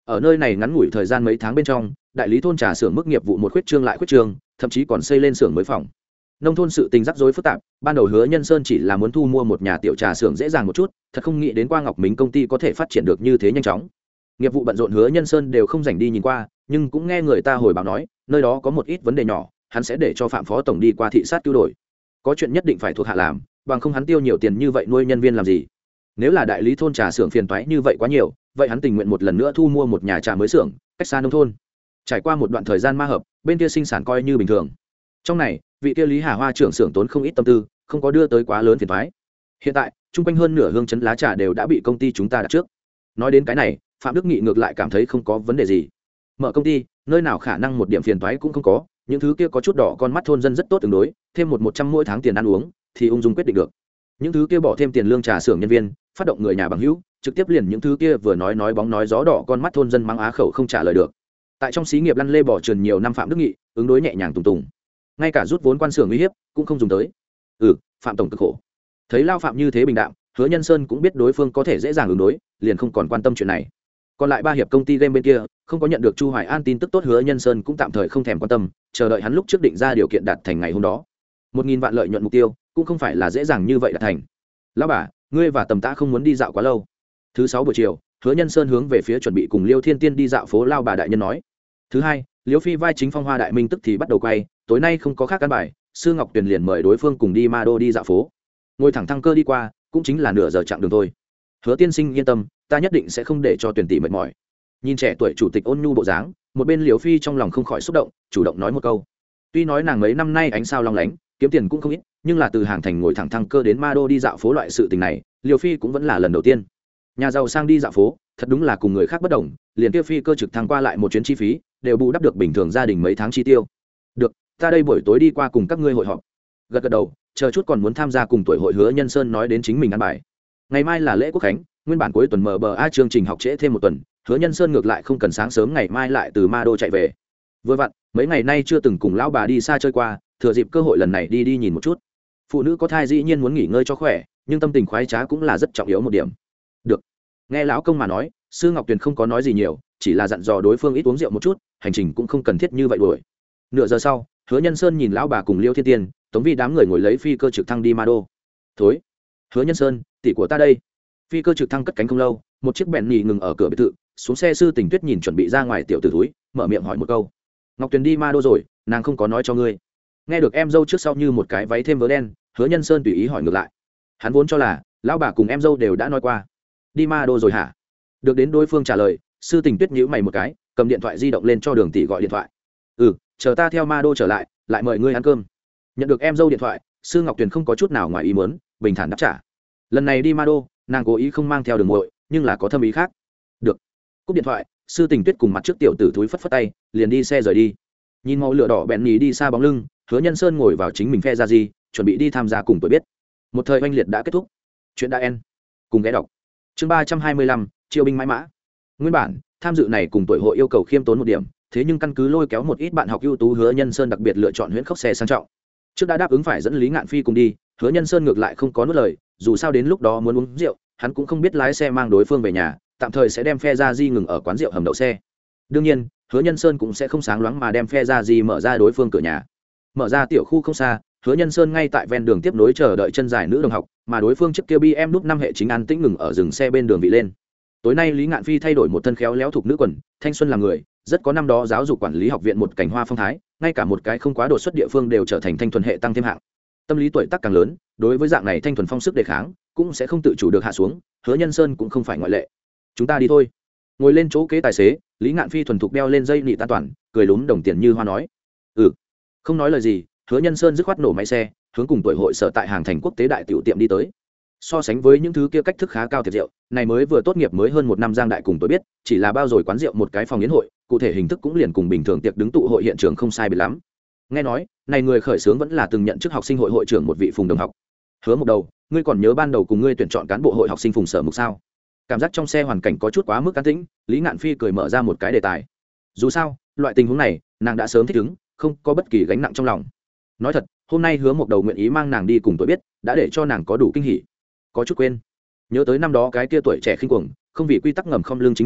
ở nơi này ngắn ngủi thời gian mấy tháng bên trong, đại lý thôn trà xưởng mức nghiệp vụ một khuyết trương lại khuyết trương, thậm chí còn xây lên xưởng mới phòng. Nông thôn sự tình rắc rối phức tạp, ban đầu Hứa Nhân Sơn chỉ là muốn thu mua một nhà tiểu trà xưởng dễ dàng một chút, thật không nghĩ đến qua Ngọc Mính công ty có thể phát triển được như thế nhanh chóng. Nghiệp vụ bận rộn Hứa Nhân Sơn đều không rảnh đi nhìn qua, nhưng cũng nghe người ta hồi báo nói, nơi đó có một ít vấn đề nhỏ, hắn sẽ để cho Phạm phó tổng đi qua thị sát cứu đổi. Có chuyện nhất định phải thuộc hạ làm, bằng không hắn tiêu nhiều tiền như vậy nuôi nhân viên làm gì? Nếu là đại lý thôn trà xưởng phiền toái như vậy quá nhiều, vậy hắn tình nguyện một lần nữa thu mua một nhà trà mới xưởng, cách xa nông thôn. Trải qua một đoạn thời gian ma hợp, bên kia sinh sản coi như bình thường. Trong này, vị kia Lý Hà Hoa trưởng xưởng tốn không ít tâm tư, không có đưa tới quá lớn phiền toái. Hiện tại, chung quanh hơn nửa hương chấn lá trà đều đã bị công ty chúng ta đặt trước. Nói đến cái này, Phạm Đức Nghị ngược lại cảm thấy không có vấn đề gì. Mở công ty, nơi nào khả năng một điểm phiền toái cũng không có, những thứ kia có chút đỏ con mắt thôn dân rất tốt tương đối, thêm một một trăm mỗi tháng tiền ăn uống, thì ung dung quyết định được. Những thứ kia bỏ thêm tiền lương trà xưởng nhân viên, phát động người nhà bằng hữu, trực tiếp liền những thứ kia vừa nói nói bóng nói gió đỏ con mắt thôn dân mắng á khẩu không trả lời được. Tại trong xí nghiệp lăn lê bỏ trườn nhiều năm Phạm Đức Nghị, ứng đối nhẹ nhàng tùng tùng. Ngay cả rút vốn quan xưởng uy hiếp cũng không dùng tới. Ừ, Phạm tổng cực khổ. Thấy lao Phạm như thế bình đạm, Hứa Nhân Sơn cũng biết đối phương có thể dễ dàng ứng đối, liền không còn quan tâm chuyện này. Còn lại ba hiệp công ty game bên kia, không có nhận được Chu Hoài An tin tức tốt, Hứa Nhân Sơn cũng tạm thời không thèm quan tâm, chờ đợi hắn lúc trước định ra điều kiện đạt thành ngày hôm đó. Một nghìn vạn lợi nhuận mục tiêu, cũng không phải là dễ dàng như vậy đạt thành. Lão bà, ngươi và Tầm Tã không muốn đi dạo quá lâu. Thứ sáu buổi chiều, Hứa Nhân Sơn hướng về phía chuẩn bị cùng Liêu Thiên Tiên đi dạo phố lao bà đại nhân nói. Thứ hai, Liêu Phi vai chính Phong Hoa Đại Minh tức thì bắt đầu quay, tối nay không có khác căn bài, Sư Ngọc Tuyền liền mời đối phương cùng đi Ma Đô đi dạo phố. Ngồi thẳng thăng cơ đi qua, cũng chính là nửa giờ chặng đường thôi. Hứa tiên sinh yên tâm, ta nhất định sẽ không để cho Tuyền tỷ mệt mỏi. Nhìn trẻ tuổi chủ tịch ôn nhu bộ dáng, một bên Liêu Phi trong lòng không khỏi xúc động, chủ động nói một câu. Tuy nói nàng mấy năm nay ánh sao long lánh, kiếm tiền cũng không ít, nhưng là từ hàng thành ngồi thẳng thăng cơ đến Ma Đô đi dạo phố loại sự tình này, Liêu Phi cũng vẫn là lần đầu tiên. Nhà giàu sang đi dạo phố, thật đúng là cùng người khác bất đồng, liền kia phi cơ trực thăng qua lại một chuyến chi phí, đều bù đắp được bình thường gia đình mấy tháng chi tiêu. Được, ta đây buổi tối đi qua cùng các ngươi hội họp. Gật gật đầu, chờ chút còn muốn tham gia cùng tuổi hội. Hứa Nhân Sơn nói đến chính mình ăn bài. Ngày mai là lễ quốc khánh, nguyên bản cuối tuần em bê a chương trình học trễ thêm một tuần, Hứa Nhân Sơn ngược lại không cần sáng sớm ngày mai lại từ Ma Đô chạy về. Vừa vặn, mấy ngày nay chưa từng cùng lão bà đi xa chơi qua, thừa dịp cơ hội lần này đi đi nhìn một chút. Phụ nữ có thai dĩ nhiên muốn nghỉ ngơi cho khỏe, nhưng tâm tình khoái trá cũng là rất trọng yếu một điểm. Được. Nghe lão công mà nói, Sư Ngọc Tuyền không có nói gì nhiều, chỉ là dặn dò đối phương ít uống rượu một chút, hành trình cũng không cần thiết như vậy đuổi. Nửa giờ sau, Hứa Nhân Sơn nhìn lão bà cùng Liêu Thiên Tiên, Tống Vi đám người ngồi lấy phi cơ trực thăng đi Ma Đô. Thối. Hứa Nhân Sơn, tỷ của ta đây. Phi cơ trực thăng cất cánh không lâu, một chiếc bèn nhì ngừng ở cửa biệt thự, xuống xe Sư Tình Tuyết nhìn chuẩn bị ra ngoài tiểu tử túi, mở miệng hỏi một câu. Ngọc Tuyền đi Ma Đô rồi, nàng không có nói cho ngươi. Nghe được em dâu trước sau như một cái váy thêm vớ đen, Hứa Nhân Sơn tùy ý hỏi ngược lại. Hắn vốn cho là lão bà cùng em dâu đều đã nói qua. Đi Ma Đô rồi hả? Được đến đối phương trả lời, Sư Tình Tuyết nhíu mày một cái, cầm điện thoại di động lên cho Đường tỷ gọi điện thoại. Ừ, chờ ta theo Ma Đô trở lại, lại mời ngươi ăn cơm. Nhận được em dâu điện thoại, Sư Ngọc Tuyền không có chút nào ngoài ý muốn, bình thản đáp trả. Lần này đi Ma Đô, nàng cố ý không mang theo Đường muội, nhưng là có thâm ý khác. Được. Cúp điện thoại, Sư Tình Tuyết cùng mặt trước tiểu tử thúi phất phất tay, liền đi xe rời đi. Nhìn màu lửa đỏ bẹn nhì đi xa bóng lưng, Hứa Nhân Sơn ngồi vào chính mình phe ra gì, chuẩn bị đi tham gia cùng tuổi biết. Một thời oanh liệt đã kết thúc. Chuyện đã end. Cùng ghé đọc. Chương ba trăm hai mươi lăm, chiêu binh mãi mã. Nguyên bản, tham dự này cùng tuổi hội yêu cầu khiêm tốn một điểm, thế nhưng căn cứ lôi kéo một ít bạn học ưu tú, Hứa Nhân Sơn đặc biệt lựa chọn huyễn khốc xe sang trọng. Trước đã đáp ứng phải dẫn Lý Ngạn Phi cùng đi, Hứa Nhân Sơn ngược lại không có nuốt lời, dù sao đến lúc đó muốn uống rượu, hắn cũng không biết lái xe mang đối phương về nhà, tạm thời sẽ đem phe ra di ngừng ở quán rượu hầm đậu xe. Đương nhiên, Hứa Nhân Sơn cũng sẽ không sáng loáng mà đem phe ra di mở ra đối phương cửa nhà. Mở ra tiểu khu không xa, Hứa Nhân Sơn ngay tại ven đường tiếp nối chờ đợi chân dài nữ đồng học, mà đối phương chiếc kia bê em núp năm hệ chính an tĩnh ngừng ở dừng xe bên đường vị lên. Tối nay Lý Ngạn Phi thay đổi một thân khéo léo thuộc nữ quần, thanh xuân làm người, rất có năm đó giáo dục quản lý học viện một cảnh hoa phong thái, ngay cả một cái không quá đột xuất địa phương đều trở thành thanh thuần hệ tăng thêm hạng. Tâm lý tuổi tác càng lớn, đối với dạng này thanh thuần phong sức đề kháng, cũng sẽ không tự chủ được hạ xuống, Hứa Nhân Sơn cũng không phải ngoại lệ. Chúng ta đi thôi. Ngồi lên chỗ kế tài xế, Lý Ngạn Phi thuần thục đeo lên dây nị an toàn, cười lúm đồng tiền như hoa nói. Ừ. Không nói lời gì, Hứa Nhân Sơn dứt khoát nổ máy xe, hướng cùng tuổi hội sở tại hàng thành quốc tế đại tiểu tiệm đi tới. So sánh với những thứ kia cách thức khá cao tiệc rượu, này mới vừa tốt nghiệp mới hơn một năm Giang Đại cùng tôi biết, chỉ là bao rồi quán rượu một cái phòng yến hội, cụ thể hình thức cũng liền cùng bình thường tiệc đứng tụ hội hiện trường không sai biệt lắm. Nghe nói, này người khởi xướng vẫn là từng nhận chức học sinh hội hội trưởng một vị Phùng đồng học. Hứa một đầu, ngươi còn nhớ ban đầu cùng ngươi tuyển chọn cán bộ hội học sinh Phùng Sở Mục sao? Cảm giác trong xe hoàn cảnh có chút quá mức an tĩnh, Lý Ngạn Phi cười mở ra một cái đề tài. Dù sao, loại tình huống này, nàng đã sớm thích ứng, không có bất kỳ gánh nặng trong lòng. Nói thật, hôm nay Hứa một đầu nguyện ý mang nàng đi cùng tôi biết, đã để cho nàng có đủ kinh hỉ. Có chút quên, nhớ tới năm đó cái kia tuổi trẻ khinh cuồng, không vì quy tắc ngầm không lương chính mình,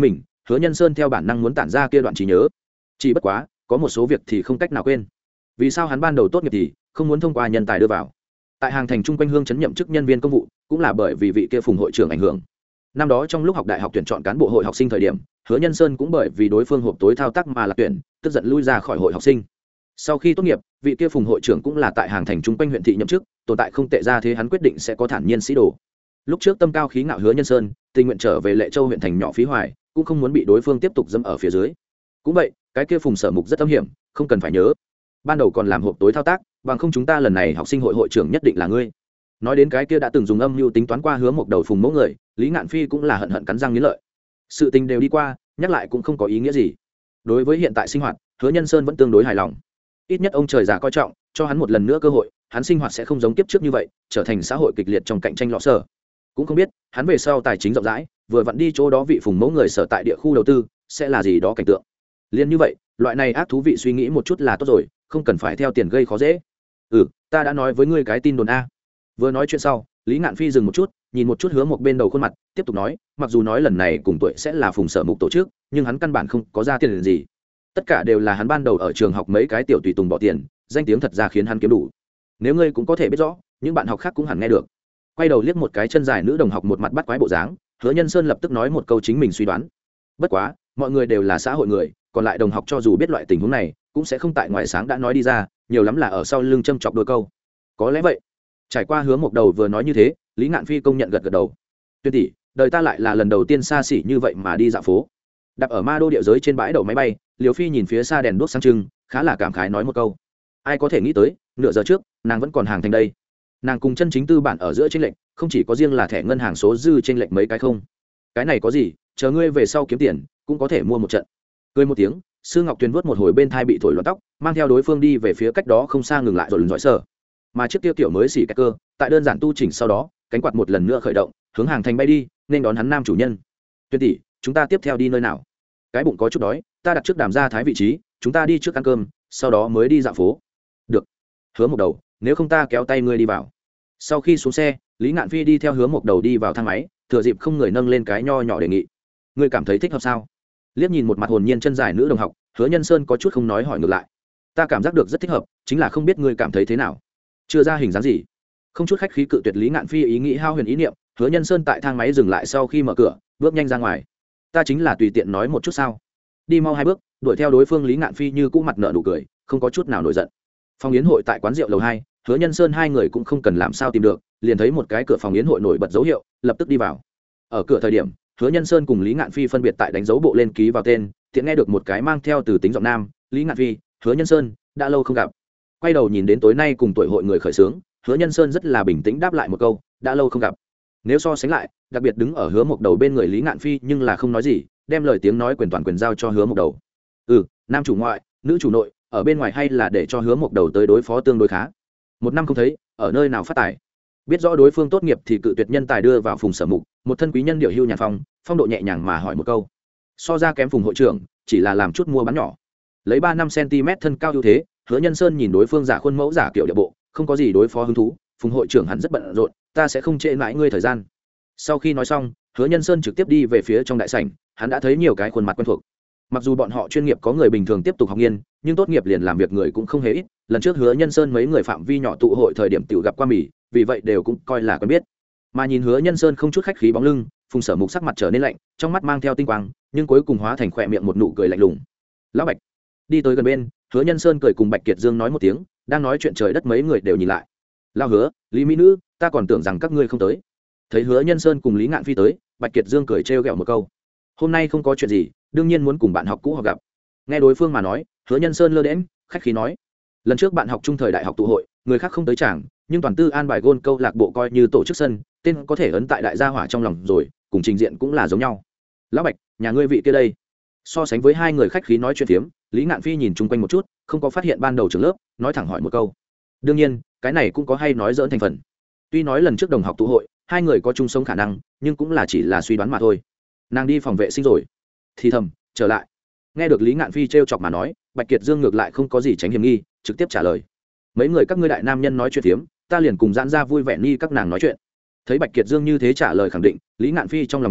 Hứa Nhân Sơn theo bản năng muốn tản ra kia đoạn trí nhớ, chỉ bất quá có một số việc thì không cách nào quên. Vì sao hắn ban đầu tốt nghiệp thì không muốn thông qua nhân tài đưa vào tại hàng thành trung quanh hương chấn nhậm chức nhân viên công vụ, cũng là bởi vì vị kia Phùng hội trưởng ảnh hưởng. Năm đó trong lúc học đại học tuyển chọn cán bộ hội học sinh thời điểm, Hứa Nhân Sơn cũng bởi vì đối phương hộp tối thao tác mà lạc tuyển, tức giận lui ra khỏi hội học sinh. Sau khi tốt nghiệp, vị kia Phùng hội trưởng cũng là tại hàng thành trung quanh huyện thị nhậm chức, tồn tại không tệ ra thế, hắn quyết định sẽ có thản nhiên sĩ đồ. Lúc trước tâm cao khí ngạo Hứa Nhân Sơn tình nguyện trở về Lệ Châu huyện thành nhỏ Phí Hoài, cũng không muốn bị đối phương tiếp tục dẫm ở phía dưới. Cũng vậy, cái kia Phùng Sở Mục rất âm hiểm, không cần phải nhớ, ban đầu còn làm hộp tối thao tác, bằng không chúng ta lần này học sinh hội hội trưởng nhất định là ngươi. Nói đến cái kia đã từng dùng âm mưu tính toán qua Hứa Mộc Đầu Phùng mẫu người, Lý Ngạn Phi cũng là hận hận cắn răng nghiến lợi. Sự tình đều đi qua, nhắc lại cũng không có ý nghĩa gì. Đối với hiện tại sinh hoạt, Hứa Nhân Sơn vẫn tương đối hài lòng. Ít nhất ông trời già coi trọng, cho hắn một lần nữa cơ hội, hắn sinh hoạt sẽ không giống kiếp trước như vậy, trở thành xã hội kịch liệt trong cạnh tranh lọ sở. Cũng không biết, hắn về sau tài chính rộng rãi, vừa vặn đi chỗ đó vị Phùng mẫu người sở tại địa khu đầu tư, sẽ là gì đó cảnh tượng. Liên như vậy, loại này ác thú vị suy nghĩ một chút là tốt rồi, không cần phải theo tiền gây khó dễ. Ừ, ta đã nói với ngươi cái tin đồn a. Vừa nói chuyện sau, Lý Ngạn Phi dừng một chút, nhìn một chút Hứa Mộc bên đầu khuôn mặt, tiếp tục nói, mặc dù nói lần này cùng tuổi sẽ là Phùng Sở Mục tổ chức, nhưng hắn căn bản không có ra tiền gì. Tất cả đều là hắn ban đầu ở trường học mấy cái tiểu tùy tùng bỏ tiền, danh tiếng thật ra khiến hắn kiếm đủ. Nếu ngươi cũng có thể biết rõ, những bạn học khác cũng hẳn nghe được. Quay đầu liếc một cái chân dài nữ đồng học một mặt bắt quái bộ dáng, Hứa Nhân Sơn lập tức nói một câu chính mình suy đoán. Bất quá, mọi người đều là xã hội người, còn lại đồng học cho dù biết loại tình huống này, cũng sẽ không tại ngoài sáng đã nói đi ra, nhiều lắm là ở sau lưng châm chọc đôi câu. Có lẽ vậy. Trải qua Hứa Mộc Đầu vừa nói như thế, Lý Ngạn Phi công nhận gật gật đầu. Tuyên tỷ, đời ta lại là lần đầu tiên xa xỉ như vậy mà đi dạo phố. Đạp ở ma đô địa giới trên bãi đậu máy bay, Liều Phi nhìn phía xa đèn đuốc sáng trưng, khá là cảm khái nói một câu. Ai có thể nghĩ tới, nửa giờ trước, nàng vẫn còn hàng thành đây. Nàng cùng chân chính tư bản ở giữa chênh lệch, không chỉ có riêng là thẻ ngân hàng số dư chênh lệch mấy cái không. Cái này có gì, chờ ngươi về sau kiếm tiền, cũng có thể mua một trận. Cười một tiếng, Sư Ngọc Tuyền vuốt một hồi bên thai bị thổi loạn tóc, mang theo đối phương đi về phía cách đó không xa ngừng lại rồi lần dõi sở. Mà chiếc tiêu tiểu mới xỉ cái cơ, tại đơn giản tu chỉnh sau đó, cánh quạt một lần nữa khởi động, hướng hàng thành bay đi, nên đón hắn nam chủ nhân. Tuyên tỷ, chúng ta tiếp theo đi nơi nào? Cái bụng có chút đói, ta đặt trước Đàm Gia Thái vị trí, chúng ta đi trước ăn cơm, sau đó mới đi dạo phố. Được. Hứa Mộc Đầu, nếu không ta kéo tay ngươi đi vào. Sau khi xuống xe, Lý Ngạn Phi đi theo Hứa Mộc Đầu đi vào thang máy, thừa dịp không người nâng lên cái nho nhỏ đề nghị. Ngươi cảm thấy thích hợp sao? Liếc nhìn một mặt hồn nhiên chân dài nữ đồng học, Hứa Nhân Sơn có chút không nói hỏi ngược lại. Ta cảm giác được rất thích hợp, chính là không biết ngươi cảm thấy thế nào. Chưa ra hình dáng gì. Không chút khách khí cự tuyệt Lý Ngạn Phi ý nghĩ hao huyền ý niệm, Hứa Nhân Sơn tại thang máy dừng lại sau khi mở cửa, bước nhanh ra ngoài. Ta chính là tùy tiện nói một chút sao? Đi mau hai bước, đuổi theo đối phương Lý Ngạn Phi như cũ mặt nợ nụ cười, không có chút nào nổi giận. Phòng yến hội tại quán rượu lầu hai, Hứa Nhân Sơn hai người cũng không cần làm sao tìm được, liền thấy một cái cửa phòng yến hội nổi bật dấu hiệu, lập tức đi vào. Ở cửa thời điểm, Hứa Nhân Sơn cùng Lý Ngạn Phi phân biệt tại đánh dấu bộ lên ký vào tên, tiện nghe được một cái mang theo từ tính giọng nam, Lý Ngạn Phi, Hứa Nhân Sơn, đã lâu không gặp. Quay đầu nhìn đến tối nay cùng tuổi hội người khởi xướng, Hứa Nhân Sơn rất là bình tĩnh đáp lại một câu, đã lâu không gặp. Nếu so sánh lại, đặc biệt đứng ở Hứa Mộc Đầu bên người Lý Ngạn Phi nhưng là không nói gì, đem lời tiếng nói quyền toàn quyền giao cho Hứa Mộc Đầu. Ừ, nam chủ ngoại, nữ chủ nội, ở bên ngoài hay là để cho Hứa Mộc Đầu tới đối phó tương đối khá. Một năm không thấy, ở nơi nào phát tài. Biết rõ đối phương tốt nghiệp thì cự tuyệt nhân tài đưa vào Phùng Sở Mục, một thân quý nhân điệu hưu nhàn phong, phong độ nhẹ nhàng mà hỏi một câu. So ra kém Phùng hội trưởng, chỉ là làm chút mua bán nhỏ. Lấy ba năm cm thân cao ưu thế, Hứa Nhân Sơn nhìn đối phương giả khuôn mẫu giả kiểu địa bộ, không có gì đối phó hứng thú, Phùng hội trưởng hẳn rất bận rộn, ta sẽ không trễ mãi ngươi thời gian. Sau khi nói xong, Hứa Nhân Sơn trực tiếp đi về phía trong đại sảnh, hắn đã thấy nhiều cái khuôn mặt quen thuộc. Mặc dù bọn họ chuyên nghiệp có người bình thường tiếp tục học nghiên, nhưng tốt nghiệp liền làm việc người cũng không hề ít. Lần trước Hứa Nhân Sơn mấy người phạm vi nhỏ tụ hội thời điểm tiểu gặp qua mỉ, vì vậy đều cũng coi là quen biết. Mà nhìn Hứa Nhân Sơn không chút khách khí bóng lưng, Phùng Sở Mục sắc mặt trở nên lạnh, trong mắt mang theo tinh quang, nhưng cuối cùng hóa thành khỏe miệng một nụ cười lạnh lùng. Lão Bạch đi tới gần bên, Hứa Nhân Sơn cười cùng Bạch Kiệt Dương nói một tiếng, đang nói chuyện trời đất mấy người đều nhìn lại. Lão Hứa, Lý Mỹ Nữ, ta còn tưởng rằng các ngươi không tới. Thấy Hứa Nhân Sơn cùng Lý Ngạn Phi tới, Bạch Kiệt Dương cười trêu ghẹo một câu. Hôm nay không có chuyện gì, đương nhiên muốn cùng bạn học cũ họ gặp. Nghe đối phương mà nói, Hứa Nhân Sơn lơ đễnh, khách khí nói. Lần trước bạn học trung thời đại học tụ hội, người khác không tới chẳng, nhưng toàn tư an bài gôn câu lạc bộ coi như tổ chức sân, tên có thể ấn tại đại gia hỏa trong lòng rồi, cùng trình diện cũng là giống nhau. Lão Bạch, nhà ngươi vị kia đây. So sánh với hai người khách khí nói chuyện phiếm, Lý Ngạn Phi nhìn chung quanh một chút, không có phát hiện ban đầu trường lớp, nói thẳng hỏi một câu. Đương nhiên, cái này cũng có hay nói dỡn thành phần. Tuy nói lần trước đồng học tụ hội, hai người có chung sống khả năng, nhưng cũng là chỉ là suy đoán mà thôi. Nàng đi phòng vệ sinh rồi. Thì thầm, trở lại. Nghe được Lý Ngạn Phi trêu chọc mà nói, Bạch Kiệt Dương ngược lại không có gì tránh hiểm nghi, trực tiếp trả lời. Mấy người các ngươi đại nam nhân nói chuyện phiếm, ta liền cùng giãn ra vui vẻ nghi các nàng nói chuyện. Thấy Bạch Kiệt Dương như thế trả lời khẳng định, Lý Ngạn Phi trong lòng nhưng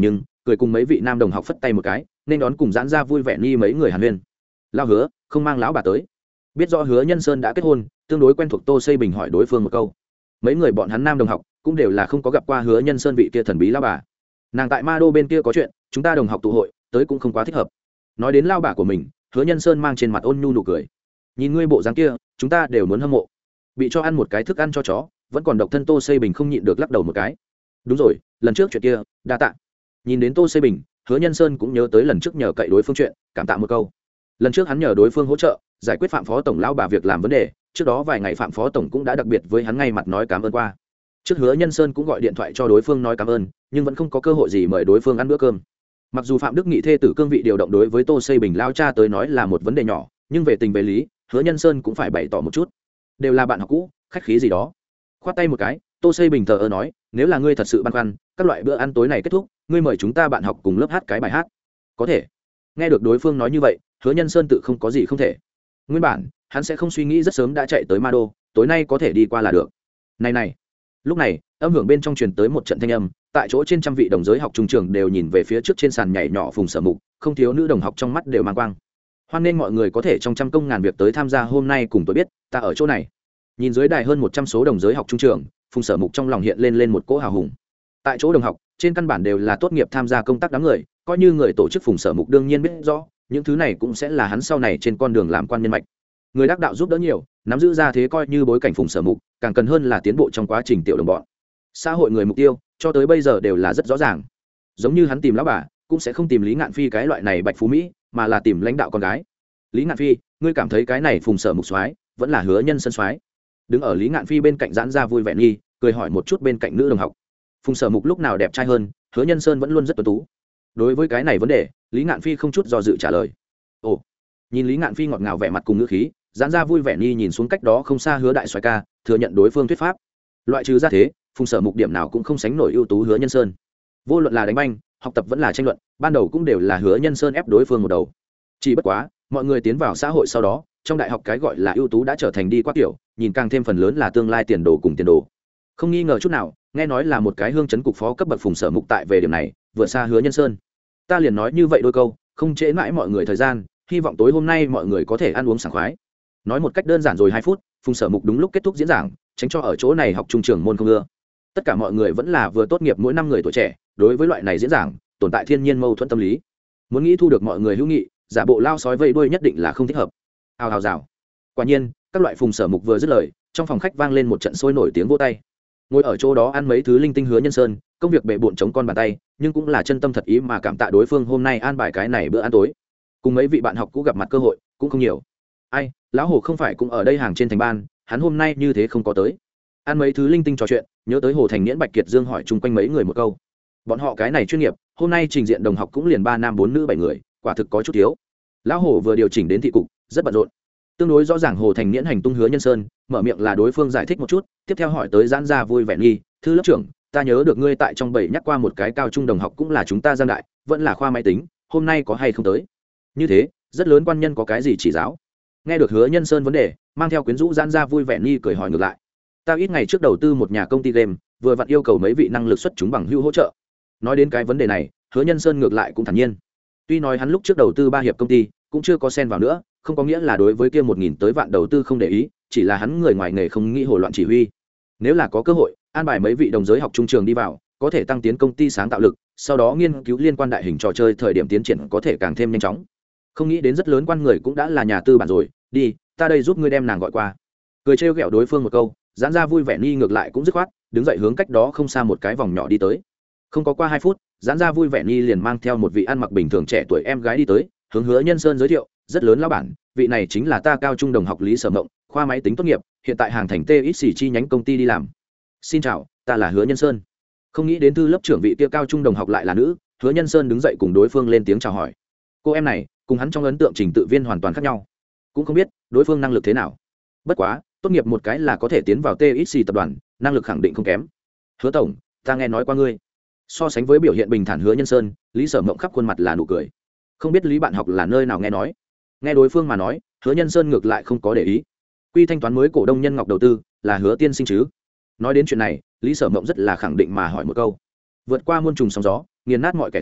cười cùng mấy vị nam đồng học phất tay một cái nên đón cùng giãn ra vui vẻ nghi mấy người hàn huyên. Lao hứa không mang lão bà tới. Biết rõ Hứa Nhân Sơn đã kết hôn, tương đối quen thuộc Tô Xây Bình hỏi đối phương một câu. Mấy người bọn hắn nam đồng học cũng đều là không có gặp qua Hứa Nhân Sơn vị kia thần bí lão bà. Nàng tại Ma Đô bên kia có chuyện, chúng ta đồng học tụ hội tới cũng không quá thích hợp. Nói đến lao bà của mình, Hứa Nhân Sơn mang trên mặt ôn nhu nụ cười. Nhìn ngươi bộ dáng kia, chúng ta đều muốn hâm mộ. Bị cho ăn một cái thức ăn cho chó, vẫn còn độc thân Tô Xây Bình không nhịn được lắc đầu một cái. Đúng rồi, lần trước chuyện kia, đa tạ. Nhìn đến Tô Xây Bình, Hứa Nhân Sơn cũng nhớ tới lần trước nhờ cậy đối phương chuyện, cảm tạ một câu. Lần trước hắn nhờ đối phương hỗ trợ giải quyết phạm phó tổng lão bà việc làm vấn đề, trước đó vài ngày phạm phó tổng cũng đã đặc biệt với hắn ngay mặt nói cảm ơn qua. Trước Hứa Nhân Sơn cũng gọi điện thoại cho đối phương nói cảm ơn, nhưng vẫn không có cơ hội gì mời đối phương ăn bữa cơm. Mặc dù Phạm Đức Nghị thê tử cương vị điều động đối với Tô Xây Bình lao cha tới nói là một vấn đề nhỏ, nhưng về tình về lý, Hứa Nhân Sơn cũng phải bày tỏ một chút. Đều là bạn học cũ, khách khí gì đó. Khoát tay một cái, Tô Xây Bình thờ ơ nói, nếu là ngươi thật sự băn khoăn, các loại bữa ăn tối này kết thúc, ngươi mời chúng ta bạn học cùng lớp hát cái bài hát. Có thể. Nghe được đối phương nói như vậy, Hứa Nhân Sơn tự không có gì không thể. Nguyên bản hắn sẽ không suy nghĩ rất sớm đã chạy tới Ma Đô, tối nay có thể đi qua là được. Này này. Lúc này, âm hưởng bên trong truyền tới một trận thanh âm, tại chỗ trên trăm vị đồng giới học trung trường đều nhìn về phía trước trên sàn nhảy nhỏ Phùng Sở Mục, không thiếu nữ đồng học trong mắt đều mang quang. Hoan nên mọi người có thể trong trăm công ngàn việc tới tham gia hôm nay cùng tôi biết, ta ở chỗ này. Nhìn dưới đài hơn một trăm số đồng giới học trung trường, Phùng Sở Mục trong lòng hiện lên lên một cỗ hào hùng. Tại chỗ đồng học, trên căn bản đều là tốt nghiệp tham gia công tác đám người, coi như người tổ chức Phùng Sở Mục đương nhiên biết rõ, những thứ này cũng sẽ là hắn sau này trên con đường làm quan nhân mạch. Người đắc đạo giúp đỡ nhiều, nắm giữ ra thế coi như bối cảnh Phùng Sở Mục, càng cần hơn là tiến bộ trong quá trình tiểu đồng bọn. Xã hội người mục tiêu cho tới bây giờ đều là rất rõ ràng. Giống như hắn tìm lão bà, cũng sẽ không tìm Lý Ngạn Phi cái loại này bạch phú mỹ, mà là tìm lãnh đạo con gái. Lý Ngạn Phi, ngươi cảm thấy cái này Phùng Sở Mục soái, vẫn là Hứa Nhân Sơn soái? Đứng ở Lý Ngạn Phi bên cạnh giãn ra vui vẻ nghi, cười hỏi một chút bên cạnh nữ đồng học. Phùng Sở Mục lúc nào đẹp trai hơn, Hứa Nhân Sơn vẫn luôn rất tuấn tú. Đối với cái này vấn đề, Lý Ngạn Phi không chút do dự trả lời. Ồ. Nhìn Lý Ngạn Phi ngọt ngào vẻ mặt cùng ngữ khí, giãn ra vui vẻ nghi nhìn xuống cách đó không xa Hứa đại soái ca, thừa nhận đối phương thuyết pháp. Loại trừ ra thế, Phùng Sở Mục điểm nào cũng không sánh nổi ưu tú Hứa Nhân Sơn. Vô luận là đánh banh, học tập vẫn là tranh luận, ban đầu cũng đều là Hứa Nhân Sơn ép đối phương một đầu. Chỉ bất quá, mọi người tiến vào xã hội sau đó, trong đại học cái gọi là ưu tú đã trở thành đi qua kiểu, nhìn càng thêm phần lớn là tương lai tiền đồ cùng tiền đồ. Không nghi ngờ chút nào, nghe nói là một cái hương chấn cục phó cấp bậc Phùng Sở Mục tại về điểm này, vượt xa Hứa Nhân Sơn. Ta liền nói như vậy đôi câu, không trễ mãi mọi người thời gian, hy vọng tối hôm nay mọi người có thể ăn uống sảng khoái. Nói một cách đơn giản rồi hai phút, Phùng Sở Mục đúng lúc kết thúc diễn giảng, tránh cho ở chỗ này học trung trường môn không ưa. Tất cả mọi người vẫn là vừa tốt nghiệp mỗi năm người tuổi trẻ, đối với loại này diễn giảng tồn tại thiên nhiên mâu thuẫn tâm lý, muốn nghĩ thu được mọi người hữu nghị, giả bộ lao sói vây đuôi nhất định là không thích hợp. Hào hào rào. Quả nhiên, các loại Phùng Sở Mục vừa dứt lời, trong phòng khách vang lên một trận sôi nổi tiếng vỗ tay. Ngồi ở chỗ đó ăn mấy thứ linh tinh Hứa Nhân Sơn, công việc bệ bội chống con bàn tay, nhưng cũng là chân tâm thật ý mà cảm tạ đối phương hôm nay an bài cái này bữa ăn tối. Cùng mấy vị bạn học cũ gặp mặt cơ hội cũng không nhiều. Ai, lão Hồ không phải cũng ở đây hàng trên thành ban, hắn hôm nay như thế không có tới. Ăn mấy thứ linh tinh trò chuyện, nhớ tới Hồ Thành Nghiễn Bạch Kiệt Dương hỏi chung quanh mấy người một câu. Bọn họ cái này chuyên nghiệp, hôm nay trình diện đồng học cũng liền ba nam bốn nữ bảy người, quả thực có chút thiếu. Lão Hồ vừa điều chỉnh đến thị cục, rất bận rộn. Tương đối rõ ràng Hồ Thành Nghiễn hành tung Hứa Nhân Sơn, mở miệng là đối phương giải thích một chút, tiếp theo hỏi tới giãn ra vui vẻ nghi, thư lớp trưởng, ta nhớ được ngươi tại trong bảy nhắc qua một cái cao trung đồng học cũng là chúng ta Giang đại, vẫn là khoa máy tính, hôm nay có hay không tới? Như thế, rất lớn quan nhân có cái gì chỉ giáo? Nghe được Hứa Nhân Sơn vấn đề, mang theo quyến rũ giãn ra vui vẻ nghi cười hỏi ngược lại. Ta ít ngày trước đầu tư một nhà công ty game, vừa vặn yêu cầu mấy vị năng lực xuất chúng bằng hữu hỗ trợ. Nói đến cái vấn đề này, Hứa Nhân Sơn ngược lại cũng thản nhiên. Tuy nói hắn lúc trước đầu tư ba hiệp công ty, cũng chưa có xen vào nữa, không có nghĩa là đối với kia một nghìn tới vạn đầu tư không để ý, chỉ là hắn người ngoài nghề không nghĩ hồ loạn chỉ huy. Nếu là có cơ hội, an bài mấy vị đồng giới học trung trường đi vào, có thể tăng tiến công ty sáng tạo lực, sau đó nghiên cứu liên quan đại hình trò chơi thời điểm tiến triển có thể càng thêm nhanh chóng. Không nghĩ đến rất lớn quan người cũng đã là nhà tư bản rồi, đi, ta đây giúp ngươi đem nàng gọi qua. Cười trêu ghẹo đối phương một câu, giãn ra vui vẻ nghi ngược lại cũng dứt khoát, đứng dậy hướng cách đó không xa một cái vòng nhỏ đi tới. Không có qua hai phút, giãn ra vui vẻ nghi liền mang theo một vị ăn mặc bình thường trẻ tuổi em gái đi tới, hướng Hứa Nhân Sơn giới thiệu, rất lớn lão bản, vị này chính là ta cao trung đồng học Lý Sở Mộng, khoa máy tính tốt nghiệp, hiện tại hàng thành tê ích xì chi nhánh công ty đi làm. Xin chào, ta là Hứa Nhân Sơn. Không nghĩ đến thư lớp trưởng vị kia cao trung đồng học lại là nữ, Hứa Nhân Sơn đứng dậy cùng đối phương lên tiếng chào hỏi. Cô em này, cùng hắn trong ấn tượng trình tự viên hoàn toàn khác nhau, cũng không biết đối phương năng lực thế nào. Bất quá, tốt nghiệp một cái là có thể tiến vào tê ích xì tập đoàn, năng lực khẳng định không kém. Hứa tổng, ta nghe nói qua ngươi. So sánh với biểu hiện bình thản Hứa Nhân Sơn, Lý Sở Mộng khắp khuôn mặt là nụ cười. Không biết Lý bạn học là nơi nào nghe nói. Nghe đối phương mà nói, Hứa Nhân Sơn ngược lại không có để ý. Quy thanh toán mới cổ đông Nhân Ngọc đầu tư, là Hứa tiên sinh chứ? Nói đến chuyện này, Lý Sở Mộng rất là khẳng định mà hỏi một câu. Vượt qua muôn trùng sóng gió, nghiền nát mọi kẻ thù,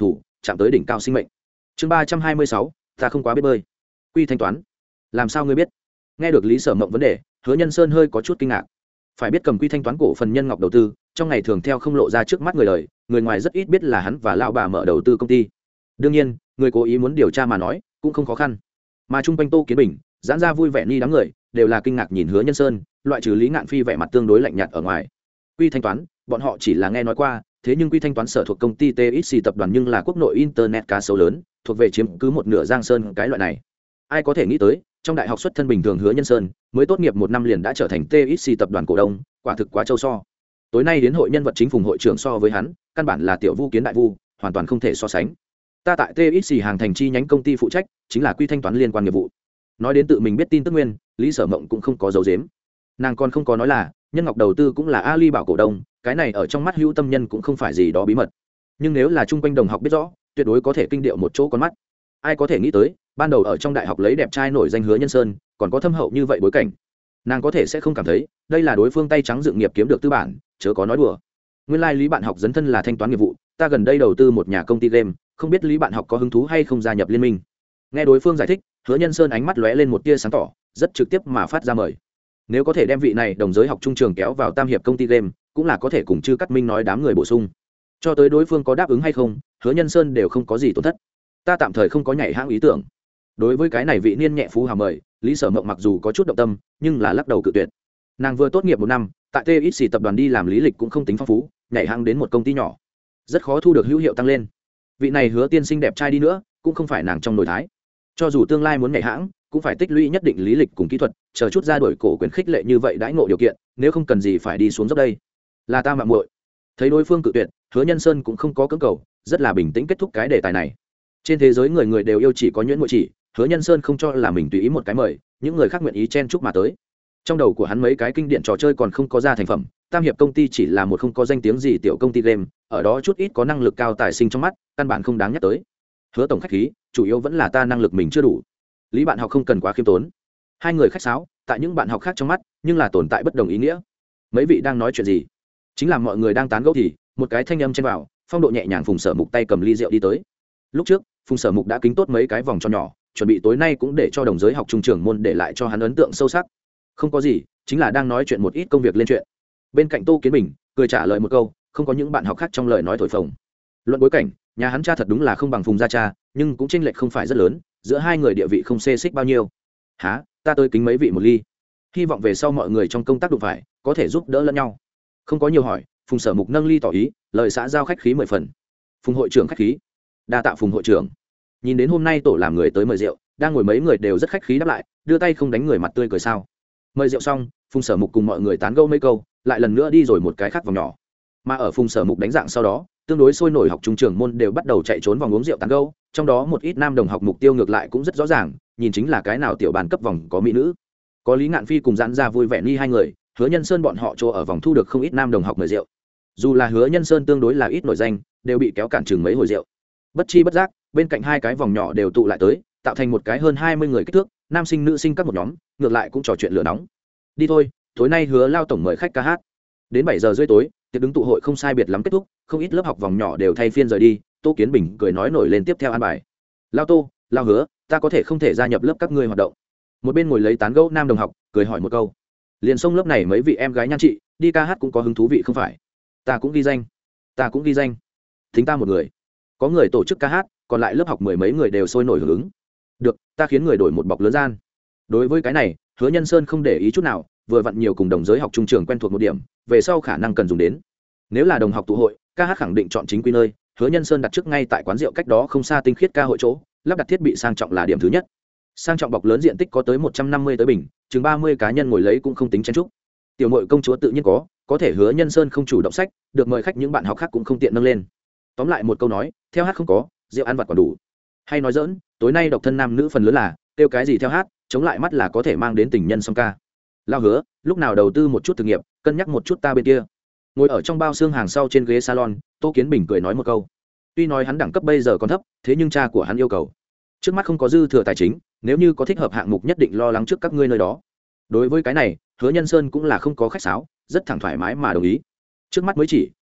chạm tới đỉnh cao sinh mệnh. Chương ba trăm hai mươi sáu, ta không quá biết bơi. Quy thanh toán. Làm sao ngươi biết? Nghe được Lý Sở Mộng vấn đề, Hứa Nhân Sơn hơi có chút kinh ngạc. Phải biết cầm quy thanh toán cổ phần nhân ngọc đầu tư, trong ngày thường theo không lộ ra trước mắt người đời, người ngoài rất ít biết là hắn và lão bà mở đầu tư công ty. Đương nhiên, người cố ý muốn điều tra mà nói, cũng không khó khăn. Mà trung quanh Tô Kiến Bình, giãn ra vui vẻ ni đám người, đều là kinh ngạc nhìn Hứa Nhân Sơn, loại trừ Lý Ngạn Phi vẻ mặt tương đối lạnh nhạt ở ngoài. Quy thanh toán, bọn họ chỉ là nghe nói qua, thế nhưng quy thanh toán sở thuộc công ty tê ích xê tập đoàn nhưng là quốc nội internet cá sấu lớn, thuộc về chiếm cứ một nửa Giang Sơn cái loại này. Ai có thể nghĩ tới, trong đại học xuất thân bình thường Hứa Nhân Sơn, mới tốt nghiệp một năm liền đã trở thành tê ích xê tập đoàn cổ đông, quả thực quá châu so. Tối nay đến hội nhân vật chính phùng hội trưởng so với hắn, căn bản là tiểu vu kiến đại vu, hoàn toàn không thể so sánh. Ta tại tê ích xê hàng thành chi nhánh công ty phụ trách, chính là quy thanh toán liên quan nghiệp vụ. Nói đến tự mình biết tin tức nguyên, Lý Sở Mộng cũng không có dấu giếm. Nàng còn không có nói là nhân ngọc đầu tư cũng là Ali bảo cổ đông, cái này ở trong mắt hữu tâm nhân cũng không phải gì đó bí mật. Nhưng nếu là chung quanh đồng học biết rõ, tuyệt đối có thể kinh điệu một chỗ con mắt. Ai có thể nghĩ tới, ban đầu ở trong đại học lấy đẹp trai nổi danh Hứa Nhân Sơn, còn có thâm hậu như vậy bối cảnh. Nàng có thể sẽ không cảm thấy, đây là đối phương tay trắng dựng nghiệp kiếm được tư bản, chớ có nói đùa. Nguyên lai like Lý bạn học dấn thân là thanh toán nghiệp vụ, ta gần đây đầu tư một nhà công ty game, không biết Lý bạn học có hứng thú hay không gia nhập liên minh. Nghe đối phương giải thích, Hứa Nhân Sơn ánh mắt lóe lên một tia sáng tỏ, rất trực tiếp mà phát ra mời. Nếu có thể đem vị này đồng giới học trung trường kéo vào tam hiệp công ty game, cũng là có thể cùng Chư Cát Minh nói đám người bổ sung. Cho tới đối phương có đáp ứng hay không, Hứa Nhân Sơn đều không có gì tổn thất. Ta tạm thời không có nhảy hãng ý tưởng. Đối với cái này vị niên nhẹ phú hào mời, Lý Sở Mộng mặc dù có chút động tâm, nhưng là lắc đầu cự tuyệt. Nàng vừa tốt nghiệp một năm, tại tê ích xê tập đoàn đi làm lý lịch cũng không tính phong phú, nhảy hãng đến một công ty nhỏ, rất khó thu được hữu hiệu tăng lên. Vị này Hứa tiên sinh đẹp trai đi nữa, cũng không phải nàng trong nội thái. Cho dù tương lai muốn nhảy hãng, cũng phải tích lũy nhất định lý lịch cùng kỹ thuật, chờ chút ra đổi cổ quyền khích lệ như vậy đãi ngộ điều kiện, nếu không cần gì phải đi xuống dốc đây. Là ta mạo muội. Thấy đối phương cự tuyệt, Hứa Nhân Sơn cũng không có cưỡng cầu, rất là bình tĩnh kết thúc cái đề tài này. Trên thế giới người người đều yêu chỉ có nhuyễn muội chỉ, Hứa Nhân Sơn không cho là mình tùy ý một cái mời, những người khác nguyện ý chen chúc mà tới. Trong đầu của hắn mấy cái kinh điển trò chơi còn không có ra thành phẩm, tam hiệp công ty chỉ là một không có danh tiếng gì tiểu công ty game, ở đó chút ít có năng lực cao tài sinh trong mắt, căn bản không đáng nhắc tới. Hứa tổng khách khí, chủ yếu vẫn là ta năng lực mình chưa đủ. Lý bạn học không cần quá khiêm tốn. Hai người khách sáo, tại những bạn học khác trong mắt, nhưng là tồn tại bất đồng ý nghĩa. Mấy vị đang nói chuyện gì? Chính là mọi người đang tán gẫu thì, một cái thanh âm chen vào, phong độ nhẹ nhàng Phùng Sở Mục tay cầm ly rượu đi tới. Lúc trước, Phùng Sở Mục đã kính tốt mấy cái vòng tròn nhỏ, chuẩn bị tối nay cũng để cho đồng giới học trung trưởng môn để lại cho hắn ấn tượng sâu sắc. Không có gì, chính là đang nói chuyện một ít công việc lên chuyện. Bên cạnh Tô Kiến Bình cười trả lời một câu, không có những bạn học khác trong lời nói thổi phồng. Luận bối cảnh, nhà hắn cha thật đúng là không bằng Phùng gia cha, nhưng cũng chênh lệch không phải rất lớn, giữa hai người địa vị không xê xích bao nhiêu. Hả, ta tới kính mấy vị một ly. Hy vọng về sau mọi người trong công tác đụng phải, có thể giúp đỡ lẫn nhau. Không có nhiều hỏi, Phùng Sở Mục nâng ly tỏ ý, lời xã giao khách khí mười phần. Phùng hội trưởng khách khí. Đa tạ Phùng hội trưởng. Nhìn đến hôm nay tổ làm người tới mời rượu, đang ngồi mấy người đều rất khách khí đáp lại, đưa tay không đánh người mặt tươi cười sao. Mời rượu xong, Phùng Sở Mục cùng mọi người tán gẫu mấy câu, lại lần nữa đi rồi một cái khác vòng nhỏ. Mà ở Phùng Sở Mục đánh dạng sau đó, tương đối sôi nổi học trung trường môn đều bắt đầu chạy trốn vòng uống rượu tán gẫu, trong đó một ít nam đồng học mục tiêu ngược lại cũng rất rõ ràng, nhìn chính là cái nào tiểu bàn cấp vòng có mỹ nữ. Có Lý Ngạn Phi cùng giãn ra vui vẻ ni hai người, Hứa Nhân Sơn bọn họ chỗ ở vòng thu được không ít nam đồng học mời rượu. Dù là Hứa Nhân Sơn tương đối là ít nổi danh, đều bị kéo cản chừng mấy hồi rượu. Bất chi bất giác, bên cạnh hai cái vòng nhỏ đều tụ lại tới, tạo thành một cái hơn hai mươi người kích thước, nam sinh nữ sinh các một nhóm, ngược lại cũng trò chuyện lửa nóng. Đi thôi, tối nay Hứa Lao tổng mời khách ca hát. Đến bảy giờ rưỡi tối, tiệc đứng tụ hội không sai biệt lắm kết thúc, không ít lớp học vòng nhỏ đều thay phiên rời đi. Tô Kiến Bình cười nói nổi lên tiếp theo an bài. Lao Tô, Lao Hứa, ta có thể không thể gia nhập lớp các ngươi hoạt động. Một bên ngồi lấy tán gẫu nam đồng học, cười hỏi một câu. Liền xông lớp này mấy vị em gái nhan chị, đi ca hát cũng có hứng thú vị không phải? Ta cũng ghi danh, ta cũng ghi danh. Thính ta một người. Có người tổ chức ca hát, còn lại lớp học mười mấy người đều sôi nổi hưởng ứng. Được, ta khiến người đổi một bọc lớn gian. Đối với cái này, Hứa Nhân Sơn không để ý chút nào, vừa vặn nhiều cùng đồng giới học trung trường quen thuộc một điểm, về sau khả năng cần dùng đến. Nếu là đồng học tụ hội, ca hát khẳng định chọn chính quy nơi, Hứa Nhân Sơn đặt trước ngay tại quán rượu cách đó không xa tinh khiết ca hội chỗ, lắp đặt thiết bị sang trọng là điểm thứ nhất. Sang trọng bọc lớn diện tích có tới một trăm năm mươi tới bình, chừng ba mươi cá nhân ngồi lấy cũng không tính chen chúc. Tiểu muội công chúa tự nhiên có, có thể Hứa Nhân Sơn không chủ động sách, được mời khách những bạn học khác cũng không tiện nâng lên. Tóm lại một câu nói, theo hát không có, rượu ăn vặt còn đủ. Hay nói dỡn, tối nay độc thân nam nữ phần lớn là, kêu cái gì theo hát, chống lại mắt là có thể mang đến tình nhân song ca. Lao Hứa, lúc nào đầu tư một chút thực nghiệp, cân nhắc một chút ta bên kia. Ngồi ở trong bao xương hàng sau trên ghế salon, Tô Kiến Bình cười nói một câu. Tuy nói hắn đẳng cấp bây giờ còn thấp, thế nhưng cha của hắn yêu cầu. Trước mắt không có dư thừa tài chính, nếu như có thích hợp hạng mục nhất định lo lắng trước các ngươi nơi đó. Đối với cái này, Hứa Nhân Sơn cũng là không có khách sáo, rất thẳng thoải mái mà đồng ý. Trước mắt mới chỉ,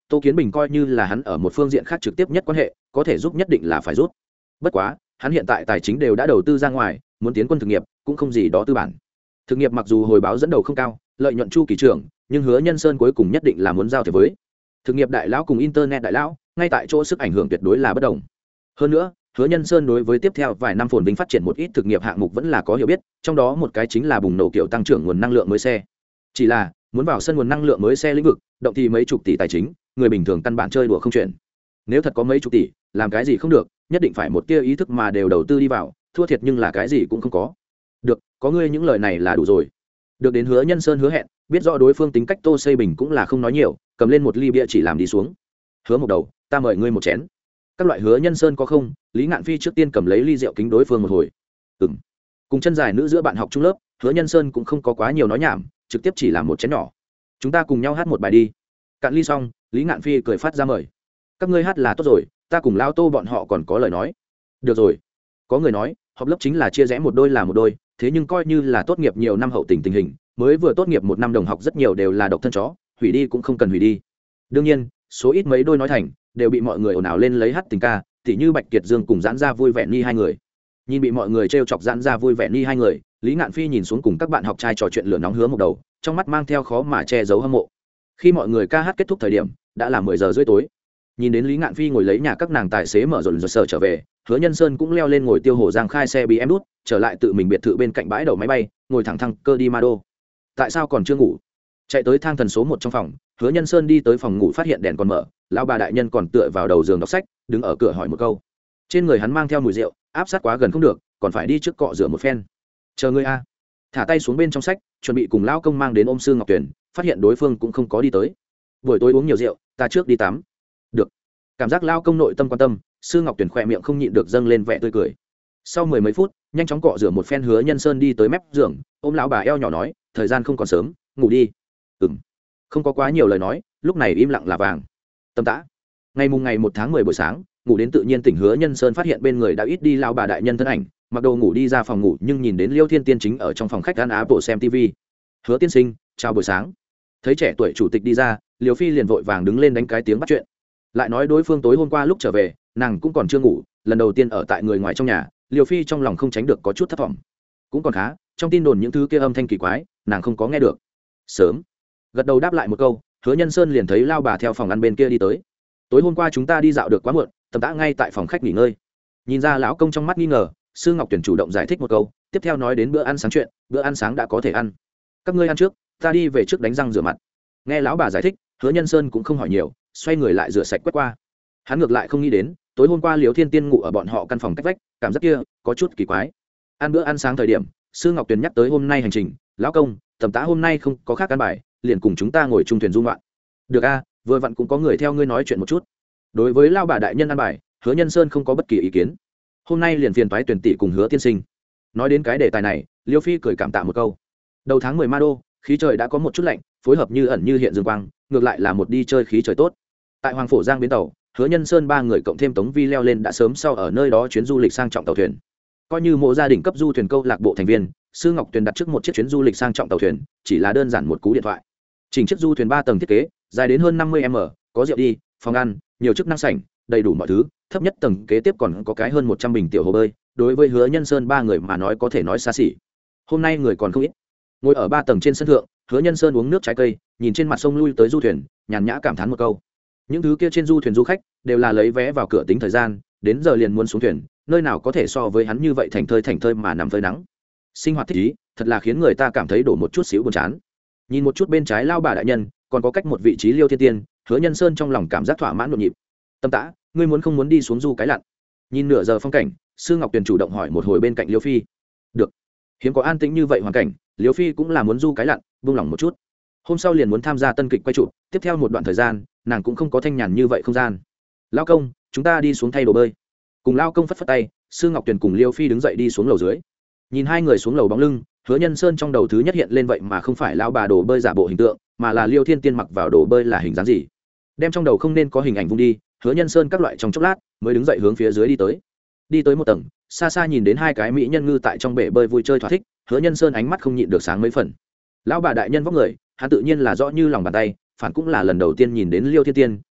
Tô Kiến Bình coi như là hắn ở một phương diện khác trực tiếp nhất quan hệ, có thể giúp nhất định là phải giúp. Bất quá hắn hiện tại tài chính đều đã đầu tư ra ngoài, muốn tiến quân thực nghiệp cũng không gì đó tư bản. Thực nghiệp mặc dù hồi báo dẫn đầu không cao, lợi nhuận chu kỳ trưởng, nhưng Hứa Nhân Sơn cuối cùng nhất định là muốn giao thiệp với thực nghiệp đại lão cùng internet đại lão, ngay tại chỗ sức ảnh hưởng tuyệt đối là bất đồng. Hơn nữa, Hứa Nhân Sơn đối với tiếp theo vài năm phồn vinh phát triển một ít thực nghiệp hạng mục vẫn là có hiểu biết, trong đó một cái chính là bùng nổ kiểu tăng trưởng nguồn năng lượng mới xe. Chỉ là muốn vào sân nguồn năng lượng mới xe lĩnh vực, động thì mấy chục tỷ tài chính, người bình thường căn bản chơi đùa không chuyện. Nếu thật có mấy chục tỷ, làm cái gì không được, nhất định phải một tia ý thức mà đều đầu tư đi vào, thua thiệt nhưng là cái gì cũng không có. Được, có ngươi những lời này là đủ rồi. Được đến Hứa Nhân Sơn hứa hẹn, biết rõ đối phương tính cách Tô Xây Bình cũng là không nói nhiều, cầm lên một ly bia chỉ làm đi xuống. Hứa một đầu, ta mời ngươi một chén. Các loại Hứa Nhân Sơn có không, Lý Ngạn Phi trước tiên cầm lấy ly rượu kính đối phương một hồi. Ừm. Cùng chân dài nữ giữa bạn học trung lớp, Hứa Nhân Sơn cũng không có quá nhiều nói nhảm, trực tiếp chỉ làm một chén nhỏ. Chúng ta cùng nhau hát một bài đi. Cạn ly xong, Lý Ngạn Phi cười phát ra mời. Các ngươi hát là tốt rồi, ta cùng Lao Tô bọn họ còn có lời nói. Được rồi. Có người nói, họp lớp chính là chia rẽ một đôi là một đôi, thế nhưng coi như là tốt nghiệp nhiều năm hậu tình tình hình, mới vừa tốt nghiệp một năm đồng học rất nhiều đều là độc thân chó, hủy đi cũng không cần hủy đi. Đương nhiên, số ít mấy đôi nói thành, đều bị mọi người ồn ào lên lấy hát tình ca, tỉ như Bạch Kiệt Dương cùng Giãn Ra vui vẻ ni hai người. Nhìn bị mọi người trêu chọc Giãn Ra vui vẻ ni hai người, Lý Ngạn Phi nhìn xuống cùng các bạn học trai trò chuyện lửa nóng Hứa một đầu, trong mắt mang theo khó mà che giấu hâm mộ. Khi mọi người ca hát kết thúc thời điểm, đã là mười giờ rưỡi tối. Nhìn đến Lý Ngạn Phi ngồi lấy nhà các nàng tài xế mở rộn rộn sở trở về, Hứa Nhân Sơn cũng leo lên ngồi tiêu hồ giang khai xe bê em đút, trở lại tự mình biệt thự bên cạnh bãi đậu máy bay, ngồi thẳng thăng cơ đi Ma Đô. Tại sao còn chưa ngủ? Chạy tới thang thần số một trong phòng, Hứa Nhân Sơn đi tới phòng ngủ phát hiện đèn còn mở, lão bà đại nhân còn tựa vào đầu giường đọc sách, đứng ở cửa hỏi một câu. Trên người hắn mang theo mùi rượu, áp sát quá gần không được, còn phải đi trước cọ rửa một phen. Chờ ngươi a. Thả tay xuống bên trong sách, chuẩn bị cùng lão công mang đến ôm Sư Ngọc Tuyển, phát hiện đối phương cũng không có đi tới. Buổi tối uống nhiều rượu, ta trước đi tắm. Được. Cảm giác lão công nội tâm quan tâm, Sư Ngọc Tuyển khỏe miệng không nhịn được dâng lên vẻ tươi cười. Sau mười mấy phút, nhanh chóng cọ rửa một phen, Hứa Nhân Sơn đi tới mép giường, ôm lão bà eo nhỏ nói, thời gian không còn sớm, ngủ đi. Ừm. Không có quá nhiều lời nói, lúc này im lặng là vàng. Tâm tã. Ngày mùng ngày một tháng mười buổi sáng, ngủ đến tự nhiên tỉnh Hứa Nhân Sơn phát hiện bên người đã ít đi lão bà đại nhân thân ảnh, mặc đồ ngủ đi ra phòng ngủ nhưng nhìn đến Liêu Thiên Tiên chính ở trong phòng khách ăn á bộ xem tivi. Hứa tiên sinh, chào buổi sáng. Thấy trẻ tuổi chủ tịch đi ra, Liêu Phi liền vội vàng đứng lên đánh cái tiếng bắt chuyện. Lại nói đối phương tối hôm qua lúc trở về, nàng cũng còn chưa ngủ, lần đầu tiên ở tại người ngoài trong nhà, Liêu Phi trong lòng không tránh được có chút thất vọng. Cũng còn khá, trong tin đồn những thứ kia âm thanh kỳ quái, nàng không có nghe được. Sớm. Gật đầu đáp lại một câu, Hứa Nhân Sơn liền thấy lao bà theo phòng ăn bên kia đi tới. Tối hôm qua chúng ta đi dạo được quá muộn, tầm tã ngay tại phòng khách nghỉ ngơi. Nhìn ra lão công trong mắt nghi ngờ, Sư Ngọc Tuyển chủ động giải thích một câu, tiếp theo nói đến bữa ăn sáng chuyện, bữa ăn sáng đã có thể ăn. Các ngươi ăn trước, ta đi về trước đánh răng rửa mặt. Nghe lão bà giải thích, Hứa Nhân Sơn cũng không hỏi nhiều, xoay người lại rửa sạch quét qua. Hắn ngược lại không nghĩ đến, tối hôm qua Liễu Thiên Tiên ngủ ở bọn họ căn phòng cách vách, cảm giác kia có chút kỳ quái. Ăn bữa ăn sáng thời điểm, Sư Ngọc Tuyền nhắc tới hôm nay hành trình, lão công, tầm tã hôm nay không có khác ăn bài, liền cùng chúng ta ngồi chung thuyền du ngoạn. Được a, vừa vặn cũng có người theo ngươi nói chuyện một chút. Đối với lao bà đại nhân ăn bài, Hứa Nhân Sơn không có bất kỳ ý kiến. Hôm nay liền phiền toái Tuyển tỷ cùng Hứa tiên sinh. Nói đến cái đề tài này, Liêu Phi cười cảm tạ một câu. Đầu tháng mười Ma Đô, khí trời đã có một chút lạnh, phối hợp như ẩn như hiện dương quang, ngược lại là một đi chơi khí trời tốt. Tại Hoàng Phổ Giang bến tàu, Hứa Nhân Sơn ba người cộng thêm Tống Vi leo lên đã sớm sau ở nơi đó chuyến du lịch sang trọng tàu thuyền. Coi như mộ gia đình cấp du thuyền câu lạc bộ thành viên, Sư Ngọc Tuyền đặt trước một chiếc chuyến du lịch sang trọng tàu thuyền, chỉ là đơn giản một cú điện thoại. Chỉnh chiếc du thuyền ba tầng thiết kế, dài đến hơn năm mươi mét, có rượu đi, phòng ăn, nhiều chức năng sảnh, đầy đủ mọi thứ, thấp nhất tầng kế tiếp còn có cái hơn một trăm bình tiểu hồ bơi, đối với Hứa Nhân Sơn ba người mà nói có thể nói xa xỉ. Hôm nay người còn không ít. Ngồi ở ba tầng trên sân thượng, Hứa Nhân Sơn uống nước trái cây, nhìn trên mặt sông lui tới du thuyền, nhàn nhã cảm thán một câu. Những thứ kia trên du thuyền du khách đều là lấy vé vào cửa tính thời gian, đến giờ liền muốn xuống thuyền, nơi nào có thể so với hắn như vậy thành thơi thành thơi mà nằm phơi nắng. Sinh hoạt thích ý, thật là khiến người ta cảm thấy đổ một chút xíu buồn chán. Nhìn một chút bên trái lao bà đại nhân, còn có cách một vị trí Liêu Thiên Tiên, Hứa Nhân Sơn trong lòng cảm giác thỏa mãn nhộn nhịp. Tâm tã, ngươi muốn không muốn đi xuống du cái lặn? Nhìn nửa giờ phong cảnh, Sư Ngọc Tuyền chủ động hỏi một hồi bên cạnh Liêu Phi. Được. Hiếm có an tĩnh như vậy hoàn cảnh, Liêu Phi cũng là muốn du cái lặn, buông lỏng một chút. Hôm sau liền muốn tham gia tân kịch quay trụ, tiếp theo một đoạn thời gian, nàng cũng không có thanh nhàn như vậy không gian. Lao công, chúng ta đi xuống thay đồ bơi. Cùng Lao công phất phất tay, Sư Ngọc Tuyền cùng Liêu Phi đứng dậy đi xuống lầu dưới. Nhìn hai người xuống lầu bóng lưng, Hứa Nhân Sơn trong đầu thứ nhất hiện lên vậy mà không phải lão bà đồ bơi giả bộ hình tượng, mà là Liêu Thiên Tiên mặc vào đồ bơi là hình dáng gì. Đem trong đầu không nên có hình ảnh vung đi, Hứa Nhân Sơn các loại trong chốc lát mới đứng dậy hướng phía dưới đi tới. Đi tới một tầng, xa xa nhìn đến hai cái mỹ nhân ngư tại trong bể bơi vui chơi thỏa thích, Hứa Nhân Sơn ánh mắt không nhịn được sáng mấy phần. Lão bà đại nhân vóc người, hắn tự nhiên là rõ như lòng bàn tay, phản cũng là lần đầu tiên nhìn đến Liêu Thiên Tiên,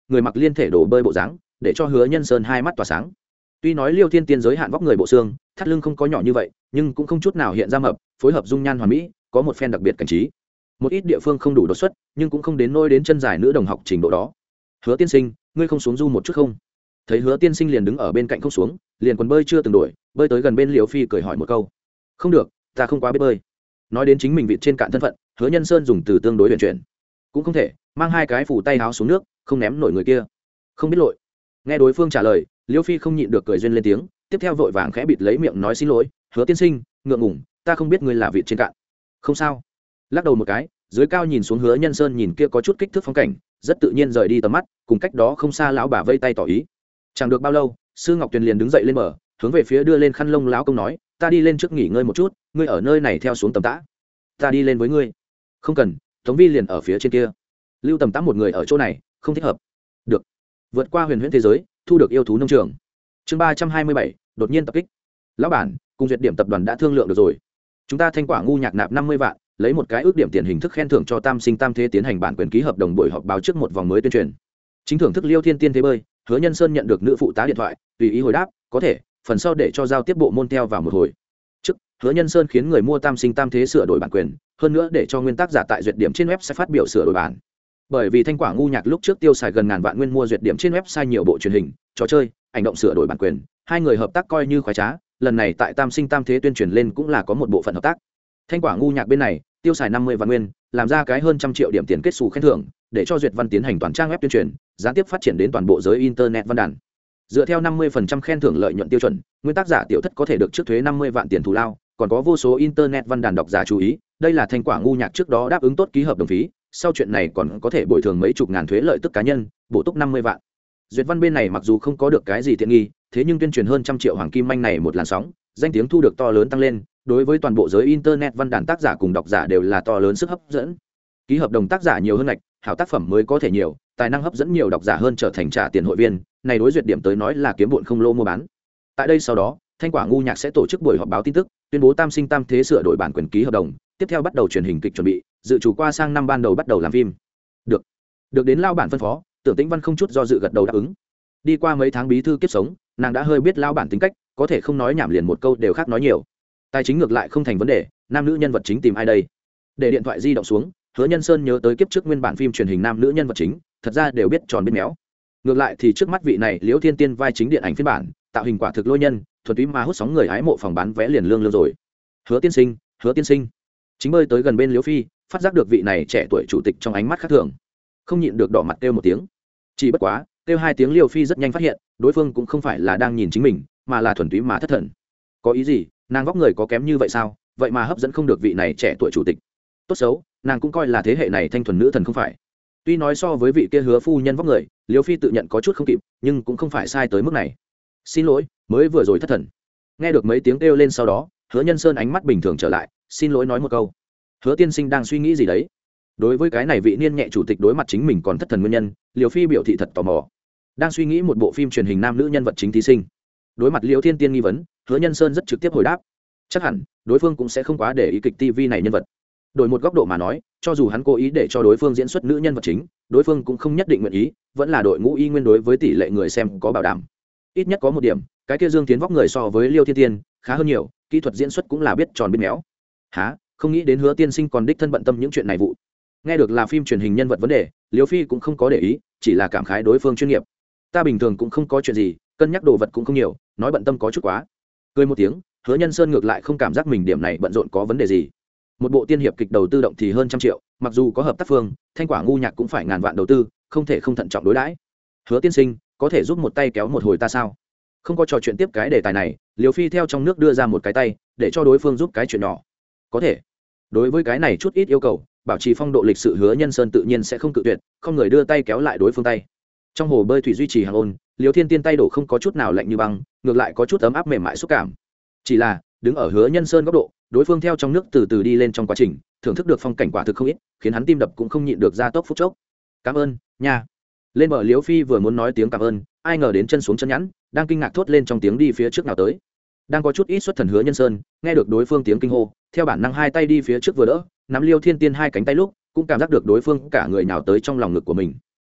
người mặc liên thể đồ bơi bộ dáng để cho Hứa Nhân Sơn hai mắt tỏa sáng. Tuy nói Liêu Thiên Tiên giới hạn vóc người bộ xương, thắt lưng không có nhỏ như vậy, nhưng cũng không chút nào hiện ra mập, phối hợp dung nhan hoàn mỹ, có một phen đặc biệt cảnh trí. Một ít địa phương không đủ đột xuất, nhưng cũng không đến nôi đến chân dài nữ đồng học trình độ đó. Hứa tiên sinh, ngươi không xuống du một chút không? Thấy Hứa tiên sinh liền đứng ở bên cạnh không xuống, liền quần bơi chưa từng đổi, bơi tới gần bên Liêu Phi cười hỏi một câu. Không được, ta không quá biết bơi. Nói đến chính mình vịt trên cạn thân phận, Hứa Nhân Sơn dùng từ tương đối huyền chuyển. Cũng không thể, mang hai cái phủ tay áo xuống nước, không ném nổi người kia. Không biết lội. Nghe đối phương trả lời, Liêu Phi không nhịn được cười duyên lên tiếng, tiếp theo vội vàng khẽ bịt lấy miệng nói xin lỗi. Hứa tiên sinh, ngượng ngùng, ta không biết ngươi là vịt trên cạn. Không sao. Lắc đầu một cái, dưới cao nhìn xuống Hứa Nhân Sơn nhìn kia có chút kích thước phong cảnh, rất tự nhiên rời đi tầm mắt, cùng cách đó không xa lão bà vây tay tỏ ý. Chẳng được bao lâu, Sư Ngọc Tuyền liền đứng dậy lên bờ, hướng về phía đưa lên khăn lông lão công nói, ta đi lên trước nghỉ ngơi một chút, ngươi ở nơi này theo xuống tầm tã. Ta đi lên với ngươi. Không cần, Tống Vi liền ở phía trên kia. Lưu Tầm Tã một người ở chỗ này, không thích hợp. Được. Vượt qua huyền huyễn thế giới, thu được yêu thú nông trường. Chương ba trăm hai mươi bảy, đột nhiên tập kích. Lão bản, cùng duyệt điểm tập đoàn đã thương lượng được rồi. Chúng ta Thanh Quả ngu nhạc nạp năm mươi vạn, lấy một cái ước điểm tiền hình thức khen thưởng cho Tam Sinh Tam Thế tiến hành bản quyền ký hợp đồng buổi họp báo trước một vòng mới tuyên truyền. Chính thưởng thức Liêu Thiên Tiên thế bơi, Hứa Nhân Sơn nhận được nữ phụ tá điện thoại, tùy ý hồi đáp, có thể, phần sau để cho giao tiếp bộ môn theo vào một hồi. Trước, Hứa Nhân Sơn khiến người mua Tam Sinh Tam Thế sửa đổi bản quyền, hơn nữa để cho nguyên tác giả tại duyệt điểm trên web sẽ phát biểu sửa đổi bản. Bởi vì Thanh Quả ngu nhạc lúc trước tiêu xài gần ngàn vạn nguyên mua duyệt điểm trên website nhiều bộ truyền hình, trò chơi, ảnh động sửa đổi bản quyền, hai người hợp tác coi như khoái trá, lần này tại Tam Sinh Tam Thế tuyên truyền lên cũng là có một bộ phận hợp tác. Thanh Quả ngu nhạc bên này tiêu xài năm mươi vạn nguyên, làm ra cái hơn trăm triệu điểm tiền kết xù khen thưởng, để cho duyệt văn tiến hành toàn trang web tuyên truyền, gián tiếp phát triển đến toàn bộ giới internet văn đàn. Dựa theo năm mươi phần trăm khen thưởng lợi nhuận tiêu chuẩn, nguyên tác giả tiểu thất có thể được trước thuế năm mươi vạn tiền thù lao, còn có vô số internet văn đàn độc giả chú ý, đây là Thanh Quả ngu nhạc trước đó đáp ứng tốt ký hợp đồng phí, sau chuyện này còn có thể bồi thường mấy chục ngàn thuế lợi tức cá nhân, bổ túc năm mươi vạn. Duyệt văn bên này mặc dù không có được cái gì tiện nghi, thế nhưng tuyên truyền hơn trăm triệu hoàng kim manh này một làn sóng, danh tiếng thu được to lớn tăng lên, đối với toàn bộ giới internet văn đàn tác giả cùng độc giả đều là to lớn sức hấp dẫn. Ký hợp đồng tác giả nhiều hơn ngạch, hảo tác phẩm mới có thể nhiều, tài năng hấp dẫn nhiều độc giả hơn trở thành trả tiền hội viên, này đối duyệt điểm tới nói là kiếm bộn không lô mua bán. Tại đây sau đó, Thanh Quả ngu nhạc sẽ tổ chức buổi họp báo tin tức, tuyên bố Tam Sinh Tam Thế sửa đổi bản quyền ký hợp đồng, tiếp theo bắt đầu truyền hình kịch chuẩn bị, dự chủ qua sang năm ban đầu bắt đầu làm phim. Được. Được đến lao bản phân phó, Tưởng Tĩnh Văn không chút do dự gật đầu đáp ứng. Đi qua mấy tháng bí thư kiếp sống, nàng đã hơi biết lao bản tính cách, có thể không nói nhảm liền một câu đều khác nói nhiều. Tài chính ngược lại không thành vấn đề, nam nữ nhân vật chính tìm ai đây? Để điện thoại di động xuống, Hứa Nhân Sơn nhớ tới kiếp trước nguyên bản phim truyền hình nam nữ nhân vật chính, thật ra đều biết tròn biết méo. Ngược lại thì trước mắt vị này Liễu Thiên Tiên vai chính điện ảnh phiên bản, tạo hình quả thực lôi nhân, thuần túy mà hút sóng người hái mộ phòng bán vé liền lương lương rồi. Hứa tiên sinh, Hứa tiên sinh. Chính bơi tới gần bên Liễu Phi, phát giác được vị này trẻ tuổi chủ tịch trong ánh mắt khác thường, không nhịn được đỏ mặt kêu một tiếng. Chỉ bất quá, kêu hai tiếng Liễu Phi rất nhanh phát hiện, đối phương cũng không phải là đang nhìn chính mình, mà là thuần túy mà thất thần. Có ý gì? Nàng vóc người có kém như vậy sao? Vậy mà hấp dẫn không được vị này trẻ tuổi chủ tịch. Tốt xấu, nàng cũng coi là thế hệ này thanh thuần nữ thần không phải. Tuy nói so với vị kia Hứa phu nhân vóc người, Liễu Phi tự nhận có chút không kịp, nhưng cũng không phải sai tới mức này. Xin lỗi, mới vừa rồi thất thần. Nghe được mấy tiếng kêu lên sau đó, Hứa Nhân Sơn ánh mắt bình thường trở lại, xin lỗi nói một câu. Hứa tiên sinh đang suy nghĩ gì đấy? Đối với cái này vị niên nhẹ chủ tịch đối mặt chính mình còn thất thần nguyên nhân, Liễu Phi biểu thị thật tò mò. Đang suy nghĩ một bộ phim truyền hình nam nữ nhân vật chính thí sinh. Đối mặt Liễu Thiên Tiên nghi vấn, Hứa Nhân Sơn rất trực tiếp hồi đáp. Chắc hẳn, đối phương cũng sẽ không quá để ý kịch ti vi này nhân vật. Đổi một góc độ mà nói, cho dù hắn cố ý để cho đối phương diễn xuất nữ nhân vật chính, đối phương cũng không nhất định nguyện ý, vẫn là đội ngũ y nguyên đối với tỷ lệ người xem có bảo đảm. Ít nhất có một điểm, cái kia Dương Tiến vóc người so với Liêu Thiên Tiên khá hơn nhiều, kỹ thuật diễn xuất cũng là biết tròn biết méo. Hả? Không nghĩ đến Hứa tiên sinh còn đích thân bận tâm những chuyện này vụ. Nghe được là phim truyền hình nhân vật vấn đề, Liêu Phi cũng không có để ý, chỉ là cảm khái đối phương chuyên nghiệp. Ta bình thường cũng không có chuyện gì, cân nhắc đồ vật cũng không nhiều, nói bận tâm có chút quá. Cười một tiếng, Hứa Nhân Sơn ngược lại không cảm giác mình điểm này bận rộn có vấn đề gì. Một bộ tiên hiệp kịch đầu tư động thì hơn trăm triệu, mặc dù có hợp tác phương, Thanh Quả ngu nhạc cũng phải ngàn vạn đầu tư, không thể không thận trọng đối đãi. Hứa tiên sinh, có thể giúp một tay kéo một hồi ta sao? Không có trò chuyện tiếp cái đề tài này, Liêu Phi theo trong nước đưa ra một cái tay, để cho đối phương giúp cái chuyện nhỏ. Có thể. Đối với cái này chút ít yêu cầu, bảo trì phong độ lịch sự Hứa Nhân Sơn tự nhiên sẽ không cự tuyệt, không người đưa tay kéo lại đối phương tay. Trong hồ bơi thủy duy trì hàng ôn, Liêu Thiên Tiên tay đổ không có chút nào lạnh như băng, ngược lại có chút ấm áp mềm mại xúc cảm. Chỉ là, đứng ở Hứa Nhân Sơn góc độ, đối phương theo trong nước từ từ đi lên trong quá trình, thưởng thức được phong cảnh quả thực không ít, khiến hắn tim đập cũng không nhịn được ra tốc phút chốc. Cảm ơn, nha. Lên bờ Liêu Phi vừa muốn nói tiếng cảm ơn, ai ngờ đến chân xuống chân nhẵn, đang kinh ngạc thốt lên trong tiếng đi phía trước nào tới. Đang có chút ít xuất thần Hứa Nhân Sơn, nghe được đối phương tiếng kinh hô, theo bản năng hai tay đi phía trước vừa đỡ, nắm Liêu Thiên Tiên hai cánh tay lúc, cũng cảm giác được đối phương cả người nhào tới trong lòng ngực của mình.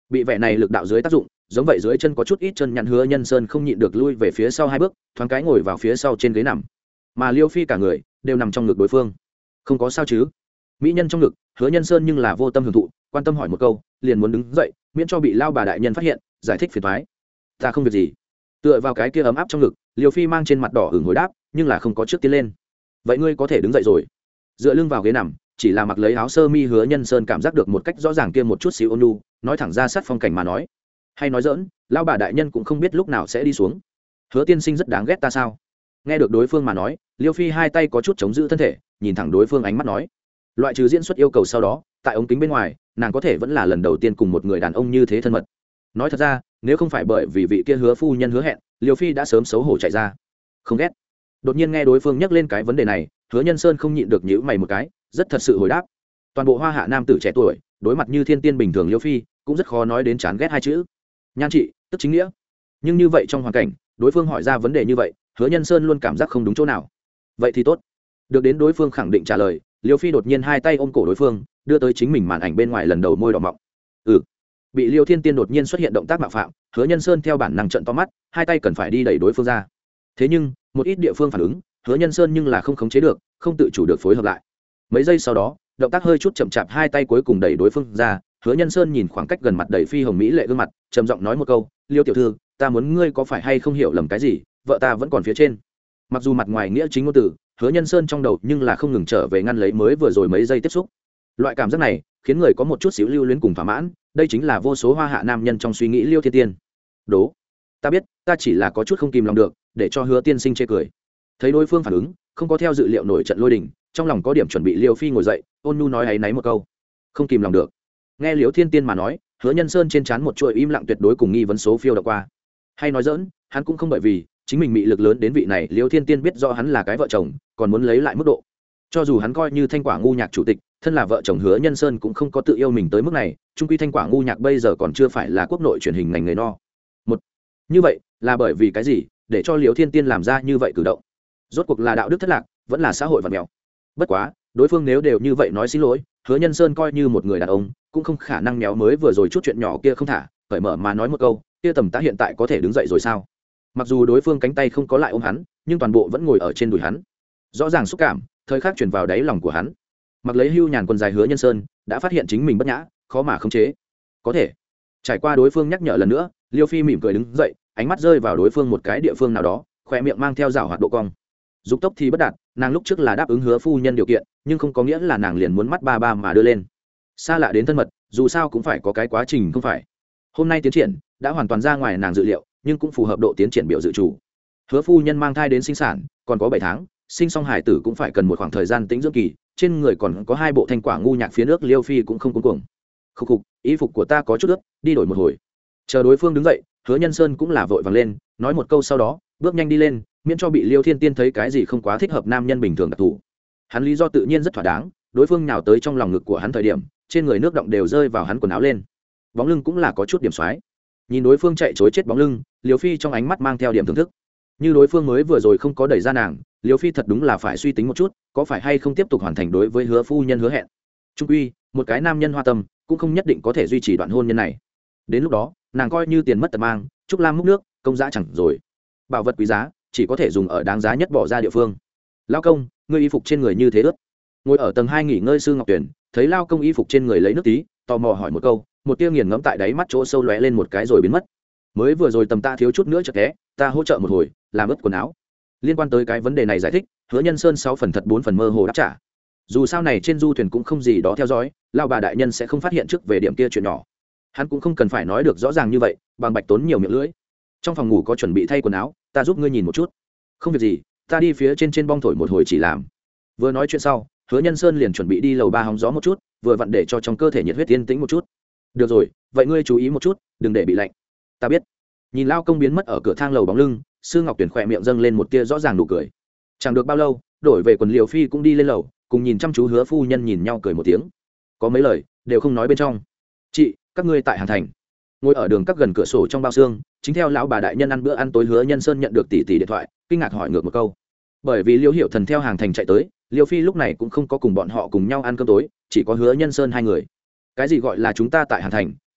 bị vẻ này lực đạo dưới tác dụng, giống vậy dưới chân có chút ít chân nhăn Hứa Nhân Sơn không nhịn được lui về phía sau hai bước, thoáng cái ngồi vào phía sau trên ghế nằm. Mà Liêu Phi cả người đều nằm trong ngực đối phương. Không có sao chứ? Mỹ nhân trong ngực, Hứa Nhân Sơn nhưng là vô tâm hưởng thụ, quan tâm hỏi một câu, liền muốn đứng dậy, miễn cho bị lao bà đại nhân phát hiện, giải thích phiền toái. Ta không việc gì. Tựa vào cái kia ấm áp trong ngực, Liêu Phi mang trên mặt đỏ ửng hồi đáp, nhưng là không có trước tiến lên. Vậy ngươi có thể đứng dậy rồi. Dựa lưng vào ghế nằm, chỉ là mặc lấy áo sơ mi Hứa Nhân Sơn cảm giác được một cách rõ ràng kia một chút xíu ôn nhu, nói thẳng ra sát phong cảnh mà nói. Hay nói dỡn, lao bà đại nhân cũng không biết lúc nào sẽ đi xuống. Hứa tiên sinh rất đáng ghét ta sao? Nghe được đối phương mà nói, Liêu Phi hai tay có chút chống giữ thân thể, nhìn thẳng đối phương ánh mắt nói. Loại trừ diễn xuất yêu cầu sau đó, tại ống kính bên ngoài, nàng có thể vẫn là lần đầu tiên cùng một người đàn ông như thế thân mật. Nói thật ra, nếu không phải bởi vì vị kia Hứa phu nhân hứa hẹn, Liêu Phi đã sớm xấu hổ chạy ra. Không ghét. Đột nhiên nghe đối phương nhắc lên cái vấn đề này, Hứa Nhân Sơn không nhịn được nhíu mày một cái, rất thật sự hồi đáp. Toàn bộ Hoa Hạ nam tử trẻ tuổi, đối mặt như thiên tiên bình thường Liêu Phi, cũng rất khó nói đến chán ghét hai chữ. Nhan trị, tức chính nghĩa. Nhưng như vậy trong hoàn cảnh, đối phương hỏi ra vấn đề như vậy, Hứa Nhân Sơn luôn cảm giác không đúng chỗ nào. Vậy thì tốt. Được đến đối phương khẳng định trả lời, Liêu Phi đột nhiên hai tay ôm cổ đối phương, đưa tới chính mình màn ảnh bên ngoài lần đầu môi đỏ mọng. Ừ. Bị Liêu Thiên Tiên đột nhiên xuất hiện động tác mạo phạm, Hứa Nhân Sơn theo bản năng trợn to mắt, hai tay cần phải đi đẩy đối phương ra. Thế nhưng, một ít địa phương phản ứng, Hứa Nhân Sơn nhưng là không khống chế được, không tự chủ được phối hợp lại. Mấy giây sau đó, động tác hơi chút chậm chạp, hai tay cuối cùng đẩy đối phương ra. Hứa Nhân Sơn nhìn khoảng cách gần mặt đầy phi hồng mỹ lệ gương mặt, trầm giọng nói một câu, Liêu tiểu thư, ta muốn ngươi có phải hay không hiểu lầm cái gì, vợ ta vẫn còn phía trên. Mặc dù mặt ngoài nghĩa chính ngôn từ, Hứa Nhân Sơn trong đầu nhưng là không ngừng trở về ngăn lấy mới vừa rồi mấy giây tiếp xúc. Loại cảm giác này khiến người có một chút xíu lưu luyến cùng thỏa mãn, đây chính là vô số Hoa Hạ nam nhân trong suy nghĩ Liêu Thiên Tiên. Đố, ta biết, ta chỉ là có chút không kìm lòng được, để cho Hứa tiên sinh chê cười. Thấy đối phương phản ứng không có theo dự liệu nổi trận lôi đình, trong lòng có điểm chuẩn bị, Liêu Phi ngồi dậy, ôn nhu nói áy náy một câu, không kìm lòng được. Nghe Liêu Thiên Tiên mà nói, Hứa Nhân Sơn trên trán một chuỗi im lặng tuyệt đối cùng nghi vấn số phiêu đ qua. Hay nói dỡn, hắn cũng không bởi vì chính mình mị lực lớn đến vị này Liêu Thiên Tiên biết rõ hắn là cái vợ chồng, còn muốn lấy lại mức độ. Cho dù hắn coi như Thanh Quả ngu nhạc chủ tịch, thân là vợ chồng Hứa Nhân Sơn cũng không có tự yêu mình tới mức này, chung quy Thanh Quả ngu nhạc bây giờ còn chưa phải là quốc nội truyền hình ngành nghề no. Một, như vậy là bởi vì cái gì để cho Liêu Thiên Tiên làm ra như vậy cử động? Rốt cuộc là đạo đức thất lạc, vẫn là xã hội vật mèo? Bất quá, đối phương nếu đều như vậy nói xin lỗi, Hứa Nhân Sơn coi như một người đàn ông, cũng không khả năng méo mới vừa rồi chút chuyện nhỏ kia không thả, cởi mở mà nói một câu, kia tầm tá hiện tại có thể đứng dậy rồi sao? Mặc dù đối phương cánh tay không có lại ôm hắn, nhưng toàn bộ vẫn ngồi ở trên đùi hắn, rõ ràng xúc cảm thời khắc truyền vào đáy lòng của hắn. Mặc lấy hưu nhàn quần dài Hứa Nhân Sơn đã phát hiện chính mình bất nhã, khó mà khống chế. Có thể trải qua đối phương nhắc nhở lần nữa, Liêu Phi mỉm cười đứng dậy, ánh mắt rơi vào đối phương một cái địa phương nào đó, khỏe miệng mang theo rào hoạt độ cong. Dục tốc thì bất đạt, nàng lúc trước là đáp ứng Hứa phu nhân điều kiện, nhưng không có nghĩa là nàng liền muốn mắt ba ba mà đưa lên. Xa lạ đến thân mật, dù sao cũng phải có cái quá trình không phải. Hôm nay tiến triển đã hoàn toàn ra ngoài nàng dự liệu, nhưng cũng phù hợp độ tiến triển biểu dự chủ. Hứa phu nhân mang thai đến sinh sản còn có bảy tháng, sinh xong hải tử cũng phải cần một khoảng thời gian tĩnh dưỡng kỳ, trên người còn có hai bộ Thanh Quả ngu nhạc phía nước, Liêu Phi cũng không cuống cuồng. Khục khục, y phục của ta có chút ướt, đi đổi một hồi. Chờ đối phương đứng dậy, Hứa Nhân Sơn cũng là vội vàng lên, nói một câu sau đó bước nhanh đi lên, miễn cho bị Liêu Thiên Tiên thấy cái gì không quá thích hợp nam nhân bình thường đặc thù. Hắn lý do tự nhiên rất thỏa đáng, đối phương nhào tới trong lòng ngực của hắn thời điểm, trên người nước động đều rơi vào hắn quần áo lên, bóng lưng cũng là có chút điểm xoái. Nhìn đối phương chạy chối chết bóng lưng, Liêu Phi trong ánh mắt mang theo điểm thưởng thức. Như đối phương mới vừa rồi không có đẩy ra nàng, Liêu Phi thật đúng là phải suy tính một chút, có phải hay không tiếp tục hoàn thành đối với Hứa phu nhân hứa hẹn. Trung quy, một cái nam nhân hoa tâm cũng không nhất định có thể duy trì đoạn hôn nhân này. Đến lúc đó, nàng coi như tiền mất tật mang, trúc lam múc nước, công giá chẳng rồi. Bảo vật quý giá chỉ có thể dùng ở đáng giá nhất bỏ ra địa phương. Lao công, ngươi y phục trên người như thế ướt. Ngồi ở tầng hai nghỉ ngơi Sư Ngọc Tuyển thấy Lao công y phục trên người lấy nước tí, tò mò hỏi một câu, một tia nghiền ngẫm tại đáy mắt chỗ sâu lóe lên một cái rồi biến mất. Mới vừa rồi tầm ta thiếu chút nữa chợt té, ta hỗ trợ một hồi, làm ướt quần áo. Liên quan tới cái vấn đề này giải thích, Hứa Nhân Sơn sáu phần thật bốn phần mơ hồ đáp trả. Dù sao này trên du thuyền cũng không gì đó theo dõi, Lao bà đại nhân sẽ không phát hiện trước về điểm kia chuyện nhỏ. Hắn cũng không cần phải nói được rõ ràng như vậy, bằng bạch tốn nhiều miệng lưỡi. Trong phòng ngủ có chuẩn bị thay quần áo, ta giúp ngươi nhìn một chút. Không việc gì, ta đi phía trên trên bong thổi một hồi chỉ làm. Vừa nói chuyện sau, Hứa Nhân Sơn liền chuẩn bị đi lầu ba hóng gió một chút, vừa vặn để cho trong cơ thể nhiệt huyết yên tĩnh một chút. Được rồi, vậy ngươi chú ý một chút, đừng để bị lạnh. Ta biết. Nhìn Lao công biến mất ở cửa thang lầu bóng lưng, Sư Ngọc Tuyển khỏe miệng dâng lên một tia rõ ràng nụ cười. Chẳng được bao lâu, đổi về quần Liều Phi cũng đi lên lầu, cùng nhìn chăm chú Hứa phu nhân nhìn nhau cười một tiếng. Có mấy lời đều không nói bên trong. Chị, các ngươi tại Hàn Thành. Ngồi ở đường các gần cửa sổ trong bao xương, chính theo lão bà đại nhân ăn bữa ăn tối, Hứa Nhân Sơn nhận được tỷ tỷ điện thoại, kinh ngạc hỏi ngược một câu. Bởi vì Liêu Hiểu Thần theo Hàng Thành chạy tới, Liêu Phi lúc này cũng không có cùng bọn họ cùng nhau ăn cơm tối, chỉ có Hứa Nhân Sơn hai người. Cái gì gọi là chúng ta tại Hàn Thành,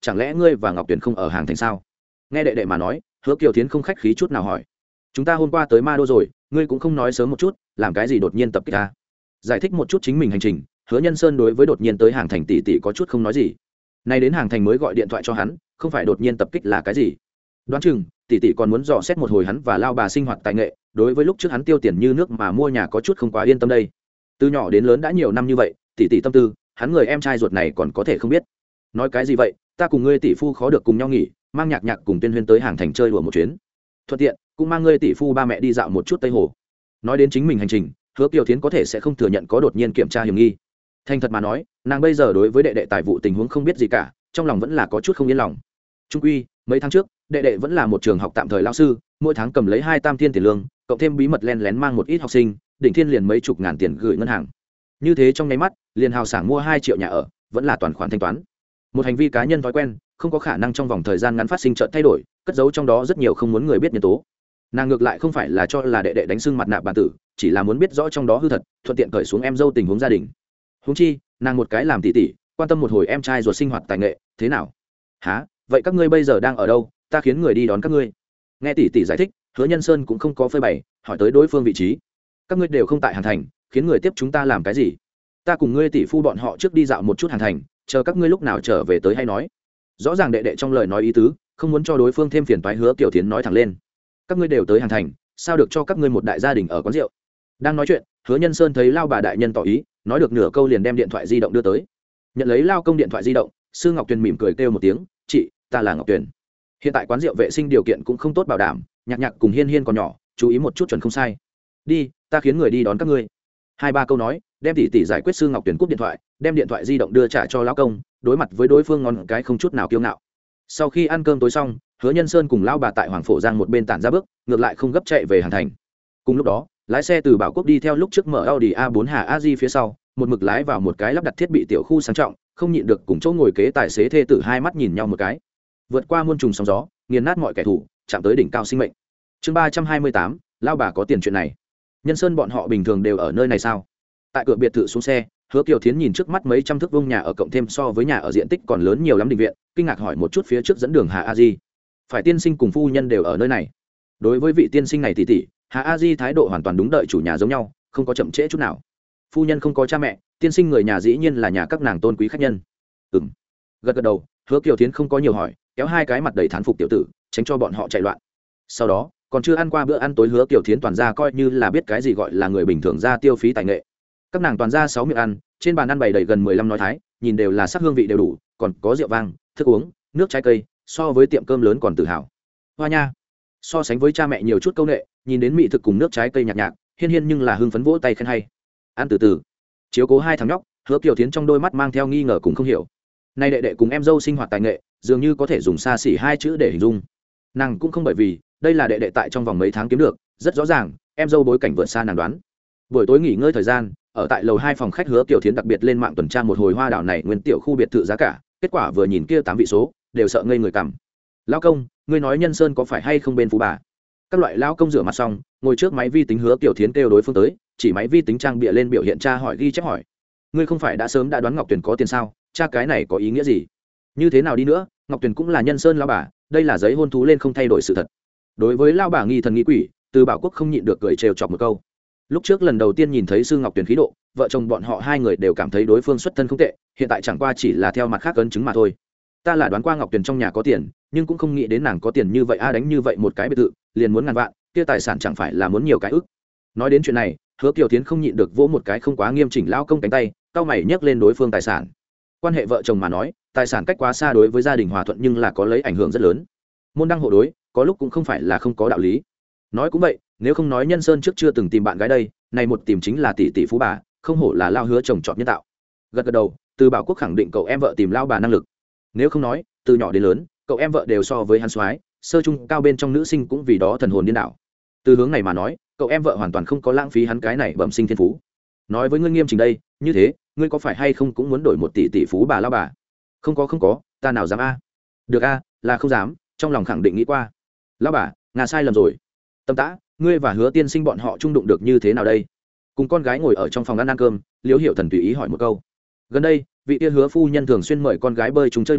chẳng lẽ ngươi và ngọc tuyền không ở hàng thành sao? Nghe đệ đệ mà nói, Hứa Kiều Thiến không khách khí chút nào hỏi. Chúng ta hôm qua tới Ma Đô rồi, ngươi cũng không nói sớm một chút, làm cái gì đột nhiên tập kích ta? Giải thích một chút chính mình hành trình, Hứa Nhân Sơn đối với đột nhiên tới hàng thành tỷ tỷ có chút không nói gì. Nay đến hàng thành mới gọi điện thoại cho hắn, không phải đột nhiên tập kích là cái gì? Đoán chừng tỷ tỷ còn muốn dò xét một hồi hắn và lao bà sinh hoạt tài nghệ, đối với lúc trước hắn tiêu tiền như nước mà mua nhà có chút không quá yên tâm đây. Từ nhỏ đến lớn đã nhiều năm như vậy, tỷ tỷ tâm tư, hắn người em trai ruột này còn có thể không biết. Nói cái gì vậy, ta cùng ngươi tỷ phu khó được cùng nhau nghỉ, mang nhạc nhạc cùng Tuyên Huyên tới hàng thành chơi đùa một chuyến. Thuận tiện, cũng mang ngươi tỷ phu ba mẹ đi dạo một chút Tây Hồ. Nói đến chính mình hành trình, Hứa Kiều Thiến có thể sẽ không thừa nhận có đột nhiên kiểm tra hiểm nghi. Thành thật mà nói, nàng bây giờ đối với đệ đệ tài vụ tình huống không biết gì cả, trong lòng vẫn là có chút không yên lòng. Trung quy, mấy tháng trước, đệ đệ vẫn là một trường học tạm thời lão sư, mỗi tháng cầm lấy hai tam thiên tiền lương, cộng thêm bí mật len lén mang một ít học sinh, đỉnh thiên liền mấy chục ngàn tiền gửi ngân hàng. Như thế trong nháy mắt, liền hào sảng mua hai triệu nhà ở, vẫn là toàn khoản thanh toán. Một hành vi cá nhân thói quen, không có khả năng trong vòng thời gian ngắn phát sinh chợt thay đổi, cất giấu trong đó rất nhiều không muốn người biết nhân tố. Nàng ngược lại không phải là cho là đệ đệ đánh sưng mặt nạ bản tử, chỉ là muốn biết rõ trong đó hư thật, thuận tiện cởi xuống em dâu tình huống gia đình. Huống chi, nàng một cái làm tỷ tỷ, quan tâm một hồi em trai ruột sinh hoạt tài nghệ, thế nào? Hả? Vậy các ngươi bây giờ đang ở đâu? Ta khiến người đi đón các ngươi. Nghe tỷ tỷ giải thích, Hứa Nhân Sơn cũng không có phơi bày, hỏi tới đối phương vị trí. Các ngươi đều không tại Hàn Thành, khiến người tiếp chúng ta làm cái gì? Ta cùng ngươi tỷ phu bọn họ trước đi dạo một chút Hàn Thành, chờ các ngươi lúc nào trở về tới hay nói. Rõ ràng đệ đệ trong lời nói ý tứ, không muốn cho đối phương thêm phiền toái. Hứa Kiều Thiến nói thẳng lên. Các ngươi đều tới Hàn Thành, sao được cho các ngươi một đại gia đình ở quán rượu? Đang nói chuyện, Hứa Nhân Sơn thấy lao bà đại nhân tỏ ý, nói được nửa câu liền đem điện thoại di động đưa tới. Nhận lấy lao công điện thoại di động, Sư Ngọc Tuyền mỉm cười kêu một tiếng, "Chị, ta là Ngọc Tuyền. Hiện tại quán rượu vệ sinh điều kiện cũng không tốt bảo đảm, nhạc nhạc cùng Hiên Hiên còn nhỏ, chú ý một chút chuẩn không sai. Đi, ta khiến người đi đón các ngươi." Hai ba câu nói, đem tỷ tỷ giải quyết. Sư Ngọc Tuyền cúp điện thoại, đem điện thoại di động đưa trả cho lão công, đối mặt với đối phương ngon cái không chút nào kiêu ngạo. Sau khi ăn cơm tối xong, Hứa Nhân Sơn cùng lão bà tại Hoàng Phổ Giang một bên tản ra bước, ngược lại không gấp chạy về Hàn Thành. Cùng lúc đó, lái xe từ Bảo Quốc đi theo lúc trước mở Audi a bốn Hà A Di phía sau, một mực lái vào một cái lắp đặt thiết bị tiểu khu sang trọng, không nhịn được cùng chỗ ngồi kế tài xế thê tử hai mắt nhìn nhau một cái. Vượt qua muôn trùng sóng gió, nghiền nát mọi kẻ thù, chạm tới đỉnh cao sinh mệnh. Chương ba trăm hai mươi tám, lao bà có tiền chuyện này. Nhân Sơn bọn họ bình thường đều ở nơi này sao? Tại cửa biệt thự xuống xe, Hứa Kiều Thiến nhìn trước mắt mấy trăm thước vuông nhà ở cộng thêm so với nhà ở diện tích còn lớn nhiều lắm đình viện, kinh ngạc hỏi một chút phía trước dẫn đường Hà A Di. Phải tiên sinh cùng phu nhân đều ở nơi này? Đối với vị tiên sinh này tỷ tỷ, Hà A Di thái độ hoàn toàn đúng đợi chủ nhà giống nhau, không có chậm trễ chút nào. Phu nhân không có cha mẹ, tiên sinh người nhà dĩ nhiên là nhà các nàng tôn quý khách nhân. Ừm. Gật gật đầu, Hứa Kiều Thiến không có nhiều hỏi, kéo hai cái mặt đầy thán phục tiểu tử, tránh cho bọn họ chạy loạn. Sau đó, còn chưa ăn qua bữa ăn tối, Hứa Kiều Thiến toàn ra coi như là biết cái gì gọi là người bình thường ra tiêu phí tài nghệ. Các nàng toàn ra sáu miệng ăn, trên bàn ăn bày đầy gần mười lăm nói thái, nhìn đều là sắc hương vị đều đủ, còn có rượu vang, thức uống, nước trái cây, so với tiệm cơm lớn còn tự hào. Hoa nha. So sánh với cha mẹ nhiều chút câu nệ, nhìn đến mỹ thực cùng nước trái cây nhạt nhạt, Hiên Hiên nhưng là hưng phấn vỗ tay khen hay. Ăn từ từ. Chiếu cố hai thằng nhóc, Hứa Kiều Thiến trong đôi mắt mang theo nghi ngờ cùng không hiểu. Nay đệ đệ cùng em dâu sinh hoạt tài nghệ, dường như có thể dùng xa xỉ hai chữ để hình dung. Nàng cũng không bởi vì, đây là đệ đệ tại trong vòng mấy tháng kiếm được, rất rõ ràng, em dâu bối cảnh vượt xa nàng đoán. Buổi tối nghỉ ngơi thời gian, ở tại lầu hai phòng khách, Hứa Kiều Thiến đặc biệt lên mạng tuần tra một hồi Hoa Đảo này nguyên tiểu khu biệt thự giá cả, kết quả vừa nhìn kia tám vị số, đều sợ ngây người cằm. Lão công, ngươi nói Nhân Sơn có phải hay không bên phú bà? Các loại lão công rửa mặt xong, ngồi trước máy vi tính, Hứa Kiều Thiến kêu đối phương tới, chỉ máy vi tính trang bịa lên biểu hiện tra hỏi ghi chép hỏi. Ngươi không phải đã sớm đã đoán Ngọc Tuyền có tiền sao? Tra cái này có ý nghĩa gì? Như thế nào đi nữa, Ngọc Tuyền cũng là Nhân Sơn lão bà, đây là giấy hôn thú lên không thay đổi sự thật. Đối với lão bà nghi thần nghi quỷ, Từ Bảo Quốc không nhịn được cười trêu chọc một câu. Lúc trước lần đầu tiên nhìn thấy Sư Ngọc Tuyền khí độ, vợ chồng bọn họ hai người đều cảm thấy đối phương xuất thân không tệ, hiện tại chẳng qua chỉ là theo mặt khác ấn chứng mà thôi. Ta là đoán qua Ngọc Tuyền trong nhà có tiền, nhưng cũng không nghĩ đến nàng có tiền như vậy. A đánh như vậy một cái biệt thự, liền muốn ngàn vạn, kia tài sản chẳng phải là muốn nhiều cái ức. Nói đến chuyện này, Hứa Kiều Thiến không nhịn được vỗ một cái không quá nghiêm chỉnh lão công cánh tay, cau mày nhấc lên đối phương tài sản. Quan hệ vợ chồng mà nói, tài sản cách quá xa đối với gia đình hòa thuận nhưng là có lấy ảnh hưởng rất lớn. Môn đăng hộ đối, có lúc cũng không phải là không có đạo lý. Nói cũng vậy, nếu không nói Nhân Sơn trước chưa từng tìm bạn gái đây, này một tìm chính là tỷ tỷ phú bà, không hổ là lao Hứa chồng chọn nhân tạo. Gật gật đầu, Từ Bảo Quốc khẳng định cậu em vợ tìm lao bà năng lực. Nếu không nói, từ nhỏ đến lớn, cậu em vợ đều so với hắn soái, sơ trung cao bên trong nữ sinh cũng vì đó thần hồn điên đảo. Từ hướng này mà nói, cậu em vợ hoàn toàn không có lãng phí hắn cái này bẩm sinh thiên phú. Nói với ngươi nghiêm chỉnh đây, như thế, ngươi có phải hay không cũng muốn đổi một tỷ tỷ phú bà lao bà? Không có không có, ta nào dám a? Được a, là không dám, trong lòng khẳng định nghĩ qua. Lao bà, ngà sai lầm rồi. Tâm tã, ngươi và Hứa tiên sinh bọn họ chung đụng được như thế nào đây? Cùng con gái ngồi ở trong phòng ăn ăn cơm, Liễu Hiểu Thần tùy ý hỏi một câu. Gần đây, vị kia Hứa phu nhân thường xuyên mời con gái bơi chúng chơi đùa,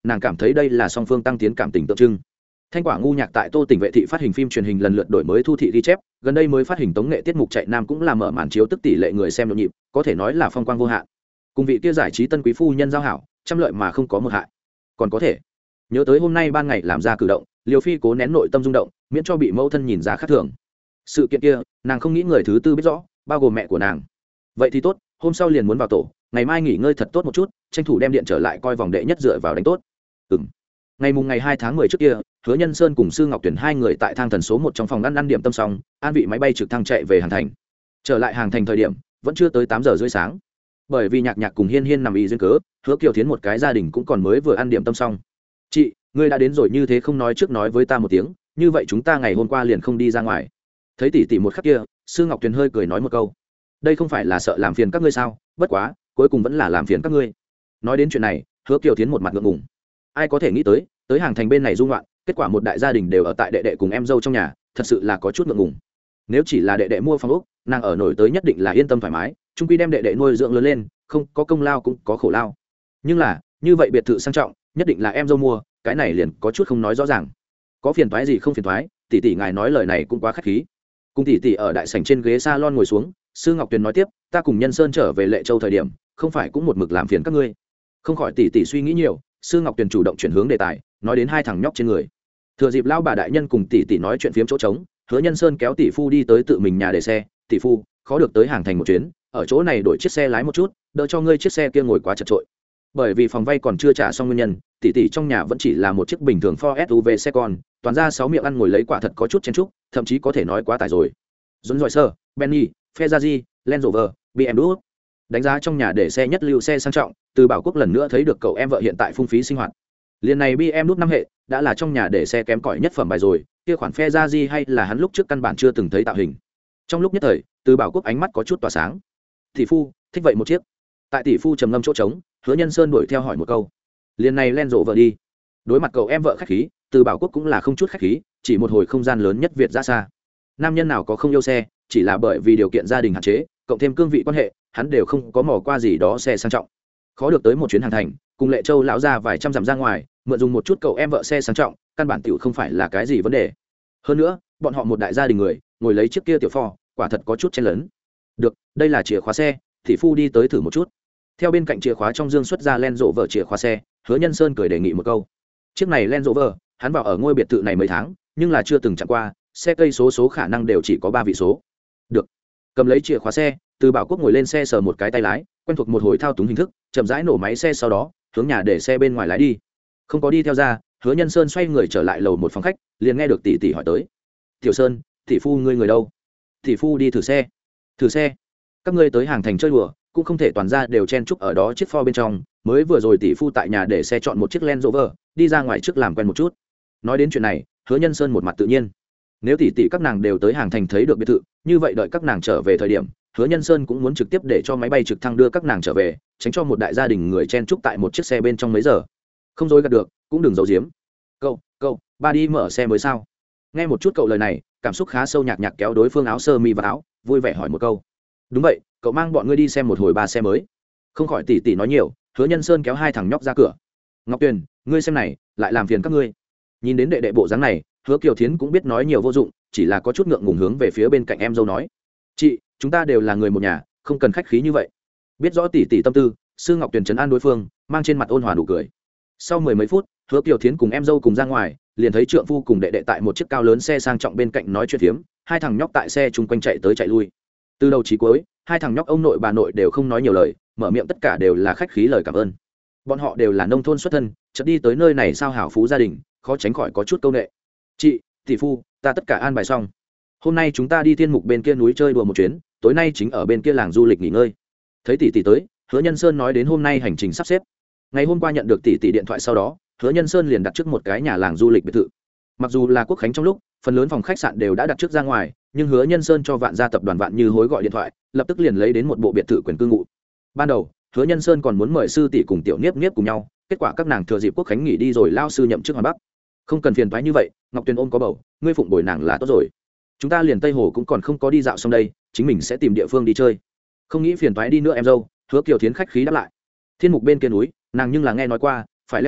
nàng cảm thấy đây là song phương tăng tiến cảm tình tượng trưng. Thanh Quả ngu nhạc tại Tô Tỉnh vệ thị phát hình phim truyền hình lần lượt đổi mới thu thị ghi chép, gần đây mới phát hình tống nghệ tiết mục chạy nam cũng là mở màn chiếu tức tỷ lệ người xem nhộn nhịp, có thể nói là phong quang vô hạn. Cùng vị kia giải trí tân quý phu nhân giao hảo, trăm lợi mà không có một hại. Còn có thể nhớ tới hôm nay ban ngày làm ra cử động, Liêu Phi cố nén nội tâm rung động, miễn cho bị mẫu thân nhìn ra khác thường. Sự kiện kia, nàng không nghĩ người thứ tư biết rõ, bao gồm mẹ của nàng. Vậy thì tốt, hôm sau liền muốn vào tổ, ngày mai nghỉ ngơi thật tốt một chút, tranh thủ đem điện trở lại coi vòng đệ nhất dựa vào đánh tốt. Ừm. Ngày mùng ngày hai tháng mười trước kia, Hứa Nhân Sơn cùng Sư Ngọc Tuyển hai người tại thang thần số một trong phòng ăn ăn điểm tâm xong, an vị máy bay trực thăng chạy về Hàng Thành. Trở lại Hàng Thành thời điểm, vẫn chưa tới tám giờ rưỡi sáng. Bởi vì Nhạc Nhạc cùng Hiên Hiên nằm y duyên cớ, Hứa Kiều Thiến một cái gia đình cũng còn mới vừa ăn điểm tâm xong. "Chị, ngươi đã đến rồi như thế không nói trước nói với ta một tiếng, như vậy chúng ta ngày hôm qua liền không đi ra ngoài." Thấy tỷ tỷ một khắc kia, Sư Ngọc Tuyền hơi cười nói một câu. "Đây không phải là sợ làm phiền các ngươi sao, bất quá, cuối cùng vẫn là làm phiền các ngươi." Nói đến chuyện này, Hứa Kiều Thiến một mặt ngượng ngùng. Ai có thể nghĩ tới, tới Hàng Thành bên này dung loạn, kết quả một đại gia đình đều ở tại đệ đệ cùng em dâu trong nhà, thật sự là có chút ngượng ngùng. Nếu chỉ là đệ đệ mua phòng ốc, nàng ở nổi tới nhất định là yên tâm thoải mái, chung quy đem đệ đệ nuôi dưỡng lớn lên, không có công lao cũng có khổ lao. Nhưng là, như vậy biệt thự sang trọng, nhất định là em dâu mua, cái này liền có chút không nói rõ ràng. Có phiền toái gì không phiền toái, tỷ tỷ ngài nói lời này cũng quá khách khí. Cùng tỷ tỷ ở đại sảnh trên ghế salon ngồi xuống, Sư Ngọc Tuyền nói tiếp, ta cùng Nhân Sơn trở về Lệ Châu thời điểm, không phải cũng một mực làm phiền các ngươi. Không khỏi tỷ tỷ suy nghĩ nhiều, Sư Ngọc Tuyền chủ động chuyển hướng đề tài, nói đến hai thằng nhóc trên người. Thừa dịp lão bà đại nhân cùng tỷ tỷ nói chuyện phiếm chỗ trống, Hứa Nhân Sơn kéo tỷ phu đi tới tự mình nhà để xe, tỷ phu, khó được tới Hàng Thành một chuyến, ở chỗ này đổi chiếc xe lái một chút, đỡ cho ngươi chiếc xe kia ngồi quá chật trội. Bởi vì phòng vay còn chưa trả xong nguyên nhân, tỷ tỷ trong nhà vẫn chỉ là một chiếc bình thường Ford ét u vê xe con, toàn ra sáu miệng ăn ngồi lấy quả thật có chút chen chúc, thậm chí có thể nói quá tải rồi. Dũng dọi sơ, Benny, Ferrari, Land Rover, bê em vê. Đánh giá trong nhà để xe nhất lưu xe sang trọng, Từ Bảo Quốc lần nữa thấy được cậu em vợ hiện tại phung phí sinh hoạt. Liên này bê em vê năm hệ đã là trong nhà để xe kém cỏi nhất phẩm bài rồi, kia khoản Ferrari hay là hắn lúc trước căn bản chưa từng thấy tạo hình. Trong lúc nhất thời, Từ Bảo Quốc ánh mắt có chút tỏa sáng. Tỷ phu, thích vậy một chiếc. Tại tỷ phu trầm ngâm chỗ trống, Hứa Nhân Sơn đuổi theo hỏi một câu. Liên này Land Rover đi. Đối mặt cậu em vợ khách khí, Từ Bảo Quốc cũng là không chút khách khí, chỉ một hồi không gian lớn nhất Việt ra xa. Nam nhân nào có không yêu xe, chỉ là bởi vì điều kiện gia đình hạn chế, cộng thêm cương vị quan hệ, hắn đều không có mò qua gì đó xe sang trọng. Khó được tới một chuyến Hàng Thành, cùng Lệ Châu lão ra vài trăm dặm ra ngoài, mượn dùng một chút cậu em vợ xe sang trọng, căn bản tiểu không phải là cái gì vấn đề. Hơn nữa, bọn họ một đại gia đình người, ngồi lấy chiếc kia tiểu Ford, quả thật có chút chen lớn. Được, đây là chìa khóa xe, thị phu đi tới thử một chút. Theo bên cạnh chìa khóa trong dương xuất ra Land Rover chìa khóa xe, Hứa Nhân Sơn cười đề nghị một câu. Chiếc này Land Rover, hắn vào ở ngôi biệt thự này mấy tháng, nhưng là chưa từng chạm qua, xe cây số số khả năng đều chỉ có ba vị số. Được. Cầm lấy chìa khóa xe, Từ Bảo Quốc ngồi lên xe sờ một cái tay lái, quen thuộc một hồi thao túng hình thức, chậm rãi nổ máy xe sau đó, hướng nhà để xe bên ngoài lái đi. Không có đi theo ra, Hứa Nhân Sơn xoay người trở lại lầu một phòng khách, liền nghe được tỷ tỷ hỏi tới. "Tiểu Sơn, tỷ phu ngươi người đâu?" "Tỷ phu đi thử xe." "Thử xe? Các ngươi tới Hàng Thành chơi đùa, cũng không thể toàn ra đều chen chúc ở đó chiếc Ford bên trong, mới vừa rồi tỷ phu tại nhà để xe chọn một chiếc Land Rover, đi ra ngoài trước làm quen một chút." Nói đến chuyện này, Hứa Nhân Sơn một mặt tự nhiên. Nếu tỷ tỷ các nàng đều tới Hàng Thành thấy được biệt thự, như vậy đợi các nàng trở về thời điểm, Hứa Nhân Sơn cũng muốn trực tiếp để cho máy bay trực thăng đưa các nàng trở về, tránh cho một đại gia đình người chen chúc tại một chiếc xe bên trong mấy giờ. Không dối gạt được, cũng đừng giấu giếm. "Cậu, cậu, ba đi mở xe mới sao?" Nghe một chút cậu lời này, cảm xúc khá sâu, Nhạc Nhạc kéo đối phương áo sơ mi và áo, vui vẻ hỏi một câu. "Đúng vậy, cậu mang bọn ngươi đi xem một hồi ba xe mới." Không khỏi tỷ tỷ nói nhiều, Hứa Nhân Sơn kéo hai thằng nhóc ra cửa. "Ngọc Tuyền, ngươi xem này, lại làm phiền các ngươi." Nhìn đến đệ đệ bộ dáng này, Hứa Kiều Thiến cũng biết nói nhiều vô dụng, chỉ là có chút ngượng ngùng hướng về phía bên cạnh em dâu nói. "Chị, chúng ta đều là người một nhà, không cần khách khí như vậy." Biết rõ tỷ tỷ tâm tư, Sư Ngọc Tuyền trấn an đối phương, mang trên mặt ôn hòa nụ cười. Sau mười mấy phút, Hứa Kiều Thiến cùng em dâu cùng ra ngoài, liền thấy trượng phu cùng đệ đệ tại một chiếc cao lớn xe sang trọng bên cạnh nói chuyện phiếm, hai thằng nhóc tại xe chung quanh chạy tới chạy lui. Từ đầu chí cuối, hai thằng nhóc ông nội bà nội đều không nói nhiều lời, mở miệng tất cả đều là khách khí lời cảm ơn. Bọn họ đều là nông thôn xuất thân, chợt đi tới nơi này sao hảo phú gia đình, khó tránh khỏi có chút câu nệ. "Chị, tỷ phu, ta tất cả an bài xong. Hôm nay chúng ta đi Thiên Mục bên kia núi chơi đùa một chuyến, tối nay chính ở bên kia làng du lịch nghỉ ngơi." Thấy tỷ tỷ tới, Hứa Nhân Sơn nói đến hôm nay hành trình sắp xếp. Ngày hôm qua nhận được tỷ tỷ điện thoại sau đó, Hứa Nhân Sơn liền đặt trước một cái nhà làng du lịch biệt thự. Mặc dù là quốc khánh trong lúc, phần lớn phòng khách sạn đều đã đặt trước ra ngoài, nhưng Hứa Nhân Sơn cho Vạn gia tập đoàn Vạn Như Hối gọi điện thoại, lập tức liền lấy đến một bộ biệt thự quyền cư ngụ. Ban đầu, Hứa Nhân Sơn còn muốn mời sư tỷ cùng tiểu Niếp Niếp cùng nhau, kết quả các nàng thừa dịp quốc khánh nghỉ đi rồi lao sư nhậm chức Hoàn Bắc. "Không cần phiền toái như vậy, Ngọc Tuyền ôm có bầu, ngươi phụng bồi nàng là tốt rồi. Chúng ta liền Tây Hồ cũng còn không có đi dạo xong đây, chính mình sẽ tìm địa phương đi chơi. Không nghĩ phiền toái đi nữa em dâu." Hứa Kiều Thiến khách khí đáp lại. Thiên Mục bên kia núi, nàng nhưng là nghe nói qua, phải leo núi,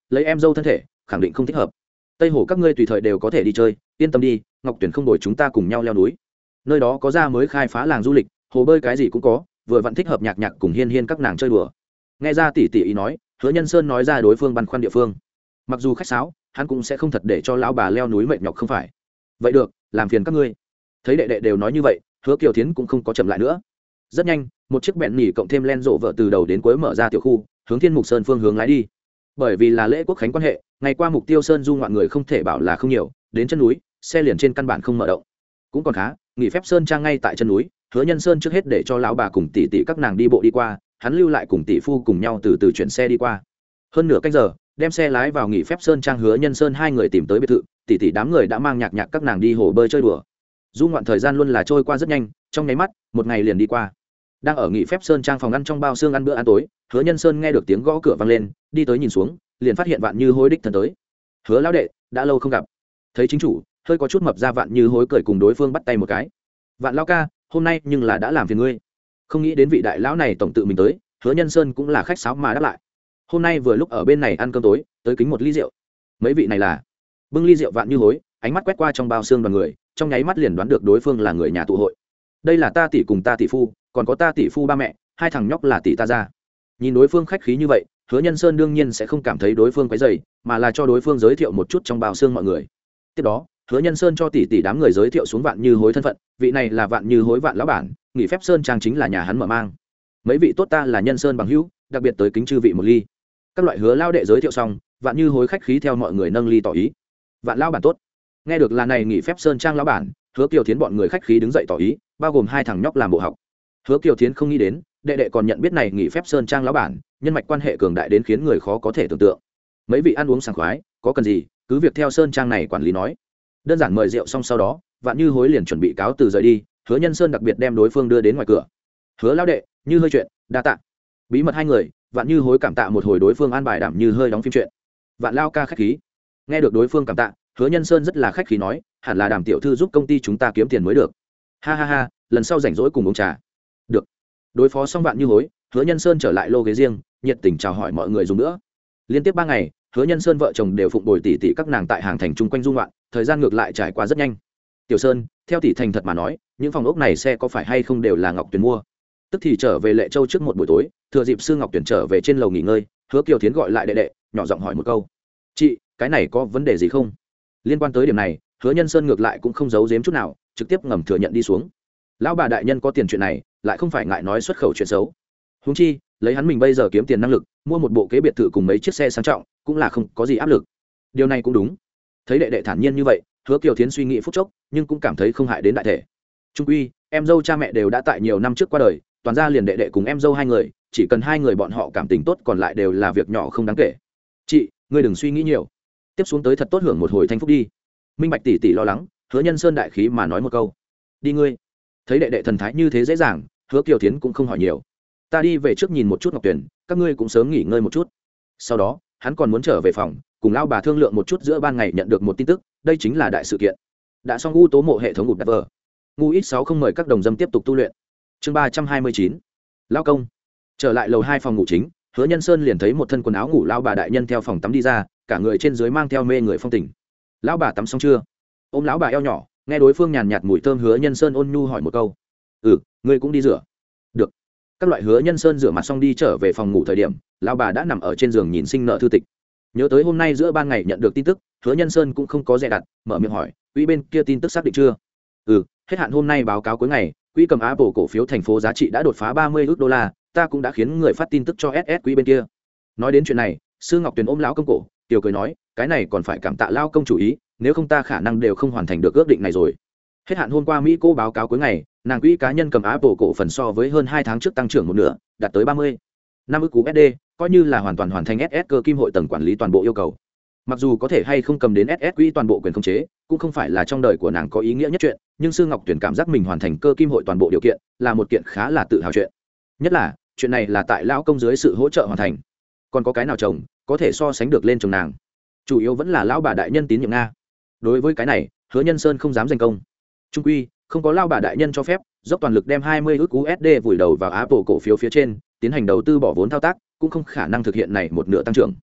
lấy em dâu thân thể khẳng định không thích hợp. Tây hồ các ngươi tùy thời đều có thể đi chơi, yên tâm đi, Ngọc Tuyển không đổi chúng ta cùng nhau leo núi. Nơi đó có ra mới khai phá làng du lịch, hồ bơi cái gì cũng có, vừa vặn thích hợp nhạc nhạc cùng hiên hiên các nàng chơi đùa. Nghe ra tỷ tỷ ý nói, Hứa Nhân Sơn nói ra đối phương băn khoăn địa phương. Mặc dù khách sáo, hắn cũng sẽ không thật để cho lão bà leo núi mệt nhọc không phải. Vậy được, làm phiền các ngươi. Thấy đệ đệ đều nói như vậy, Hứa Kiều Thiến cũng không có chậm lại nữa. Rất nhanh, một chiếc bẹn nỉ cộng thêm len rộ vợ từ đầu đến cuối mở ra tiểu khu, hướng Thiên Mục Sơn phương hướng lái đi. Bởi vì là lễ quốc khánh quan hệ, ngày qua Mục Tiêu Sơn du ngoạn người không thể bảo là không nhiều, đến chân núi, xe liền trên căn bản không mở động. Cũng còn khá, nghỉ phép sơn trang ngay tại chân núi, Hứa Nhân Sơn trước hết để cho lão bà cùng tỷ tỷ các nàng đi bộ đi qua, hắn lưu lại cùng tỷ phu cùng nhau từ từ chuyển xe đi qua. Hơn nửa canh giờ, đem xe lái vào nghỉ phép sơn trang Hứa Nhân Sơn hai người tìm tới biệt thự, tỷ tỷ đám người đã mang nhạc nhạc các nàng đi hồ bơi chơi đùa. Du ngoạn thời gian luôn là trôi qua rất nhanh, trong nháy mắt, một ngày liền đi qua. Đang ở nghỉ phép sơn trang phòng ăn trong bao xương ăn bữa ăn tối, Hứa Nhân Sơn nghe được tiếng gõ cửa vang lên, đi tới nhìn xuống, liền phát hiện Vạn Như Hối đích thân tới. Hứa lão đệ, đã lâu không gặp. Thấy chính chủ, hơi có chút mập ra Vạn Như Hối cười cùng đối phương bắt tay một cái. Vạn lão ca, hôm nay nhưng là đã làm phiền ngươi. Không nghĩ đến vị đại lão này tổng tự mình tới, Hứa Nhân Sơn cũng là khách sáo mà đáp lại. Hôm nay vừa lúc ở bên này ăn cơm tối, tới kính một ly rượu. Mấy vị này là? Bưng ly rượu Vạn Như Hối, ánh mắt quét qua trong bao xương đoàn người, trong nháy mắt liền đoán được đối phương là người nhà tụ hội. Đây là ta tỷ cùng ta tỷ phu, còn có ta tỷ phu ba mẹ, hai thằng nhóc là tỷ ta ra. Nhìn đối phương khách khí như vậy, Hứa Nhân Sơn đương nhiên sẽ không cảm thấy đối phương quấy rầy, mà là cho đối phương giới thiệu một chút trong bao xương mọi người. Tiếp đó, Hứa Nhân Sơn cho tỷ tỷ đám người giới thiệu xuống Vạn Như Hối thân phận, vị này là Vạn Như Hối Vạn lão bản, nghỉ phép sơn trang chính là nhà hắn mở mang. Mấy vị tốt ta là Nhân Sơn bằng hữu, đặc biệt tới kính chư vị một ly. Các loại Hứa lao đệ giới thiệu xong, Vạn Như Hối khách khí theo mọi người nâng ly tỏ ý. Vạn lão bản tốt. Nghe được là này nghỉ phép sơn trang lão bản, Hứa Kiều Thiến bọn người khách khí đứng dậy tỏ ý, bao gồm hai thằng nhóc làm bộ học. Hứa Kiều Thiến không nghĩ đến, đệ đệ còn nhận biết này nghỉ phép sơn trang lão bản, nhân mạch quan hệ cường đại đến khiến người khó có thể tưởng tượng. Mấy vị ăn uống sảng khoái, có cần gì, cứ việc theo sơn trang này quản lý nói. Đơn giản mời rượu xong sau đó, Vạn Như Hối liền chuẩn bị cáo từ rời đi, Hứa Nhân Sơn đặc biệt đem đối phương đưa đến ngoài cửa. Hứa lão đệ, như hơi chuyện, đa tạ. Bí mật hai người, Vạn Như Hối cảm tạ một hồi đối phương an bài đảm như hơi đóng phim chuyện. Vạn lao ca khách khí. Nghe được đối phương cảm tạ, Hứa Nhân Sơn rất là khách khí nói, hẳn là Đàm tiểu thư giúp công ty chúng ta kiếm tiền mới được. Ha ha ha, lần sau rảnh rỗi cùng uống trà. Được. Đối phó xong Vạn Như Hối, Hứa Nhân Sơn trở lại lô ghế riêng, nhiệt tình chào hỏi mọi người dùng nữa. Liên tiếp ba ngày, Hứa Nhân Sơn vợ chồng đều phụng bồi tỷ tỷ các nàng tại hàng thành chung quanh du ngoạn, thời gian ngược lại trải qua rất nhanh. Tiểu Sơn, theo tỷ thành thật mà nói, những phòng ốc này xe có phải hay không đều là Ngọc Tuyền mua? Tức thì trở về Lệ Châu trước một buổi tối, thừa dịp Sư Ngọc Tuyền trở về trên lầu nghỉ ngơi, Hứa Kiều Thiến gọi lại đệ đệ, nhỏ giọng hỏi một câu: "Chị, cái này có vấn đề gì không?" Liên quan tới điểm này, Hứa Nhân Sơn ngược lại cũng không giấu giếm chút nào, trực tiếp ngầm thừa nhận đi xuống. Lão bà đại nhân có tiền chuyện này, lại không phải ngại nói xuất khẩu chuyện xấu. Huống chi, lấy hắn mình bây giờ kiếm tiền năng lực, mua một bộ kế biệt thự cùng mấy chiếc xe sang trọng, cũng là không có gì áp lực. Điều này cũng đúng. Thấy đệ đệ thản nhiên như vậy, Hứa Kiều Thiến suy nghĩ phút chốc, nhưng cũng cảm thấy không hại đến đại thể. Trung quy, em dâu cha mẹ đều đã tại nhiều năm trước qua đời, toàn ra liền đệ đệ cùng em dâu hai người, chỉ cần hai người bọn họ cảm tình tốt, còn lại đều là việc nhỏ không đáng kể. Chị, ngươi đừng suy nghĩ nhiều, tiếp xuống tới thật tốt hưởng một hồi thanh phúc đi. Minh Bạch tỷ tỷ lo lắng, Hứa Nhân Sơn đại khí mà nói một câu. Đi ngươi. Thấy đệ đệ thần thái như thế dễ dàng, Hứa Kiều Thiến cũng không hỏi nhiều. Ta đi về trước nhìn một chút Ngọc Tuyền, các ngươi cũng sớm nghỉ ngơi một chút. Sau đó, hắn còn muốn trở về phòng, cùng lão bà thương lượng một chút giữa ban ngày nhận được một tin tức, đây chính là đại sự kiện. Đã xong u tố mộ hệ thống ngụt đạp vờ. Ngu ít sáu không mời các đồng dâm tiếp tục tu luyện. Chương ba trăm hai mươi chín. Lão công. Trở lại lầu hai phòng ngủ chính, Hứa Nhân Sơn liền thấy một thân quần áo ngủ lão bà đại nhân theo phòng tắm đi ra, cả người trên dưới mang theo mê người phong tình. Lão bà tắm xong chưa? Ôm lão bà eo nhỏ, nghe đối phương nhàn nhạt mùi thơm, Hứa Nhân Sơn ôn nhu hỏi một câu. Ừ, ngươi cũng đi rửa. Được. Các loại Hứa Nhân Sơn rửa mặt xong đi trở về phòng ngủ thời điểm, lão bà đã nằm ở trên giường nhìn sinh nợ thư tịch. Nhớ tới hôm nay giữa ban ngày nhận được tin tức, Hứa Nhân Sơn cũng không có dè đặt, mở miệng hỏi, quỹ bên kia tin tức xác định chưa? Ừ, hết hạn hôm nay báo cáo cuối ngày, quỹ cầm Apple cổ phiếu thành phố giá trị đã đột phá ba mươi ức đô la, ta cũng đã khiến người phát tin tức cho ét ét quỹ bên kia. Nói đến chuyện này, Sư Ngọc Tuyền ôm lão công cổ, tiểu cười nói, cái này còn phải cảm tạ lão công chủ ý, nếu không ta khả năng đều không hoàn thành được ước định này rồi. Hết hạn hôm qua Mỹ cô báo cáo cuối ngày, nàng quỹ cá nhân cầm Apple cổ phần so với hơn hai tháng trước tăng trưởng một nửa, đạt tới ba mươi năm ức u ét đê, coi như là hoàn toàn hoàn thành ét ét cơ kim hội tầng quản lý toàn bộ yêu cầu. Mặc dù có thể hay không cầm đến ét ét quỹ toàn bộ quyền khống chế, cũng không phải là trong đời của nàng có ý nghĩa nhất chuyện, nhưng Sư Ngọc Tuyền cảm giác mình hoàn thành cơ kim hội toàn bộ điều kiện, là một kiện khá là tự hào chuyện. Nhất là, chuyện này là tại lão công dưới sự hỗ trợ hoàn thành. Còn có cái nào chồng có thể so sánh được lên chồng nàng? Chủ yếu vẫn là lão bà đại nhân tín nhiệm nga. Đối với cái này, Hứa Nhân Sơn không dám giành công. Trung quy, không có lão bà đại nhân cho phép, dốc toàn lực đem hai mươi ức u ét đê vùi đầu vào Apple cổ phiếu phía trên, tiến hành đầu tư bỏ vốn thao tác, cũng không khả năng thực hiện này một nửa tăng trưởng.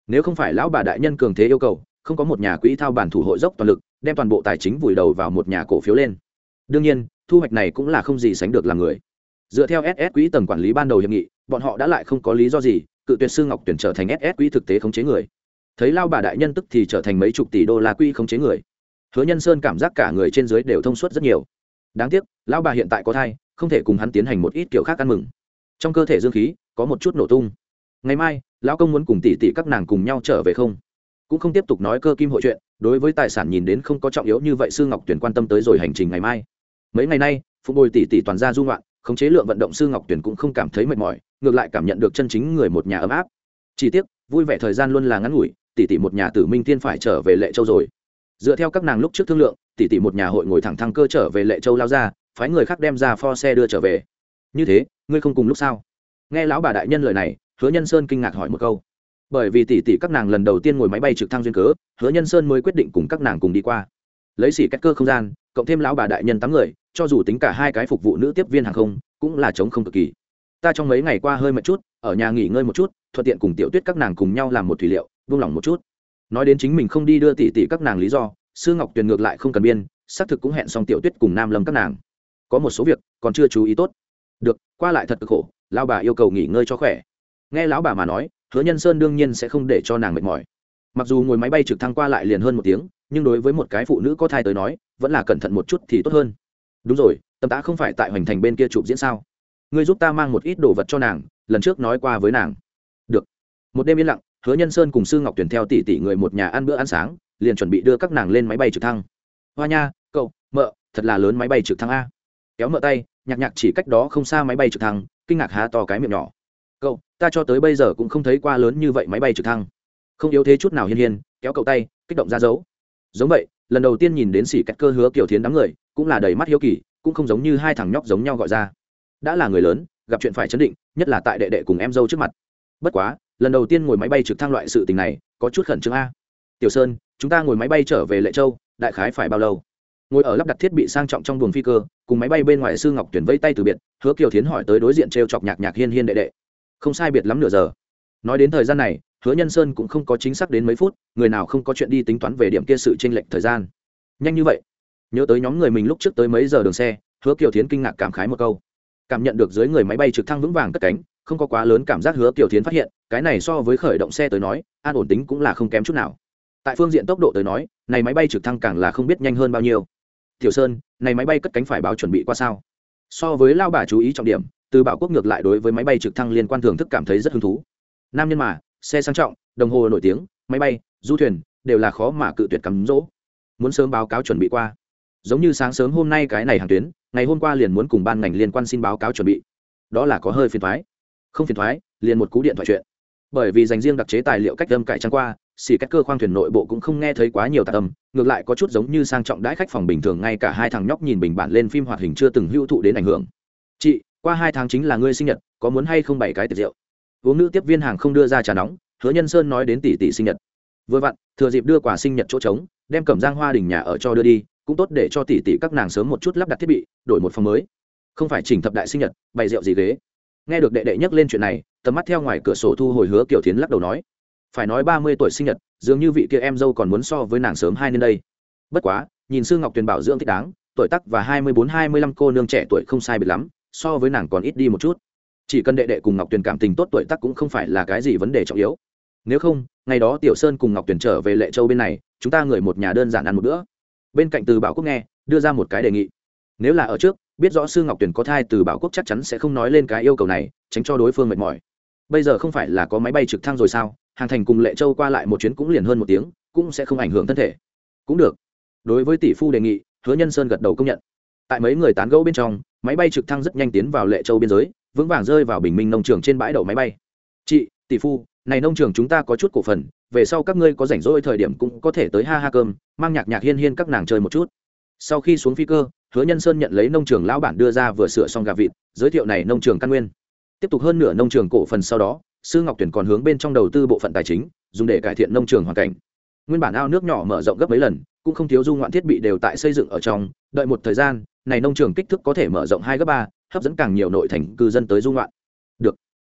nếu không phải lão bà đại nhân cường thế yêu cầu, không có một nhà quỹ thao bản thủ hội dốc toàn lực đem toàn bộ tài chính vùi đầu vào một nhà cổ phiếu lên. Đương nhiên thu hoạch này cũng là không gì sánh được làm người. Dựa theo ét ét quỹ tầng quản lý ban đầu hiệp nghị, bọn họ đã lại không có lý do gì cự tuyệt Sư Ngọc Tuyển trở thành ét ét quỹ thực tế khống chế người. Thấy lao bà đại nhân tức thì trở thành mấy chục tỷ đô la quỹ khống chế người, Hứa Nhân Sơn cảm giác cả người trên dưới đều thông suốt rất nhiều. Đáng tiếc lão bà hiện tại có thai, không thể cùng hắn tiến hành một ít kiểu khác ăn mừng. Trong cơ thể dương khí có một chút nổ tung. Ngày mai lão công muốn cùng tỷ tỷ các nàng cùng nhau trở về không? Cũng không tiếp tục nói cơ kim hội chuyện, đối với tài sản nhìn đến không có trọng yếu như vậy. Sư Ngọc Tuyển quan tâm tới rồi hành trình ngày mai. Mấy ngày nay phụ bồi tỷ tỷ toàn ra du ngoạn, khống chế lượng vận động. Sư Ngọc Tuyển cũng không cảm thấy mệt mỏi, ngược lại cảm nhận được chân chính người một nhà ấm áp. Chỉ tiếc vui vẻ thời gian luôn là ngắn ngủi, tỷ tỷ một nhà Tử Minh Tiên phải trở về Lệ Châu rồi. Dựa theo các nàng lúc trước thương lượng, tỷ tỷ một nhà hội ngồi thẳng thăng cơ trở về Lệ Châu lao ra, phái người khác đem ra pho xe đưa trở về. Như thế ngươi không cùng lúc sao? Nghe lão bà đại nhân lời này, Hứa Nhân Sơn kinh ngạc hỏi một câu. Bởi vì tỷ tỷ các nàng lần đầu tiên ngồi máy bay trực thăng duyên cớ, Hứa Nhân Sơn mới quyết định cùng các nàng cùng đi qua. Lấy xỉ cách cơ không gian, cộng thêm lão bà đại nhân tám người, cho dù tính cả hai cái phục vụ nữ tiếp viên hàng không, cũng là trống không cực kỳ. Ta trong mấy ngày qua hơi mệt chút, ở nhà nghỉ ngơi một chút, thuận tiện cùng Tiểu Tuyết các nàng cùng nhau làm một thủy liệu, buông lỏng một chút. Nói đến chính mình không đi đưa tỷ tỷ các nàng lý do, Sư Ngọc Tuyền ngược lại không cần biên, xác thực cũng hẹn xong Tiểu Tuyết cùng Nam Lâm các nàng. Có một số việc còn chưa chú ý tốt. Được, qua lại thật cực khổ, lão bà yêu cầu nghỉ ngơi cho khỏe. Nghe lão bà mà nói, Hứa Nhân Sơn đương nhiên sẽ không để cho nàng mệt mỏi. Mặc dù ngồi máy bay trực thăng qua lại liền hơn một tiếng, nhưng đối với một cái phụ nữ có thai tới nói, vẫn là cẩn thận một chút thì tốt hơn. Đúng rồi, Tâm Tá không phải tại Hoành Thành bên kia chụp diễn sao? Ngươi giúp ta mang một ít đồ vật cho nàng, lần trước nói qua với nàng. Được. Một đêm yên lặng, Hứa Nhân Sơn cùng Sư Ngọc Tuyền theo tỷ tỷ người một nhà ăn bữa ăn sáng, liền chuẩn bị đưa các nàng lên máy bay trực thăng. Hoa nha, cậu, mợ, thật là lớn máy bay trực thăng a. Kéo mợ tay, nhạc nhạc chỉ cách đó không xa máy bay trực thăng, kinh ngạc há to cái miệng nhỏ. Cậu, ta cho tới bây giờ cũng không thấy qua lớn như vậy máy bay trực thăng. Không yếu thế chút nào. Hiên Hiên kéo cậu tay, kích động ra dấu. Giống vậy, lần đầu tiên nhìn đến xỉ cách cơ Hứa Kiều Thiến đám người, cũng là đầy mắt hiếu kỳ, cũng không giống như hai thằng nhóc giống nhau gọi ra. Đã là người lớn, gặp chuyện phải chấn định, nhất là tại đệ đệ cùng em dâu trước mặt. Bất quá, lần đầu tiên ngồi máy bay trực thăng loại sự tình này, có chút khẩn trương a. Tiểu Sơn, chúng ta ngồi máy bay trở về Lệ Châu, đại khái phải bao lâu? Ngồi ở lắp đặt thiết bị sang trọng trong buồng phi cơ, cùng máy bay bên ngoài. Sư Ngọc Tuyển vây tay từ biệt, Hứa Kiều Thiến hỏi tới đối diện trêu chọc nhạc nhạc Hiên Hiên đệ đệ. Không sai biệt lắm nửa giờ. Nói đến thời gian này, Hứa Nhân Sơn cũng không có chính xác đến mấy phút, người nào không có chuyện đi tính toán về điểm kia sự chênh lệch thời gian. Nhanh như vậy? Nhớ tới nhóm người mình lúc trước tới mấy giờ đường xe, Hứa Kiều Thiến kinh ngạc cảm khái một câu. Cảm nhận được dưới người máy bay trực thăng vững vàng cất cánh, không có quá lớn cảm giác. Hứa Kiều Thiến phát hiện, cái này so với khởi động xe tới nói, an ổn tính cũng là không kém chút nào. Tại phương diện tốc độ tới nói, này máy bay trực thăng càng là không biết nhanh hơn bao nhiêu. Tiểu Sơn, này máy bay cất cánh phải báo chuẩn bị qua sao? So với lao bà chú ý trọng điểm, Từ Bảo Quốc ngược lại đối với máy bay trực thăng liên quan thưởng thức cảm thấy rất hứng thú. Nam nhân mà, xe sang trọng, đồng hồ nổi tiếng, máy bay, du thuyền đều là khó mà cự tuyệt cắm dỗ. Muốn sớm báo cáo chuẩn bị qua. Giống như sáng sớm hôm nay cái này hàng tuyến, ngày hôm qua liền muốn cùng ban ngành liên quan xin báo cáo chuẩn bị. Đó là có hơi phiền toái. Không phiền toái, liền một cú điện thoại chuyện. Bởi vì dành riêng đặc chế tài liệu cách âm cải trang qua, xì cách cơ khoang thuyền nội bộ cũng không nghe thấy quá nhiều tạp âm, ngược lại có chút giống như sang trọng đãi khách phòng bình thường. Ngay cả hai thằng nhóc nhìn bình bản lên phim hoạt hình chưa từng hữu thụ đến ảnh hưởng. Chị, qua hai tháng chính là ngươi sinh nhật, có muốn hay không bảy cái tiệc rượu? Uống nữ tiếp viên hàng không đưa ra trà nóng, Hứa Nhân Sơn nói đến tỷ tỷ sinh nhật. Vừa vặn, thừa dịp đưa quà sinh nhật chỗ trống, đem Cẩm Giang Hoa Đình nhà ở cho đưa đi, cũng tốt để cho tỷ tỷ các nàng sớm một chút lắp đặt thiết bị, đổi một phòng mới. Không phải chỉnh thập đại sinh nhật, bày rượu gì ghế. Nghe được đệ đệ nhắc lên chuyện này, tầm mắt theo ngoài cửa sổ thu hồi. Hứa Kiều Thiến lắc đầu nói, phải nói ba mươi tuổi sinh nhật, dường như vị kia em dâu còn muốn so với nàng sớm hai nên đây. Bất quá, nhìn Sư Ngọc Tuyền bảo dưỡng thích đáng, tuổi tác và hai mươi bốn hai mươi lăm cô nương trẻ tuổi không sai biệt lắm, so với nàng còn ít đi một chút. Chỉ cần đệ đệ cùng Ngọc Tuyền cảm tình tốt, tuổi tác cũng không phải là cái gì vấn đề trọng yếu. Nếu không, ngày đó Tiểu Sơn cùng Ngọc Tuyền trở về Lệ Châu bên này, chúng ta người một nhà đơn giản ăn một bữa. Bên cạnh Từ Bảo Quốc nghe, đưa ra một cái đề nghị. Nếu là ở trước, biết rõ Sư Ngọc Tuyền có thai, Từ Bảo Quốc chắc chắn sẽ không nói lên cái yêu cầu này, tránh cho đối phương mệt mỏi. Bây giờ không phải là có máy bay trực thăng rồi sao? Hàng Thành cùng Lệ Châu qua lại một chuyến cũng liền hơn một tiếng, cũng sẽ không ảnh hưởng thân thể. Cũng được. Đối với tỷ phu đề nghị, Hứa Nhân Sơn gật đầu công nhận. Tại mấy người tán gẫu bên trong, máy bay trực thăng rất nhanh tiến vào Lệ Châu biên giới, vững vàng rơi vào Bình Minh nông trường trên bãi đậu máy bay. Chị, tỷ phu, này nông trường chúng ta có chút cổ phần, về sau các ngươi có rảnh rỗi thời điểm cũng có thể tới ha ha cơm, mang nhạc nhạc Hiên Hiên các nàng chơi một chút. Sau khi xuống phi cơ, Hứa Nhân Sơn nhận lấy nông trường lão bản đưa ra vừa sửa xong gà vịt, giới thiệu này nông trường căn nguyên. Tiếp tục hơn nửa nông trường cổ phần sau đó, Sư Ngọc Tuyển còn hướng bên trong đầu tư bộ phận tài chính, dùng để cải thiện nông trường hoàn cảnh. Nguyên bản ao nước nhỏ mở rộng gấp mấy lần, cũng không thiếu du ngoạn thiết bị đều tại xây dựng ở trong, đợi một thời gian, này nông trường kích thước có thể mở rộng hai gấp ba, hấp dẫn càng nhiều nội thành cư dân tới du ngoạn. Được.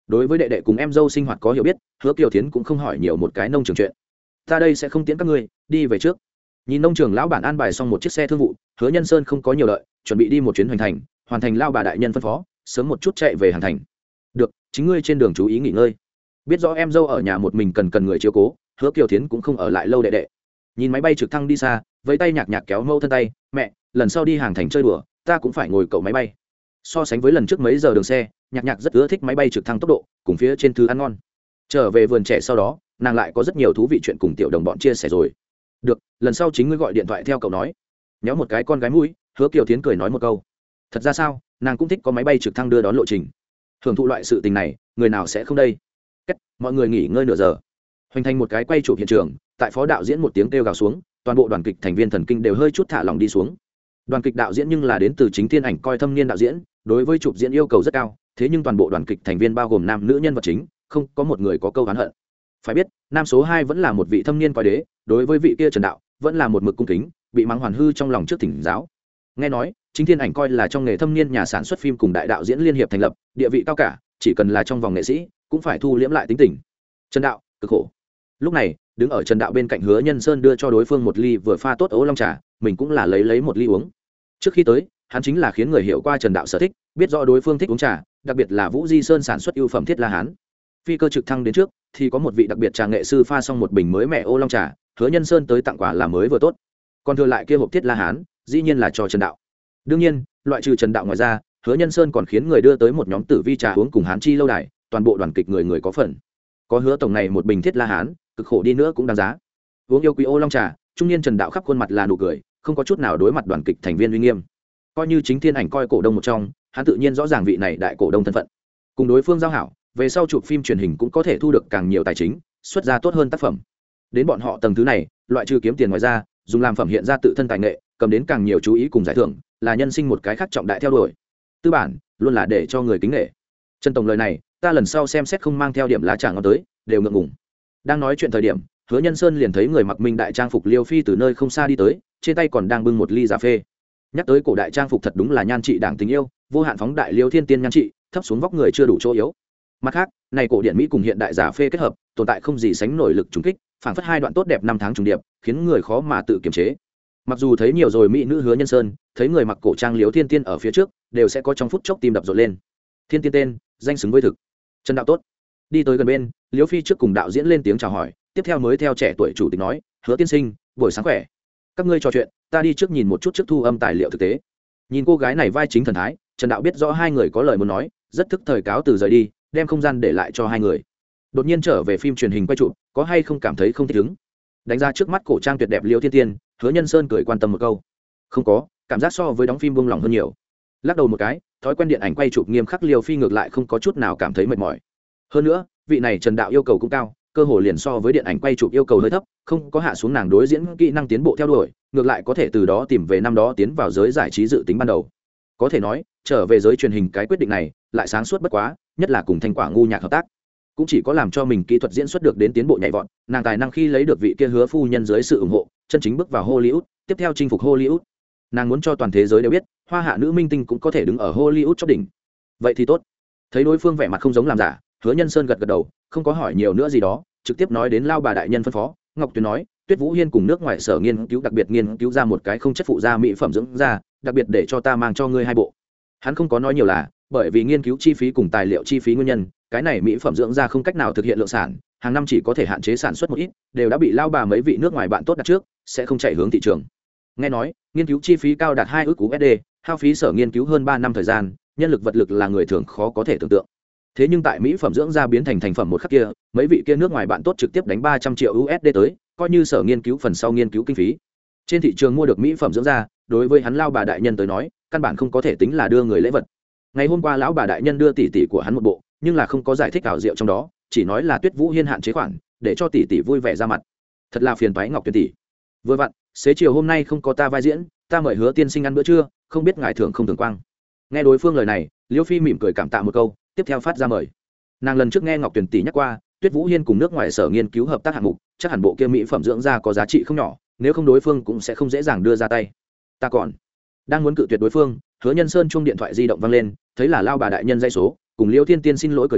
đối với đệ đệ cùng em dâu sinh hoạt có hiểu biết, Hứa Kiều Thiến cũng không hỏi nhiều một cái nông trường chuyện. Ta đây sẽ không tiễn các ngươi, đi về trước. Nhìn nông trường lão bản an bài xong một chiếc xe thương vụ, Hứa Nhân Sơn không có nhiều đợi, chuẩn bị đi một chuyến hoành thành, hoàn thành lao bà đại nhân phân phó, sớm một chút chạy về Hàn Thành. Được, chính ngươi trên đường chú ý nghỉ ngơi. Biết rõ em dâu ở nhà một mình cần cần người chiếu cố, Hứa Kiều Thiến cũng không ở lại lâu đệ đệ. Nhìn máy bay trực thăng đi xa, với tay nhạc nhạc kéo mâu thân tay, mẹ, lần sau đi Hàng Thành chơi đùa, ta cũng phải ngồi cậu máy bay. So sánh với lần trước mấy giờ đường xe, nhạc nhạc rất ưa thích máy bay trực thăng tốc độ, cùng phía trên thứ ăn ngon. Trở về vườn trẻ sau đó, nàng lại có rất nhiều thú vị chuyện cùng tiểu đồng bọn chia sẻ rồi. Được, lần sau chính ngươi gọi điện thoại theo cậu nói. Nhéo một cái con gái mũi, Hứa Kiều Thiến cười nói một câu. Thật ra sao, nàng cũng thích có máy bay trực thăng đưa đón lộ trình. Hưởng thụ loại sự tình này, người nào sẽ không đây. Cách, mọi người nghỉ ngơi nửa giờ. Hoành thành một cái quay chụp hiện trường, tại phó đạo diễn một tiếng kêu gào xuống, toàn bộ đoàn kịch thành viên thần kinh đều hơi chút thả lỏng đi xuống. Đoàn kịch đạo diễn nhưng là đến từ chính thiên ảnh coi thâm niên đạo diễn, đối với chụp diễn yêu cầu rất cao, thế nhưng toàn bộ đoàn kịch thành viên bao gồm nam nữ nhân vật chính, không có một người có câu oán hận. Phải biết, nam số hai vẫn là một vị thâm niên coi đế, đối với vị kia Trần Đạo, vẫn là một mực cung kính, bị mắng hoàn hư trong lòng trước thỉnh giáo. Nghe nói, chính thiên ảnh coi là trong nghề thâm niên nhà sản xuất phim cùng đại đạo diễn liên hiệp thành lập, địa vị cao cả, chỉ cần là trong vòng nghệ sĩ, cũng phải thu liễm lại tính tình. Trần Đạo, cực khổ. Lúc này, đứng ở Trần Đạo bên cạnh Hứa Nhân Sơn đưa cho đối phương một ly vừa pha tốt ấu long trà, mình cũng là lấy lấy một ly uống. Trước khi tới, hắn chính là khiến người hiểu qua Trần Đạo sở thích, biết rõ đối phương thích uống trà, đặc biệt là Vũ Di Sơn sản xuất ưu phẩm Thiết La Hán. Phi cơ trực thăng đến trước, thì có một vị đặc biệt trà nghệ sư pha xong một bình mới mẹ ô long trà, Hứa Nhân Sơn tới tặng quà là mới vừa tốt. Còn thừa lại kia hộp Thiết La Hán, dĩ nhiên là cho Trần Đạo. Đương nhiên, loại trừ Trần Đạo ngoài ra, Hứa Nhân Sơn còn khiến người đưa tới một nhóm tử vi trà uống cùng Hán chi lâu đài, toàn bộ đoàn kịch người người có phần. Có Hứa tổng này một bình Thiết La Hán, cực khổ đi nữa cũng đáng giá. Uống yêu quý ô long trà, trung niên Trần Đạo khắp khuôn mặt là nụ cười, không có chút nào đối mặt đoàn kịch thành viên uy nghiêm. Coi như chính thiên ảnh coi cổ đông một trong, hắn tự nhiên rõ ràng vị này đại cổ đông thân phận. Cùng đối phương giao hảo, về sau chụp phim truyền hình cũng có thể thu được càng nhiều tài chính, xuất ra tốt hơn tác phẩm. Đến bọn họ tầng thứ này, loại trừ kiếm tiền ngoài ra, dùng làm phẩm hiện ra tự thân tài nghệ, cầm đến càng nhiều chú ý cùng giải thưởng, là nhân sinh một cái khác trọng đại theo đuổi. Tư bản luôn là để cho người kính nể. Trần tổng lời này, ta lần sau xem xét không mang theo điểm lá trà ngon tới, đều ngượng ngùng. Đang nói chuyện thời điểm, Hứa Nhân Sơn liền thấy người mặc minh đại trang phục Liêu Phi từ nơi không xa đi tới, trên tay còn đang bưng một ly cà phê. Nhắc tới cổ đại trang phục thật đúng là nhan trị đảng tình yêu, vô hạn phóng đại Liêu Thiên Tiên nhan trị, thấp xuống vóc người chưa đủ chỗ yếu. Mặt khác, này cổ điển mỹ cùng hiện đại giả phê kết hợp, tồn tại không gì sánh nổi lực trùng kích, phảng phất hai đoạn tốt đẹp năm tháng trùng điệp, khiến người khó mà tự kiềm chế. Mặc dù thấy nhiều rồi mỹ nữ Hứa Nhân Sơn, thấy người mặc cổ trang Liêu Thiên Tiên ở phía trước, đều sẽ có trong phút chốc tim đập rộn lên. Thiên Tiên tên, danh xứng với thực. Trần Đạo tốt. Đi tới gần bên, Liêu Phi trước cùng đạo diễn lên tiếng chào hỏi, tiếp theo mới theo trẻ tuổi chủ tịch nói, Hứa tiên sinh, buổi sáng khỏe. Các ngươi trò chuyện, ta đi trước nhìn một chút trước thu âm tài liệu thực tế. Nhìn cô gái này vai chính thần thái, Trần Đạo biết rõ hai người có lời muốn nói, rất thức thời cáo từ rời đi, đem không gian để lại cho hai người. Đột nhiên trở về phim truyền hình quay chụp, có hay không cảm thấy không thích ứng? Đánh ra trước mắt cổ trang tuyệt đẹp Liêu Thiên Tiên, Hứa Nhân Sơn cười quan tâm một câu. Không có, cảm giác so với đóng phim buông lỏng hơn nhiều. Lắc đầu một cái, thói quen điện ảnh quay chụp nghiêm khắc Liêu Phi ngược lại không có chút nào cảm thấy mệt mỏi. Hơn nữa, vị này Trần Đạo yêu cầu cũng cao, cơ hồ liền so với điện ảnh quay chụp yêu cầu hơi thấp, không có hạ xuống nàng đối diễn kỹ năng tiến bộ theo đuổi, ngược lại có thể từ đó tìm về năm đó tiến vào giới giải trí dự tính ban đầu. Có thể nói, trở về giới truyền hình cái quyết định này, lại sáng suốt bất quá, nhất là cùng Thanh Quả ngu nhạc hợp tác, cũng chỉ có làm cho mình kỹ thuật diễn xuất được đến tiến bộ nhảy vọt, nàng tài năng khi lấy được vị kia Hứa phu nhân dưới sự ủng hộ, chân chính bước vào Hollywood, tiếp theo chinh phục Hollywood. Nàng muốn cho toàn thế giới đều biết, hoa hạ nữ minh tinh cũng có thể đứng ở Hollywood chóp đỉnh. Vậy thì tốt. Thấy đối phương vẻ mặt không giống làm giả, Hứa Nhân Sơn gật gật đầu, không có hỏi nhiều nữa gì đó, trực tiếp nói đến lao bà đại nhân phân phó. Ngọc Tuyền nói, Tuyết Vũ Hiên cùng nước ngoài sở nghiên cứu đặc biệt nghiên cứu ra một cái không chất phụ da mỹ phẩm dưỡng da, đặc biệt để cho ta mang cho ngươi hai bộ. Hắn không có nói nhiều là, bởi vì nghiên cứu chi phí cùng tài liệu chi phí nguyên nhân, cái này mỹ phẩm dưỡng da không cách nào thực hiện lượng sản, hàng năm chỉ có thể hạn chế sản xuất một ít, đều đã bị lao bà mấy vị nước ngoài bạn tốt đặt trước, sẽ không chạy hướng thị trường. Nghe nói, nghiên cứu chi phí cao đạt hai ức u ét đê, hao phí sở nghiên cứu hơn ba năm thời gian, nhân lực vật lực là người thường khó có thể tưởng tượng. Thế nhưng tại mỹ phẩm dưỡng da biến thành thành phẩm một khắc kia, mấy vị kia nước ngoài bạn tốt trực tiếp đánh ba trăm triệu u ét đê tới, coi như sở nghiên cứu phần sau nghiên cứu kinh phí. Trên thị trường mua được mỹ phẩm dưỡng da, đối với hắn lao bà đại nhân tới nói, căn bản không có thể tính là đưa người lễ vật. Ngày hôm qua lão bà đại nhân đưa tỷ tỷ của hắn một bộ, nhưng là không có giải thích ảo diệu trong đó, chỉ nói là Tuyết Vũ Hiên hạn chế khoản, để cho tỷ tỷ vui vẻ ra mặt. Thật là phiền toái Ngọc Tuyền tỷ. Vừa vặn, xế chiều hôm nay không có ta vai diễn, ta mời Hứa tiên sinh ăn bữa trưa, không biết ngài thưởng không thưởng quang. Nghe đối phương lời này, Liêu Phi mỉm cười cảm tạ một câu, tiếp theo phát ra mời. Nàng lần trước nghe Ngọc Tuyền tỷ nhắc qua, Tuyết Vũ Hiên cùng nước ngoài sở nghiên cứu hợp tác hạng mục, chắc hẳn bộ kia mỹ phẩm dưỡng da có giá trị không nhỏ, nếu không đối phương cũng sẽ không dễ dàng đưa ra tay. Ta còn đang muốn cự tuyệt đối phương, Hứa Nhân Sơn chuông điện thoại di động vang lên, thấy là lao bà đại nhân dây số, cùng Liêu Thiên Tiên xin lỗi cười cười,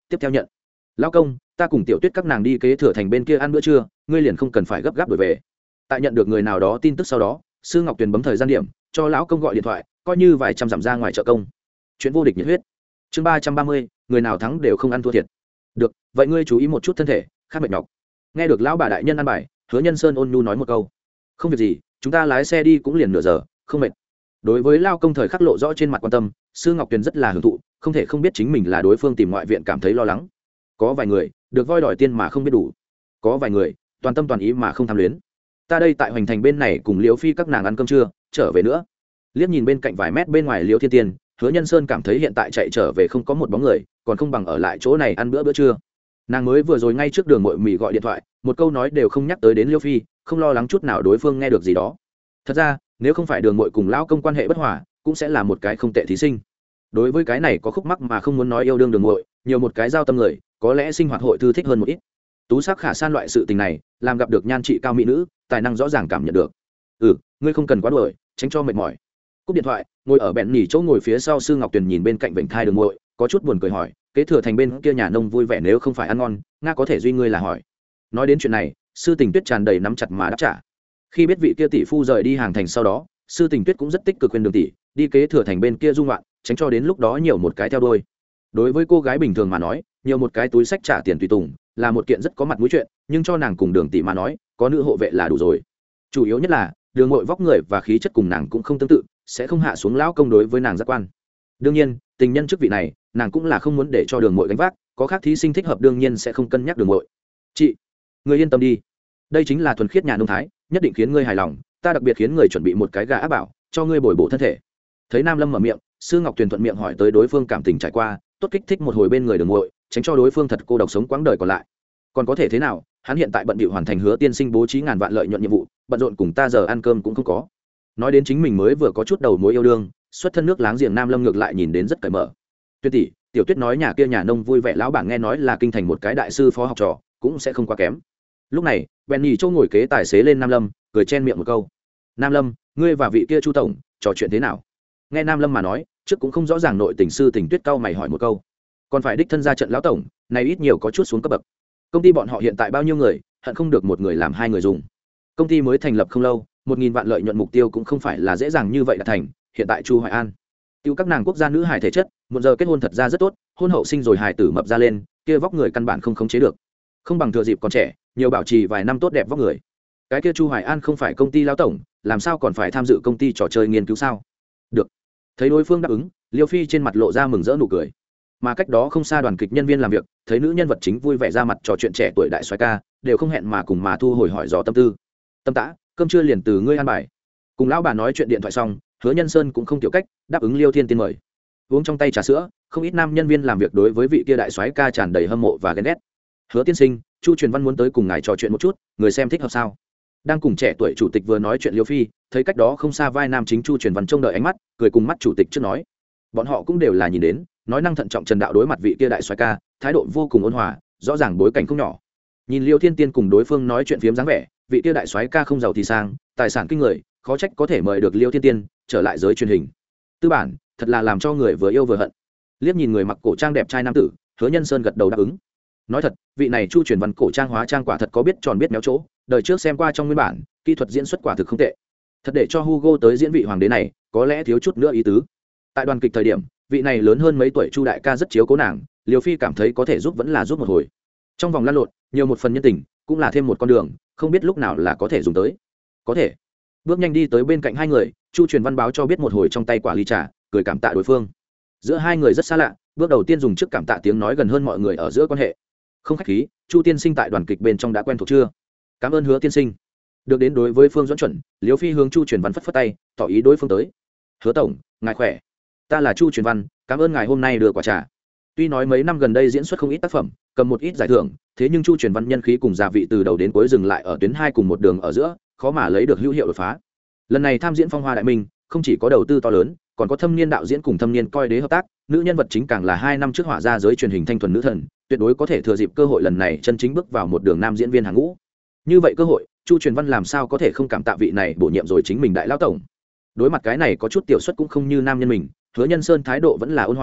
tiếp theo nhận. Lão công, ta cùng tiểu tuyết các nàng đi kế thừa thành bên kia ăn bữa trưa, ngươi liền không cần phải gấp gáp đổi về. Tại nhận được người nào đó tin tức sau đó, sư ngọc tuyền bấm thời gian điểm cho lão công gọi điện thoại, coi như vài trăm dặm ra ngoài chợ công. Chuyện vô địch nhiệt huyết. Chương ba trăm ba mươi, người nào thắng đều không ăn thua thiệt. Được, vậy ngươi chú ý một chút thân thể, khác mệt nhọc. Nghe được lão bà đại nhân ăn bài, Hứa Nhân Sơn ôn nhu nói một câu. Không việc gì, chúng ta lái xe đi cũng liền nửa giờ, không mệt. Đối với lao công thời khắc lộ rõ trên mặt quan tâm, sư ngọc tuyền rất là hưởng thụ, không thể không biết chính mình là đối phương tìm ngoại viện cảm thấy lo lắng. Có vài người được voi đòi tiên mà không biết đủ, có vài người toàn tâm toàn ý mà không tham luyến. Ta đây tại hoành thành bên này cùng Liễu Phi các nàng ăn cơm trưa, trở về nữa. Liếc nhìn bên cạnh vài mét bên ngoài Liễu Thiên Tiên, Hứa Nhân Sơn cảm thấy hiện tại chạy trở về không có một bóng người, còn không bằng ở lại chỗ này ăn bữa bữa trưa. Nàng mới vừa rồi ngay trước đường Mội Mị gọi điện thoại, một câu nói đều không nhắc tới đến Liễu Phi, không lo lắng chút nào đối phương nghe được gì đó. Thật ra, nếu không phải đường Mội cùng lão công quan hệ bất hòa, cũng sẽ là một cái không tệ thí sinh. Đối với cái này có khúc mắc mà không muốn nói yêu đương đường Mội, nhiều một cái giao tâm người, có lẽ sinh hoạt hội thư thích hơn một ít. Tú sắc khả san loại sự tình này, làm gặp được nhan trị cao mỹ nữ, tài năng rõ ràng cảm nhận được. Ừ, ngươi không cần quá đuổi, tránh cho mệt mỏi. Cúp điện thoại, ngồi ở bẹn nhỉ chỗ ngồi phía sau sư ngọc tuyền nhìn bên cạnh vịnh thai đường Mội, có chút buồn cười hỏi, kế thừa thành bên kia nhà nông vui vẻ nếu không phải ăn ngon, nga có thể duy ngươi là hỏi. Nói đến chuyện này, sư tình tuyết tràn đầy nắm chặt mà đáp trả. Khi biết vị kia tỷ phu rời đi hàng thành sau đó, sư tình tuyết cũng rất tích cực khuyên đường tỷ đi kế thừa thành bên kia dung loạn, tránh cho đến lúc đó nhiều một cái theo đôi. Đối với cô gái bình thường mà nói, nhiều một cái túi sách trả tiền tùy tùng là một kiện rất có mặt mũi chuyện, nhưng cho nàng cùng đường tỷ mà nói, có nữ hộ vệ là đủ rồi. Chủ yếu nhất là đường Mội vóc người và khí chất cùng nàng cũng không tương tự, sẽ không hạ xuống lão công đối với nàng giác quan. Đương nhiên, tình nhân chức vị này, nàng cũng là không muốn để cho đường Mội gánh vác, có khác thí sinh thích hợp đương nhiên sẽ không cân nhắc đường Mội. Chị, người yên tâm đi, đây chính là thuần khiết nhà nông thái, nhất định khiến ngươi hài lòng, ta đặc biệt khiến người chuẩn bị một cái gà áp bảo cho ngươi bồi bổ thân thể. Thấy Nam Lâm mở miệng, sư ngọc tuyền thuận miệng hỏi tới đối phương cảm tình trải qua, tốt kích thích một hồi bên người đường Mội, tránh cho đối phương thật cô độc sống quãng đời còn lại. Còn có thể thế nào, hắn hiện tại bận bịu hoàn thành Hứa tiên sinh bố trí ngàn vạn lợi nhuận nhiệm vụ, bận rộn cùng ta giờ ăn cơm cũng không có. Nói đến chính mình mới vừa có chút đầu mối yêu đương, xuất thân nước láng giềng Nam Lâm ngược lại nhìn đến rất cởi mở. Tuyết tỷ, tiểu Tuyết nói nhà kia nhà nông vui vẻ lão bảng nghe nói là kinh thành một cái đại sư phó học trò, cũng sẽ không quá kém. Lúc này, Benny Châu ngồi kế tài xế lên Nam Lâm, cười chen miệng một câu. Nam Lâm, ngươi và vị kia Chu tổng trò chuyện thế nào? Nghe Nam Lâm mà nói, trước cũng không rõ ràng nội tình sư tình Tuyết cao mày hỏi một câu. Còn phải đích thân ra trận lão tổng, này ít nhiều có chút xuống cấp bậc. Công ty bọn họ hiện tại bao nhiêu người, hận không được một người làm hai người dùng. Công ty mới thành lập không lâu, một nghìn vạn lợi nhuận mục tiêu cũng không phải là dễ dàng như vậy đạt thành. Hiện tại Chu Hoài An, tiêu các nàng quốc gia nữ hài thể chất, một giờ kết hôn thật ra rất tốt, hôn hậu sinh rồi hài tử mập ra lên, kia vóc người căn bản không khống chế được. Không bằng thừa dịp còn trẻ, nhiều bảo trì vài năm tốt đẹp vóc người. Cái kia Chu Hoài An không phải công ty lão tổng, làm sao còn phải tham dự công ty trò chơi nghiên cứu sao? Được. Thấy đối phương đáp ứng, Liêu Phi trên mặt lộ ra mừng rỡ nụ cười. Mà cách đó không xa đoàn kịch nhân viên làm việc, thấy nữ nhân vật chính vui vẻ ra mặt trò chuyện trẻ tuổi đại soái ca, đều không hẹn mà cùng mà thu hồi hỏi dò tâm tư. Tâm tã, cơm trưa liền từ ngươi ăn bài. Cùng lão bà nói chuyện điện thoại xong, Hứa Nhân Sơn cũng không tiểu cách, đáp ứng Liêu Thiên Tiên mời. Uống trong tay trà sữa, không ít nam nhân viên làm việc đối với vị kia đại soái ca tràn đầy hâm mộ và ghen ghét. Hứa tiên sinh, Chu Truyền Văn muốn tới cùng ngài trò chuyện một chút, người xem thích hợp sao? Đang cùng trẻ tuổi chủ tịch vừa nói chuyện Liêu Phi, thấy cách đó không xa vai nam chính Chu Truyền Văn trông đợi ánh mắt, cười cùng mắt chủ tịch trước nói. Bọn họ cũng đều là nhìn đến, nói năng thận trọng Trần Đạo đối mặt vị kia đại soái ca, thái độ vô cùng ôn hòa, rõ ràng bối cảnh không nhỏ. Nhìn Liêu Thiên Tiên cùng đối phương nói chuyện phiếm dáng vẻ, vị kia đại soái ca không giàu thì sang, tài sản kinh người, khó trách có thể mời được Liêu Thiên Tiên trở lại giới truyền hình. Tư bản, thật là làm cho người vừa yêu vừa hận. Liếc nhìn người mặc cổ trang đẹp trai nam tử, Hứa Nhân Sơn gật đầu đáp ứng. Nói thật, vị này Chu Truyền Văn cổ trang hóa trang quả thật có biết tròn biết méo chỗ, đời trước xem qua trong nguyên bản, kỹ thuật diễn xuất quả thực không tệ. Thật để cho Hugo tới diễn vị hoàng đế này, có lẽ thiếu chút nữa ý tứ. Tại đoàn kịch thời điểm, vị này lớn hơn mấy tuổi Chu đại ca rất chiếu cố nàng, Liêu Phi cảm thấy có thể giúp vẫn là giúp một hồi. Trong vòng lăn lộn, nhiều một phần nhân tình, cũng là thêm một con đường, không biết lúc nào là có thể dùng tới. Có thể. Bước nhanh đi tới bên cạnh hai người, Chu Truyền Văn báo cho biết một hồi trong tay quả ly trà, cười cảm tạ đối phương. Giữa hai người rất xa lạ, bước đầu tiên dùng trước cảm tạ tiếng nói gần hơn mọi người ở giữa quan hệ. Không khách khí, Chu tiên sinh tại đoàn kịch bên trong đã quen thuộc chưa? Cảm ơn Hứa tiên sinh. Được đến đối với Phương Doãn chuẩn, Liêu Phi hướng Chu Truyền Văn phất phất tay, tỏ ý đối phương tới. Hứa tổng, ngài khỏe. Ta là Chu Truyền Văn, cảm ơn ngài hôm nay đưa quả trà. Tuy nói mấy năm gần đây diễn xuất không ít tác phẩm, cầm một ít giải thưởng, thế nhưng Chu Truyền Văn nhân khí cùng gia vị từ đầu đến cuối dừng lại ở tuyến hai cùng một đường ở giữa, khó mà lấy được hữu hiệu đột phá. Lần này tham diễn Phong Hoa Đại Minh, không chỉ có đầu tư to lớn, còn có thâm niên đạo diễn cùng thâm niên coi đế hợp tác, nữ nhân vật chính càng là hai năm trước hỏa ra giới truyền hình thanh thuần nữ thần, tuyệt đối có thể thừa dịp cơ hội lần này chân chính bước vào một đường nam diễn viên hàng ngũ. Như vậy cơ hội, Chu Truyền Văn làm sao có thể không cảm tạ vị này bổ nhiệm rồi chính mình đại lão tổng. Đối mặt cái này có chút tiểu suất cũng không như nam nhân mình, Hứa Nhân Sơn thái độ vẫn là ôn hòa,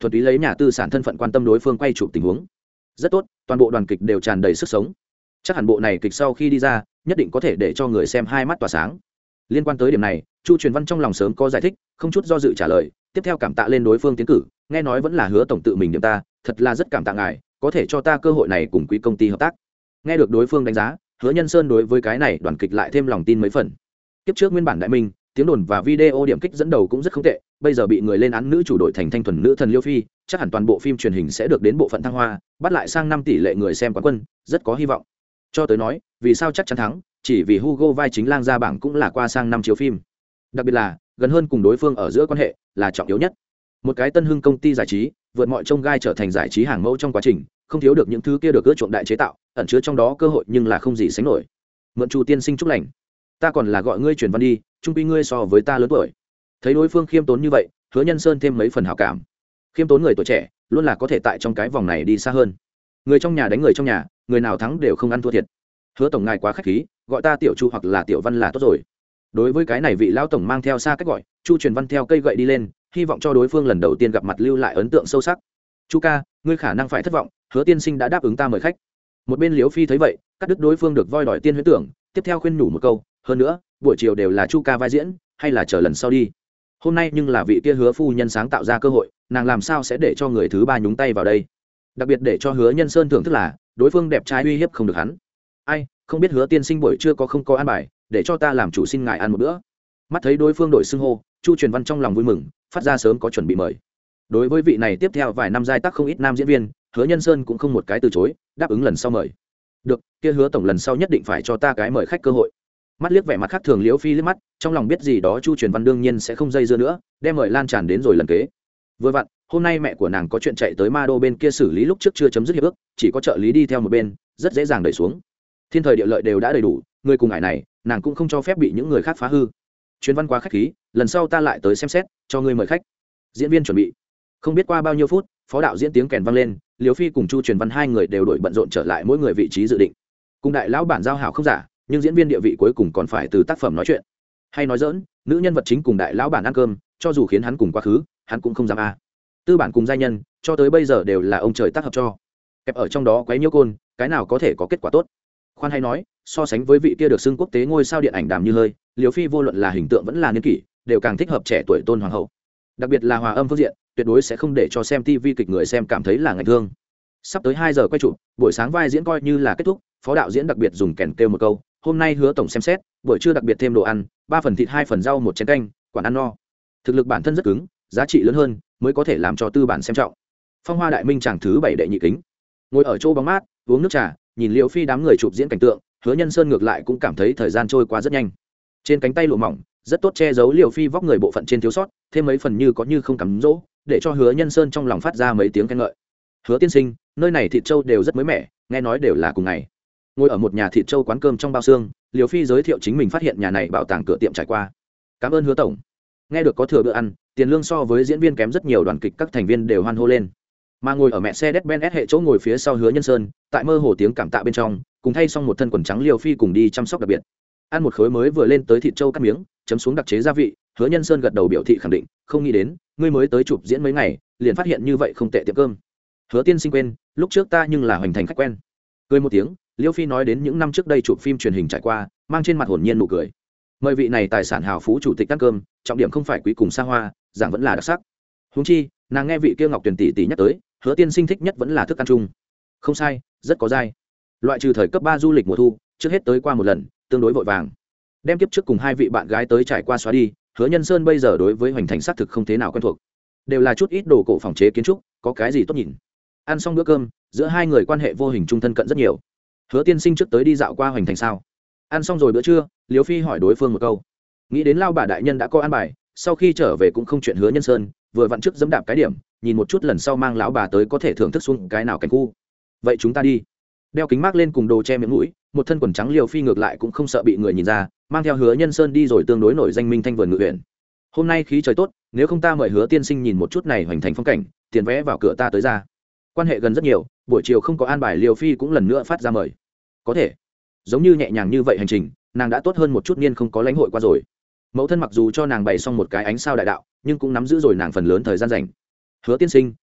thuần túy lấy nhà tư sản thân phận quan tâm đối phương quay chụp tình huống. Rất tốt, toàn bộ đoàn kịch đều tràn đầy sức sống. Chắc hẳn bộ này kịch sau khi đi ra nhất định có thể để cho người xem hai mắt tỏa sáng. Liên quan tới điểm này, Chu Truyền Văn trong lòng sớm có giải thích, không chút do dự trả lời, tiếp theo cảm tạ lên đối phương tiến cử, nghe nói vẫn là Hứa tổng tự mình điểm ta, thật là rất cảm tạ ngài, có thể cho ta cơ hội này cùng quý công ty hợp tác. Nghe được đối phương đánh giá, Hứa Nhân Sơn đối với cái này đoàn kịch lại thêm lòng tin mấy phần. Tiếp trước nguyên bản đại minh, tiếng đồn và video điểm kích dẫn đầu cũng rất không tệ, bây giờ bị người lên án nữ chủ đội thành thanh thuần nữ thần Liêu Phi, chắc hẳn toàn bộ phim truyền hình sẽ được đến bộ phận thăng hoa, bắt lại sang năm tỷ lệ người xem quán quân, rất có hy vọng. Cho tới nói, vì sao chắc chắn thắng, chỉ vì Hugo vai chính lang ra bảng cũng là qua sang năm chiếu phim. Đặc biệt là, gần hơn cùng đối phương ở giữa quan hệ là trọng yếu nhất. Một cái tân hưng công ty giải trí, vượt mọi trông gai trở thành giải trí hàng mẫu trong quá trình, không thiếu được những thứ kia được ưa chuộng đại chế tạo, ẩn chứa trong đó cơ hội nhưng là không gì sánh nổi. Mượn Chu tiên sinh chúc lành, ta còn là gọi ngươi Truyền Văn đi, trung quy ngươi so với ta lớn tuổi. Thấy đối phương khiêm tốn như vậy, Hứa Nhân Sơn thêm mấy phần hảo cảm. Khiêm tốn người tuổi trẻ, luôn là có thể tại trong cái vòng này đi xa hơn. Người trong nhà đánh người trong nhà, người nào thắng đều không ăn thua thiệt. Hứa tổng ngài quá khách khí, gọi ta tiểu Chu hoặc là tiểu Văn là tốt rồi. Đối với cái này vị lão tổng mang theo xa cách gọi, Chu Truyền Văn theo cây gậy đi lên, hy vọng cho đối phương lần đầu tiên gặp mặt lưu lại ấn tượng sâu sắc. Chu ca, ngươi khả năng phải thất vọng, Hứa tiên sinh đã đáp ứng ta mời khách. Một bên Liễu Phi thấy vậy, cắt đứt đối phương được voi đòi tiên huyễn tưởng, tiếp theo khuyên nhủ một câu, hơn nữa, buổi chiều đều là Chu ca vai diễn, hay là chờ lần sau đi. Hôm nay nhưng là vị kia Hứa phu nhân sáng tạo ra cơ hội, nàng làm sao sẽ để cho người thứ ba nhúng tay vào đây? Đặc biệt để cho Hứa Nhân Sơn thưởng thức là, đối phương đẹp trai uy hiếp không được hắn. Ai, không biết Hứa tiên sinh buổi trưa có không có ăn bài, để cho ta làm chủ xin ngài ăn một bữa. Mắt thấy đối phương đổi xưng hô, Chu Truyền Văn trong lòng vui mừng, phát ra sớm có chuẩn bị mời. Đối với vị này tiếp theo vài năm giai tác không ít nam diễn viên, Hứa Nhân Sơn cũng không một cái từ chối, đáp ứng lần sau mời. Được, kia Hứa tổng lần sau nhất định phải cho ta cái mời khách cơ hội. Mắt liếc vẻ mặt khác thường Liễu Phi liếc mắt, trong lòng biết gì đó Chu Truyền Văn đương nhiên sẽ không dây dưa nữa, đem mời lan tràn đến rồi lần kế. Vừa vặn, hôm nay mẹ của nàng có chuyện chạy tới Ma Đô bên kia xử lý lúc trước chưa chấm dứt hiệp ước, chỉ có trợ lý đi theo một bên, rất dễ dàng đẩy xuống. Thiên thời địa lợi đều đã đầy đủ, người cùng ải này, nàng cũng không cho phép bị những người khác phá hư. Truyền Văn quá khách khí, lần sau ta lại tới xem xét, cho ngươi mời khách. Diễn viên chuẩn bị. Không biết qua bao nhiêu phút, phó đạo diễn tiếng kèn vang lên, Liễu Phi cùng Chu Truyền Văn hai người đều đổi bận rộn trở lại mỗi người vị trí dự định. Cùng đại lão bản giao hảo không giả, nhưng diễn viên địa vị cuối cùng còn phải từ tác phẩm nói chuyện. Hay nói dỡn, nữ nhân vật chính cùng đại lão bản ăn cơm, cho dù khiến hắn cùng quá khứ, hắn cũng không dám a. Tư bản cùng giai nhân, cho tới bây giờ đều là ông trời tác hợp cho. Kẹp ở trong đó quấy nhiễu côn, cái nào có thể có kết quả tốt. Khoan hay nói, so sánh với vị kia được xưng quốc tế ngôi sao điện ảnh Đàm Như Hơi, Liễu Phi vô luận là hình tượng vẫn là niên kỷ, đều càng thích hợp trẻ tuổi Tôn hoàng hậu. Đặc biệt là hòa âm phương diện, tuyệt đối sẽ không để cho xem ti vi kịch người xem cảm thấy là ngại thương. Sắp tới hai giờ quay chụp, buổi sáng vai diễn coi như là kết thúc, phó đạo diễn đặc biệt dùng kèn kêu một câu, hôm nay Hứa tổng xem xét, buổi trưa đặc biệt thêm đồ ăn, ba phần thịt hai phần rau một chén canh, quản ăn no. Thực lực bản thân rất cứng, giá trị lớn hơn mới có thể làm cho tư bản xem trọng. Phong Hoa Đại Minh chàng thứ bảy đệ nhị kính, ngồi ở chỗ bóng mát, uống nước trà, nhìn Liễu Phi đám người chụp diễn cảnh tượng, Hứa Nhân Sơn ngược lại cũng cảm thấy thời gian trôi qua rất nhanh. Trên cánh tay lụa mỏng, rất tốt che giấu Liễu Phi vóc người bộ phận trên thiếu sót, thêm mấy phần như có như không cắm dỗ, để cho Hứa Nhân Sơn trong lòng phát ra mấy tiếng khen ngợi. Hứa tiên sinh, nơi này thịt trâu đều rất mới mẻ, nghe nói đều là cùng ngày. Ngồi ở một nhà thịt trâu quán cơm trong bao xương, Liễu Phi giới thiệu chính mình phát hiện nhà này bảo tàng cửa tiệm trải qua. Cảm ơn Hứa tổng. Nghe được có thừa bữa ăn, tiền lương so với diễn viên kém rất nhiều, đoàn kịch các thành viên đều hoan hô lên. Mà ngồi ở mẹ xe Mercedes-Benz hệ chỗ ngồi phía sau Hứa Nhân Sơn, tại mơ hồ tiếng cảm tạ bên trong, cùng thay xong một thân quần trắng Liễu Phi cùng đi chăm sóc đặc biệt. Ăn một khối mới vừa lên tới thịt trâu cắt miếng, chấm xuống đặc chế gia vị, Hứa Nhân Sơn gật đầu biểu thị khẳng định, không nghĩ đến, ngươi mới tới chụp diễn mấy ngày, liền phát hiện như vậy không tệ tiệm cơm. Hứa tiên sinh quên, lúc trước ta nhưng là hoành thành khách quen. Cười một tiếng, Liễu Phi nói đến những năm trước đây chụp phim truyền hình trải qua, mang trên mặt hồn nhiên nụ cười. Mời vị này tài sản hào phú chủ tịch ăn cơm, trọng điểm không phải quý cùng xa hoa, dạng vẫn là đặc sắc. Huống chi, nàng nghe vị kia Ngọc Tuyền tỷ tỷ nhắc tới, Hứa tiên sinh thích nhất vẫn là thức ăn chung. Không sai, rất có dai. Loại trừ thời cấp ba du lịch mùa thu, trước hết tới qua một lần, tương đối vội vàng. Đem kiếp trước cùng hai vị bạn gái tới trải qua xóa đi, Hứa Nhân Sơn bây giờ đối với hoành thành xác thực không thế nào quen thuộc. Đều là chút ít đồ cổ phòng chế kiến trúc, có cái gì tốt nhìn. Ăn xong bữa cơm, giữa hai người quan hệ vô hình trung thân cận rất nhiều. Hứa tiên sinh trước tới đi dạo qua hoành thành sao? Ăn xong rồi bữa trưa, Liễu Phi hỏi đối phương một câu. Nghĩ đến lao bà đại nhân đã có ăn bài, sau khi trở về cũng không chuyện Hứa Nhân Sơn, vừa vặn trước dẫm đạp cái điểm, nhìn một chút lần sau mang lão bà tới có thể thưởng thức xuống cái nào cảnh khu. Vậy chúng ta đi. Đeo kính mát lên cùng đồ che miệng mũi, một thân quần trắng Liễu Phi ngược lại cũng không sợ bị người nhìn ra, mang theo Hứa Nhân Sơn đi rồi tương đối nổi danh Minh Thanh vườn ngự huyện. Hôm nay khí trời tốt, nếu không ta mời Hứa tiên sinh nhìn một chút này hoành thành phong cảnh, tiền vé vào cửa ta tới ra. Quan hệ gần rất nhiều, buổi chiều không có an bài, Liễu Phi cũng lần nữa phát ra mời. Có thể. Giống như nhẹ nhàng như vậy hành trình, nàng đã tốt hơn một chút niên không có lãnh hội qua rồi. Mẫu thân mặc dù cho nàng bày xong một cái ánh sao đại đạo, nhưng cũng nắm giữ rồi nàng phần lớn thời gian rảnh. Hứa tiên sinh,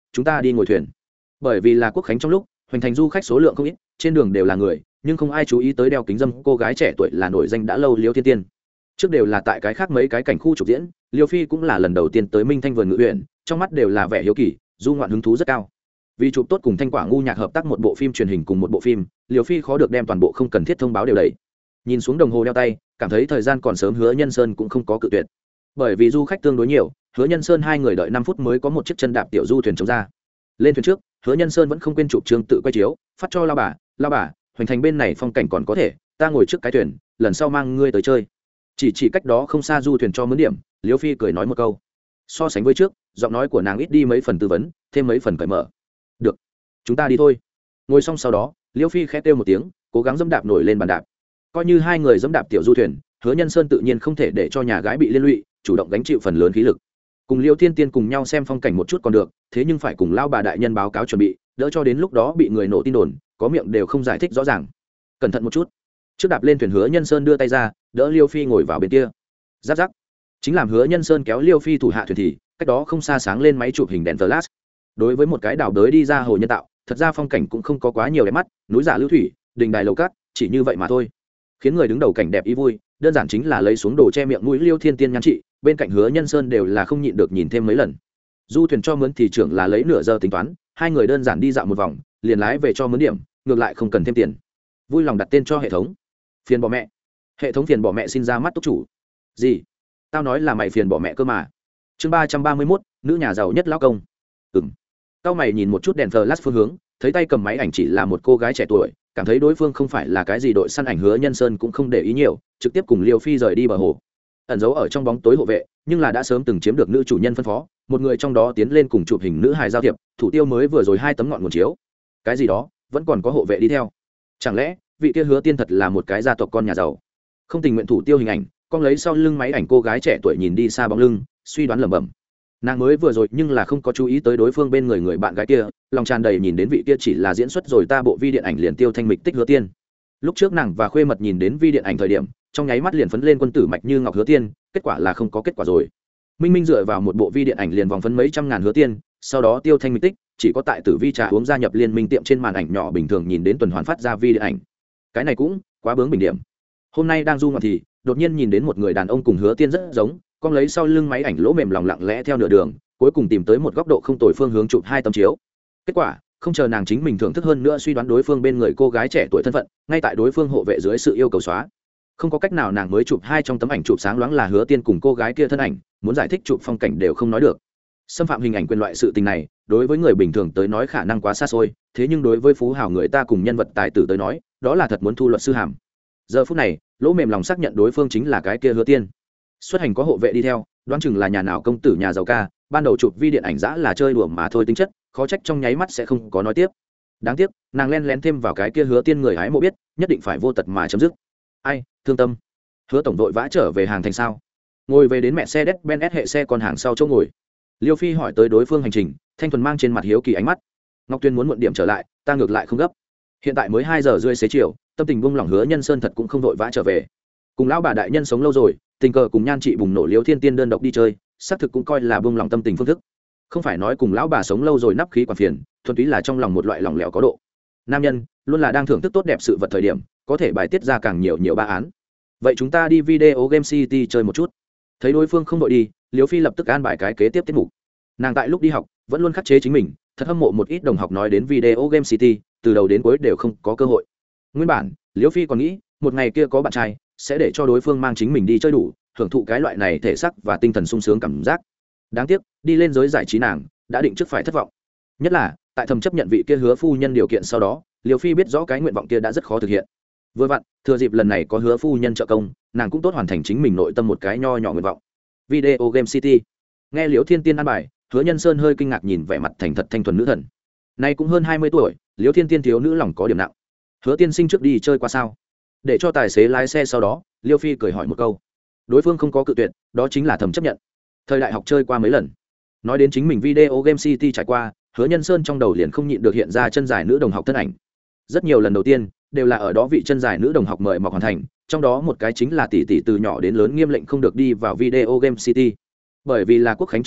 chúng ta đi ngồi thuyền. Bởi vì là quốc khánh trong lúc hoành thành du khách số lượng không ít, trên đường đều là người, nhưng không ai chú ý tới đeo kính dâm cô gái trẻ tuổi là nổi danh đã lâu Liêu Thiên Tiên. Trước đều là tại cái khác mấy cái cảnh khu trục diễn, Liêu Phi cũng là lần đầu tiên tới Minh Thanh vườn ngự huyện, trong mắt đều là vẻ hiếu kỳ, du ngoạn hứng thú rất cao. Vì chụp tốt cùng Thanh Quả ngu nhạc hợp tác một bộ phim truyền hình cùng một bộ phim, Liêu Phi khó được đem toàn bộ không cần thiết thông báo đều đầy. Nhìn xuống đồng hồ đeo tay, cảm thấy thời gian còn sớm, Hứa Nhân Sơn cũng không có cự tuyệt. Bởi vì du khách tương đối nhiều, Hứa Nhân Sơn hai người đợi năm phút mới có một chiếc chân đạp tiểu du thuyền chống ra. Lên thuyền trước, Hứa Nhân Sơn vẫn không quên chụp chương tự quay chiếu, phát cho lao bà, lao bà, hoành thành bên này phong cảnh còn có thể, ta ngồi trước cái thuyền, lần sau mang ngươi tới chơi. Chỉ chỉ cách đó không xa du thuyền cho mướn điểm, Liêu Phi cười nói một câu. So sánh với trước, giọng nói của nàng ít đi mấy phần tư vấn, thêm mấy phần cởi mở. Được, chúng ta đi thôi. Ngồi xong sau đó, Liêu Phi khẽ kêu một tiếng, cố gắng dẫm đạp nổi lên bàn đạp. Coi như hai người dẫm đạp tiểu du thuyền, Hứa Nhân Sơn tự nhiên không thể để cho nhà gái bị liên lụy, chủ động gánh chịu phần lớn khí lực. Cùng Liêu Thiên Tiên cùng nhau xem phong cảnh một chút còn được, thế nhưng phải cùng lao bà đại nhân báo cáo chuẩn bị, đỡ cho đến lúc đó bị người nổ tin đồn, có miệng đều không giải thích rõ ràng. Cẩn thận một chút. Trước đạp lên thuyền, Hứa Nhân Sơn đưa tay ra, đỡ Liêu Phi ngồi vào bên kia. Giáp giáp. Chính làm Hứa Nhân Sơn kéo Liêu Phi thủ hạ thuyền thì, cách đó không xa sáng lên máy chụp hình đèn flash. Đối với một cái đảo đới đi ra hồ nhân tạo, thật ra phong cảnh cũng không có quá nhiều đẹp mắt, núi giả lưu thủy, đình đài lầu cát, chỉ như vậy mà thôi. Khiến người đứng đầu cảnh đẹp ý vui, đơn giản chính là lấy xuống đồ che miệng mũi Liêu Thiên Tiên nhan trị, bên cạnh Hứa Nhân Sơn đều là không nhịn được nhìn thêm mấy lần. Du thuyền cho mướn thì trưởng là lấy nửa giờ tính toán, hai người đơn giản đi dạo một vòng, liền lái về cho mướn điểm, ngược lại không cần thêm tiền. Vui lòng đặt tên cho hệ thống. Phiền bỏ mẹ. Hệ thống phiền bỏ mẹ xin ra mắt túc chủ. Gì? Tao nói là mày phiền bỏ mẹ cơ mà. Chương ba trăm ba mươi mốt, nữ nhà giàu nhất lão công. Ừm. Tao mày nhìn một chút đèn flash phương hướng, thấy tay cầm máy ảnh chỉ là một cô gái trẻ tuổi, cảm thấy đối phương không phải là cái gì đội săn ảnh, Hứa Nhân Sơn cũng không để ý nhiều, trực tiếp cùng Liêu Phi rời đi bờ hồ. Ẩn giấu ở trong bóng tối hộ vệ, nhưng là đã sớm từng chiếm được nữ chủ nhân phân phó, một người trong đó tiến lên cùng chụp hình nữ hài giao thiệp, thủ tiêu mới vừa rồi hai tấm ngọn nguồn chiếu. Cái gì đó, vẫn còn có hộ vệ đi theo. Chẳng lẽ vị kia Hứa Tiên thật là một cái gia tộc con nhà giàu? Không tình nguyện thủ tiêu hình ảnh, con lấy sau lưng máy ảnh cô gái trẻ tuổi nhìn đi xa bóng lưng, suy đoán lẩm bẩm. Nàng mới vừa rồi nhưng là không có chú ý tới đối phương bên người người bạn gái kia, lòng tràn đầy nhìn đến vị kia chỉ là diễn xuất rồi ta bộ vi điện ảnh liền tiêu thanh mịch tích Hứa Tiên. Lúc trước nàng và Khuê Mật nhìn đến vi điện ảnh thời điểm, trong nháy mắt liền phấn lên quân tử mạch như ngọc Hứa Tiên, kết quả là không có kết quả rồi. Minh Minh dựa vào một bộ vi điện ảnh liền vòng phấn mấy trăm ngàn Hứa Tiên, sau đó tiêu thanh mịch tích, chỉ có tại Tử Vi trà uống gia nhập liên minh tiệm trên màn ảnh nhỏ bình thường nhìn đến tuần hoàn phát ra vi điện ảnh. Cái này cũng quá bướng bình điểm. Hôm nay đang du ngoạn thì đột nhiên nhìn đến một người đàn ông cùng Hứa Tiên rất giống, con lấy sau lưng máy ảnh lỗ mềm lòng lặng lẽ theo nửa đường, cuối cùng tìm tới một góc độ không tồi phương hướng chụp hai tấm chiếu. Kết quả không chờ nàng chính mình thưởng thức hơn nữa suy đoán đối phương bên người cô gái trẻ tuổi thân phận, ngay tại đối phương hộ vệ dưới sự yêu cầu xóa. Không có cách nào, nàng mới chụp hai trong tấm ảnh chụp sáng loáng là Hứa Tiên cùng cô gái kia thân ảnh, muốn giải thích chụp phong cảnh đều không nói được. Xâm phạm hình ảnh quyền loại sự tình này, đối với người bình thường tới nói khả năng quá xa xôi, thế nhưng đối với phú hào người ta cùng nhân vật tài tử tới nói, đó là thật muốn thu luật sư hàm. Giờ phút này, lỗ mềm lòng xác nhận đối phương chính là cái kia Hứa Tiên. Xuất hành có hộ vệ đi theo, đoán chừng là nhà nào công tử nhà giàu ca, ban đầu chụp vi điện ảnh dã là chơi đùa mà thôi tính chất, khó trách trong nháy mắt sẽ không có nói tiếp. Đáng tiếc, nàng len lén thêm vào cái kia Hứa Tiên người hái mộ biết, nhất định phải vô tật mà chấm dứt. Ai, thương tâm. Hứa tổng đội vã trở về hàng thành sao? Ngồi về đến mẹ xe Mercedes-Benz hệ xe còn hàng sau chỗ ngồi. Liêu Phi hỏi tới đối phương hành trình, Thanh Thuần mang trên mặt hiếu kỳ ánh mắt. Ngọc Tuyên muốn muộn điểm trở lại, ta ngược lại không gấp. Hiện tại mới hai giờ rưỡi xế chiều, tâm tình buông lỏng, Hứa Nhân Sơn thật cũng không vội vã trở về. Cùng lão bà đại nhân sống lâu rồi, tình cờ cùng nhan chị bùng nổ Liêu Thiên Tiên đơn độc đi chơi, xác thực cũng coi là buông lỏng tâm tình phương thức. Không phải nói cùng lão bà sống lâu rồi nắp khí quản phiền, thuần túy là trong lòng một loại lỏng lẻo có độ. Nam nhân luôn là đang thưởng thức tốt đẹp sự vật thời điểm, có thể bài tiết ra càng nhiều nhiều ba án. Vậy chúng ta đi Video Game City chơi một chút. Thấy đối phương không đội đi, Liêu Phi lập tức an bài cái kế tiếp tiết mục. Nàng tại lúc đi học vẫn luôn khắc chế chính mình, thật hâm mộ một ít đồng học nói đến Video Game City, từ đầu đến cuối đều không có cơ hội. Nguyên bản Liêu Phi còn nghĩ một ngày kia có bạn trai sẽ để cho đối phương mang chính mình đi chơi đủ, hưởng thụ cái loại này thể xác và tinh thần sung sướng cảm giác. Đáng tiếc đi lên giới giải trí nàng đã định trước phải thất vọng. Nhất là tại thầm chấp nhận vị kia Hứa phu nhân điều kiện sau đó, Liêu Phi biết rõ cái nguyện vọng kia đã rất khó thực hiện. Vừa vặn thừa dịp lần này có Hứa phu nhân trợ công, nàng cũng tốt hoàn thành chính mình nội tâm một cái nho nhỏ nguyện vọng. Video Game City. Nghe Liễu Thiên Tiên an bài, Hứa Nhân Sơn hơi kinh ngạc nhìn vẻ mặt thành thật thanh thuần nữ thần. Nay cũng hơn hai mươi tuổi, Liễu Thiên Tiên thiếu nữ lòng có điểm nặng. Hứa tiên sinh trước đi chơi qua sao? Để cho tài xế lái xe, sau đó Liêu Phi cười hỏi một câu. Đối phương không có cự tuyệt, đó chính là thầm chấp nhận. Thời đại học chơi qua mấy lần. Nói đến chính mình Video Game City trải qua, Hứa Nhân Sơn trong đầu liền không nhịn được hiện ra chân dài nữ đồng học thân ảnh. Rất nhiều lần đầu tiên đều là ở đó vị chân dài nữ đồng học mời mọc hoàn thành, trong đó một cái chính là tỷ tỷ từ nhỏ đến lớn nghiêm lệnh không được đi vào Video Game City. Bởi vì là quốc khánh trong lúc,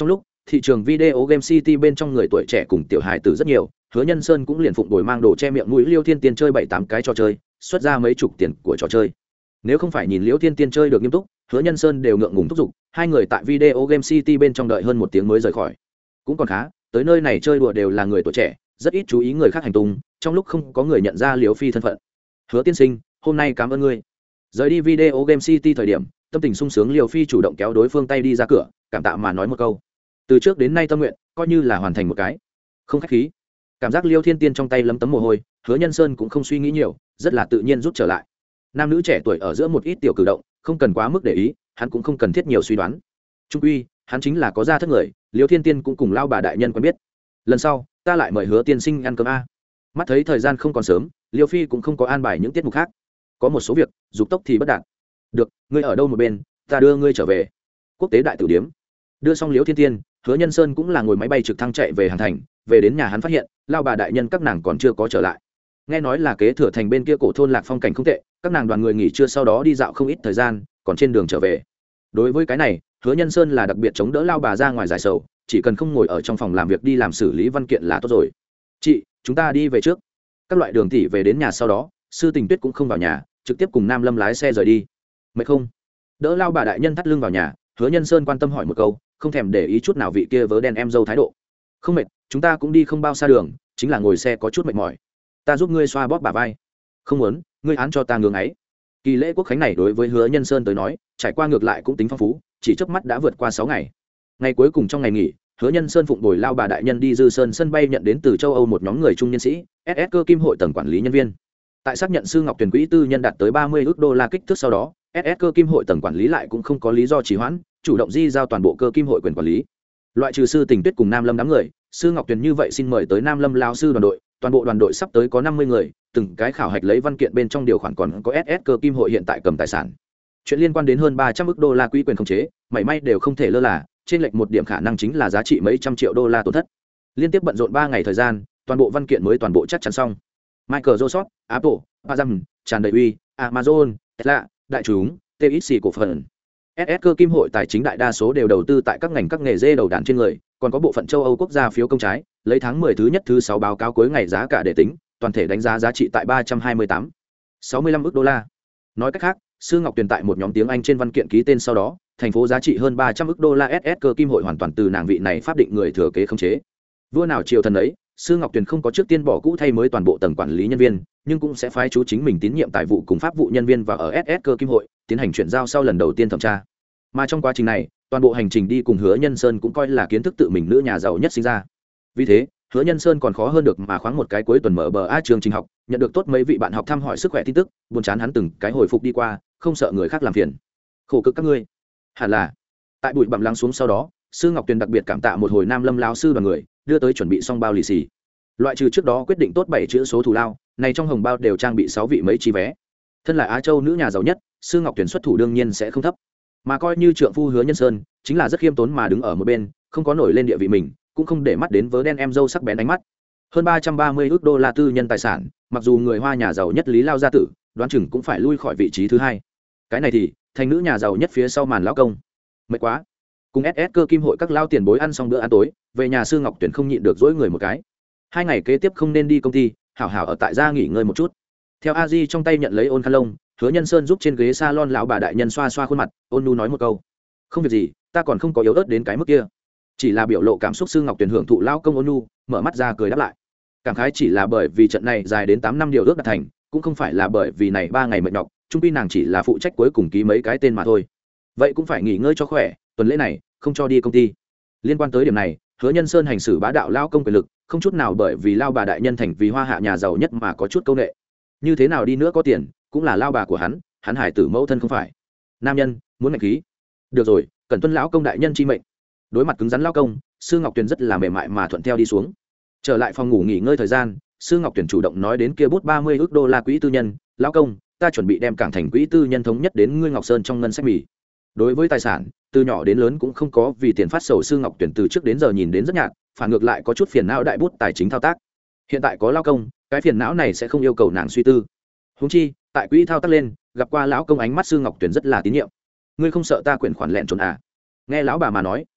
thị trường video game city bên trong người tuổi trẻ cùng tiểu hài tử rất nhiều, Hứa Nhân Sơn cũng liền phụng đổi mang đồ che miệng mũi Liêu Thiên Tiên chơi bảy tám cái trò chơi, xuất ra mấy chục tiền của trò chơi. Nếu không phải nhìn Liêu Thiên Tiên chơi được nghiêm túc, Hứa Nhân Sơn đều ngượng ngùng thúc giục, hai người tại video game city bên trong đợi hơn một tiếng mới rời khỏi. Cũng còn khá, tới nơi này chơi đùa đều là người tuổi trẻ, rất ít chú ý người khác hành tung, trong lúc không có người nhận ra Liêu Phi thân phận. Hứa tiên sinh, hôm nay cảm ơn ngươi. Rời đi video game city thời điểm, tâm tình sung sướng Liêu Phi chủ động kéo đối phương tay đi ra cửa, cảm tạ mà nói một câu. Từ trước đến nay tâm nguyện, coi như là hoàn thành một cái. Không khách khí. Cảm giác Liêu Thiên Tiên trong tay lấm tấm mồ hôi, Hứa Nhân Sơn cũng không suy nghĩ nhiều, rất là tự nhiên rút trở lại. Nam nữ trẻ tuổi ở giữa một ít tiểu cử động, không cần quá mức để ý, hắn cũng không cần thiết nhiều suy đoán. Trung quy, hắn chính là có gia thất người, Liêu Thiên Tiên cũng cùng lao bà đại nhân quen biết. Lần sau, ta lại mời Hứa tiên sinh ăn cơm a. Mắt thấy thời gian không còn sớm, Liêu Phi cũng không có an bài những tiết mục khác. Có một số việc, dục tốc thì bất đạt. Được, ngươi ở đâu một bên, ta đưa ngươi trở về. Quốc tế đại tử điếm. Đưa xong Liêu Thiên Tiên, Hứa Nhân Sơn cũng là ngồi máy bay trực thăng chạy về Hàn Thành, về đến nhà hắn phát hiện, lao bà đại nhân các nàng còn chưa có trở lại. Nghe nói là kế thừa thành bên kia cổ thôn lạc phong cảnh không tệ, các nàng đoàn người nghỉ trưa sau đó đi dạo không ít thời gian, còn trên đường trở về. Đối với cái này, Hứa Nhân Sơn là đặc biệt chống đỡ lao bà ra ngoài giải sầu, chỉ cần không ngồi ở trong phòng làm việc đi làm xử lý văn kiện là tốt rồi. Chị, chúng ta đi về trước. Các loại đường tỷ về đến nhà sau đó, Sư Tình Tuyết cũng không vào nhà, trực tiếp cùng Nam Lâm lái xe rời đi. Mệt không? Đỡ lao bà đại nhân thắt lưng vào nhà, Hứa Nhân Sơn quan tâm hỏi một câu, không thèm để ý chút nào vị kia vớ đen em dâu thái độ. Không mệt, chúng ta cũng đi không bao xa đường, chính là ngồi xe có chút mệt mỏi. Ta giúp ngươi xoa bóp bả vai. Không muốn, ngươi án cho ta ngưỡng ấy. Kỳ lễ quốc khánh này đối với Hứa Nhân Sơn tới nói, trải qua ngược lại cũng tính phong phú, chỉ chớp mắt đã vượt qua sáu ngày. Ngày cuối cùng trong ngày nghỉ, Hứa Nhân Sơn phụng bồi lao bà đại nhân đi Dư Sơn sân bay nhận đến từ châu Âu một nhóm người trung nhân sĩ, ét ét cơ kim hội tầng quản lý nhân viên. Tại xác nhận Sư Ngọc Tuyền quỹ tư nhân đạt tới ba mươi ức đô la kích thước sau đó, ét ét cơ kim hội tầng quản lý lại cũng không có lý do trì hoãn, chủ động di giao toàn bộ cơ kim hội quyền quản lý. Loại trừ Sư Tình Tuyết cùng Nam Lâm đám người, Sư Ngọc Tuyền như vậy xin mời tới Nam Lâm lão sư đoàn đội, toàn bộ đoàn đội sắp tới có năm mươi người, từng cái khảo hạch lấy văn kiện bên trong điều khoản còn có ét ét cơ kim hội hiện tại cầm tài sản. Chuyện liên quan đến hơn ba trăm ức đô la quỹ quyền khống chế, mảy may đều không thể lơ là, trên lệch một điểm khả năng chính là giá trị mấy trăm triệu đô la tổn thất. Liên tiếp bận rộn ba ngày thời gian, toàn bộ văn kiện mới toàn bộ chắc chắn xong. Microsoft, Apple, Amazon, tràn đầy uy, Amazon, Tesla, đại chúng, tê ích xê cổ phần. ét ét cơ kim hội tài chính đại đa số đều đầu tư tại các ngành các nghề dê đầu đàn trên người, còn có bộ phận châu Âu quốc gia phiếu công trái, lấy tháng mười thứ nhất thứ sáu báo cáo cuối ngày giá cả để tính, toàn thể đánh giá giá trị tại ba trăm hai mươi tám, sáu mươi lăm ức đô la. Nói cách khác, Sư Ngọc Tuyền tại một nhóm tiếng Anh trên văn kiện ký tên sau đó, thành phố giá trị hơn ba trăm ức đô la ét ét cơ kim hội hoàn toàn từ nàng vị này pháp định người thừa kế khống chế. Vua nào triều thần ấy, Sư Ngọc Tuyền không có trước tiên bỏ cũ thay mới toàn bộ tầng quản lý nhân viên, nhưng cũng sẽ phái chú chính mình tín nhiệm tài vụ cùng pháp vụ nhân viên vào ở ét ét cơ kim hội, tiến hành chuyển giao sau lần đầu tiên thẩm tra. Mà trong quá trình này, toàn bộ hành trình đi cùng Hứa Nhân Sơn cũng coi là kiến thức tự mình nữ nhà giàu nhất sinh ra. Vì thế, Hứa Nhân Sơn còn khó hơn được mà khoáng một cái cuối tuần mở bờ a trường trình học, nhận được tốt mấy vị bạn học thăm hỏi sức khỏe tin tức, buồn chán hắn từng cái hồi phục đi qua, không sợ người khác làm phiền. Khổ cực các ngươi. Hẳn là tại bụi bặm lắng xuống sau đó, Sư Ngọc Tuyền đặc biệt cảm tạ một hồi Nam Lâm lão sư đoàn người, đưa tới chuẩn bị xong bao lì xì. Loại trừ trước đó quyết định tốt bảy chữ số thù lao, này trong hồng bao đều trang bị sáu vị mấy chi vé. Thân là Á Châu nữ nhà giàu nhất, Sư Ngọc Tuyền xuất thủ đương nhiên sẽ không thấp. Mà coi như trượng phu Hứa Nhân Sơn, chính là rất khiêm tốn mà đứng ở một bên, không có nổi lên địa vị mình, cũng không để mắt đến vớ đen em dâu sắc bén ánh mắt. Hơn ba trăm ba mươi ức đô la tư nhân tài sản, mặc dù người Hoa nhà giàu nhất Lý Lao gia tử, đoán chừng cũng phải lui khỏi vị trí thứ hai. Cái này thì, thành nữ nhà giàu nhất phía sau màn lão công. Mệt quá. Cùng ét ét cơ kim hội các lao tiền bối ăn xong bữa ăn tối, về nhà Sư Ngọc Tuyền không nhịn được dỗi người một cái. Hai ngày kế tiếp không nên đi công ty, hảo hảo ở tại gia nghỉ ngơi một chút. Theo a di trong tay nhận lấy ôn khăn lông, Hứa Nhân Sơn giúp trên ghế salon lão bà đại nhân xoa xoa khuôn mặt, ôn nu nói một câu: không việc gì, ta còn không có yếu ớt đến cái mức kia. Chỉ là biểu lộ cảm xúc Sư Ngọc Tuyền hưởng thụ lão công ôn nu, mở mắt ra cười đáp lại. Cảm khái chỉ là bởi vì trận này dài đến tám năm điều ước đạt thành, cũng không phải là bởi vì này ba ngày mệt nhọc, trung quy nàng chỉ là phụ trách cuối cùng ký mấy cái tên mà thôi. Vậy cũng phải nghỉ ngơi cho khỏe, tuần lễ này không cho đi công ty. Liên quan tới điểm này, Hứa Nhân Sơn hành xử bá đạo lao công quyền lực, không chút nào bởi vì lao bà đại nhân thành vì hoa hạ nhà giàu nhất mà có chút câu nệ. Như thế nào đi nữa có tiền, cũng là lao bà của hắn, hắn hải tử mẫu thân không phải. Nam nhân muốn ngạch khí. Được rồi, cần tuân lão công đại nhân chi mệnh. Đối mặt cứng rắn lao công, Sư Ngọc Tuyền rất là mềm mại mà thuận theo đi xuống. Trở lại phòng ngủ nghỉ ngơi thời gian, Sư Ngọc Tuyền chủ động nói đến kia bút ba mươi ức đô la quỹ tư nhân, lão công, ta chuẩn bị đem cảng thành quỹ tư nhân thống nhất đến ngươi Ngọc Sơn trong ngân sách mì. Đối với tài sản, từ nhỏ đến lớn cũng không có vì tiền phát sầu. Sư Ngọc Tuyền từ trước đến giờ nhìn đến rất nhạt, phản ngược lại có chút phiền não đại bút tài chính thao tác. Hiện tại có lao công, cái phiền não này sẽ không yêu cầu nàng suy tư. Huống chi, tại quỹ thao tác lên, gặp qua lão công ánh mắt Sư Ngọc Tuyền rất là tín nhiệm. Ngươi không sợ ta quyển khoản lẹn trốn à? Nghe lão bà mà nói,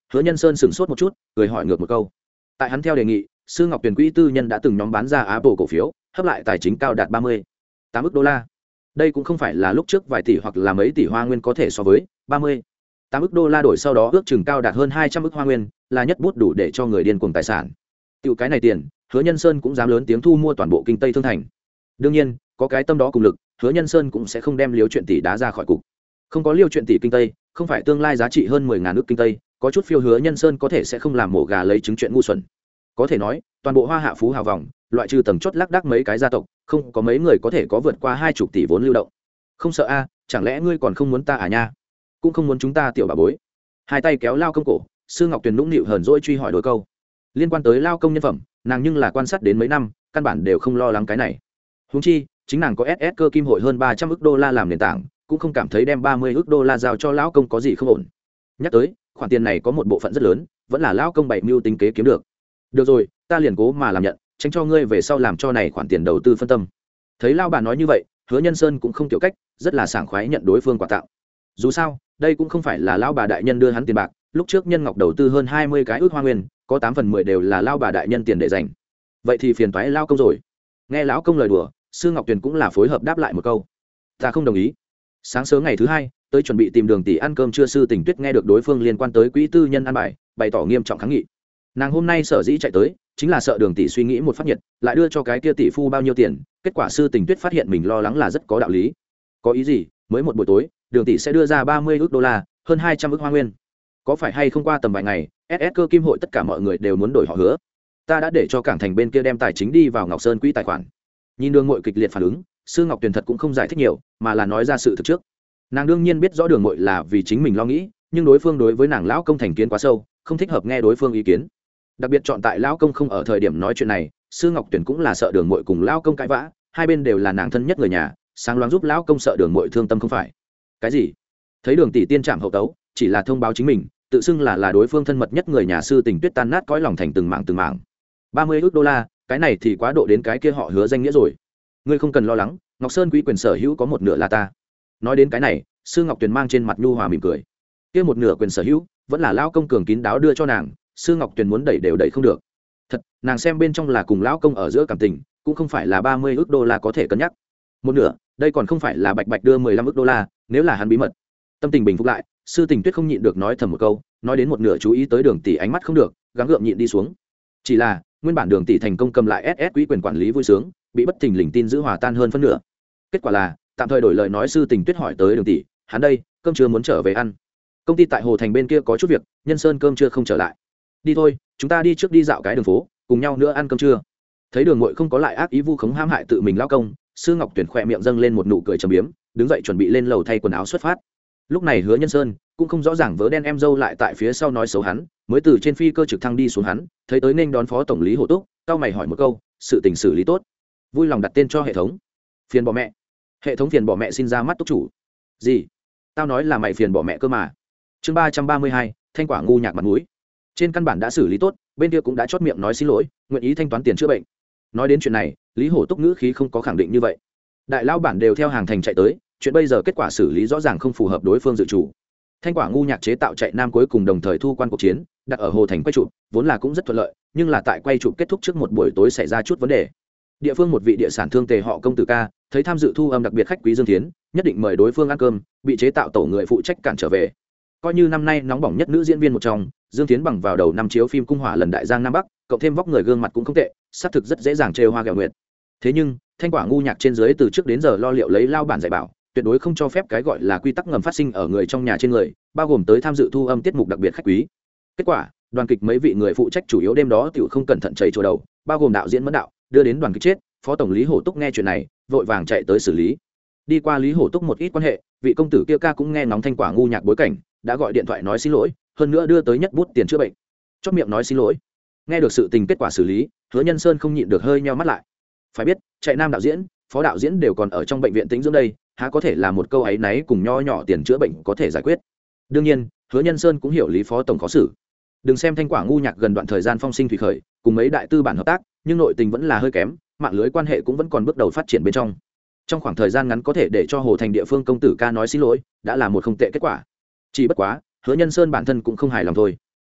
Hứa Nhân Sơn sững sốt một chút, cười hỏi ngược một câu. Tại hắn theo đề nghị, Sư Ngọc Tuyền quỹ tư nhân đã từng nhóm bán ra Apple cổ phiếu, hấp lại tài chính cao đạt ba mươi tám ức đô la. Đây cũng không phải là lúc trước vài tỷ hoặc là mấy tỷ hoa nguyên có thể so với, ba mươi tám ức đô la đổi sau đó ước chừng cao đạt hơn hai trăm ức hoa nguyên, là nhất bút đủ để cho người điên cuồng tài sản. Tiểu cái này tiền, Hứa Nhân Sơn cũng dám lớn tiếng thu mua toàn bộ kinh Tây Thương Thành. Đương nhiên, có cái tâm đó cùng lực, Hứa Nhân Sơn cũng sẽ không đem Liêu chuyện tỷ đá ra khỏi cục. Không có Liêu chuyện tỷ kinh Tây, không phải tương lai giá trị hơn mười ngàn ức kinh Tây, có chút phiêu Hứa Nhân Sơn có thể sẽ không làm mổ gà lấy trứng chuyện ngu xuẩn. Có thể nói, toàn bộ Hoa Hạ phú hào vòng, loại trừ tầng chót lác đác mấy cái gia tộc, không có mấy người có thể có vượt qua hai chục tỷ vốn lưu động. Không sợ a, chẳng lẽ ngươi còn không muốn ta à nha? Cũng không muốn chúng ta tiểu bà bối. Hai tay kéo Lao Công cổ, Sư Ngọc Tuyền nũng nịu hờn dỗi truy hỏi đôi câu. Liên quan tới Lao Công nhân phẩm, nàng nhưng là quan sát đến mấy năm, căn bản đều không lo lắng cái này. Huống chi, chính nàng có ét ét cơ kim hội hơn ba trăm ức đô la làm nền tảng, cũng không cảm thấy đem ba mươi ức đô la giao cho lão công có gì không ổn. Nhắc tới, khoản tiền này có một bộ phận rất lớn, vẫn là lão công bảy mưu tính kế kiếm được. Được rồi, ta liền cố mà làm nhận, tránh cho ngươi về sau làm cho này khoản tiền đầu tư phân tâm. Thấy lão bà nói như vậy, Hứa Nhân Sơn cũng không tiểu cách, rất là sảng khoái nhận đối phương quà tặng. Dù sao, đây cũng không phải là lão bà đại nhân đưa hắn tiền bạc, lúc trước Nhân Ngọc đầu tư hơn hai mươi cái ước hoa nguyên, có tám phần mười đều là lão bà đại nhân tiền để dành. Vậy thì phiền toái lão công rồi. Nghe lão công lời đùa, Sư Ngọc Tuyền cũng là phối hợp đáp lại một câu. Ta không đồng ý. Sáng sớm ngày thứ hai, tới chuẩn bị tìm Đường tỷ ăn cơm trưa, Sư Tình Tuyết nghe được đối phương liên quan tới quỹ tư nhân ăn bài, bày tỏ nghiêm trọng kháng nghị. Nàng hôm nay sở dĩ chạy tới, chính là sợ Đường tỷ suy nghĩ một phát nhiệt, lại đưa cho cái kia tỷ phu bao nhiêu tiền, kết quả Sư Tình Tuyết phát hiện mình lo lắng là rất có đạo lý. Có ý gì? Mới một buổi tối, Đường tỷ sẽ đưa ra ba mươi ức đô la, hơn hai trăm ức hoa nguyên. Có phải hay không qua tầm vài ngày, ét ét cơ kim hội tất cả mọi người đều muốn đổi họ Hứa. Ta đã để cho cảng thành bên kia đem tài chính đi vào Ngọc Sơn quỹ tài khoản. Nhìn Đường Ngụy kịch liệt phản ứng, Sư Ngọc Tuyền thật cũng không giải thích nhiều, mà là nói ra sự thực trước. Nàng đương nhiên biết rõ Đường Ngụy là vì chính mình lo nghĩ, nhưng đối phương đối với nàng lão công thành kiến quá sâu, không thích hợp nghe đối phương ý kiến. Đặc biệt chọn tại lão công không ở thời điểm nói chuyện này, Sư Ngọc Tuyền cũng là sợ Đường Ngụy cùng lão công cãi vã, hai bên đều là nàng thân nhất người nhà, sáng loáng giúp lão công sợ Đường Ngụy thương tâm không phải. Cái gì? Thấy Đường tỷ tiên trạm hậu tấu, chỉ là thông báo chính mình, tự xưng là là đối phương thân mật nhất người nhà. Sư Tình Tuyết tan nát cõi lòng thành từng mảng từng mảng. ba mươi ức đô la, cái này thì quá độ đến cái kia họ Hứa danh nghĩa rồi. Ngươi không cần lo lắng, Ngọc Sơn quỹ quyền sở hữu có một nửa là ta. Nói đến cái này, Sư Ngọc Tuyền mang trên mặt nhu hòa mỉm cười. Kia một nửa quyền sở hữu vẫn là lão công cường kín đáo đưa cho nàng, Sư Ngọc Tuyền muốn đẩy đều đẩy không được. Thật, nàng xem bên trong là cùng lão công ở giữa cảm tình, cũng không phải là ba mươi ức đô la có thể cân nhắc. Một nửa, đây còn không phải là bạch bạch đưa mười lăm ức đô la, nếu là hắn bí mật. Tâm tình bình phục lại, Sư Tình Tuyết không nhịn được nói thầm một câu, nói đến một nửa chú ý tới Đường tỷ ánh mắt không được, gắng gượng nhịn đi xuống. Chỉ là, nguyên bản Đường tỷ thành công cầm lại ét ét quỹ quyền quản lý vui sướng, bị bất thình lình tin giữ hòa tan hơn phân nửa. Kết quả là, tạm thời đổi lời nói. Sư Tình Tuyết hỏi tới Đường tỷ, hắn đây, cơm trưa muốn trở về ăn. Công ty tại Hồ Thành bên kia có chút việc, Nhân Sơn cơm trưa không trở lại. Đi thôi, chúng ta đi trước đi dạo cái đường phố, cùng nhau nữa ăn cơm trưa. Thấy Đường Ngụy không có lại ác ý vu khống hãm hại tự mình lão công, Sư Ngọc Tuyền khỏe miệng dâng lên một nụ cười trầm biếm, đứng dậy chuẩn bị lên lầu thay quần áo xuất phát. Lúc này Hứa Nhân Sơn cũng không rõ ràng vớ đen em dâu lại tại phía sau nói xấu hắn, mới từ trên phi cơ trực thăng đi xuống hắn, thấy tới nên đón phó tổng lý Hồ Túc, cao mày hỏi một câu, sự tình xử lý tốt, vui lòng đặt tên cho hệ thống. Phiền bỏ mẹ. Hệ thống phiền bỏ mẹ xin ra mắt Túc chủ. Gì? Tao nói là mày phiền bỏ mẹ cơ mà. Chương ba trăm ba mươi hai, thanh quả ngu nhạc mặt mũi. Trên căn bản đã xử lý tốt, bên kia cũng đã chót miệng nói xin lỗi, nguyện ý thanh toán tiền chữa bệnh. Nói đến chuyện này, Lý Hổ Túc ngữ khí không có khẳng định như vậy. Đại lao bản đều theo hàng thành chạy tới, chuyện bây giờ kết quả xử lý rõ ràng không phù hợp đối phương dự chủ. Thanh quả ngu nhạc chế tạo chạy nam cuối cùng đồng thời thu quan cuộc chiến, đặt ở Hồ Thành quay trụ, vốn là cũng rất thuận lợi, nhưng là tại quay trụ kết thúc trước một buổi tối xảy ra chút vấn đề. Địa phương một vị địa sản thương tề họ Công Tử ca, thấy tham dự thu âm đặc biệt khách quý Dương Thiến, nhất định mời đối phương ăn cơm, bị chế tạo tổ người phụ trách cản trở về. Coi như năm nay nóng bỏng nhất nữ diễn viên một trong, Dương Thiến bằng vào đầu năm chiếu phim Cung Hỏa lần đại giang nam bắc, cộng thêm vóc người gương mặt cũng không tệ, xác thực rất dễ dàng trêu hoa ghẹo nguyệt. Thế nhưng, thanh quả ngu nhạc trên dưới từ trước đến giờ lo liệu lấy lao bản dạy bảo, tuyệt đối không cho phép cái gọi là quy tắc ngầm phát sinh ở người trong nhà trên người, bao gồm tới tham dự thu âm tiết mục đặc biệt khách quý. Kết quả, đoàn kịch mấy vị người phụ trách chủ yếu đêm đó tiểu không cẩn thận chảy chỗ đầu, bao gồm đạo diễn Mẫn Đạo, đưa đến đoàn kịch chết. Phó tổng lý Hổ Túc nghe chuyện này, vội vàng chạy tới xử lý. Đi qua Lý Hổ Túc một ít quan hệ, vị công tử kia ca cũng nghe ngóng thanh quả ngu nhạc bối cảnh, đã gọi điện thoại nói xin lỗi, hơn nữa đưa tới nhất bút tiền chữa bệnh. Chót miệng nói xin lỗi. Nghe được sự tình kết quả xử lý, Hứa Nhân Sơn không nhịn được hơi nheo mắt lại. Phải biết, chạy nam đạo diễn, phó đạo diễn đều còn ở trong bệnh viện tĩnh dưỡng đây, há có thể là một câu ấy náy cùng nho nhỏ tiền chữa bệnh có thể giải quyết. Đương nhiên, Hứa Nhân Sơn cũng hiểu Lý phó tổng khó xử. Đừng xem thanh quả ngu nhạc gần đoạn thời gian phong sinh thủy khởi, cùng mấy đại tư bản hợp tác, nhưng nội tình vẫn là hơi kém, mạng lưới quan hệ cũng vẫn còn bước đầu phát triển bên trong. Trong khoảng thời gian ngắn có thể để cho Hồ Thành địa phương công tử ca nói xin lỗi, đã là một không tệ kết quả. Chỉ bất quá, Hứa Nhân Sơn bản thân cũng không hài lòng thôi.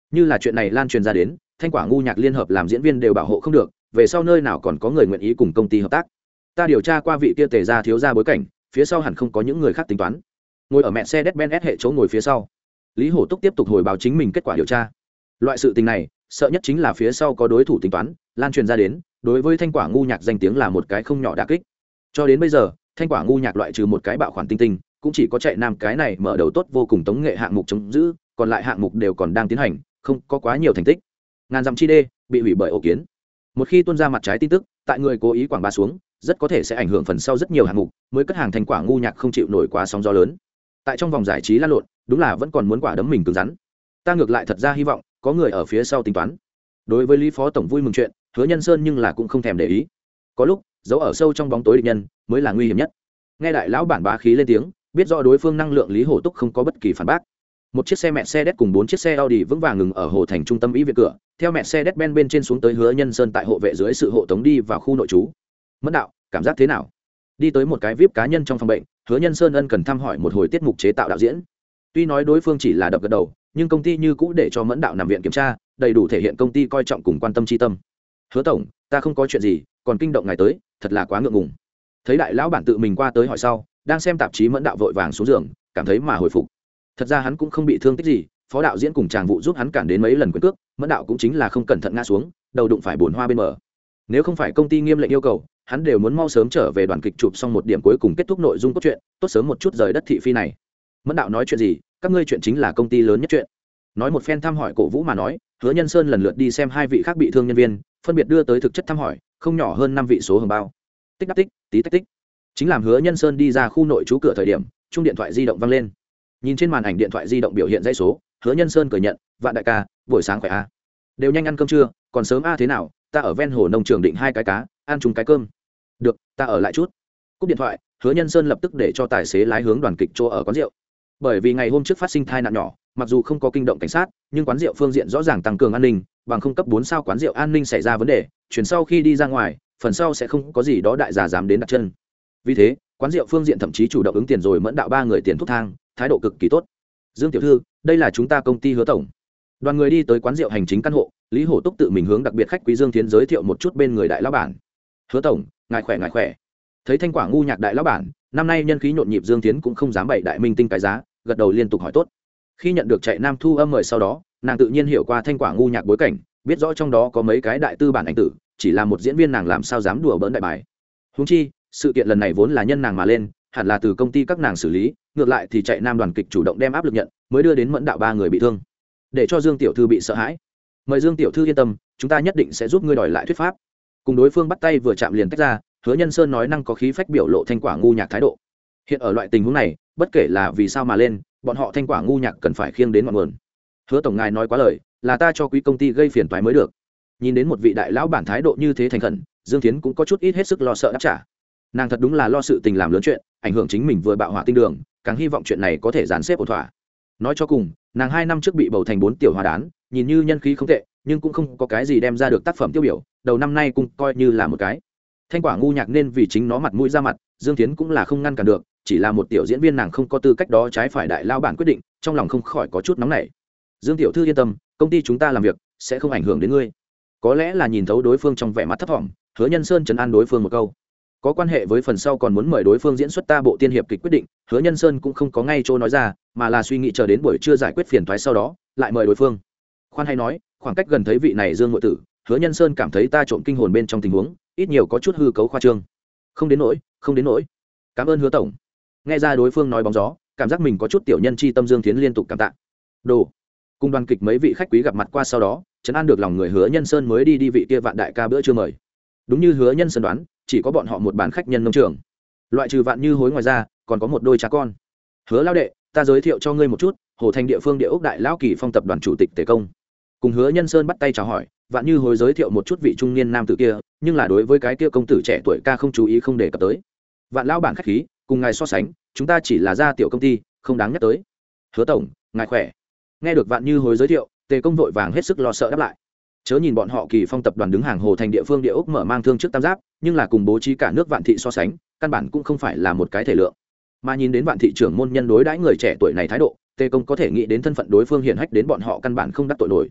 như là chuyện này lan truyền ra đến, Thanh Quả Ngu Nhạc liên hợp làm diễn viên đều bảo hộ không được, về sau nơi nào còn có người nguyện ý cùng công ty hợp tác. Ta điều tra qua vị kia Tề gia thiếu gia bối cảnh, phía sau hẳn không có những người khác tính toán. Ngồi ở Mercedes-Benz hệ chỗ ngồi phía sau, Lý Hổ Túc tiếp tục hồi báo chính mình kết quả điều tra. Loại sự tình này, sợ nhất chính là phía sau có đối thủ tính toán, lan truyền ra đến, đối với Thanh Quả Ngu Nhạc danh tiếng là một cái không nhỏ đả kích. Cho đến bây giờ, Thanh Quả Ngu Nhạc loại trừ một cái bạo khoản tinh tinh, cũng chỉ có chạy nam cái này mở đầu tốt vô cùng tống nghệ hạng mục chống giữ, còn lại hạng mục đều còn đang tiến hành, không có quá nhiều thành tích. Ngàn dặm chi đê bị hủy bởi ổ kiến. Một khi tuôn ra mặt trái tin tức, tại người cố ý quảng bá xuống, rất có thể sẽ ảnh hưởng phần sau rất nhiều hạng mục, mới cất hàng Thanh Quả Ngu Nhạc không chịu nổi quá sóng gió lớn. Tại trong vòng giải trí lan lộn, đúng là vẫn còn muốn quả đấm mình cứng rắn. Ta ngược lại thật ra hy vọng có người ở phía sau tính toán. Đối với Lý phó tổng vui mừng chuyện, Hứa Nhân Sơn nhưng là cũng không thèm để ý. Có lúc giấu ở sâu trong bóng tối địch nhân mới là nguy hiểm nhất. Nghe đại lão bản bá khí lên tiếng, biết rõ đối phương năng lượng Lý Hổ Túc không có bất kỳ phản bác. Một chiếc xe Mercedes cùng bốn chiếc xe Audi vững vàng ngừng ở hồ thành trung tâm ý viện cửa, theo Mercedes-Benz bên trên xuống tới Hứa Nhân Sơn tại hộ vệ dưới sự hộ tống đi vào khu nội trú. Mẫn đạo, cảm giác thế nào? Đi tới một cái vi ai pi cá nhân trong phòng bệnh, Hứa Nhân Sơn ân cần thăm hỏi một hồi tiết mục chế tạo đạo diễn. Tuy nói đối phương chỉ là đập gật đầu, nhưng công ty như cũ để cho Mẫn đạo nằm viện kiểm tra, đầy đủ thể hiện công ty coi trọng cùng quan tâm chi tâm. Hứa tổng, ta không có chuyện gì, còn kinh động ngài tới, thật là quá ngượng ngùng. Thấy đại lão bản tự mình qua tới hỏi sau, đang xem tạp chí Mẫn đạo vội vàng xuống giường, cảm thấy mà hồi phục. Thật ra hắn cũng không bị thương tích gì, phó đạo diễn cùng chàng vụ giúp hắn cản đến mấy lần quyền cước, Mẫn đạo cũng chính là không cẩn thận ngã xuống, đầu đụng phải bồn hoa bên bờ. Nếu không phải công ty nghiêm lệnh yêu cầu, hắn đều muốn mau sớm trở về đoàn kịch chụp xong một điểm cuối cùng kết thúc nội dung cốt truyện, tốt sớm một chút rời đất thị phi này. Mẫn đạo nói chuyện gì, các ngươi chuyện chính là công ty lớn nhất chuyện. Nói một phen thăm hỏi cổ vũ mà nói, Hứa Nhân Sơn lần lượt đi xem hai vị khác bị thương nhân viên, phân biệt đưa tới thực chất thăm hỏi, không nhỏ hơn năm vị số hồng bao. Tích đắc tích, tí tách tích. Chính làm Hứa Nhân Sơn đi ra khu nội trú cửa thời điểm, chuông điện thoại di động vang lên. Nhìn trên màn ảnh điện thoại di động biểu hiện dãy số, Hứa Nhân Sơn cười nhận, "Vạn đại ca, buổi sáng khỏe a? Đều nhanh ăn cơm chưa, còn sớm a thế nào, ta ở ven hồ nông trường định hai cái cá, ăn chung cái cơm." "Được, ta ở lại chút." Cúp điện thoại, Hứa Nhân Sơn lập tức để cho tài xế lái hướng đoàn kịch chỗ ở quán rượu. Bởi vì ngày hôm trước phát sinh tai nạn nhỏ, mặc dù không có kinh động cảnh sát, nhưng quán rượu phương diện rõ ràng tăng cường an ninh, bằng không cấp bốn sao quán rượu an ninh xảy ra vấn đề, chuyển sau khi đi ra ngoài, phần sau sẽ không có gì đó đại giả dám đến đặt chân. Vì thế, quán rượu phương diện thậm chí chủ động ứng tiền rồi Mẫn đạo ba người tiền thuốc thang, thái độ cực kỳ tốt. "Dương tiểu thư, đây là chúng ta công ty Hứa tổng." Đoàn người đi tới quán rượu hành chính căn hộ, Lý Hổ Túc tự mình hướng đặc biệt khách quý Dương Thiến giới thiệu một chút bên người đại lão bản. "Hứa tổng, ngài khỏe ngài khỏe." Thấy Thanh Quả Ngu Nhạc đại lão bản, năm nay nhân khí nhộn nhịp Dương Thiến cũng không dám bày đại minh tinh cái giá, gật đầu liên tục hỏi tốt. Khi nhận được chạy nam thu âm mời sau đó, nàng tự nhiên hiểu qua Thanh Quả Ngu Nhạc bối cảnh, biết rõ trong đó có mấy cái đại tư bản ảnh tử, chỉ là một diễn viên nàng làm sao dám đùa bỡn đại bài. Huống chi, sự kiện lần này vốn là nhân nàng mà lên, hẳn là từ công ty các nàng xử lý, ngược lại thì chạy nam đoàn kịch chủ động đem áp lực nhận, mới đưa đến Mẫn đạo ba người bị thương, để cho Dương tiểu thư bị sợ hãi. "Mời Dương tiểu thư yên tâm, chúng ta nhất định sẽ giúp ngươi đòi lại thuyết pháp." Cùng đối phương bắt tay vừa chạm liền tách ra, Hứa Nhân Sơn nói năng có khí phách biểu lộ Thanh Quả Ngu Nhạc thái độ. Hiện ở loại tình huống này, bất kể là vì sao mà lên, bọn họ Thanh Quả Ngu Nhạc cần phải khiêng đến ngọn nguồn. "Hứa tổng ngài nói quá lời, là ta cho quý công ty gây phiền toái mới được." Nhìn đến một vị đại lão bản thái độ như thế thành khẩn, Dương Thiến cũng có chút ít hết sức lo sợ đáp trả. Nàng thật đúng là lo sự tình làm lớn chuyện, ảnh hưởng chính mình vừa bạo hỏa tinh đường, càng hy vọng chuyện này có thể dàn xếp ổn thỏa. Nói cho cùng, nàng hai năm trước bị bầu thành bốn tiểu hoa đán, nhìn như nhân khí không tệ, nhưng cũng không có cái gì đem ra được tác phẩm tiêu biểu, đầu năm nay cũng coi như là một cái. Thanh Quả Ngu Nhạc nên vì chính nó mặt mũi ra mặt, Dương Thiến cũng là không ngăn cản được, chỉ là một tiểu diễn viên nàng không có tư cách đó trái phải đại lao bản quyết định, trong lòng không khỏi có chút nóng nảy. "Dương tiểu thư yên tâm, công ty chúng ta làm việc sẽ không ảnh hưởng đến ngươi." Có lẽ là nhìn thấu đối phương trong vẻ mặt thấp thỏm, Hứa Nhân Sơn trấn an đối phương một câu. Có quan hệ với phần sau còn muốn mời đối phương diễn xuất ta bộ tiên hiệp kịch quyết định, Hứa Nhân Sơn cũng không có ngay chỗ nói ra, mà là suy nghĩ chờ đến buổi trưa giải quyết phiền toái sau đó, lại mời đối phương. Khoan hay nói, khoảng cách gần thấy vị này Dương ngụy tử, Hứa Nhân Sơn cảm thấy ta trộm kinh hồn bên trong tình huống, ít nhiều có chút hư cấu khoa trương. "Không đến nỗi, không đến nỗi. Cảm ơn Hứa tổng." Nghe ra đối phương nói bóng gió, cảm giác mình có chút tiểu nhân chi tâm, Dương Thiến liên tục cảm tạ. Đồ. Cùng đoàn kịch mấy vị khách quý gặp mặt qua sau đó, trấn an được lòng người Hứa Nhân Sơn mới đi đi vị kia Vạn đại ca bữa trưa mời. Đúng như Hứa Nhân Sơn đoán, chỉ có bọn họ một bàn khách nhân nông trường. Loại trừ Vạn Như Hối ngoài ra, còn có một đôi cha con. "Hứa lão đệ, ta giới thiệu cho ngươi một chút, Hồ Thành địa phương địa ốc đại lão Kỳ Phong tập đoàn chủ tịch Tề Công." Cùng Hứa Nhân Sơn bắt tay chào hỏi, Vạn Như Hối giới thiệu một chút vị trung niên nam tử kia, nhưng là đối với cái kia công tử trẻ tuổi ca không chú ý không đề cập tới. "Vạn lão bản khách khí, cùng ngài so sánh, chúng ta chỉ là gia tiểu công ty, không đáng nhắc tới." "Hứa tổng, ngài khỏe." Nghe được Vạn Như Hối giới thiệu, Tề Công vội vàng hết sức lo sợ đáp lại. Chớ nhìn bọn họ Kỳ Phong tập đoàn đứng hàng Hồ Thành địa phương địa ốc mở mang thương trước tam giáp, nhưng là cùng bố trí cả nước Vạn thị so sánh, căn bản cũng không phải là một cái thể lượng. Mà nhìn đến Vạn thị trưởng môn nhân đối đãi người trẻ tuổi này thái độ, Tề Công có thể nghĩ đến thân phận đối phương hiển hách đến bọn họ căn bản không đắc tội nổi.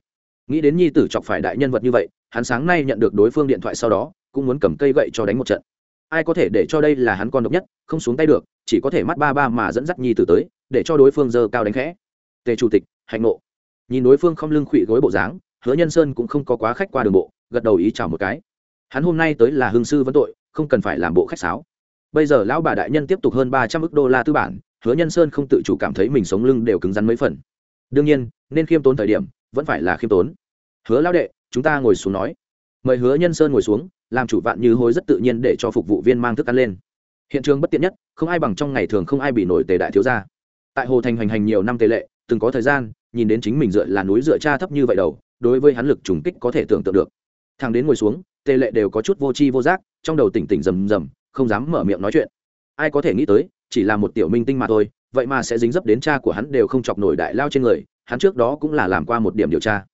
nghĩ đến nhi tử chọc phải đại nhân vật như vậy, hắn sáng nay nhận được đối phương điện thoại sau đó cũng muốn cầm cây gậy cho đánh một trận. Ai có thể để cho đây là hắn con độc nhất không xuống tay được, chỉ có thể mắt ba ba mà dẫn dắt nhi tử tới, để cho đối phương giơ cao đánh khẽ. Tề chủ tịch hạnh nộ. Nhìn đối phương không lưng khuỵu gối bộ dáng, Hứa Nhân Sơn cũng không có quá khách qua đường bộ, gật đầu ý chào một cái. Hắn hôm nay tới là hương sư vấn tội, không cần phải làm bộ khách sáo. Bây giờ lão bà đại nhân tiếp tục hơn ba trăm ức đô la tư bản, Hứa Nhân Sơn không tự chủ cảm thấy mình sống lưng đều cứng rắn mấy phần. Đương nhiên, nên khiêm tốn thời điểm, vẫn phải là khiêm tốn. Hứa lão đệ, chúng ta ngồi xuống nói. Mời Hứa Nhân Sơn ngồi xuống, làm chủ Vạn Như Hối rất tự nhiên để cho phục vụ viên mang thức ăn lên. Hiện trường bất tiện nhất, không ai bằng trong ngày thường không ai bị nổi Tề đại thiếu gia. Tại Hồ Thành hoành hành nhiều năm Tề lệ, từng có thời gian, nhìn đến chính mình dựa là núi dựa cha thấp như vậy đầu, đối với hắn lực trùng kích có thể tưởng tượng được. Thằng đến ngồi xuống, Tề lệ đều có chút vô tri vô giác, trong đầu tỉnh tỉnh rầm rầm, không dám mở miệng nói chuyện. Ai có thể nghĩ tới, chỉ là một tiểu minh tinh mà thôi, vậy mà sẽ dính dấp đến cha của hắn đều không chọc nổi đại lao trên người, hắn trước đó cũng là làm qua một điểm điều tra.